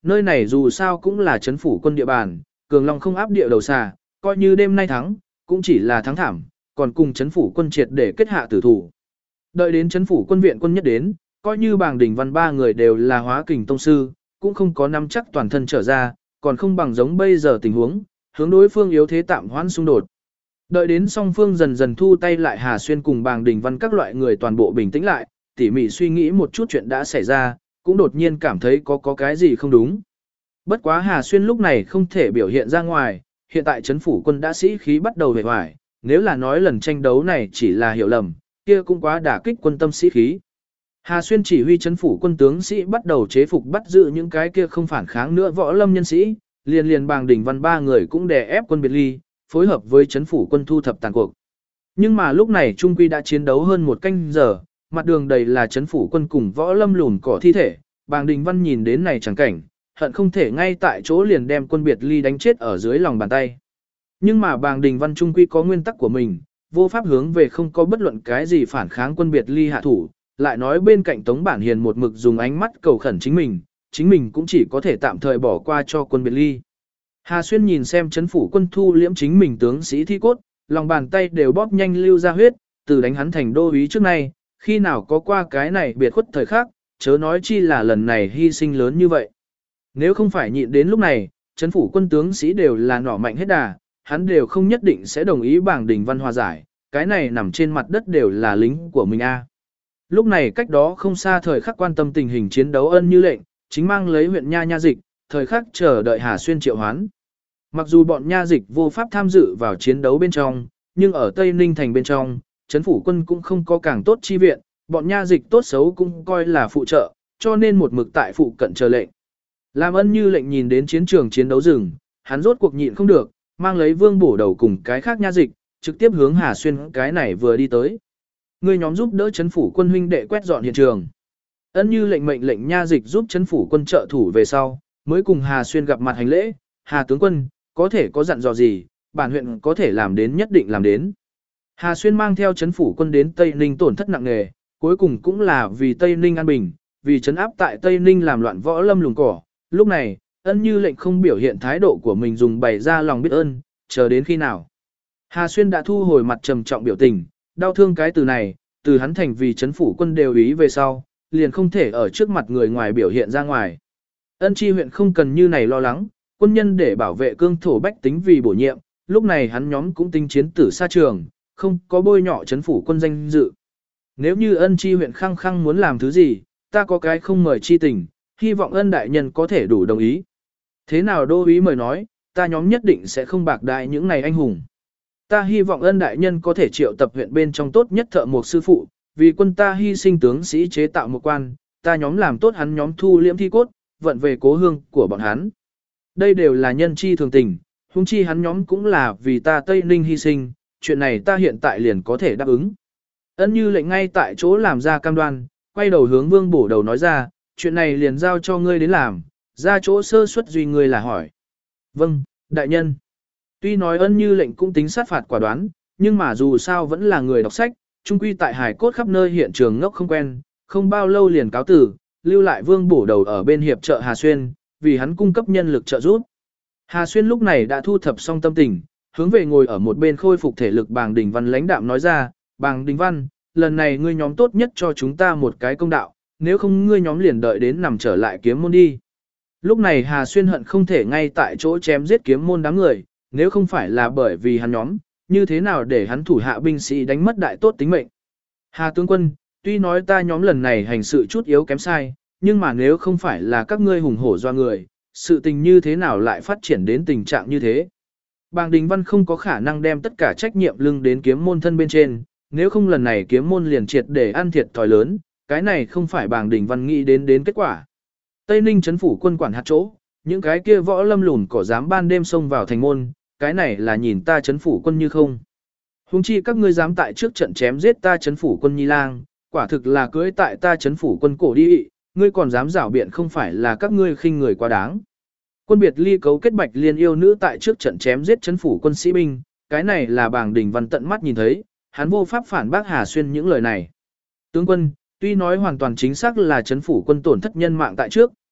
nơi này dù sao cũng là trấn phủ quân địa bàn, Cường Long không áp địa đầu xà, coi như đêm nay thắng, cũng chỉ là thắng thảm, còn cùng trấn phủ quân triệt để kết hạ tử thủ. Đợi đến trấn phủ quân viện quân nhất đến, coi như Bàng Đình Văn ba người đều là hóa kình tông sư, cũng không có nắm chắc toàn thân trở ra, còn không bằng giống bây giờ tình huống, hướng đối phương yếu thế tạm hoãn xung đột. Đợi đến song phương dần dần thu tay lại, Hà Xuyên cùng Bàng Đình Văn các loại người toàn bộ bình tĩnh lại, tỉ mỉ suy nghĩ một chút chuyện đã xảy ra, cũng đột nhiên cảm thấy có có cái gì không đúng. Bất quá Hà Xuyên lúc này không thể biểu hiện ra ngoài, hiện tại trấn phủ quân đã sĩ khí bắt đầu hề hoài, nếu là nói lần tranh đấu này chỉ là hiểu lầm, kia cũng quá đả kích quân tâm sĩ khí. Hà Xuyên chỉ huy trấn phủ quân tướng sĩ bắt đầu chế phục bắt giữ những cái kia không phản kháng nữa võ lâm nhân sĩ, liền liền Bàng Đình Văn ba người cũng đè ép quân biệt ly, phối hợp với trấn phủ quân thu thập tàn cuộc. Nhưng mà lúc này Trung Quy đã chiến đấu hơn một canh giờ, mặt đường đầy là trấn phủ quân cùng võ lâm lùn cỏ thi thể, Bàng Đình Văn nhìn đến này chẳng cảnh, hận không thể ngay tại chỗ liền đem quân biệt ly đánh chết ở dưới lòng bàn tay. Nhưng mà Bàng Đình Văn Trung Quy có nguyên tắc của mình, vô pháp hướng về không có bất luận cái gì phản kháng quân biệt ly hạ thủ, lại nói bên cạnh Tống Bản Hiền một mực dùng ánh mắt cầu khẩn chính mình, chính mình cũng chỉ có thể tạm thời bỏ qua cho quân biệt ly. Hà Xuyên nhìn xem trấn phủ quân thu liễm chính mình tướng sĩ thi cốt, lòng bàn tay đều bóp nhanh lưu ra huyết, từ đánh hắn thành đô úy trước nay, khi nào có qua cái này biệt khuất thời khắc, chớ nói chi là lần này hy sinh lớn như vậy. Nếu không phải nhịn đến lúc này, trấn phủ quân tướng sĩ đều là nỏ mạnh hết đà, hắn đều không nhất định sẽ đồng ý Bàng Đình Văn hòa giải, cái này nằm trên mặt đất đều là lính của mình a. Lúc này cách đó không xa thời khắc quan tâm tình hình chiến đấu Ân Như Lệnh, chính mang lấy huyện Nha Nha Dịch, thời khắc chờ đợi Hà Xuyên triệu hoán. Mặc dù bọn Nha Dịch vô pháp tham dự vào chiến đấu bên trong, nhưng ở Tây Ninh thành bên trong, trấn phủ quân cũng không có càng tốt chi viện, bọn Nha Dịch tốt xấu cũng coi là phụ trợ, cho nên một mực tại phụ cận chờ lệnh. Làm Ân Như Lệnh nhìn đến chiến trường chiến đấu rừng, hắn rốt cuộc nhịn không được, mang lấy Vương Bổ Đầu cùng cái khác Nha Dịch, trực tiếp hướng Hà Xuyên cái này vừa đi tới. Người nhóm giúp đỡ trấn phủ quân huynh đệ quét dọn hiện trường. Ân Như Lệnh mệnh lệnh Nha Dịch giúp trấn phủ quân trợ thủ về sau, mới cùng Hà Xuyên gặp mặt hành lễ. Hà tướng quân, có thể có dặn dò gì, bản huyện có thể làm đến nhất định làm đến. Hà Xuyên mang theo trấn phủ quân đến Tây Ninh tổn thất nặng nề, cuối cùng cũng là vì Tây Ninh an bình, vì trấn áp tại Tây Ninh làm loạn võ lâm lùng cỏ. Lúc này, Ân Như Lệnh không biểu hiện thái độ của mình, dùng bày ra lòng biết ơn, chờ đến khi nào. Hà Xuyên đã thu hồi mặt trầm trọng biểu tình, đau thương cái từ này, từ hắn thành vì trấn phủ quân đều ý về sau, liền không thể ở trước mặt người ngoài biểu hiện ra ngoài. Ân Chi huyện không cần như này lo lắng, quân nhân để bảo vệ cương thổ bách tính vì bổ nhiệm, lúc này hắn nhóm cũng tinh chiến tử xa trường, không có bôi nhọ trấn phủ quân danh dự. Nếu như Ân Chi huyện khăng khăng muốn làm thứ gì, ta có cái không mời chi tình, hy vọng Ân đại nhân có thể đủ đồng ý. Thế nào đô úy mời nói, ta nhóm nhất định sẽ không bạc đại những này anh hùng. Ta hy vọng Ân đại nhân có thể triệu tập huyện bên trong tốt nhất thợ mộc sư phụ, vì quân ta hy sinh tướng sĩ chế tạo một quan, ta nhóm làm tốt hắn nhóm thu liễm thi cốt, vận về cố hương của bọn hắn. Đây đều là nhân chi thường tình, huống chi hắn nhóm cũng là vì ta Tây Ninh hy sinh, chuyện này ta hiện tại liền có thể đáp ứng. Ân Như Lệnh ngay tại chỗ làm ra cam đoan, quay đầu hướng Vương Bổ Đầu nói ra, chuyện này liền giao cho ngươi đến làm, ra chỗ sơ suất duy ngươi là hỏi. Vâng, đại nhân. Tuy nói Ân Như Lệnh cũng tính sát phạt quả đoán, nhưng mà dù sao vẫn là người đọc sách, chung quy tại hải cốt khắp nơi hiện trường ngốc không quen, không bao lâu liền cáo tử, lưu lại Vương Bổ Đầu ở bên hiệp trợ Hà Xuyên, vì hắn cung cấp nhân lực trợ giúp. Hà Xuyên lúc này đã thu thập xong tâm tình, hướng về ngồi ở một bên khôi phục thể lực Bàng Đình Văn lãnh đạm nói ra, Bàng Đình Văn, lần này ngươi nhóm tốt nhất cho chúng ta một cái công đạo, nếu không ngươi nhóm liền đợi đến nằm trở lại kiếm môn đi. Lúc này Hà Xuyên hận không thể ngay tại chỗ chém giết kiếm môn đám người, nếu không phải là bởi vì hắn nhóm, như thế nào để hắn thủ hạ binh sĩ đánh mất đại tốt tính mệnh. Hà tướng quân, tuy nói ta nhóm lần này hành sự chút yếu kém sai, nhưng mà nếu không phải là các ngươi hùng hổ doa người, sự tình như thế nào lại phát triển đến tình trạng như thế. Bàng Đình Văn không có khả năng đem tất cả trách nhiệm lưng đến kiếm môn thân bên trên, nếu không lần này kiếm môn liền triệt để ăn thiệt thòi lớn, cái này không phải Bàng Đình Văn nghĩ đến đến kết quả. Tây Ninh trấn phủ quân quản hạt chỗ, những cái kia võ lâm lùn cỏ dám ban đêm xông vào thành môn, cái này là nhìn ta trấn phủ quân như không. Huống chi các ngươi dám tại trước trận chém giết ta trấn phủ quân Nhi Lang, quả thực là cưỡi tại ta trấn phủ quân cổ đi, ngươi còn dám giảo biện không phải là các ngươi khinh người quá đáng. Quân biệt ly cấu kết Bạch Liên yêu nữ tại trước trận chém giết trấn phủ quân sĩ binh, cái này là Bàng Đình Văn tận mắt nhìn thấy, hắn vô pháp phản bác Hà Xuyên những lời này. Tướng quân, tuy nói hoàn toàn chính xác là trấn phủ quân tổn thất nhân mạng tại trước,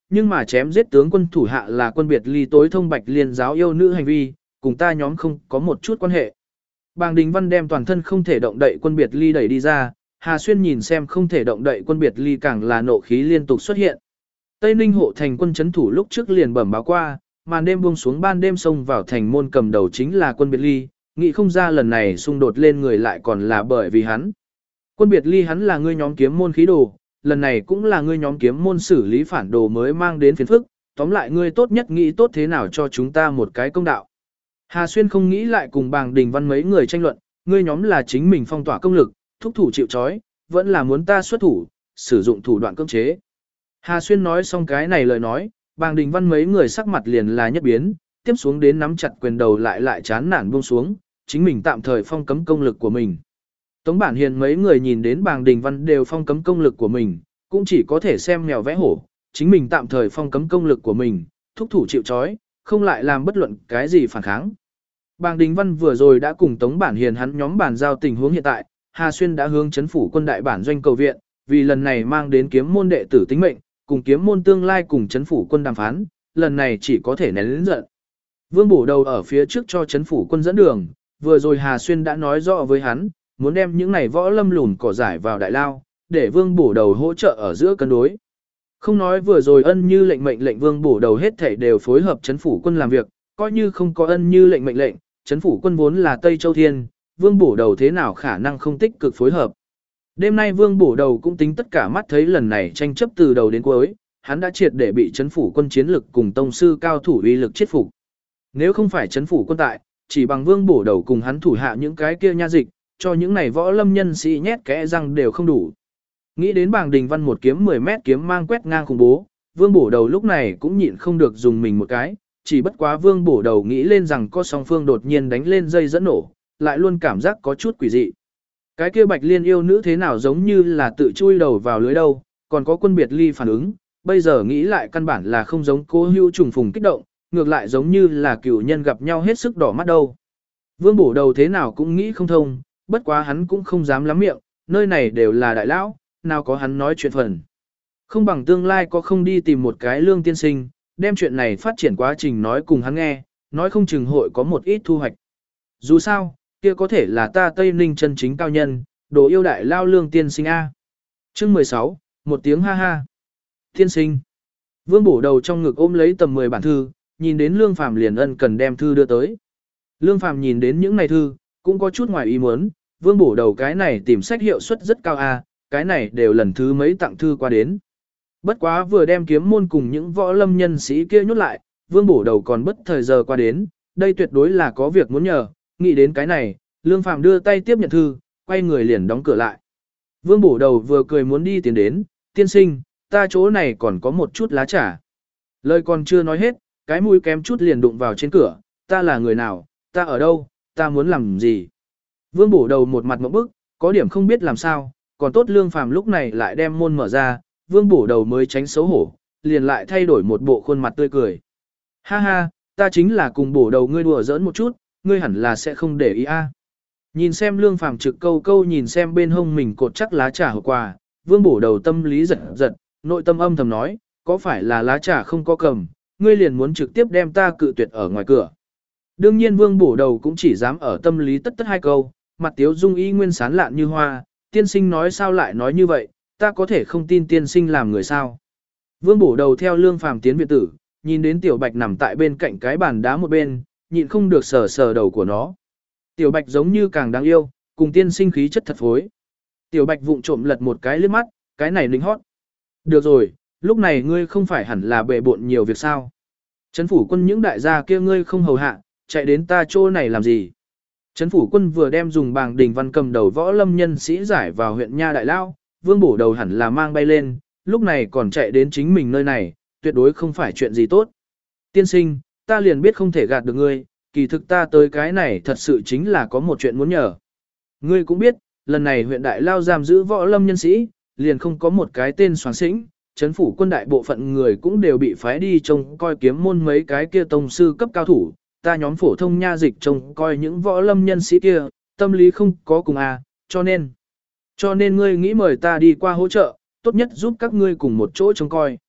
nhưng mà chém giết tướng quân thủ hạ là quân biệt ly tối thông Bạch Liên giáo yêu nữ hành vi, cùng ta nhóm không có một chút quan hệ. Bàng Đình Văn đem toàn thân không thể động đậy quân biệt ly đẩy đi ra, Hà Xuyên nhìn xem không thể động đậy quân biệt ly càng là nộ khí liên tục xuất hiện. Tây Ninh hộ thành quân chấn thủ lúc trước liền bẩm báo qua, màn đêm buông xuống ban đêm xông vào thành môn cầm đầu chính là quân biệt ly, nghĩ không ra lần này xung đột lên người lại còn là bởi vì hắn. Quân biệt ly hắn là ngươi nhóm kiếm môn khí đồ, lần này cũng là ngươi nhóm kiếm môn xử lý phản đồ mới mang đến phiền phức, tóm lại ngươi tốt nhất nghĩ tốt thế nào cho chúng ta một cái công đạo. Hà Xuyên không nghĩ lại cùng Bàng Đình Văn mấy người tranh luận, ngươi nhóm là chính mình phong tỏa công lực, thúc thủ chịu trói, vẫn là muốn ta xuất thủ, sử dụng thủ đoạn cưỡng chế. Hà Xuyên nói xong cái này lời nói, Bàng Đình Văn mấy người sắc mặt liền là nhất biến, tiếp xuống đến nắm chặt quyền đầu lại lại chán nản buông xuống, chính mình tạm thời phong cấm công lực của mình. Tống Bản Hiền mấy người nhìn đến Bàng Đình Văn đều phong cấm công lực của mình, cũng chỉ có thể xem mèo vẽ hổ, chính mình tạm thời phong cấm công lực của mình, thúc thủ chịu trói, không lại làm bất luận cái gì phản kháng. Bàng Đình Văn vừa rồi đã cùng Tống Bản Hiền hắn nhóm bàn giao tình huống hiện tại, Hà Xuyên đã hướng chấn phủ quân đại bản doanh cầu viện, vì lần này mang đến kiếm môn đệ tử tính mệnh, cùng kiếm môn tương lai cùng chấn phủ quân đàm phán, lần này chỉ có thể nén lớn giận. Vương Bổ Đầu ở phía trước cho chấn phủ quân dẫn đường, vừa rồi Hà Xuyên đã nói rõ với hắn, muốn đem những này võ lâm lùn cỏ giải vào đại lao, để Vương Bổ Đầu hỗ trợ ở giữa cân đối. Không nói vừa rồi ân như lệnh mệnh lệnh Vương Bổ Đầu hết thảy đều phối hợp chấn phủ quân làm việc, coi như không có ân như lệnh mệnh lệnh, chấn phủ quân vốn là Tây Châu Thiên, Vương Bổ Đầu thế nào khả năng không tích cực phối hợp. Đêm nay Vương Bổ Đầu cũng tính tất cả mắt thấy lần này tranh chấp từ đầu đến cuối, hắn đã triệt để bị chấn phủ quân chiến lực cùng tông sư cao thủ uy lực chết phục. Nếu không phải chấn phủ quân tại, chỉ bằng Vương Bổ Đầu cùng hắn thủ hạ những cái kia nha dịch, cho những này võ lâm nhân sĩ nhét kẽ răng đều không đủ. Nghĩ đến Bàng Đình Văn một kiếm mười mét kiếm mang quét ngang khủng bố, Vương Bổ Đầu lúc này cũng nhịn không được dùng mình một cái, chỉ bất quá Vương Bổ Đầu nghĩ lên rằng có song phương đột nhiên đánh lên dây dẫn nổ, lại luôn cảm giác có chút quỷ dị. Cái kia Bạch Liên yêu nữ thế nào giống như là tự chui đầu vào lưới đâu, còn có quân biệt ly phản ứng, bây giờ nghĩ lại căn bản là không giống Cố Hữu trùng phùng kích động, ngược lại giống như là cựu nhân gặp nhau hết sức đỏ mắt đâu. Vương Bổ Đầu thế nào cũng nghĩ không thông, bất quá hắn cũng không dám lắm miệng, nơi này đều là đại lão, nào có hắn nói chuyện phần. Không bằng tương lai có không đi tìm một cái lương tiên sinh, đem chuyện này phát triển quá trình nói cùng hắn nghe, nói không chừng hội có một ít thu hoạch. Dù sao, kia có thể là ta Tây Ninh chân chính cao nhân, đồ yêu đại lao lương tiên sinh A. Chương mười sáu, một tiếng ha ha. Tiên sinh. Vương Bổ Đầu trong ngực ôm lấy tầm mười bản thư, nhìn đến Lương Phàm liền ân cần đem thư đưa tới. Lương Phàm nhìn đến những này thư, cũng có chút ngoài ý muốn, Vương Bổ Đầu cái này tìm sách hiệu suất rất cao A, cái này đều lần thứ mấy tặng thư qua đến. Bất quá vừa đem kiếm môn cùng những võ lâm nhân sĩ kia nhốt lại, Vương Bổ Đầu còn bất thời giờ qua đến, đây tuyệt đối là có việc muốn nhờ, nghĩ đến cái này, Lương Phàm đưa tay tiếp nhận thư, quay người liền đóng cửa lại. Vương Bổ Đầu vừa cười muốn đi tiến đến, tiên sinh, ta chỗ này còn có một chút lá trà. Lời còn chưa nói hết, cái mũi kém chút liền đụng vào trên cửa, ta là người nào, ta ở đâu, ta muốn làm gì. Vương Bổ Đầu một mặt ngộp bức, có điểm không biết làm sao, còn tốt Lương Phàm lúc này lại đem môn mở ra, Vương Bổ Đầu mới tránh xấu hổ, liền lại thay đổi một bộ khuôn mặt tươi cười. Ha ha, ta chính là cùng Bổ Đầu ngươi đùa giỡn một chút, ngươi hẳn là sẽ không để ý a. Nhìn xem Lương Phàm trực câu câu nhìn xem bên hông mình cột chắc lá trà hộp quà, Vương Bổ Đầu tâm lý giật giật, nội tâm âm thầm nói, có phải là lá trà không có cầm, ngươi liền muốn trực tiếp đem ta cự tuyệt ở ngoài cửa. Đương nhiên Vương Bổ Đầu cũng chỉ dám ở tâm lý tất tất hai câu, mặt Tiếu Dung y nguyên sán lạn như hoa, tiên sinh nói sao lại nói như vậy, ta có thể không tin tiên sinh làm người sao. Vương Bổ Đầu theo Lương Phàm tiến viện tử, nhìn đến Tiểu Bạch nằm tại bên cạnh cái bàn đá một bên, nhịn không được sờ sờ đầu của nó. Tiểu Bạch giống như càng đáng yêu, cùng tiên sinh khí chất thật phối. Tiểu Bạch vụng trộm lật một cái liếc mắt, cái này lính hót. Được rồi, lúc này ngươi không phải hẳn là bệ bộn nhiều việc sao. Trấn phủ quân những đại gia kia ngươi không hầu hạ, chạy đến ta chỗ này làm gì. Trấn phủ quân vừa đem dùng Bàng Đình Văn cầm đầu võ lâm nhân sĩ giải vào huyện Nha Đại Lao, Vương Bổ Đầu hẳn là mang bay lên, lúc này còn chạy đến chính mình nơi này, tuyệt đối không phải chuyện gì tốt. Tiên sinh, ta liền biết không thể gạt được ngươi, kỳ thực ta tới cái này thật sự chính là có một chuyện muốn nhờ. Ngươi cũng biết, lần này huyện Đại Lao giam giữ võ lâm nhân sĩ, liền không có một cái tên soán sĩnh, chấn phủ quân đại bộ phận người cũng đều bị phái đi trông coi kiếm môn mấy cái kia tông sư cấp cao thủ, ta nhóm phổ thông nha dịch trông coi những võ lâm nhân sĩ kia, tâm lý không có cùng à, cho nên, cho nên ngươi nghĩ mời ta đi qua hỗ trợ, tốt nhất giúp các ngươi cùng một chỗ trông coi.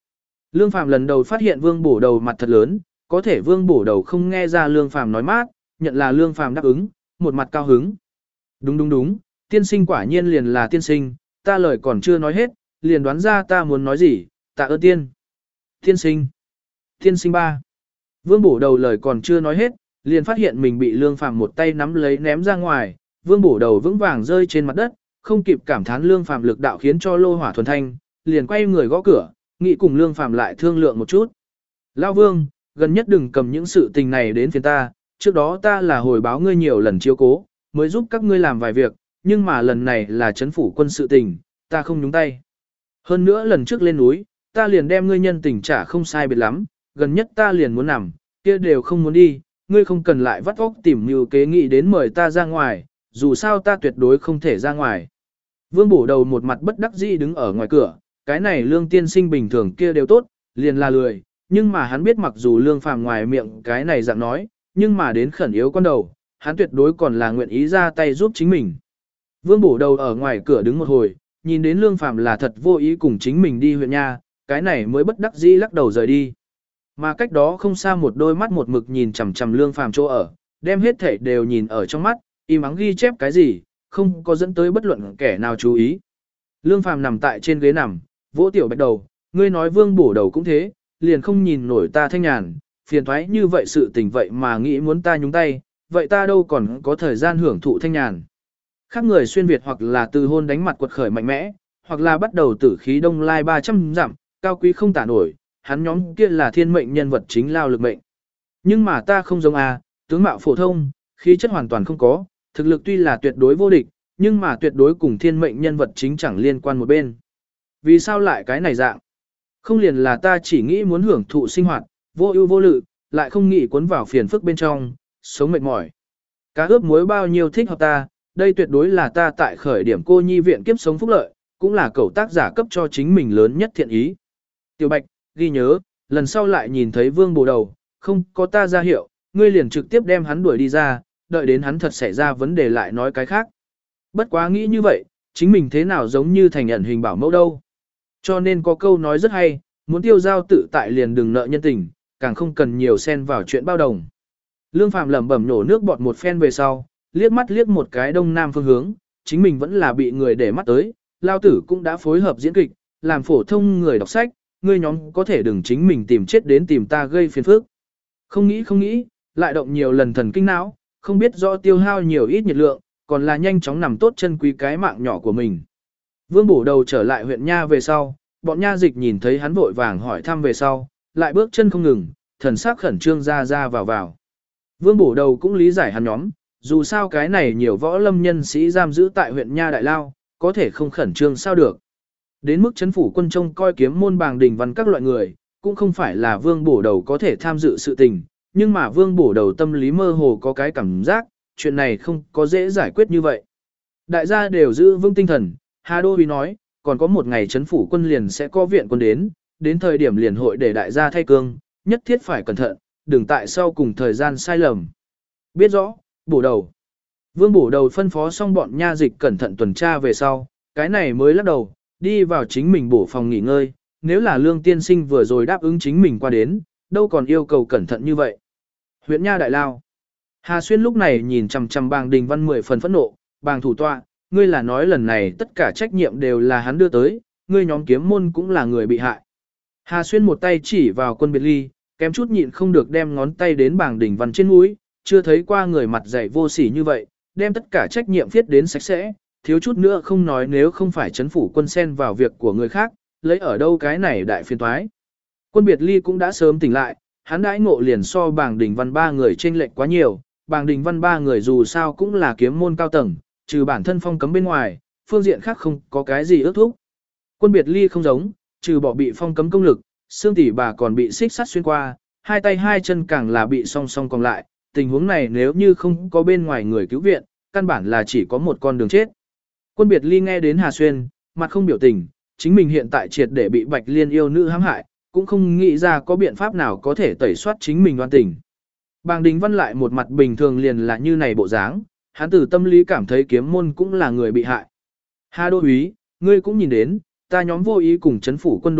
Lương Phàm lần đầu phát hiện Vương Bổ Đầu mặt thật lớn, có thể Vương Bổ Đầu không nghe ra Lương Phàm nói mát, nhận là Lương Phàm đáp ứng, một mặt cao hứng. Đúng đúng đúng, tiên sinh quả nhiên liền là tiên sinh, ta lời còn chưa nói hết, liền đoán ra ta muốn nói gì, tạ ơn tiên. Tiên sinh. Tiên sinh ba. Vương Bổ Đầu lời còn chưa nói hết, liền phát hiện mình bị Lương Phàm một tay nắm lấy ném ra ngoài, Vương Bổ Đầu vững vàng rơi trên mặt đất, không kịp cảm thán Lương Phàm lực đạo khiến cho lô hỏa thuần thanh, liền quay người gõ cửa, nghĩ cùng Lương Phàm lại thương lượng một chút. Lão Vương, gần nhất đừng cầm những sự tình này đến phiền ta, trước đó ta là hồi báo ngươi nhiều lần chiếu cố, mới giúp các ngươi làm vài việc, nhưng mà lần này là chấn phủ quân sự tình, ta không nhúng tay. Hơn nữa lần trước lên núi, ta liền đem ngươi nhân tình trả không sai biệt lắm, gần nhất ta liền muốn nằm, kia đều không muốn đi, ngươi không cần lại vắt óc tìm mưu kế nghị đến mời ta ra ngoài, dù sao ta tuyệt đối không thể ra ngoài. Vương Bổ Đầu một mặt bất đắc dĩ đứng ở ngoài cửa, cái này Lương tiên sinh bình thường kia đều tốt, liền là lười, nhưng mà hắn biết mặc dù Lương Phàm ngoài miệng cái này dạng nói, nhưng mà đến khẩn yếu con đầu, hắn tuyệt đối còn là nguyện ý ra tay giúp chính mình. Vương Bổ Đầu ở ngoài cửa đứng một hồi, nhìn đến Lương Phàm là thật vô ý cùng chính mình đi huyện nha, cái này mới bất đắc dĩ lắc đầu rời đi. Mà cách đó không xa một đôi mắt một mực nhìn chằm chằm Lương Phàm chỗ ở, đem hết thảy đều nhìn ở trong mắt, im ắng ghi chép cái gì, không có dẫn tới bất luận kẻ nào chú ý. Lương Phàm nằm tại trên ghế nằm, vỗ tiểu bạch đầu, ngươi nói Vương Bổ Đầu cũng thế, liền không nhìn nổi ta thanh nhàn, phiền thoái như vậy sự tình vậy mà nghĩ muốn ta nhúng tay, vậy ta đâu còn có thời gian hưởng thụ thanh nhàn. Khác người xuyên Việt hoặc là từ hôn đánh mặt quật khởi mạnh mẽ, hoặc là bắt đầu tử khí đông lai ba trăm dặm, cao quý không tả nổi, hắn nhóm kia là thiên mệnh nhân vật chính lao lực mệnh. Nhưng mà ta không giống à, tướng mạo phổ thông, khí chất hoàn toàn không có, thực lực tuy là tuyệt đối vô địch, nhưng mà tuyệt đối cùng thiên mệnh nhân vật chính chẳng liên quan một bên. Vì sao lại cái này dạng? Không liền là ta chỉ nghĩ muốn hưởng thụ sinh hoạt, vô ưu vô lự, lại không nghĩ cuốn vào phiền phức bên trong, sống mệt mỏi. Cá ướp muối bao nhiêu thích hợp ta, đây tuyệt đối là ta tại khởi điểm cô nhi viện kiếp sống phúc lợi, cũng là cầu tác giả cấp cho chính mình lớn nhất thiện ý. Tiểu Bạch, ghi nhớ, lần sau lại nhìn thấy Vương Bổ Đầu, không có ta ra hiệu, ngươi liền trực tiếp đem hắn đuổi đi ra, đợi đến hắn thật xảy ra vấn đề lại nói cái khác. Bất quá nghĩ như vậy, chính mình thế nào giống như thành ẩn hình bảo mẫu đâu. Cho nên có câu nói rất hay, muốn tiêu giao tự tại liền đừng nợ nhân tình, càng không cần nhiều xen vào chuyện bao đồng. Lương Phàm lẩm bẩm nổ nước bọt một phen về sau, liếc mắt liếc một cái đông nam phương hướng, chính mình vẫn là bị người để mắt tới, lao tử cũng đã phối hợp diễn kịch, làm phổ thông người đọc sách, ngươi nhóm có thể đừng chính mình tìm chết đến tìm ta gây phiền phức. Không nghĩ không nghĩ, lại động nhiều lần thần kinh não, không biết rõ tiêu hao nhiều ít nhiệt lượng, còn là nhanh chóng nằm tốt chân quý cái mạng nhỏ của mình. Vương Bổ Đầu trở lại huyện nha về sau, bọn nha dịch nhìn thấy hắn vội vàng hỏi thăm về sau, lại bước chân không ngừng, thần sắc khẩn trương ra ra vào vào. Vương Bổ Đầu cũng lý giải hắn nhóm, dù sao cái này nhiều võ lâm nhân sĩ giam giữ tại huyện nha Đại Lao, có thể không khẩn trương sao được. Đến mức chấn phủ quân trông coi kiếm môn bàng đình văn các loại người, cũng không phải là Vương Bổ Đầu có thể tham dự sự tình, nhưng mà Vương Bổ Đầu tâm lý mơ hồ có cái cảm giác, chuyện này không có dễ giải quyết như vậy. Đại gia đều giữ vững tinh thần, Hà Đô Uy nói, còn có một ngày chấn phủ quân liền sẽ có viện quân đến, đến thời điểm liền hội để đại gia thay cương, nhất thiết phải cẩn thận, đừng tại sau cùng thời gian sai lầm. Biết rõ, Bổ Đầu. Vương Bổ Đầu phân phó xong bọn nha dịch cẩn thận tuần tra về sau, cái này mới lắc đầu, đi vào chính mình bổ phòng nghỉ ngơi, nếu là Lương tiên sinh vừa rồi đáp ứng chính mình qua đến, đâu còn yêu cầu cẩn thận như vậy. Huyện nha Đại Lao. Hà Xuyên lúc này nhìn chằm chằm Bàng Đình Văn mười phần phẫn nộ, Bàng thủ tọa, ngươi là nói lần này tất cả trách nhiệm đều là hắn đưa tới, ngươi nhóm kiếm môn cũng là người bị hại. Hà Xuyên một tay chỉ vào Quân Biệt Ly, kém chút nhịn không được đem ngón tay đến Bàng Đình Văn trên mũi, chưa thấy qua người mặt dày vô sỉ như vậy, đem tất cả trách nhiệm viết đến sạch sẽ, thiếu chút nữa không nói nếu không phải chấn phủ quân xen vào việc của người khác, lấy ở đâu cái này đại phiền toái. Quân Biệt Ly cũng đã sớm tỉnh lại, hắn đãi ngộ liền so Bàng Đình Văn ba người chênh lệch quá nhiều, Bàng Đình Văn ba người dù sao cũng là kiếm môn cao tầng, trừ bản thân phong cấm bên ngoài, phương diện khác không có cái gì ước thúc. Quân Biệt Ly không giống, trừ bỏ bị phong cấm công lực, xương tỷ bà còn bị xích sắt xuyên qua, hai tay hai chân càng là bị song song còn lại, tình huống này nếu như không có bên ngoài người cứu viện, căn bản là chỉ có một con đường chết. Quân Biệt Ly nghe đến Hà Xuyên, mặt không biểu tình, chính mình hiện tại triệt để bị Bạch Liên yêu nữ hãm hại, cũng không nghĩ ra có biện pháp nào có thể tẩy soát chính mình đoan tình. Bàng Đình Văn lại một mặt bình thường liền là như này bộ dáng, hắn từ tâm lý cảm thấy kiếm môn cũng là người bị hại. Hà Đô Úy, ngươi cũng nhìn đến, ta nhóm vô ý cùng chấn phủ quân đối lập,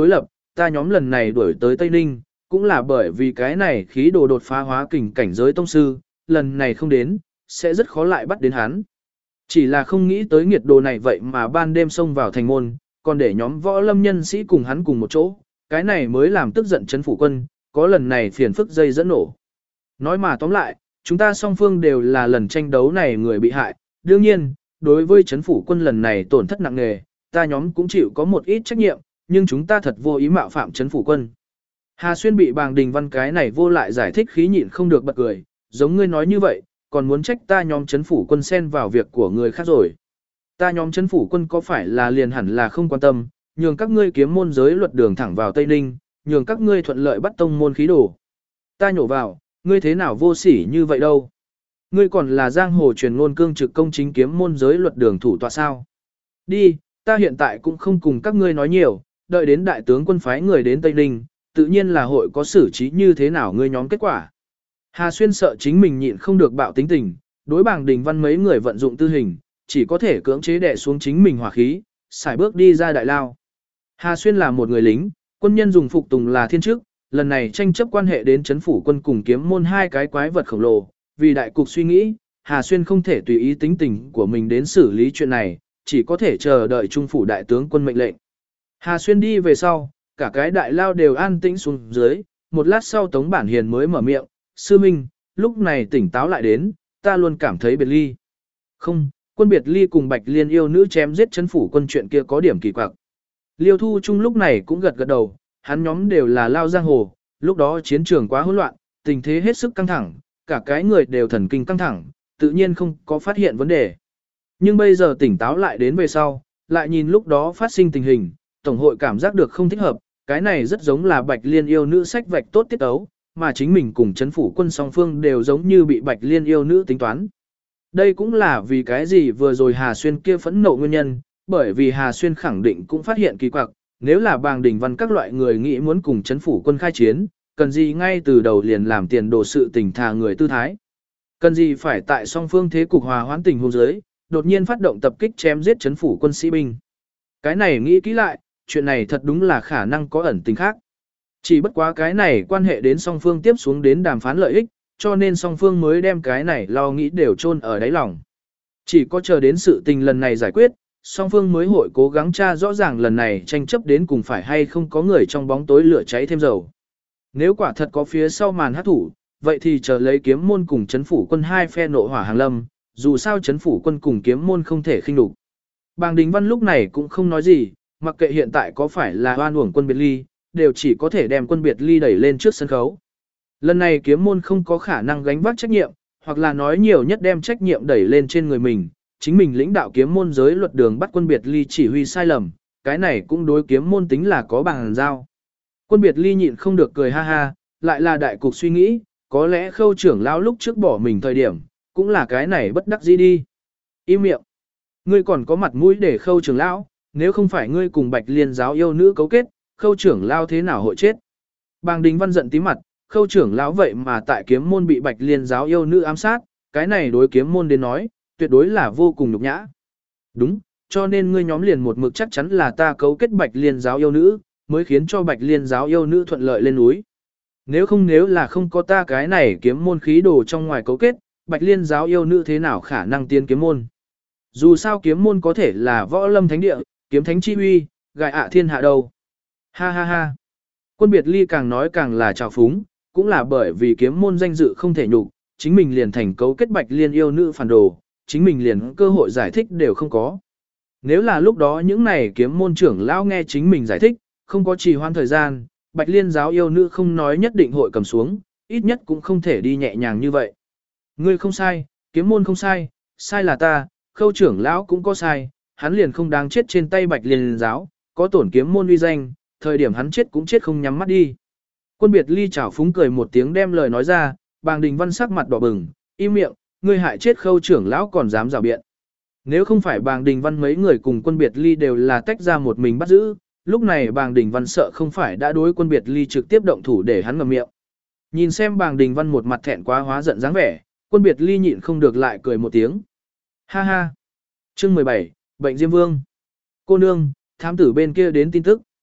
ta nhóm lần này đuổi tới Tây Ninh, cũng là bởi vì cái này khí đồ đột phá hóa kình cảnh giới tông sư, lần này không đến, sẽ rất khó lại bắt đến hắn. Chỉ là không nghĩ tới nghiệt đồ này vậy mà ban đêm xông vào thành môn, còn để nhóm võ lâm nhân sĩ cùng hắn cùng một chỗ, cái này mới làm tức giận chấn phủ quân, có lần này phiền phức dây dẫn nổ. Nói mà tóm lại, chúng ta song phương đều là lần tranh đấu này người bị hại, đương nhiên, đối với chấn phủ quân lần này tổn thất nặng nề, ta nhóm cũng chịu có một ít trách nhiệm, nhưng chúng ta thật vô ý mạo phạm chấn phủ quân. Hà Xuyên bị Bàng Đình Văn cái này vô lại giải thích khí nhịn không được bật cười, giống ngươi nói như vậy, còn muốn trách ta nhóm chấn phủ quân xen vào việc của người khác rồi. Ta nhóm chấn phủ quân có phải là liền hẳn là không quan tâm, nhường các ngươi kiếm môn giới luật đường thẳng vào Tây Ninh, nhường các ngươi thuận lợi bắt tông môn khí đồ. Ta nhổ vào, ngươi thế nào vô sỉ như vậy đâu. Ngươi còn là giang hồ truyền ngôn cương trực công chính kiếm môn giới luật đường thủ tọa sao. Đi, ta hiện tại cũng không cùng các ngươi nói nhiều, đợi đến đại tướng quân phái người đến Tây Ninh, tự nhiên là hội có xử trí như thế nào ngươi nhóm kết quả. Hà Xuyên sợ chính mình nhịn không được bạo tính tình, đối Bàng Đình Văn mấy người vận dụng tư hình, chỉ có thể cưỡng chế đè xuống chính mình hỏa khí, xài bước đi ra đại lao. Hà Xuyên là một người lính, quân nhân dùng phục tùng là thiên chức, lần này tranh chấp quan hệ đến chấn phủ quân cùng kiếm môn hai cái quái vật khổng lồ, vì đại cục suy nghĩ, Hà Xuyên không thể tùy ý tính tình của mình đến xử lý chuyện này, chỉ có thể chờ đợi trung phủ đại tướng quân mệnh lệnh. Hà Xuyên đi về sau, cả cái đại lao đều an tĩnh xuống dưới, một lát sau Tống Bản Hiền mới mở miệng, sư minh, lúc này tỉnh táo lại đến, ta luôn cảm thấy biệt ly. Không, quân biệt ly cùng Bạch Liên yêu nữ chém giết chấn phủ quân chuyện kia có điểm kỳ quặc. Liêu Thu Trung lúc này cũng gật gật đầu, hắn nhóm đều là lao giang hồ, lúc đó chiến trường quá hỗn loạn, tình thế hết sức căng thẳng, cả cái người đều thần kinh căng thẳng, tự nhiên không có phát hiện vấn đề. Nhưng bây giờ tỉnh táo lại đến về sau, lại nhìn lúc đó phát sinh tình hình, Tổng hội cảm giác được không thích hợp, cái này rất giống là Bạch Liên yêu nữ sách vạch tốt tiết ấu, mà chính mình cùng chấn phủ quân song phương đều giống như bị Bạch Liên yêu nữ tính toán. Đây cũng là vì cái gì vừa rồi Hà Xuyên kia phẫn nộ nguyên nhân, bởi vì Hà Xuyên khẳng định cũng phát hiện kỳ quặc, nếu là Bàng Đình Văn các loại người nghĩ muốn cùng chấn phủ quân khai chiến, cần gì ngay từ đầu liền làm tiền đồ sự tình thà người tư thái. Cần gì phải tại song phương thế cục hòa hoãn tình huống dưới, đột nhiên phát động tập kích chém giết chấn phủ quân sĩ binh. Cái này nghĩ kỹ lại, chuyện này thật đúng là khả năng có ẩn tình khác. Chỉ bất quá cái này quan hệ đến song phương tiếp xuống đến đàm phán lợi ích, cho nên song phương mới đem cái này lo nghĩ đều chôn ở đáy lòng. Chỉ có chờ đến sự tình lần này giải quyết, song phương mới hội cố gắng tra rõ ràng lần này tranh chấp đến cùng phải hay không có người trong bóng tối lửa cháy thêm dầu. Nếu quả thật có phía sau màn hát thủ, vậy thì chờ lấy kiếm môn cùng chấn phủ quân hai phe nộ hỏa hàng lâm, dù sao chấn phủ quân cùng kiếm môn không thể khinh đục. Bàng Đình Văn lúc này cũng không nói gì, mặc kệ hiện tại có phải là oan uổng quân biệt ly, đều chỉ có thể đem quân biệt ly đẩy lên trước sân khấu. Lần này kiếm môn không có khả năng gánh vác trách nhiệm, hoặc là nói nhiều nhất đem trách nhiệm đẩy lên trên người mình, chính mình lãnh đạo kiếm môn giới luật đường bắt quân biệt ly chỉ huy sai lầm, cái này cũng đối kiếm môn tính là có bằng giao. Quân biệt ly nhịn không được cười ha ha, lại là đại cục suy nghĩ, có lẽ Khâu trưởng lão lúc trước bỏ mình thời điểm, cũng là cái này bất đắc dĩ đi. Im miệng. Ngươi còn có mặt mũi để Khâu trưởng lão, nếu không phải ngươi cùng Bạch Liên giáo yêu nữ cấu kết, Khâu trưởng lão thế nào hội chết? Bàng Đình Văn giận tí mặt, Khâu trưởng lão vậy mà tại kiếm môn bị Bạch Liên giáo yêu nữ ám sát, cái này đối kiếm môn đến nói, tuyệt đối là vô cùng nhục nhã. Đúng, cho nên ngươi nhóm liền một mực chắc chắn là ta cấu kết Bạch Liên giáo yêu nữ, mới khiến cho Bạch Liên giáo yêu nữ thuận lợi lên núi. Nếu không nếu là không có ta cái này kiếm môn khí đồ trong ngoài cấu kết, Bạch Liên giáo yêu nữ thế nào khả năng tiến kiếm môn? Dù sao kiếm môn có thể là võ lâm thánh địa, kiếm thánh chi uy, gại ạ thiên hạ đâu. Ha ha ha. Quân biệt ly càng nói càng là trào phúng, cũng là bởi vì kiếm môn danh dự không thể nhục, chính mình liền thành cấu kết Bạch Liên yêu nữ phản đồ, chính mình liền cơ hội giải thích đều không có. Nếu là lúc đó những này kiếm môn trưởng lão nghe chính mình giải thích, không có trì hoãn thời gian, Bạch Liên giáo yêu nữ không nói nhất định hội cầm xuống, ít nhất cũng không thể đi nhẹ nhàng như vậy. Ngươi không sai, kiếm môn không sai, sai là ta, Khâu trưởng lão cũng có sai, hắn liền không đáng chết trên tay Bạch Liên giáo, có tổn kiếm môn uy danh, thời điểm hắn chết cũng chết không nhắm mắt đi. Quân biệt ly chảo phúng cười một tiếng đem lời nói ra, Bàng Đình Văn sắc mặt đỏ bừng, im miệng, ngươi hại chết Khâu trưởng lão còn dám rào biện. Nếu không phải Bàng Đình Văn mấy người cùng quân biệt ly đều là tách ra một mình bắt giữ, lúc này Bàng Đình Văn sợ không phải đã đối quân biệt ly trực tiếp động thủ để hắn ngậm miệng. Nhìn xem Bàng Đình Văn một mặt thẹn quá hóa giận dáng vẻ, quân biệt ly nhịn không được lại cười một tiếng. Ha ha. Chương mười bảy, Bệnh Diêm Vương. Cô nương, thám tử bên kia đến tin tức.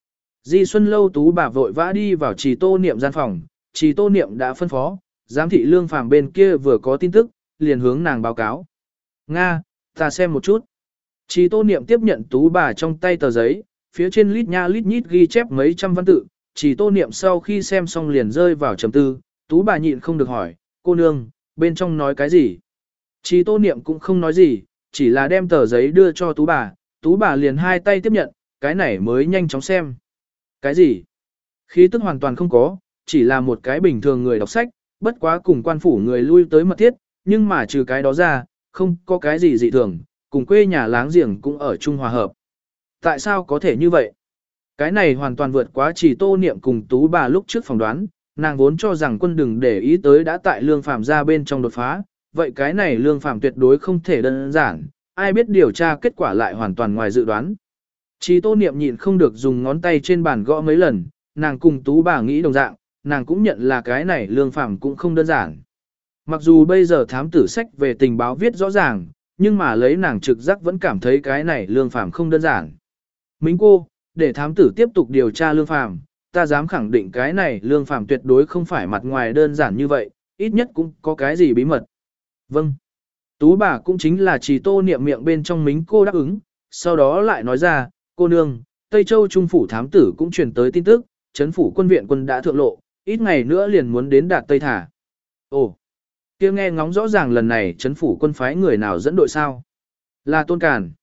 Di Xuân Lâu tú bà vội vã đi vào Trì Tô Niệm gian phòng, Trì Tô Niệm đã phân phó, giám thị Lương Phàm bên kia vừa có tin tức, liền hướng nàng báo cáo. Nga, ta xem một chút. Trì Tô Niệm tiếp nhận tú bà trong tay tờ giấy, phía trên lít nha lít nhít ghi chép mấy trăm văn tự, Trì Tô Niệm sau khi xem xong liền rơi vào trầm tư, tú bà nhịn không được hỏi, cô nương, bên trong nói cái gì? Trì Tô Niệm cũng không nói gì, chỉ là đem tờ giấy đưa cho tú bà, tú bà liền hai tay tiếp nhận, cái này mới nhanh chóng xem. Cái gì? Khí tức hoàn toàn không có, chỉ là một cái bình thường người đọc sách, bất quá cùng quan phủ người lui tới mật thiết, nhưng mà trừ cái đó ra, không có cái gì dị thường, cùng quê nhà láng giềng cũng ở chung hòa hợp. Tại sao có thể như vậy? Cái này hoàn toàn vượt quá Trì Tô Niệm cùng tú bà lúc trước phỏng đoán, nàng vốn cho rằng quân đừng để ý tới đã tại Lương Phàm ra bên trong đột phá, vậy cái này Lương Phàm tuyệt đối không thể đơn giản, ai biết điều tra kết quả lại hoàn toàn ngoài dự đoán. Trì Tô Niệm nhịn không được dùng ngón tay trên bàn gõ mấy lần, nàng cùng tú bà nghĩ đồng dạng, nàng cũng nhận là cái này Lương Phàm cũng không đơn giản. Mặc dù bây giờ thám tử sách về tình báo viết rõ ràng, nhưng mà lấy nàng trực giác vẫn cảm thấy cái này Lương Phàm không đơn giản. Mính cô, để thám tử tiếp tục điều tra Lương Phàm, ta dám khẳng định cái này Lương Phàm tuyệt đối không phải mặt ngoài đơn giản như vậy, ít nhất cũng có cái gì bí mật. Vâng. Tú bà cũng chính là Trì Tô Niệm miệng bên trong mính cô đáp ứng, sau đó lại nói ra, cô nương, Tây Châu Trung phủ thám tử cũng truyền tới tin tức, chấn phủ quân viện quân đã thượng lộ, ít ngày nữa liền muốn đến đạt Tây Thả. Ồ, kia nghe ngóng rõ ràng lần này chấn phủ quân phái người nào dẫn đội sao? Là Tôn Càn.